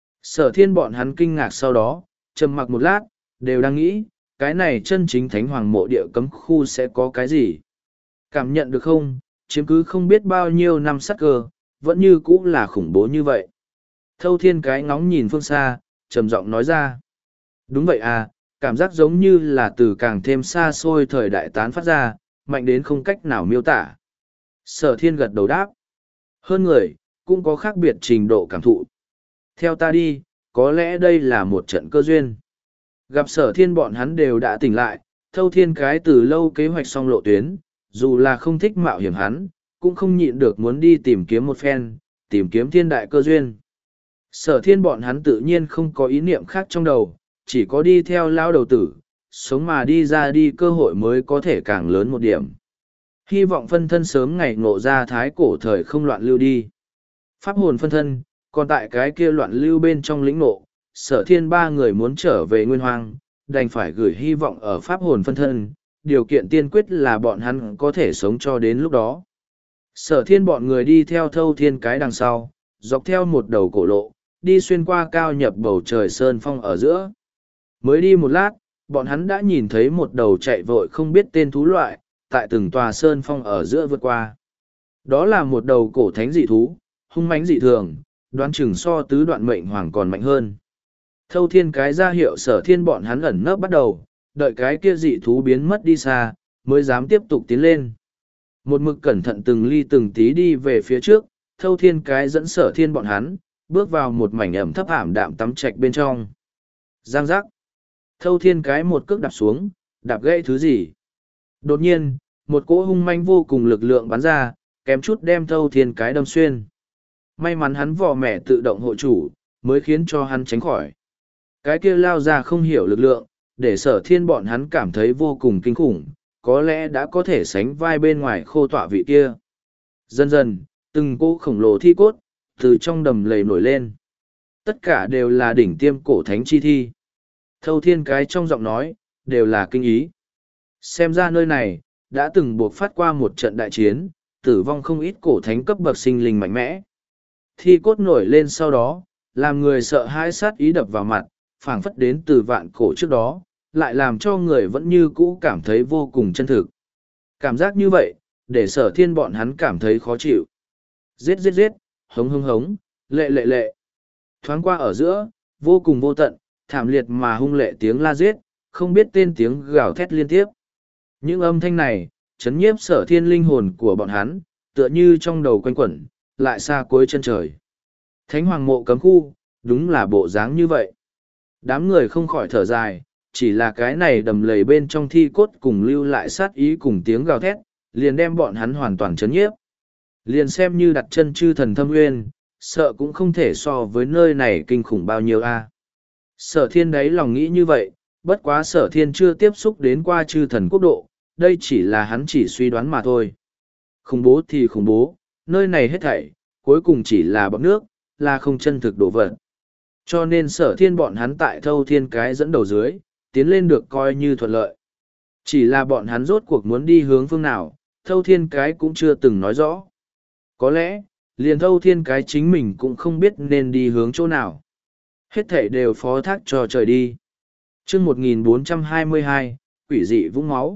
Sở thiên bọn hắn kinh ngạc sau đó, trầm mặc một lát, đều đang nghĩ, cái này chân chính thánh hoàng mộ địa cấm khu sẽ có cái gì? Cảm nhận được không, chiếm cứ không biết bao nhiêu năm sắc cơ, vẫn như cũ là khủng bố như vậy. Thâu thiên cái ngóng nhìn phương xa, trầm giọng nói ra. Đúng vậy à, cảm giác giống như là từ càng thêm xa xôi thời đại tán phát ra, mạnh đến không cách nào miêu tả. Sở thiên gật đầu đáp. Hơn người, cũng có khác biệt trình độ cảm thụ. Theo ta đi, có lẽ đây là một trận cơ duyên. Gặp sở thiên bọn hắn đều đã tỉnh lại, thâu thiên cái từ lâu kế hoạch xong lộ tuyến, dù là không thích mạo hiểm hắn, cũng không nhịn được muốn đi tìm kiếm một phen, tìm kiếm thiên đại cơ duyên. Sở thiên bọn hắn tự nhiên không có ý niệm khác trong đầu, chỉ có đi theo lao đầu tử, sống mà đi ra đi cơ hội mới có thể càng lớn một điểm. Hy vọng phân thân sớm ngày ngộ ra thái cổ thời không loạn lưu đi. Pháp hồn phân thân, còn tại cái kia loạn lưu bên trong lĩnh ngộ, sở thiên ba người muốn trở về nguyên hoang, đành phải gửi hy vọng ở pháp hồn phân thân, điều kiện tiên quyết là bọn hắn có thể sống cho đến lúc đó. Sở thiên bọn người đi theo thâu thiên cái đằng sau, dọc theo một đầu cổ lộ, đi xuyên qua cao nhập bầu trời sơn phong ở giữa. Mới đi một lát, bọn hắn đã nhìn thấy một đầu chạy vội không biết tên thú loại, tại từng tòa sơn phong ở giữa vượt qua. Đó là một đầu cổ thánh dị thú, hung mãnh dị thường, đoán chừng so tứ đoạn mệnh hoàng còn mạnh hơn. Thâu thiên cái ra hiệu sở thiên bọn hắn ẩn nấp bắt đầu, đợi cái kia dị thú biến mất đi xa, mới dám tiếp tục tiến lên. Một mực cẩn thận từng ly từng tí đi về phía trước, thâu thiên cái dẫn sở thiên bọn hắn, bước vào một mảnh ẩm thấp ảm đạm tắm trạch bên trong. Giang giác. Thâu thiên cái một cước đạp xuống, đạp gãy thứ gì. Đột nhiên, một cỗ hung manh vô cùng lực lượng bắn ra, kém chút đem thâu thiên cái đâm xuyên. May mắn hắn vò mẹ tự động hộ chủ, mới khiến cho hắn tránh khỏi. Cái kia lao ra không hiểu lực lượng, để sở thiên bọn hắn cảm thấy vô cùng kinh khủng, có lẽ đã có thể sánh vai bên ngoài khô tọa vị kia. Dần dần, từng cỗ khổng lồ thi cốt, từ trong đầm lầy nổi lên. Tất cả đều là đỉnh tiêm cổ thánh chi thi. Thâu thiên cái trong giọng nói, đều là kinh ý. Xem ra nơi này, đã từng buộc phát qua một trận đại chiến, tử vong không ít cổ thánh cấp bậc sinh linh mạnh mẽ. Thi cốt nổi lên sau đó, làm người sợ hãi sát ý đập vào mặt, phảng phất đến từ vạn cổ trước đó, lại làm cho người vẫn như cũ cảm thấy vô cùng chân thực. Cảm giác như vậy, để sở thiên bọn hắn cảm thấy khó chịu. Giết giết giết, hống hống hống, lệ lệ lệ. Thoáng qua ở giữa, vô cùng vô tận, thảm liệt mà hung lệ tiếng la giết, không biết tên tiếng gào thét liên tiếp. Những âm thanh này, chấn nhiếp sở thiên linh hồn của bọn hắn, tựa như trong đầu quanh quẩn, lại xa cuối chân trời. Thánh hoàng mộ cấm khu, đúng là bộ dáng như vậy. Đám người không khỏi thở dài, chỉ là cái này đầm lầy bên trong thi cốt cùng lưu lại sát ý cùng tiếng gào thét, liền đem bọn hắn hoàn toàn chấn nhiếp. Liền xem như đặt chân chư thần thâm nguyên, sợ cũng không thể so với nơi này kinh khủng bao nhiêu a. Sở thiên đấy lòng nghĩ như vậy, bất quá sở thiên chưa tiếp xúc đến qua chư thần quốc độ, đây chỉ là hắn chỉ suy đoán mà thôi. Khủng bố thì khủng bố, nơi này hết thảy, cuối cùng chỉ là bọt nước, là không chân thực độ vật. Cho nên sở thiên bọn hắn tại thâu thiên cái dẫn đầu dưới, tiến lên được coi như thuận lợi. Chỉ là bọn hắn rốt cuộc muốn đi hướng phương nào, thâu thiên cái cũng chưa từng nói rõ. Có lẽ, liền thâu thiên cái chính mình cũng không biết nên đi hướng chỗ nào. Hết thảy đều phó thác cho trời đi. chương một nghìn bốn trăm hai mươi hai, quỷ dị vũng máu.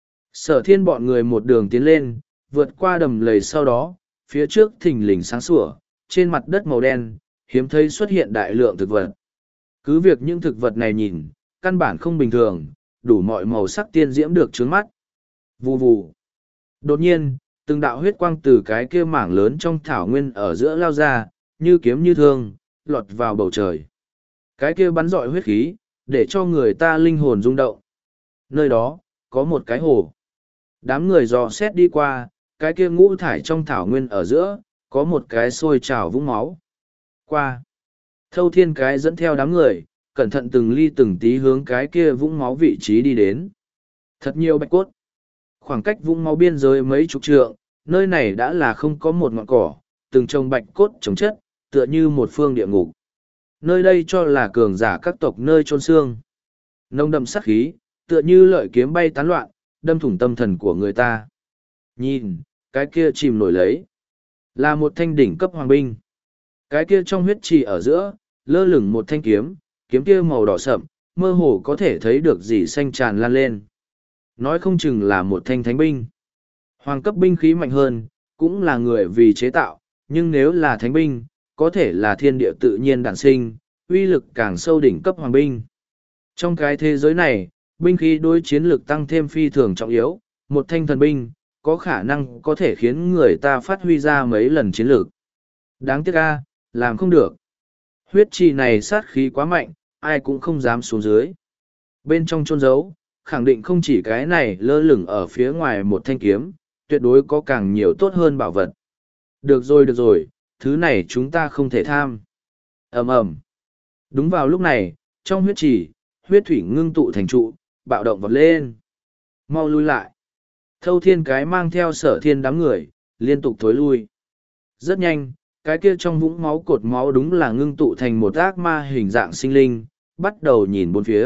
Sở thiên bọn người một đường tiến lên, vượt qua đầm lầy sau đó, phía trước thình lình sáng sủa, trên mặt đất màu đen, hiếm thấy xuất hiện đại lượng thực vật. Cứ việc những thực vật này nhìn, căn bản không bình thường, đủ mọi màu sắc tiên diễm được trướng mắt. Vù vù. Đột nhiên, từng đạo huyết quang từ cái kia mảng lớn trong thảo nguyên ở giữa lao ra, như kiếm như thương, lọt vào bầu trời. Cái kia bắn rọi huyết khí, để cho người ta linh hồn rung động. Nơi đó, có một cái hồ. Đám người dò xét đi qua, cái kia ngũ thải trong thảo nguyên ở giữa, có một cái sôi trào vũng máu. Qua. Thâu thiên cái dẫn theo đám người, cẩn thận từng ly từng tí hướng cái kia vũng máu vị trí đi đến. Thật nhiều bạch cốt. Khoảng cách vũng máu biên giới mấy chục trượng, nơi này đã là không có một ngọn cỏ, từng trồng bạch cốt trồng chất, tựa như một phương địa ngục. Nơi đây cho là cường giả các tộc nơi chôn xương. Nông đậm sát khí, tựa như lợi kiếm bay tán loạn, đâm thủng tâm thần của người ta. Nhìn, cái kia chìm nổi lấy. Là một thanh đỉnh cấp hoàng binh. Cái kia trong huyết trì ở giữa, lơ lửng một thanh kiếm, kiếm kia màu đỏ sậm, mơ hồ có thể thấy được gì xanh tràn lan lên. Nói không chừng là một thanh thánh binh. Hoàng cấp binh khí mạnh hơn, cũng là người vì chế tạo, nhưng nếu là thánh binh, có thể là thiên địa tự nhiên đản sinh, uy lực càng sâu đỉnh cấp hoàng binh. Trong cái thế giới này, binh khí đối chiến lực tăng thêm phi thường trọng yếu, một thanh thần binh, có khả năng có thể khiến người ta phát huy ra mấy lần chiến lược. Đáng tiếc a, làm không được. Huyết trì này sát khí quá mạnh, ai cũng không dám xuống dưới. Bên trong chôn giấu, khẳng định không chỉ cái này lơ lửng ở phía ngoài một thanh kiếm, tuyệt đối có càng nhiều tốt hơn bảo vật. Được rồi được rồi, thứ này chúng ta không thể tham. Ầm ầm. Đúng vào lúc này, trong huyết trì, huyết thủy ngưng tụ thành trụ, bạo động vọt lên. Mau lui lại. Thâu thiên cái mang theo sở thiên đám người, liên tục thối lui. Rất nhanh, cái kia trong vũng máu cột máu đúng là ngưng tụ thành một ác ma hình dạng sinh linh, bắt đầu nhìn bốn phía.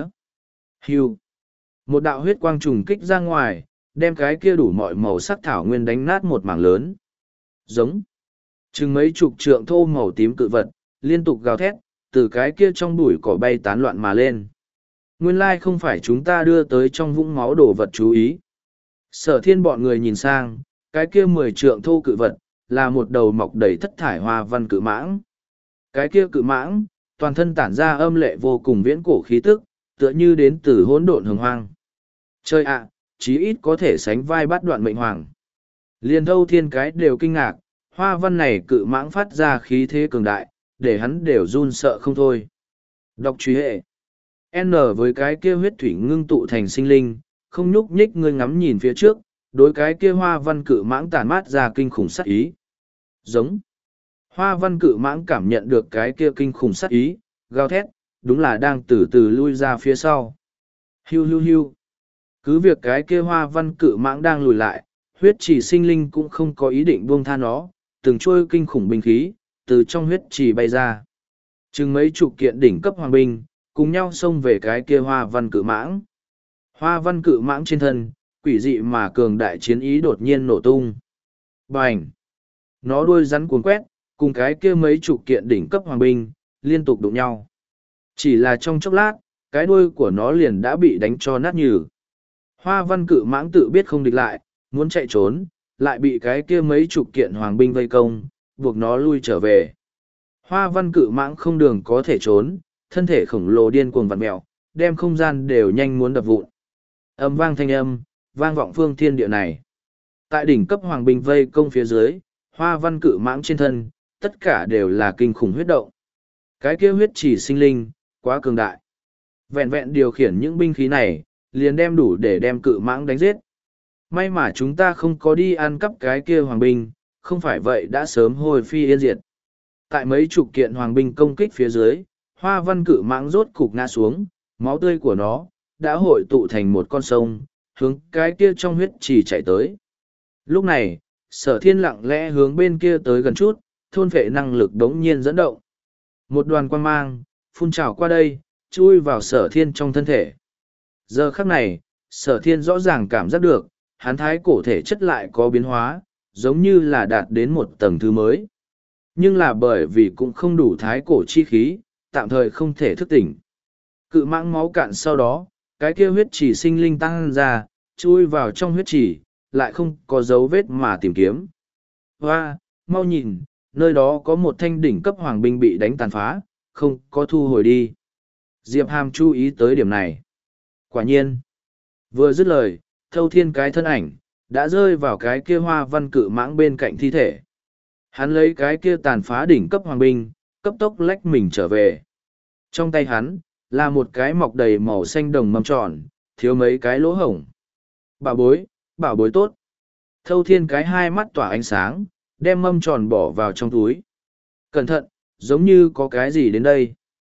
Hưu. Một đạo huyết quang trùng kích ra ngoài, đem cái kia đủ mọi màu sắc thảo nguyên đánh nát một mảng lớn. Giống. Chừng mấy chục trượng thô màu tím cự vật, liên tục gào thét, từ cái kia trong bụi cỏ bay tán loạn mà lên. Nguyên lai không phải chúng ta đưa tới trong vũng máu đồ vật chú ý. Sở thiên bọn người nhìn sang, cái kia mười trượng thô cự vật, là một đầu mọc đầy thất thải hoa văn cự mãng. Cái kia cự mãng, toàn thân tản ra âm lệ vô cùng viễn cổ khí tức, tựa như đến từ hỗn độn hồng hoang. Chơi ạ, chí ít có thể sánh vai bát đoạn mệnh hoàng. Liền thâu thiên cái đều kinh ngạc, hoa văn này cự mãng phát ra khí thế cường đại, để hắn đều run sợ không thôi. Đọc truy hệ. N với cái kia huyết thủy ngưng tụ thành sinh linh, không nhúc nhích ngươi ngắm nhìn phía trước, đối cái kia hoa văn cự mãng tản mát ra kinh khủng sát ý. Giống. Hoa văn cự mãng cảm nhận được cái kia kinh khủng sát ý, gào thét, đúng là đang từ từ lui ra phía sau. Hiu hiu hiu. Cứ việc cái kia hoa văn cự mãng đang lùi lại, huyết chỉ sinh linh cũng không có ý định buông tha nó, từng trôi kinh khủng binh khí, từ trong huyết chỉ bay ra. Chừng mấy chục kiện đỉnh cấp hoàng binh, cùng nhau xông về cái kia hoa văn cự mãng. Hoa văn cự mãng trên thân, quỷ dị mà cường đại chiến ý đột nhiên nổ tung. Bành! Nó đuôi rắn cuốn quét, cùng cái kia mấy chục kiện đỉnh cấp hoàng binh, liên tục đụng nhau. Chỉ là trong chốc lát, cái đuôi của nó liền đã bị đánh cho nát nhừ. Hoa văn cự mãng tự biết không địch lại, muốn chạy trốn, lại bị cái kia mấy chục kiện hoàng binh vây công, buộc nó lui trở về. Hoa văn cự mãng không đường có thể trốn, thân thể khổng lồ điên cuồng vặn mẹo, đem không gian đều nhanh muốn đập vụn. Âm vang thanh âm, vang vọng phương thiên địa này. Tại đỉnh cấp hoàng binh vây công phía dưới, hoa văn cự mãng trên thân, tất cả đều là kinh khủng huyết động. Cái kia huyết chỉ sinh linh, quá cường đại. Vẹn vẹn điều khiển những binh khí này, liền đem đủ để đem cự mãng đánh giết. May mà chúng ta không có đi ăn cắp cái kia hoàng binh, không phải vậy đã sớm hồi phi yên diệt. Tại mấy chục kiện hoàng binh công kích phía dưới, hoa văn cự mãng rốt cục ngã xuống, máu tươi của nó đã hội tụ thành một con sông, hướng cái kia trong huyết chỉ chạy tới. Lúc này, sở thiên lặng lẽ hướng bên kia tới gần chút, thôn vệ năng lực đống nhiên dẫn động. Một đoàn quang mang, phun trào qua đây, chui vào sở thiên trong thân thể. Giờ khắc này, sở thiên rõ ràng cảm giác được, hắn thái cổ thể chất lại có biến hóa, giống như là đạt đến một tầng thứ mới. Nhưng là bởi vì cũng không đủ thái cổ chi khí, tạm thời không thể thức tỉnh. Cự mãng máu cạn sau đó, cái kia huyết chỉ sinh linh tăng ra, chui vào trong huyết chỉ, lại không có dấu vết mà tìm kiếm. Hoa, mau nhìn, nơi đó có một thanh đỉnh cấp hoàng binh bị đánh tàn phá, không có thu hồi đi. Diệp Hàm chú ý tới điểm này. Quả nhiên, vừa dứt lời, thâu thiên cái thân ảnh, đã rơi vào cái kia hoa văn cự mãng bên cạnh thi thể. Hắn lấy cái kia tàn phá đỉnh cấp hoàng binh, cấp tốc lách mình trở về. Trong tay hắn, là một cái mọc đầy màu xanh đồng mâm tròn, thiếu mấy cái lỗ hổng. Bảo bối, bảo bối tốt. Thâu thiên cái hai mắt tỏa ánh sáng, đem mâm tròn bỏ vào trong túi. Cẩn thận, giống như có cái gì đến đây.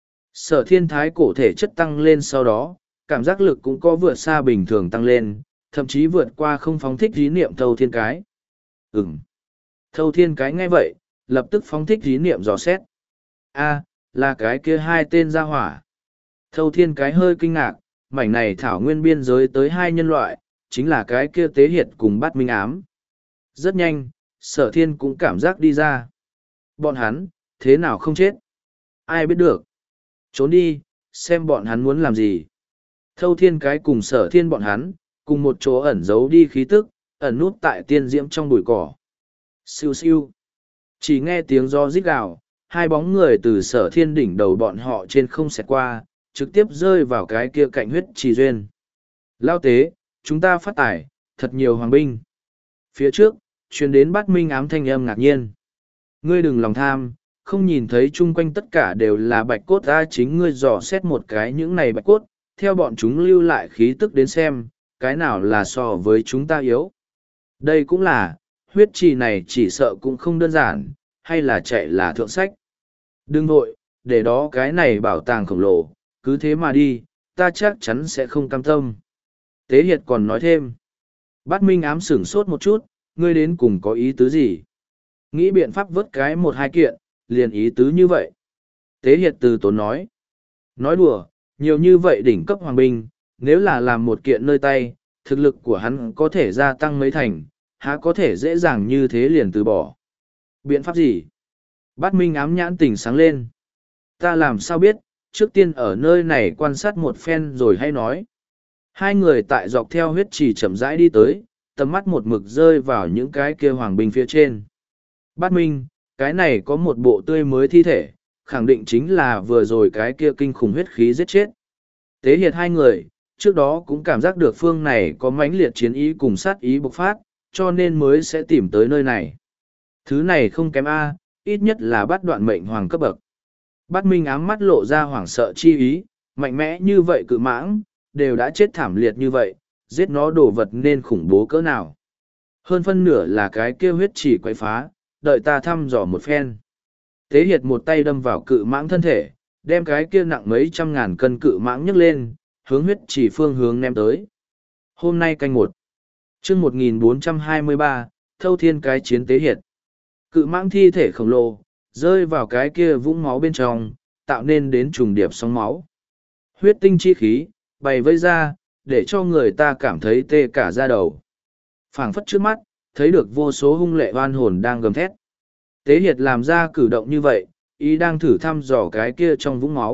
Sở thiên thái cổ thể chất tăng lên sau đó, cảm giác lực cũng có vượt xa bình thường tăng lên, thậm chí vượt qua không phóng thích ý niệm thâu thiên cái. Ừm. Thâu thiên cái nghe vậy, lập tức phóng thích ý niệm dò xét. A, là cái kia hai tên gia hỏa. Thâu thiên cái hơi kinh ngạc, mảnh này thảo nguyên biên giới tới hai nhân loại, chính là cái kia tế hiệt cùng bắt minh ám. Rất nhanh, sở thiên cũng cảm giác đi ra. Bọn hắn, thế nào không chết? Ai biết được? Trốn đi, xem bọn hắn muốn làm gì. Thâu thiên cái cùng sở thiên bọn hắn, cùng một chỗ ẩn giấu đi khí tức, ẩn nút tại tiên diễm trong bụi cỏ. Siêu siêu. Chỉ nghe tiếng gió rít gào, hai bóng người từ sở thiên đỉnh đầu bọn họ trên không xẹt qua, trực tiếp rơi vào cái kia cạnh huyết trì duyên. Lao tế, chúng ta phát tải, thật nhiều hoàng binh. Phía trước, truyền đến bát minh ám thanh âm ngạc nhiên. Ngươi đừng lòng tham, không nhìn thấy chung quanh tất cả đều là bạch cốt ra, chính ngươi dò xét một cái những này bạch cốt, theo bọn chúng lưu lại khí tức đến xem, cái nào là so với chúng ta yếu. Đây cũng là, huyết trì này chỉ sợ cũng không đơn giản, hay là chạy là thượng sách. Đừng vội, để đó cái này bảo tàng khổng lồ, cứ thế mà đi, ta chắc chắn sẽ không cam tâm. Tế Hiệt còn nói thêm. Bát Minh ám sửng sốt một chút, ngươi đến cùng có ý tứ gì? Nghĩ biện pháp vớt cái một hai kiện, liền ý tứ như vậy. Tế Hiệt từ tốn nói. Nói đùa, nhiều như vậy đỉnh cấp hoàng binh, nếu là làm một kiện nơi tay, thực lực của hắn có thể gia tăng mấy thành, há có thể dễ dàng như thế liền từ bỏ. Biện pháp gì? Bát Minh ám nhãn tỉnh sáng lên. Ta làm sao biết, trước tiên ở nơi này quan sát một phen rồi hay nói. Hai người tại dọc theo huyết trì chậm rãi đi tới, tầm mắt một mực rơi vào những cái kia hoàng binh phía trên. Bát Minh, cái này có một bộ tươi mới thi thể, khẳng định chính là vừa rồi cái kia kinh khủng huyết khí giết chết. Tế Hiệt hai người, trước đó cũng cảm giác được phương này có mãnh liệt chiến ý cùng sát ý bộc phát, cho nên mới sẽ tìm tới nơi này. Thứ này không kém A, ít nhất là bắt đoạn mệnh hoàng cấp bậc. Bát Minh ám mắt lộ ra hoảng sợ chi ý, mạnh mẽ như vậy cự mãng, đều đã chết thảm liệt như vậy, giết nó đồ vật nên khủng bố cỡ nào. Hơn phân nửa là cái kia huyết chỉ quấy phá, đợi ta thăm dò một phen. Tế Hiệt một tay đâm vào cự mãng thân thể, đem cái kia nặng mấy trăm ngàn cân cự mãng nhấc lên, hướng huyết chỉ phương hướng ném tới. Hôm nay canh một. Chương một nghìn bốn trăm hai mươi ba, Thâu Thiên cái chiến Tế Hiệt. Cự mãng thi thể khổng lồ, rơi vào cái kia vũng máu bên trong, tạo nên đến trùng điệp sóng máu. Huyết tinh chi khí, bày vây ra, để cho người ta cảm thấy tê cả da đầu. Phảng phất trước mắt, thấy được vô số hung lệ oan hồn đang gầm thét. Tế Hiệt làm ra cử động như vậy, ý đang thử thăm dò cái kia trong vũng máu,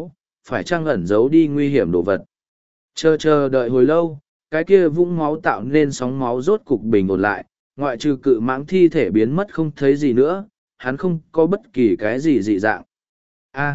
phải chăng ẩn giấu đi nguy hiểm đồ vật. Chờ chờ đợi hồi lâu, cái kia vũng máu tạo nên sóng máu rốt cục bình ổn lại, ngoại trừ cự mãng thi thể biến mất không thấy gì nữa, hắn không có bất kỳ cái gì dị dạng. A.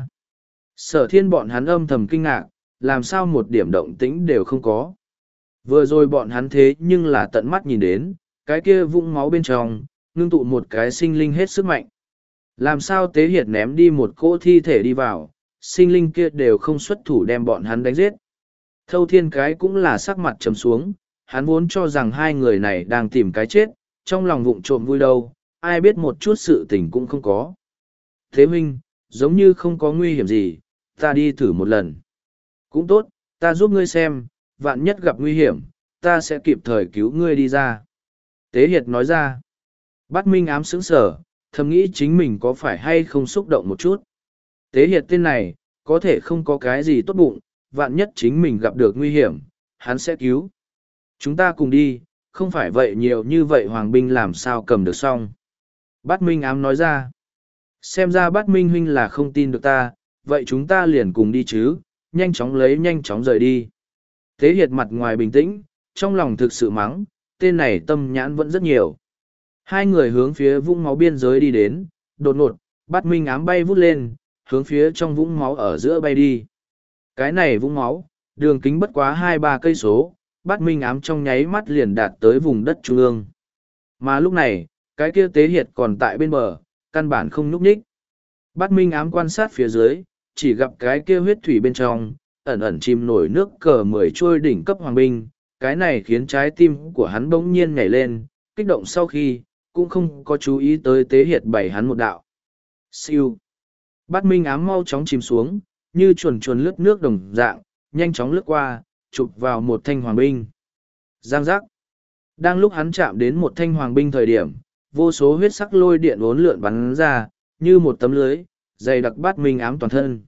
Sở thiên bọn hắn âm thầm kinh ngạc, làm sao một điểm động tĩnh đều không có. Vừa rồi bọn hắn thế nhưng là tận mắt nhìn đến, cái kia vũng máu bên trong, ngưng tụ một cái sinh linh hết sức mạnh. Làm sao Tế Hiệt ném đi một cỗ thi thể đi vào, sinh linh kia đều không xuất thủ đem bọn hắn đánh giết. Thâu Thiên cái cũng là sắc mặt trầm xuống, hắn vốn cho rằng hai người này đang tìm cái chết, trong lòng vụng trộm vui đâu, ai biết một chút sự tình cũng không có. Thế huynh, giống như không có nguy hiểm gì, ta đi thử một lần. Cũng tốt, ta giúp ngươi xem, vạn nhất gặp nguy hiểm, ta sẽ kịp thời cứu ngươi đi ra. Tế Hiệt nói ra. Bát Minh ám sững sở, thầm nghĩ chính mình có phải hay không xúc động một chút. Tế Hiệt tên này, có thể không có cái gì tốt bụng, vạn nhất chính mình gặp được nguy hiểm, hắn sẽ cứu. Chúng ta cùng đi, không phải vậy nhiều như vậy hoàng binh làm sao cầm được xong. Bát Minh ám nói ra. Xem ra Bát Minh huynh là không tin được ta, vậy chúng ta liền cùng đi chứ, nhanh chóng lấy nhanh chóng rời đi. Tế Hiệt mặt ngoài bình tĩnh, trong lòng thực sự mắng, tên này tâm nhãn vẫn rất nhiều. Hai người hướng phía vũng máu biên giới đi đến, đột ngột, Bát Minh ám bay vút lên, hướng phía trong vũng máu ở giữa bay đi. Cái này vũng máu, đường kính bất quá hai ba cây số, Bát Minh ám trong nháy mắt liền đạt tới vùng đất trung ương. Mà lúc này, cái kia Tế Hiệt còn tại bên bờ, căn bản không nhúc nhích. Bát Minh ám quan sát phía dưới, chỉ gặp cái kia huyết thủy bên trong, ẩn ẩn chìm nổi nước cờ mười trôi đỉnh cấp hoàng binh, cái này khiến trái tim của hắn bỗng nhiên nhảy lên, kích động sau khi, cũng không có chú ý tới Tế Hiệt bày hắn một đạo. Siêu. Bát Minh ám mau chóng chìm xuống, như chuồn chuồn lướt nước đồng dạng, nhanh chóng lướt qua, chụp vào một thanh hoàng binh. Giang giác. Đang lúc hắn chạm đến một thanh hoàng binh thời điểm, vô số huyết sắc lôi điện uốn lượn bắn ra, như một tấm lưới, dày đặc Bát Minh ám toàn thân.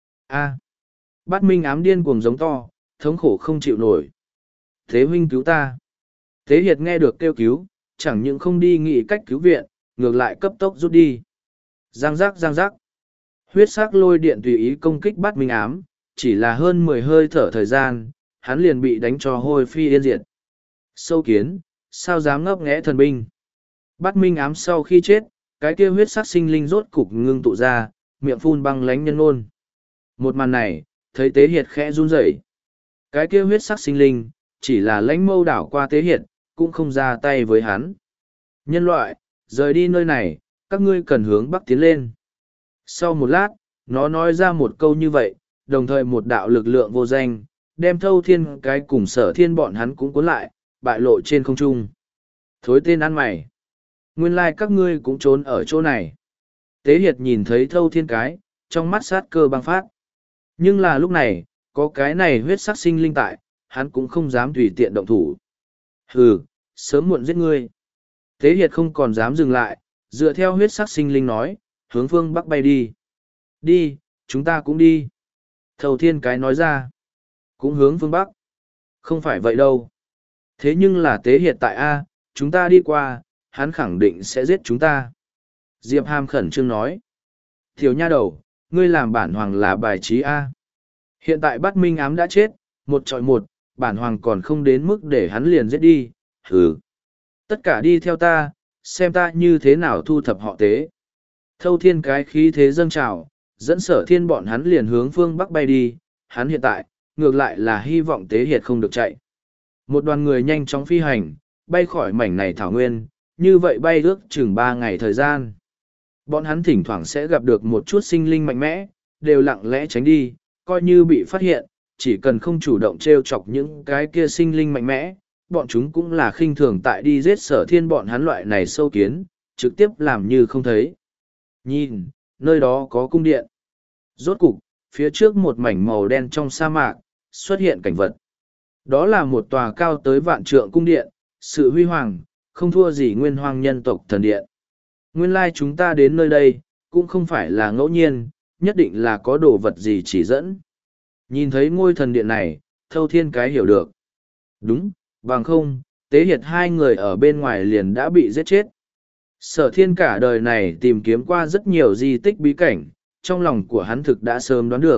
A. Bát Minh ám điên cuồng giống to, thống khổ không chịu nổi. Thế huynh cứu ta. Tế Hiệt nghe được kêu cứu, chẳng những không đi nghĩ cách cứu viện, ngược lại cấp tốc rút đi. Giang giác giang giác. Huyết sắc lôi điện tùy ý công kích Bát Minh ám, chỉ là hơn mười hơi thở thời gian, hắn liền bị đánh cho hôi phi yên diệt. Sâu kiến, sao dám ngấp nghé thần binh. Bát Minh ám sau khi chết, cái kia huyết sắc sinh linh rốt cục ngưng tụ ra, miệng phun băng lánh nhân ôn. Một màn này, thấy Tế Hiệt khẽ run rẩy. Cái kia huyết sắc sinh linh, chỉ là lãnh mâu đảo qua Tế Hiệt, cũng không ra tay với hắn. Nhân loại, rời đi nơi này, các ngươi cần hướng bắc tiến lên. Sau một lát, nó nói ra một câu như vậy, đồng thời một đạo lực lượng vô danh, đem Thâu Thiên cái cùng Sở Thiên bọn hắn cũng cuốn lại, bại lộ trên không trung. Thối tên ăn mày. Nguyên lai các ngươi cũng trốn ở chỗ này. Tế Hiệt nhìn thấy Thâu Thiên cái, trong mắt sát cơ băng phát. Nhưng là lúc này, có cái này huyết sắc sinh linh tại, hắn cũng không dám tùy tiện động thủ. Hừ, sớm muộn giết ngươi. Tế Hiệt không còn dám dừng lại, dựa theo huyết sắc sinh linh nói, hướng phương bắc bay đi. Đi, chúng ta cũng đi. Thâu Thiên cái nói ra. Cũng hướng phương bắc. Không phải vậy đâu. Thế nhưng là Tế Hiệt tại A, chúng ta đi qua, hắn khẳng định sẽ giết chúng ta. Diệp Hàm khẩn trương nói. Thiếu nha đầu, ngươi làm bản hoàng là bài trí A. Hiện tại Bát Minh ám đã chết, một trọi một, bản hoàng còn không đến mức để hắn liền giết đi, hừ. Tất cả đi theo ta, xem ta như thế nào thu thập họ Tế. Thâu Thiên cái khí thế dâng trào, dẫn Sở Thiên bọn hắn liền hướng phương bắc bay đi, hắn hiện tại, ngược lại là hy vọng Tế Hiệt không được chạy. Một đoàn người nhanh chóng phi hành, bay khỏi mảnh này thảo nguyên, như vậy bay ước chừng ba ngày thời gian. Bọn hắn thỉnh thoảng sẽ gặp được một chút sinh linh mạnh mẽ, đều lặng lẽ tránh đi, coi như bị phát hiện, chỉ cần không chủ động trêu chọc những cái kia sinh linh mạnh mẽ, bọn chúng cũng là khinh thường tại đi giết Sở Thiên bọn hắn loại này sâu kiến, trực tiếp làm như không thấy. Nhìn, nơi đó có cung điện. Rốt cục, phía trước một mảnh màu đen trong sa mạc, xuất hiện cảnh vật. Đó là một tòa cao tới vạn trượng cung điện, sự huy hoàng, không thua gì nguyên hoang nhân tộc thần điện. Nguyên lai chúng ta đến nơi đây, cũng không phải là ngẫu nhiên, nhất định là có đồ vật gì chỉ dẫn. Nhìn thấy ngôi thần điện này, Thâu Thiên cái hiểu được. Đúng, bằng không, Tế Hiệt hai người ở bên ngoài liền đã bị giết chết. Sở Thiên cả đời này tìm kiếm qua rất nhiều di tích bí cảnh, trong lòng của hắn thực đã sớm đoán được,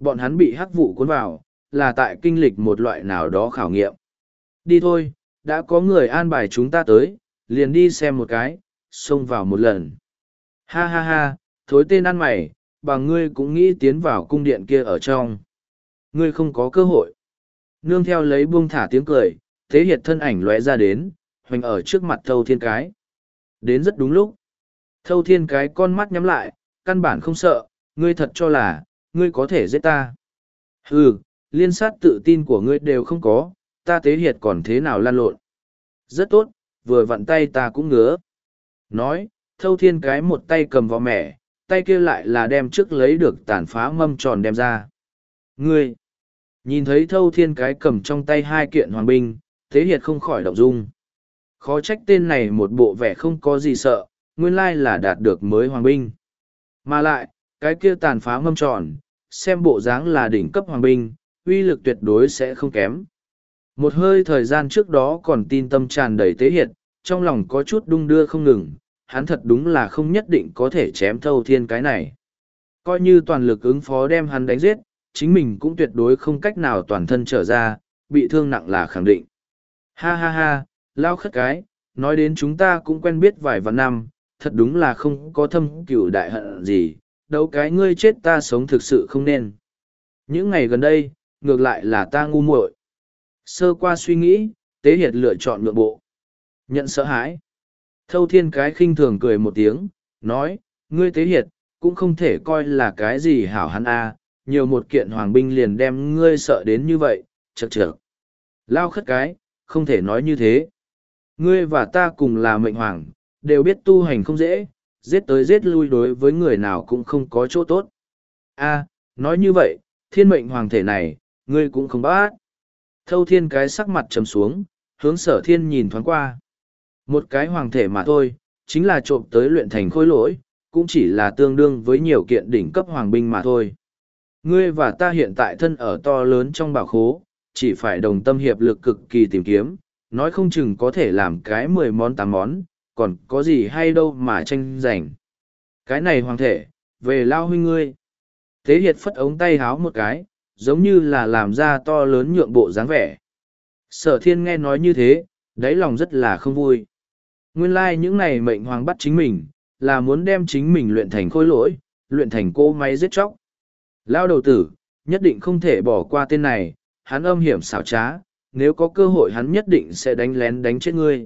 Bọn hắn bị hắc vụ cuốn vào, là tại kinh lịch một loại nào đó khảo nghiệm. Đi thôi, đã có người an bài chúng ta tới, liền đi xem một cái, xông vào một lần. Ha ha ha, thối tên ăn mày, bằng ngươi cũng nghĩ tiến vào cung điện kia ở trong. Ngươi không có cơ hội. Nương theo lấy buông thả tiếng cười, Tế Hiệt thân ảnh lóe ra đến, hoành ở trước mặt Thâu Thiên Cái. Đến rất đúng lúc. Thâu Thiên Cái con mắt nhắm lại, căn bản không sợ, ngươi thật cho là, ngươi có thể giết ta. Hừ, liên sát tự tin của ngươi đều không có, ta Tế Hiệt còn thế nào lan lộn. Rất tốt, vừa vặn tay ta cũng ngứa. Nói, Thâu Thiên Cái một tay cầm vào mẻ, tay kia lại là đem trước lấy được tàn phá mâm tròn đem ra. Ngươi! Nhìn thấy Thâu Thiên Cái cầm trong tay hai kiện hoàng binh, Tế Hiệt không khỏi động dung. Khó trách tên này một bộ vẻ không có gì sợ, nguyên lai là đạt được mới hoàng binh. Mà lại, cái kia tàn phá mâm tròn, xem bộ dáng là đỉnh cấp hoàng binh, uy lực tuyệt đối sẽ không kém. Một hơi thời gian trước đó còn tin tâm tràn đầy Tế Hiệt, trong lòng có chút đung đưa không ngừng, hắn thật đúng là không nhất định có thể chém Thâu Thiên Cái này. Coi như toàn lực ứng phó đem hắn đánh giết, chính mình cũng tuyệt đối không cách nào toàn thân trở ra, bị thương nặng là khẳng định. Ha ha ha, lao khất cái, nói đến chúng ta cũng quen biết vài vạn năm, thật đúng là không có thâm cửu đại hận gì, đâu cái ngươi chết ta sống thực sự không nên. Những ngày gần đây, ngược lại là ta ngu muội. Sơ qua suy nghĩ, Tế Hiệt lựa chọn nhượng bộ. Nhận sợ hãi. Thâu Thiên Cái khinh thường cười một tiếng, nói, ngươi Tế Hiệt, cũng không thể coi là cái gì hảo hắn a, nhiều một kiện hoàng binh liền đem ngươi sợ đến như vậy, chật chật. Lao khất cái, không thể nói như thế. Ngươi và ta cùng là mệnh hoàng, đều biết tu hành không dễ, giết tới giết lui đối với người nào cũng không có chỗ tốt. A, nói như vậy, thiên mệnh hoàng thể này, ngươi cũng không bắt. Thâu Thiên Cái sắc mặt trầm xuống, hướng Sở Thiên nhìn thoáng qua. Một cái hoàng thể mà thôi, chính là trộm tới luyện thành khôi lỗi, cũng chỉ là tương đương với nhiều kiện đỉnh cấp hoàng binh mà thôi. Ngươi và ta hiện tại thân ở to lớn trong bảo khố, chỉ phải đồng tâm hiệp lực cực kỳ tìm kiếm, nói không chừng có thể làm cái mười món tám món, còn có gì hay đâu mà tranh giành. Cái này hoàng thể, về lao huynh ngươi. Tế Hiệt phất ống tay háo một cái, giống như là làm ra to lớn nhượng bộ dáng vẻ. Sở Thiên nghe nói như thế, đáy lòng rất là không vui. Nguyên lai like những này mệnh hoàng bắt chính mình, là muốn đem chính mình luyện thành khôi lỗi, luyện thành cỗ máy giết chóc. Lao đầu tử, nhất định không thể bỏ qua tên này, hắn âm hiểm xảo trá, nếu có cơ hội hắn nhất định sẽ đánh lén đánh chết ngươi.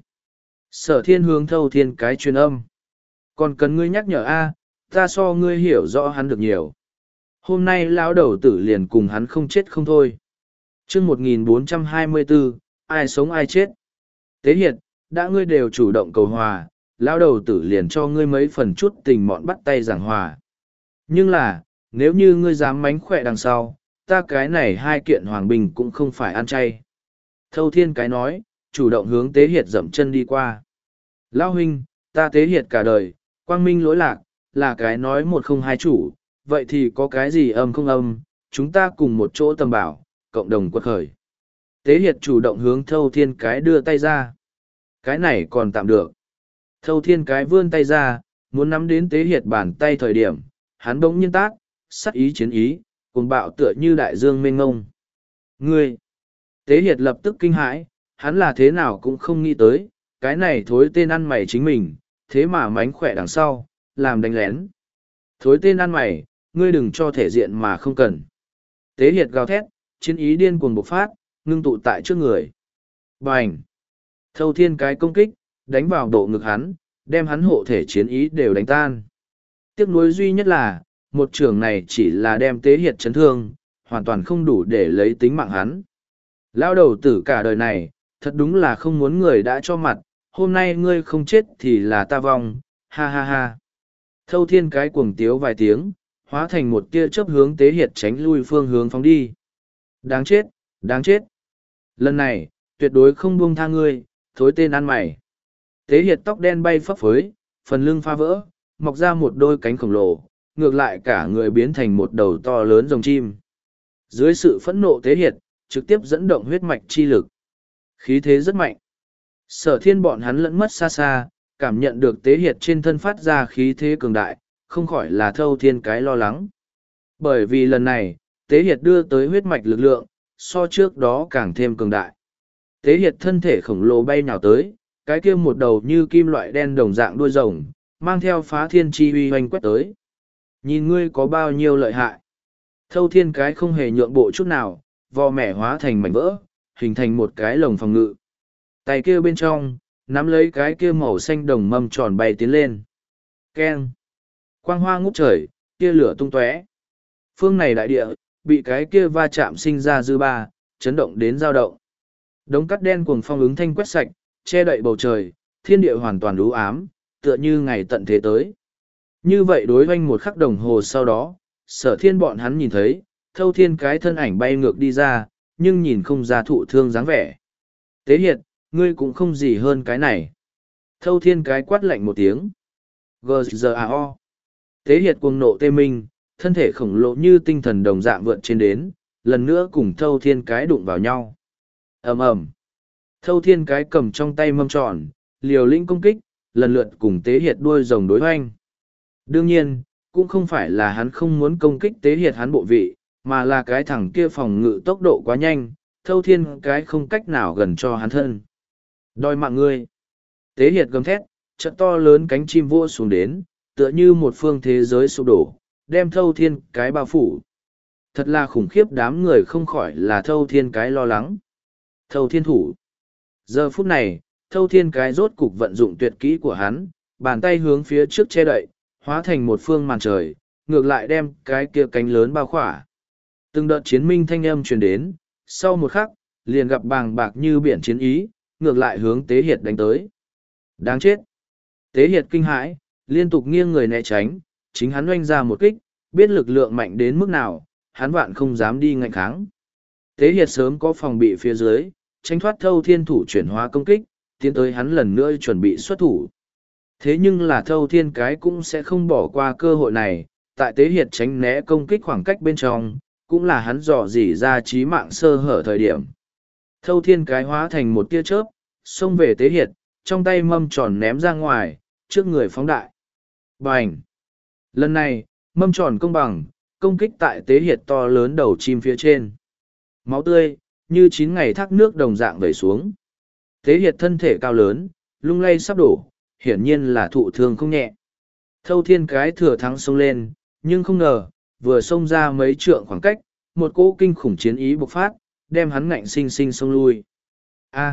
Sở Thiên hướng Thâu Thiên Cái truyền âm. Còn cần ngươi nhắc nhở a, ta so ngươi hiểu rõ hắn được nhiều. Hôm nay lão đầu tử liền cùng hắn không chết không thôi. Chương một nghìn bốn trăm hai mươi bốn, ai sống ai chết. Tế Hiệt, đã ngươi đều chủ động cầu hòa, lão đầu tử liền cho ngươi mấy phần chút tình mọn bắt tay giảng hòa. Nhưng là, nếu như ngươi dám mánh khỏe đằng sau, ta cái này hai kiện hoàng bình cũng không phải ăn chay. Thâu Thiên Cái nói, chủ động hướng Tế Hiệt dậm chân đi qua. Lão huynh, ta Tế Hiệt cả đời, quang minh lỗi lạc, là cái nói một không hai chủ, vậy thì có cái gì âm không âm, chúng ta cùng một chỗ tầm bảo, cộng đồng quật khởi. Tế Hiệt chủ động hướng Thâu Thiên Cái đưa tay ra. Cái này còn tạm được. Thâu Thiên Cái vươn tay ra, muốn nắm đến Tế Hiệt bàn tay thời điểm, hắn bỗng nhiên tác, sắc ý chiến ý, cuồng bạo tựa như đại dương mênh ngông. Ngươi! Tế Hiệt lập tức kinh hãi, hắn là thế nào cũng không nghĩ tới, cái này thối tên ăn mày chính mình, thế mà mánh khỏe đằng sau, làm đánh lén. Thối tên ăn mày, ngươi đừng cho thể diện mà không cần. Tế Hiệt gào thét, chiến ý điên cuồng bộc phát, ngưng tụ tại trước người. Bành! Thâu Thiên Cái công kích, đánh vào độ ngực hắn, đem hắn hộ thể chiến ý đều đánh tan. Tiếc nuối duy nhất là, một trường này chỉ là đem Tế Hiệt chấn thương, hoàn toàn không đủ để lấy tính mạng hắn. Lao đầu tử cả đời này, thật đúng là không muốn người đã cho mặt, hôm nay ngươi không chết thì là ta vong, ha ha ha. Thâu Thiên Cái cuồng tiếu vài tiếng, hóa thành một tia chớp hướng Tế Hiệt tránh lui phương hướng phóng đi. Đáng chết, đáng chết. Lần này, tuyệt đối không buông tha ngươi, thối tên ăn mày. Tế Hiệt tóc đen bay phấp phới, phần lưng pha vỡ, mọc ra một đôi cánh khổng lồ, ngược lại cả người biến thành một đầu to lớn rồng chim. Dưới sự phẫn nộ Tế Hiệt, trực tiếp dẫn động huyết mạch chi lực. Khí thế rất mạnh. Sở Thiên bọn hắn lẫn mất xa xa, cảm nhận được Tế Hiệt trên thân phát ra khí thế cường đại, không khỏi là Thâu Thiên Cái lo lắng. Bởi vì lần này, Tế Hiệt đưa tới huyết mạch lực lượng, so trước đó càng thêm cường đại. Tế Hiệt thân thể khổng lồ bay nhào tới, cái kia một đầu như kim loại đen đồng dạng đuôi rồng, mang theo phá thiên chi uy hoành quét tới. Nhìn ngươi có bao nhiêu lợi hại. Thâu thiên cái không hề nhượng bộ chút nào, vò mẻ hóa thành mảnh vỡ, hình thành một cái lồng phòng ngự. Tay kia bên trong, nắm lấy cái kia màu xanh đồng mâm tròn bay tiến lên. Keng! Quang hoa ngút trời, kia lửa tung tóe. Phương này đại địa, bị cái kia va chạm sinh ra dư ba, chấn động đến dao động. Đống cắt đen cuồng phong ứng thanh quét sạch, che đậy bầu trời, thiên địa hoàn toàn u ám, tựa như ngày tận thế tới. Như vậy đối hoanh một khắc đồng hồ sau đó, sở thiên bọn hắn nhìn thấy, thâu thiên cái thân ảnh bay ngược đi ra, nhưng nhìn không ra thụ thương dáng vẻ. Tế Hiệt, ngươi cũng không gì hơn cái này. Thâu thiên cái quát lạnh một tiếng. G G A O. Tế Hiệt cuồng nộ tê minh, thân thể khổng lồ như tinh thần đồng dạng vượt trên đến, lần nữa cùng thâu thiên cái đụng vào nhau. Ầm ầm. Thâu thiên cái cầm trong tay mâm tròn, liều lĩnh công kích, lần lượt cùng Tế Hiệt đuôi rồng đối hoanh. Đương nhiên, cũng không phải là hắn không muốn công kích Tế Hiệt hắn bộ vị, mà là cái thằng kia phòng ngự tốc độ quá nhanh, thâu thiên cái không cách nào gần cho hắn thân. Đòi mạng ngươi. Tế Hiệt gầm thét, trận to lớn cánh chim vua xuống đến, tựa như một phương thế giới sụp đổ, đem thâu thiên cái bao phủ. Thật là khủng khiếp, đám người không khỏi là thâu thiên cái lo lắng. Thâu thiên thủ. Giờ phút này, thâu thiên cái rốt cục vận dụng tuyệt kỹ của hắn, bàn tay hướng phía trước che đậy, hóa thành một phương màn trời, ngược lại đem cái kia cánh lớn bao khỏa. Từng đợt chiến minh thanh âm truyền đến, sau một khắc, liền gặp bàng bạc như biển chiến ý, ngược lại hướng Tế Hiệt đánh tới. Đáng chết! Tế Hiệt kinh hãi, liên tục nghiêng người né tránh, chính hắn oanh ra một kích, biết lực lượng mạnh đến mức nào, hắn vạn không dám đi ngạnh kháng. Tế Hiệt sớm có phòng bị phía dưới, tránh thoát thâu thiên thủ chuyển hóa công kích, tiến tới hắn lần nữa chuẩn bị xuất thủ. Thế nhưng là thâu thiên cái cũng sẽ không bỏ qua cơ hội này, tại Tế Hiệt tránh né công kích khoảng cách bên trong, cũng là hắn dò dỉ ra trí mạng sơ hở thời điểm. Thâu thiên cái hóa thành một tia chớp, xông về Tế Hiệt, trong tay mâm tròn ném ra ngoài, trước người phóng đại. Bành! Lần này, mâm tròn công bằng, công kích tại Tế Hiệt to lớn đầu chim phía trên. Máu tươi, như chín ngày thác nước đồng dạng vẩy xuống. Tế Hiệt thân thể cao lớn, lung lay sắp đổ, hiển nhiên là thụ thương không nhẹ. Thâu thiên cái thừa thắng xông lên, nhưng không ngờ, vừa xông ra mấy trượng khoảng cách, một cỗ kinh khủng chiến ý bộc phát, đem hắn ngạnh sinh sinh xông lui. A.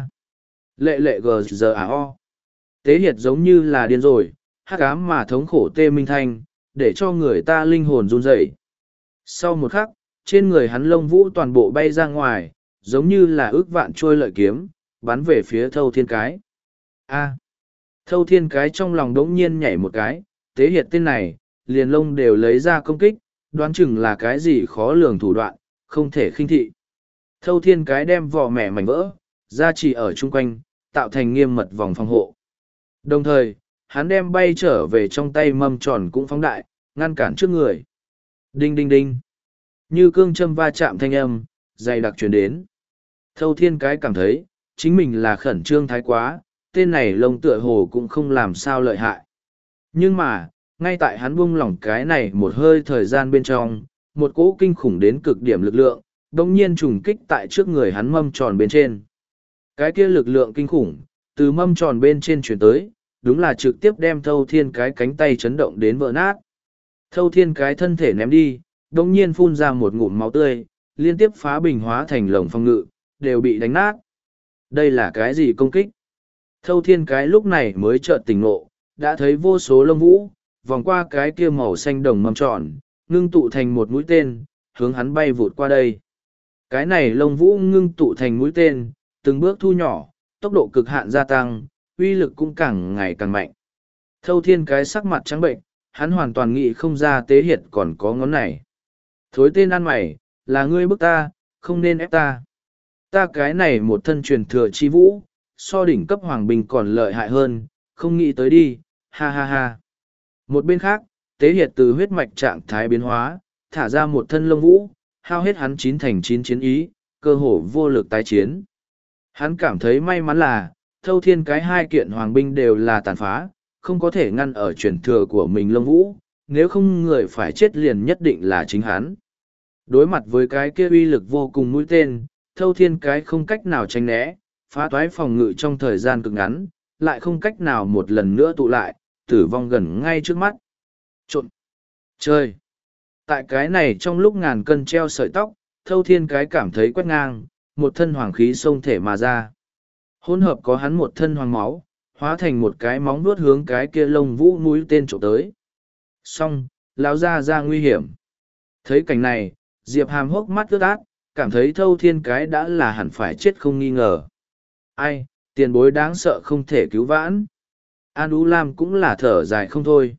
Lệ lệ gờ giờ à o. Tế Hiệt giống như là điên rồi, hắc ám mà thống khổ tê minh thanh, để cho người ta linh hồn run rẩy. Sau một khắc, trên người hắn lông vũ toàn bộ bay ra ngoài, giống như là ước vạn trôi lợi kiếm, bắn về phía thâu thiên cái. A. Thâu thiên cái trong lòng đống nhiên nhảy một cái, Tế Hiệt tên này, liền lông đều lấy ra công kích, đoán chừng là cái gì khó lường thủ đoạn, không thể khinh thị. Thâu thiên cái đem vỏ mẻ mảnh vỡ, ra chỉ ở chung quanh, tạo thành nghiêm mật vòng phòng hộ. Đồng thời, hắn đem bay trở về trong tay mâm tròn cũng phóng đại, ngăn cản trước người. Đinh đinh đinh. Như cương châm va chạm thanh âm, dày đặc truyền đến. Thâu thiên cái cảm thấy, chính mình là khẩn trương thái quá, tên này lông tựa hồ cũng không làm sao lợi hại. Nhưng mà, ngay tại hắn buông lỏng cái này một hơi thời gian bên trong, một cỗ kinh khủng đến cực điểm lực lượng, đồng nhiên trùng kích tại trước người hắn mâm tròn bên trên. Cái kia lực lượng kinh khủng, từ mâm tròn bên trên chuyển tới, đúng là trực tiếp đem thâu thiên cái cánh tay chấn động đến vỡ nát. Thâu thiên cái thân thể ném đi, đồng nhiên phun ra một ngụm máu tươi, liên tiếp phá bình hóa thành lồng phòng ngự, đều bị đánh nát. Đây là cái gì công kích? Thâu thiên cái lúc này mới chợt tỉnh ngộ, đã thấy vô số lông vũ, vòng qua cái kia màu xanh đồng mâm tròn, ngưng tụ thành một mũi tên, hướng hắn bay vụt qua đây. Cái này lông vũ ngưng tụ thành mũi tên, từng bước thu nhỏ, tốc độ cực hạn gia tăng, uy lực cũng càng ngày càng mạnh. Thâu thiên cái sắc mặt trắng bệnh, hắn hoàn toàn nghĩ không ra Tế Hiệt còn có ngón này. Thối tên ăn mày, là ngươi bức ta, không nên ép ta. Ta cái này một thân truyền thừa chi vũ, so đỉnh cấp hoàng bình còn lợi hại hơn, không nghĩ tới đi, ha ha ha. Một bên khác, Tế Hiệt từ huyết mạch trạng thái biến hóa, thả ra một thân lông vũ, hao hết hắn chín thành chín chiến ý, cơ hồ vô lực tái chiến. Hắn cảm thấy may mắn là, thâu thiên cái hai kiện hoàng binh đều là tàn phá, không có thể ngăn ở truyền thừa của mình lông vũ, nếu không người phải chết liền nhất định là chính hắn. Đối mặt với cái kia uy lực vô cùng mũi tên, thâu thiên cái không cách nào tránh né, phá toái phòng ngự trong thời gian cực ngắn, lại không cách nào một lần nữa tụ lại, tử vong gần ngay trước mắt. Trộn! Chơi! Tại cái này trong lúc ngàn cân treo sợi tóc, thâu thiên cái cảm thấy quét ngang, một thân hoàng khí xông thể mà ra. Hỗn hợp có hắn một thân hoàng máu, hóa thành một cái móng vuốt hướng cái kia lông vũ mũi tên trộm tới. Xong, lão ra ra nguy hiểm. Thấy cảnh này, Diệp Hàm hốc mắt ướt át, cảm thấy thâu thiên cái đã là hẳn phải chết không nghi ngờ. Ai, tiền bối đáng sợ không thể cứu vãn. An Ú Lam cũng là thở dài không thôi.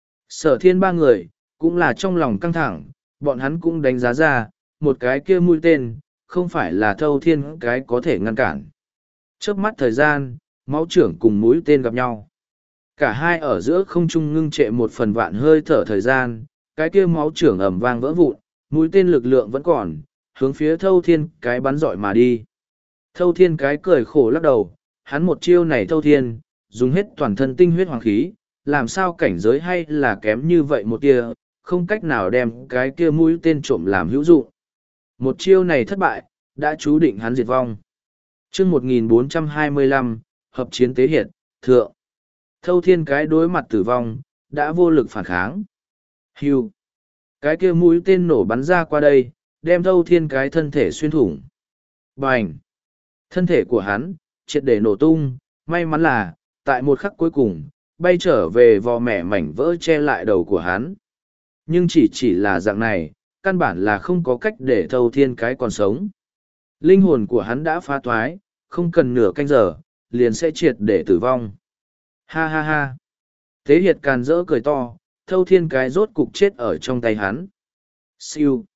Sở thiên ba người, cũng là trong lòng căng thẳng, bọn hắn cũng đánh giá ra, một cái kia mũi tên, không phải là thâu thiên cái có thể ngăn cản. Chớp mắt thời gian, máu trưởng cùng mũi tên gặp nhau. Cả hai ở giữa không trung ngưng trệ một phần vạn hơi thở thời gian, cái kia máu trưởng ầm vang vỡ vụn, mũi tên lực lượng vẫn còn, hướng phía thâu thiên cái bắn dọi mà đi. Thâu thiên cái cười khổ lắc đầu, hắn một chiêu này thâu thiên, dùng hết toàn thân tinh huyết hoàng khí, làm sao cảnh giới hay là kém như vậy một tia, không cách nào đem cái kia mũi tên trộm làm hữu dụng. Một chiêu này thất bại, đã chú định hắn diệt vong. chương một nghìn bốn trăm hai mươi lăm, hợp chiến tế hiệt, thượng. Thâu thiên cái đối mặt tử vong, đã vô lực phản kháng. Hưu. Cái kia mũi tên nổ bắn ra qua đây, đem thâu thiên cái thân thể xuyên thủng. Bành. Thân thể của hắn, triệt để nổ tung, may mắn là, tại một khắc cuối cùng, bay trở về vò mẻ mảnh vỡ che lại đầu của hắn. Nhưng chỉ chỉ là dạng này, căn bản là không có cách để thâu thiên cái còn sống. Linh hồn của hắn đã phá toái, không cần nửa canh giờ, liền sẽ triệt để tử vong. Ha ha ha. Tế hiệt càn rỡ cười to, thâu thiên cái rốt cục chết ở trong tay hắn. Siêu.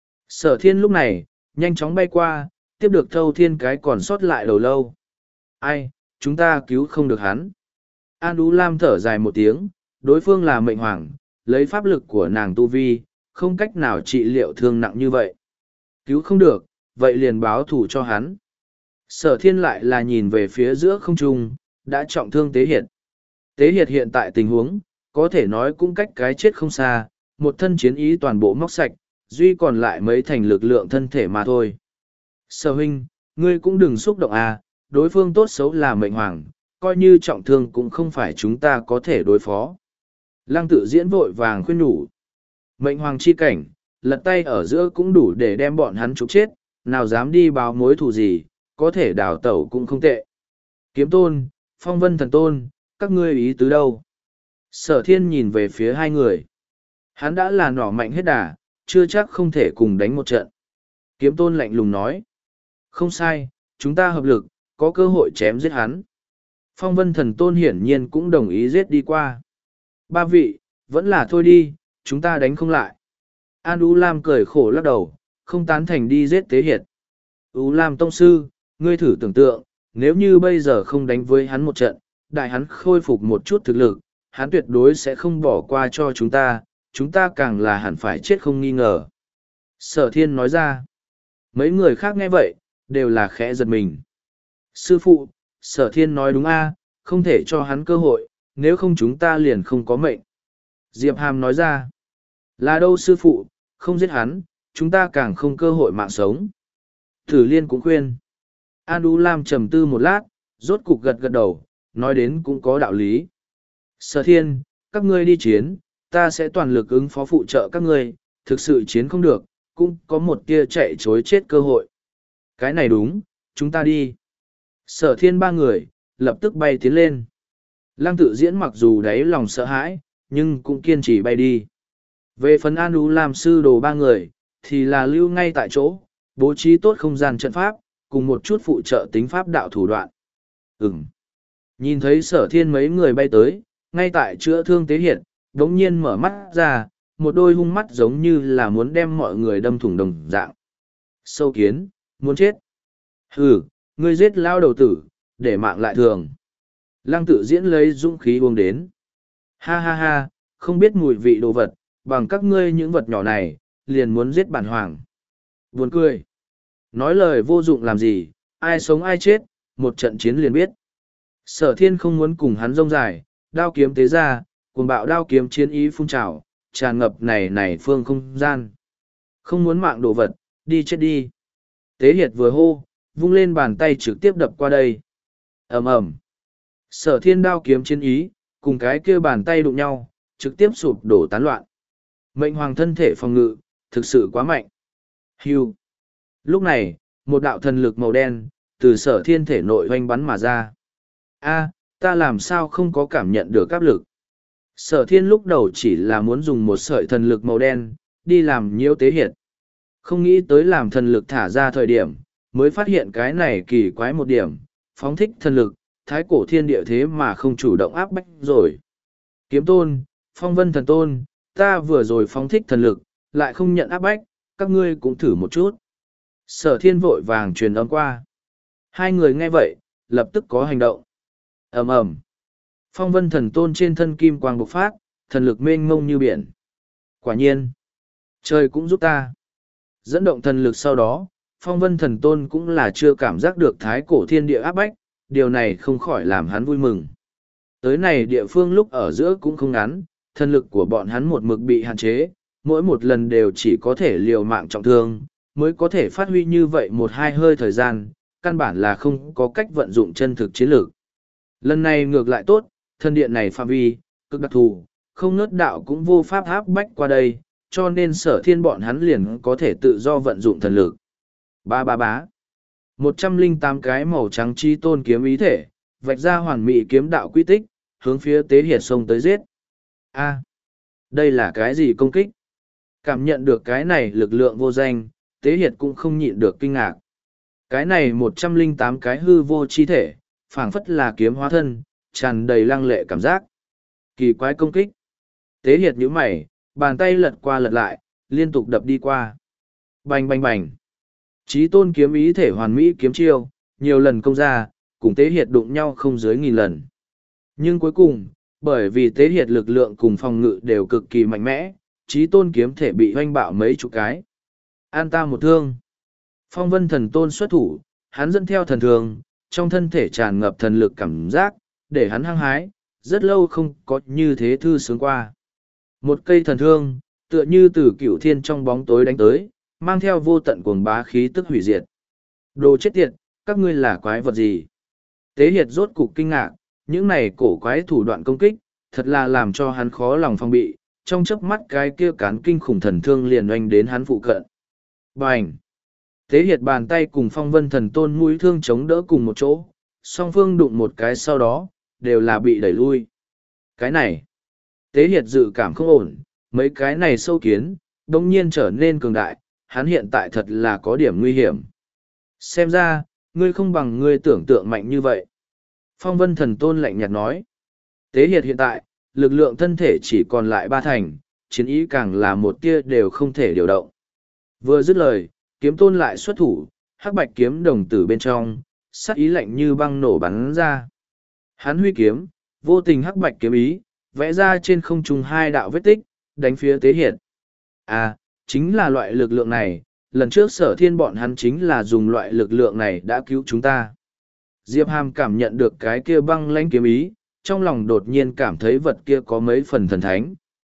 Sở thiên lúc này, nhanh chóng bay qua, tiếp được thâu thiên cái còn sót lại đầu lâu. Ai, chúng ta cứu không được hắn. An Ú Lam thở dài một tiếng, đối phương là mệnh hoàng, lấy pháp lực của nàng tu vi, không cách nào trị liệu thương nặng như vậy. Cứu không được, vậy liền báo thù cho hắn. Sở thiên lại là nhìn về phía giữa không trung, đã trọng thương tế hiệt. Tế hiệt hiện tại tình huống, có thể nói cũng cách cái chết không xa, một thân chiến ý toàn bộ móc sạch, duy còn lại mấy thành lực lượng thân thể mà thôi. Sở huynh, ngươi cũng đừng xúc động à, đối phương tốt xấu là mệnh hoàng, coi như trọng thương cũng không phải chúng ta có thể đối phó. Lăng tự diễn vội vàng khuyên nhủ. Mệnh hoàng chi cảnh, lật tay ở giữa cũng đủ để đem bọn hắn trục chết, nào dám đi báo mối thù gì, có thể đào tẩu cũng không tệ. Kiếm tôn, phong vân thần tôn, các ngươi ý tứ đâu? Sở thiên nhìn về phía hai người. Hắn đã là nỏ mạnh hết đà, chưa chắc không thể cùng đánh một trận. Kiếm tôn lạnh lùng nói. Không sai, chúng ta hợp lực, có cơ hội chém giết hắn. Phong vân thần tôn hiển nhiên cũng đồng ý giết đi qua. Ba vị, vẫn là thôi đi, chúng ta đánh không lại. An Ú Lam cười khổ lắc đầu, không tán thành đi giết tế hiệt. Ú Lam tông sư, ngươi thử tưởng tượng, nếu như bây giờ không đánh với hắn một trận, đại hắn khôi phục một chút thực lực, hắn tuyệt đối sẽ không bỏ qua cho chúng ta, chúng ta càng là hẳn phải chết không nghi ngờ. Sở thiên nói ra. Mấy người khác nghe vậy, đều là khẽ giật mình. Sư phụ, sở thiên nói đúng a, không thể cho hắn cơ hội, nếu không chúng ta liền không có mệnh. Diệp Hàm nói ra. Là đâu sư phụ, không giết hắn, chúng ta càng không cơ hội mạng sống. Thử Liên cũng khuyên. An Ú Lam trầm tư một lát, rốt cục gật gật đầu, nói đến cũng có đạo lý. Sở thiên, các ngươi đi chiến, ta sẽ toàn lực ứng phó phụ trợ các ngươi, thực sự chiến không được, cũng có một tia chạy chối chết cơ hội. Cái này đúng, chúng ta đi. Sở thiên ba người, lập tức bay tiến lên. Lăng tự diễn mặc dù đáy lòng sợ hãi, nhưng cũng kiên trì bay đi. Về phần An Ú Lam sư đồ ba người, thì là lưu ngay tại chỗ, bố trí tốt không gian trận pháp, cùng một chút phụ trợ tính pháp đạo thủ đoạn. Ừm. Nhìn thấy sở thiên mấy người bay tới, ngay tại chữa thương tế hiện, đống nhiên mở mắt ra, một đôi hung mắt giống như là muốn đem mọi người đâm thủng đồng dạng. Sâu kiến, muốn chết. Hừ, ngươi giết lao đầu tử, để mạng lại thường. Lăng tự diễn lấy dũng khí uống đến. Ha ha ha, không biết mùi vị đồ vật, bằng các ngươi những vật nhỏ này, liền muốn giết bản hoàng. Buồn cười. Nói lời vô dụng làm gì, ai sống ai chết, một trận chiến liền biết. Sở thiên không muốn cùng hắn rông dài, đao kiếm tế ra, cuồng bạo đao kiếm chiến ý phun trào, tràn ngập này này phương không gian. Không muốn mạng đồ vật, đi chết đi. Tế Hiệt vừa hô, vung lên bàn tay trực tiếp đập qua đây. ầm ầm. Sở thiên đao kiếm chiến ý, cùng cái kia bàn tay đụng nhau, trực tiếp sụp đổ tán loạn. Mệnh hoàng thân thể phòng ngự, thực sự quá mạnh. Hưu. Lúc này, một đạo thần lực màu đen, từ sở thiên thể nội hoanh bắn mà ra. A, ta làm sao không có cảm nhận được áp lực. Sở thiên lúc đầu chỉ là muốn dùng một sợi thần lực màu đen, đi làm nhiễu Tế Hiệt. Không nghĩ tới làm thần lực thả ra thời điểm, mới phát hiện cái này kỳ quái một điểm, phóng thích thần lực, thái cổ thiên địa thế mà không chủ động áp bách rồi. Kiếm tôn, phong vân thần tôn, ta vừa rồi phóng thích thần lực, lại không nhận áp bách, các ngươi cũng thử một chút. Sở thiên vội vàng truyền âm qua. Hai người nghe vậy, lập tức có hành động. ầm ầm. Phong vân thần tôn trên thân kim quang bộc phát, thần lực mênh mông như biển. Quả nhiên, trời cũng giúp ta. Dẫn động thần lực sau đó, phong vân thần tôn cũng là chưa cảm giác được thái cổ thiên địa áp bách, điều này không khỏi làm hắn vui mừng. Tới này địa phương lúc ở giữa cũng không ngắn, thần lực của bọn hắn một mực bị hạn chế, mỗi một lần đều chỉ có thể liều mạng trọng thương, mới có thể phát huy như vậy một hai hơi thời gian, căn bản là không có cách vận dụng chân thực chiến lược. Lần này ngược lại tốt, thần điện này phạm vi, cực đặc thù, không ngớt đạo cũng vô pháp áp bách qua đây, cho nên sở thiên bọn hắn liền có thể tự do vận dụng thần lực. Ba ba bá. một trăm lẻ tám cái màu trắng chi tôn kiếm ý thể, vạch ra hoàn mỹ kiếm đạo quy tích, hướng phía Tế Hiệt xông tới giết. A, đây là cái gì công kích? Cảm nhận được cái này lực lượng vô danh, Tế Hiệt cũng không nhịn được kinh ngạc. Cái này một trăm lẻ tám cái hư vô chi thể, phảng phất là kiếm hóa thân, tràn đầy lăng lệ cảm giác. Kỳ quái công kích. Tế Hiệt nhíu mày, bàn tay lật qua lật lại, liên tục đập đi qua. Bành bành bành. Chí tôn kiếm ý thể hoàn mỹ kiếm chiêu, nhiều lần công ra, cùng Tế Hiệt đụng nhau không dưới nghìn lần. Nhưng cuối cùng, bởi vì Tế Hiệt lực lượng cùng phòng ngự đều cực kỳ mạnh mẽ, chí tôn kiếm thể bị hoanh bạo mấy chục cái. An ta một thương. Phong vân thần tôn xuất thủ, hắn dẫn theo thần thương, trong thân thể tràn ngập thần lực cảm giác, để hắn hăng hái, rất lâu không có như thế thư sướng qua. Một cây thần thương, tựa như từ cửu thiên trong bóng tối đánh tới, mang theo vô tận cuồng bá khí tức hủy diệt. Đồ chết tiệt, các ngươi là quái vật gì? Tế Hiệt rốt cục kinh ngạc, những này cổ quái thủ đoạn công kích, thật là làm cho hắn khó lòng phòng bị, trong chớp mắt cái kia cán kinh khủng thần thương liền oanh đến hắn phụ cận. Bành! Tế Hiệt bàn tay cùng phong vân thần tôn mũi thương chống đỡ cùng một chỗ, song phương đụng một cái sau đó, đều là bị đẩy lui. Cái này! Tế Hiệt dự cảm không ổn, mấy cái này sâu kiến, đông nhiên trở nên cường đại, hắn hiện tại thật là có điểm nguy hiểm. Xem ra, ngươi không bằng ngươi tưởng tượng mạnh như vậy. Phong vân thần tôn lạnh nhạt nói. Tế Hiệt hiện tại, lực lượng thân thể chỉ còn lại ba thành, chiến ý càng là một tia đều không thể điều động. Vừa dứt lời, kiếm tôn lại xuất thủ, hắc bạch kiếm đồng tử bên trong, sát ý lạnh như băng nổ bắn ra. Hắn huy kiếm, vô tình hắc bạch kiếm ý, vẽ ra trên không trung hai đạo vết tích, đánh phía Tế Hiệt. À, chính là loại lực lượng này, lần trước sở thiên bọn hắn chính là dùng loại lực lượng này đã cứu chúng ta. Diệp Hàm cảm nhận được cái kia băng lãnh kiếm ý, trong lòng đột nhiên cảm thấy vật kia có mấy phần thần thánh.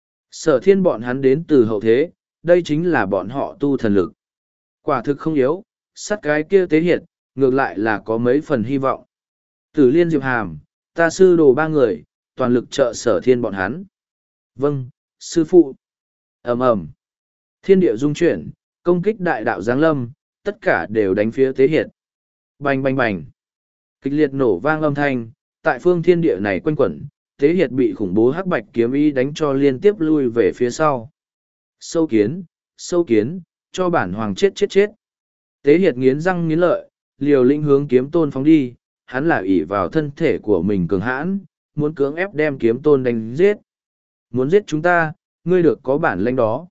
Sở thiên bọn hắn đến từ hậu thế, đây chính là bọn họ tu thần lực. Quả thực không yếu, sát cái kia Tế Hiệt, ngược lại là có mấy phần hy vọng. Tử Liên Diệp Hàm, ta sư đồ ba người, toàn lực trợ sở thiên bọn hắn. Vâng, sư phụ. Ầm ầm. Thiên địa dung chuyển, công kích đại đạo giáng lâm, tất cả đều đánh phía Tế Hiệt. Bành bành bành. Kịch liệt nổ vang âm thanh, tại phương thiên địa này quanh quẩn, Tế Hiệt bị khủng bố hắc bạch kiếm ý đánh cho liên tiếp lui về phía sau. Sâu kiến, sâu kiến, cho bản hoàng chết chết chết. Tế Hiệt nghiến răng nghiến lợi, liều lĩnh hướng kiếm tôn phóng đi, hắn là ỷ vào thân thể của mình cường hãn, muốn cưỡng ép đem kiếm tôn đánh giết. Muốn giết chúng ta, ngươi được có bản lĩnh đó.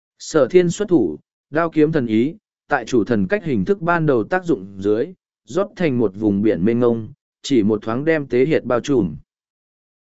Sở thiên xuất thủ, đao kiếm thần ý, tại chủ thần cách hình thức ban đầu tác dụng dưới, rót thành một vùng biển mênh ngông, chỉ một thoáng đem Tế Hiệt bao trùm.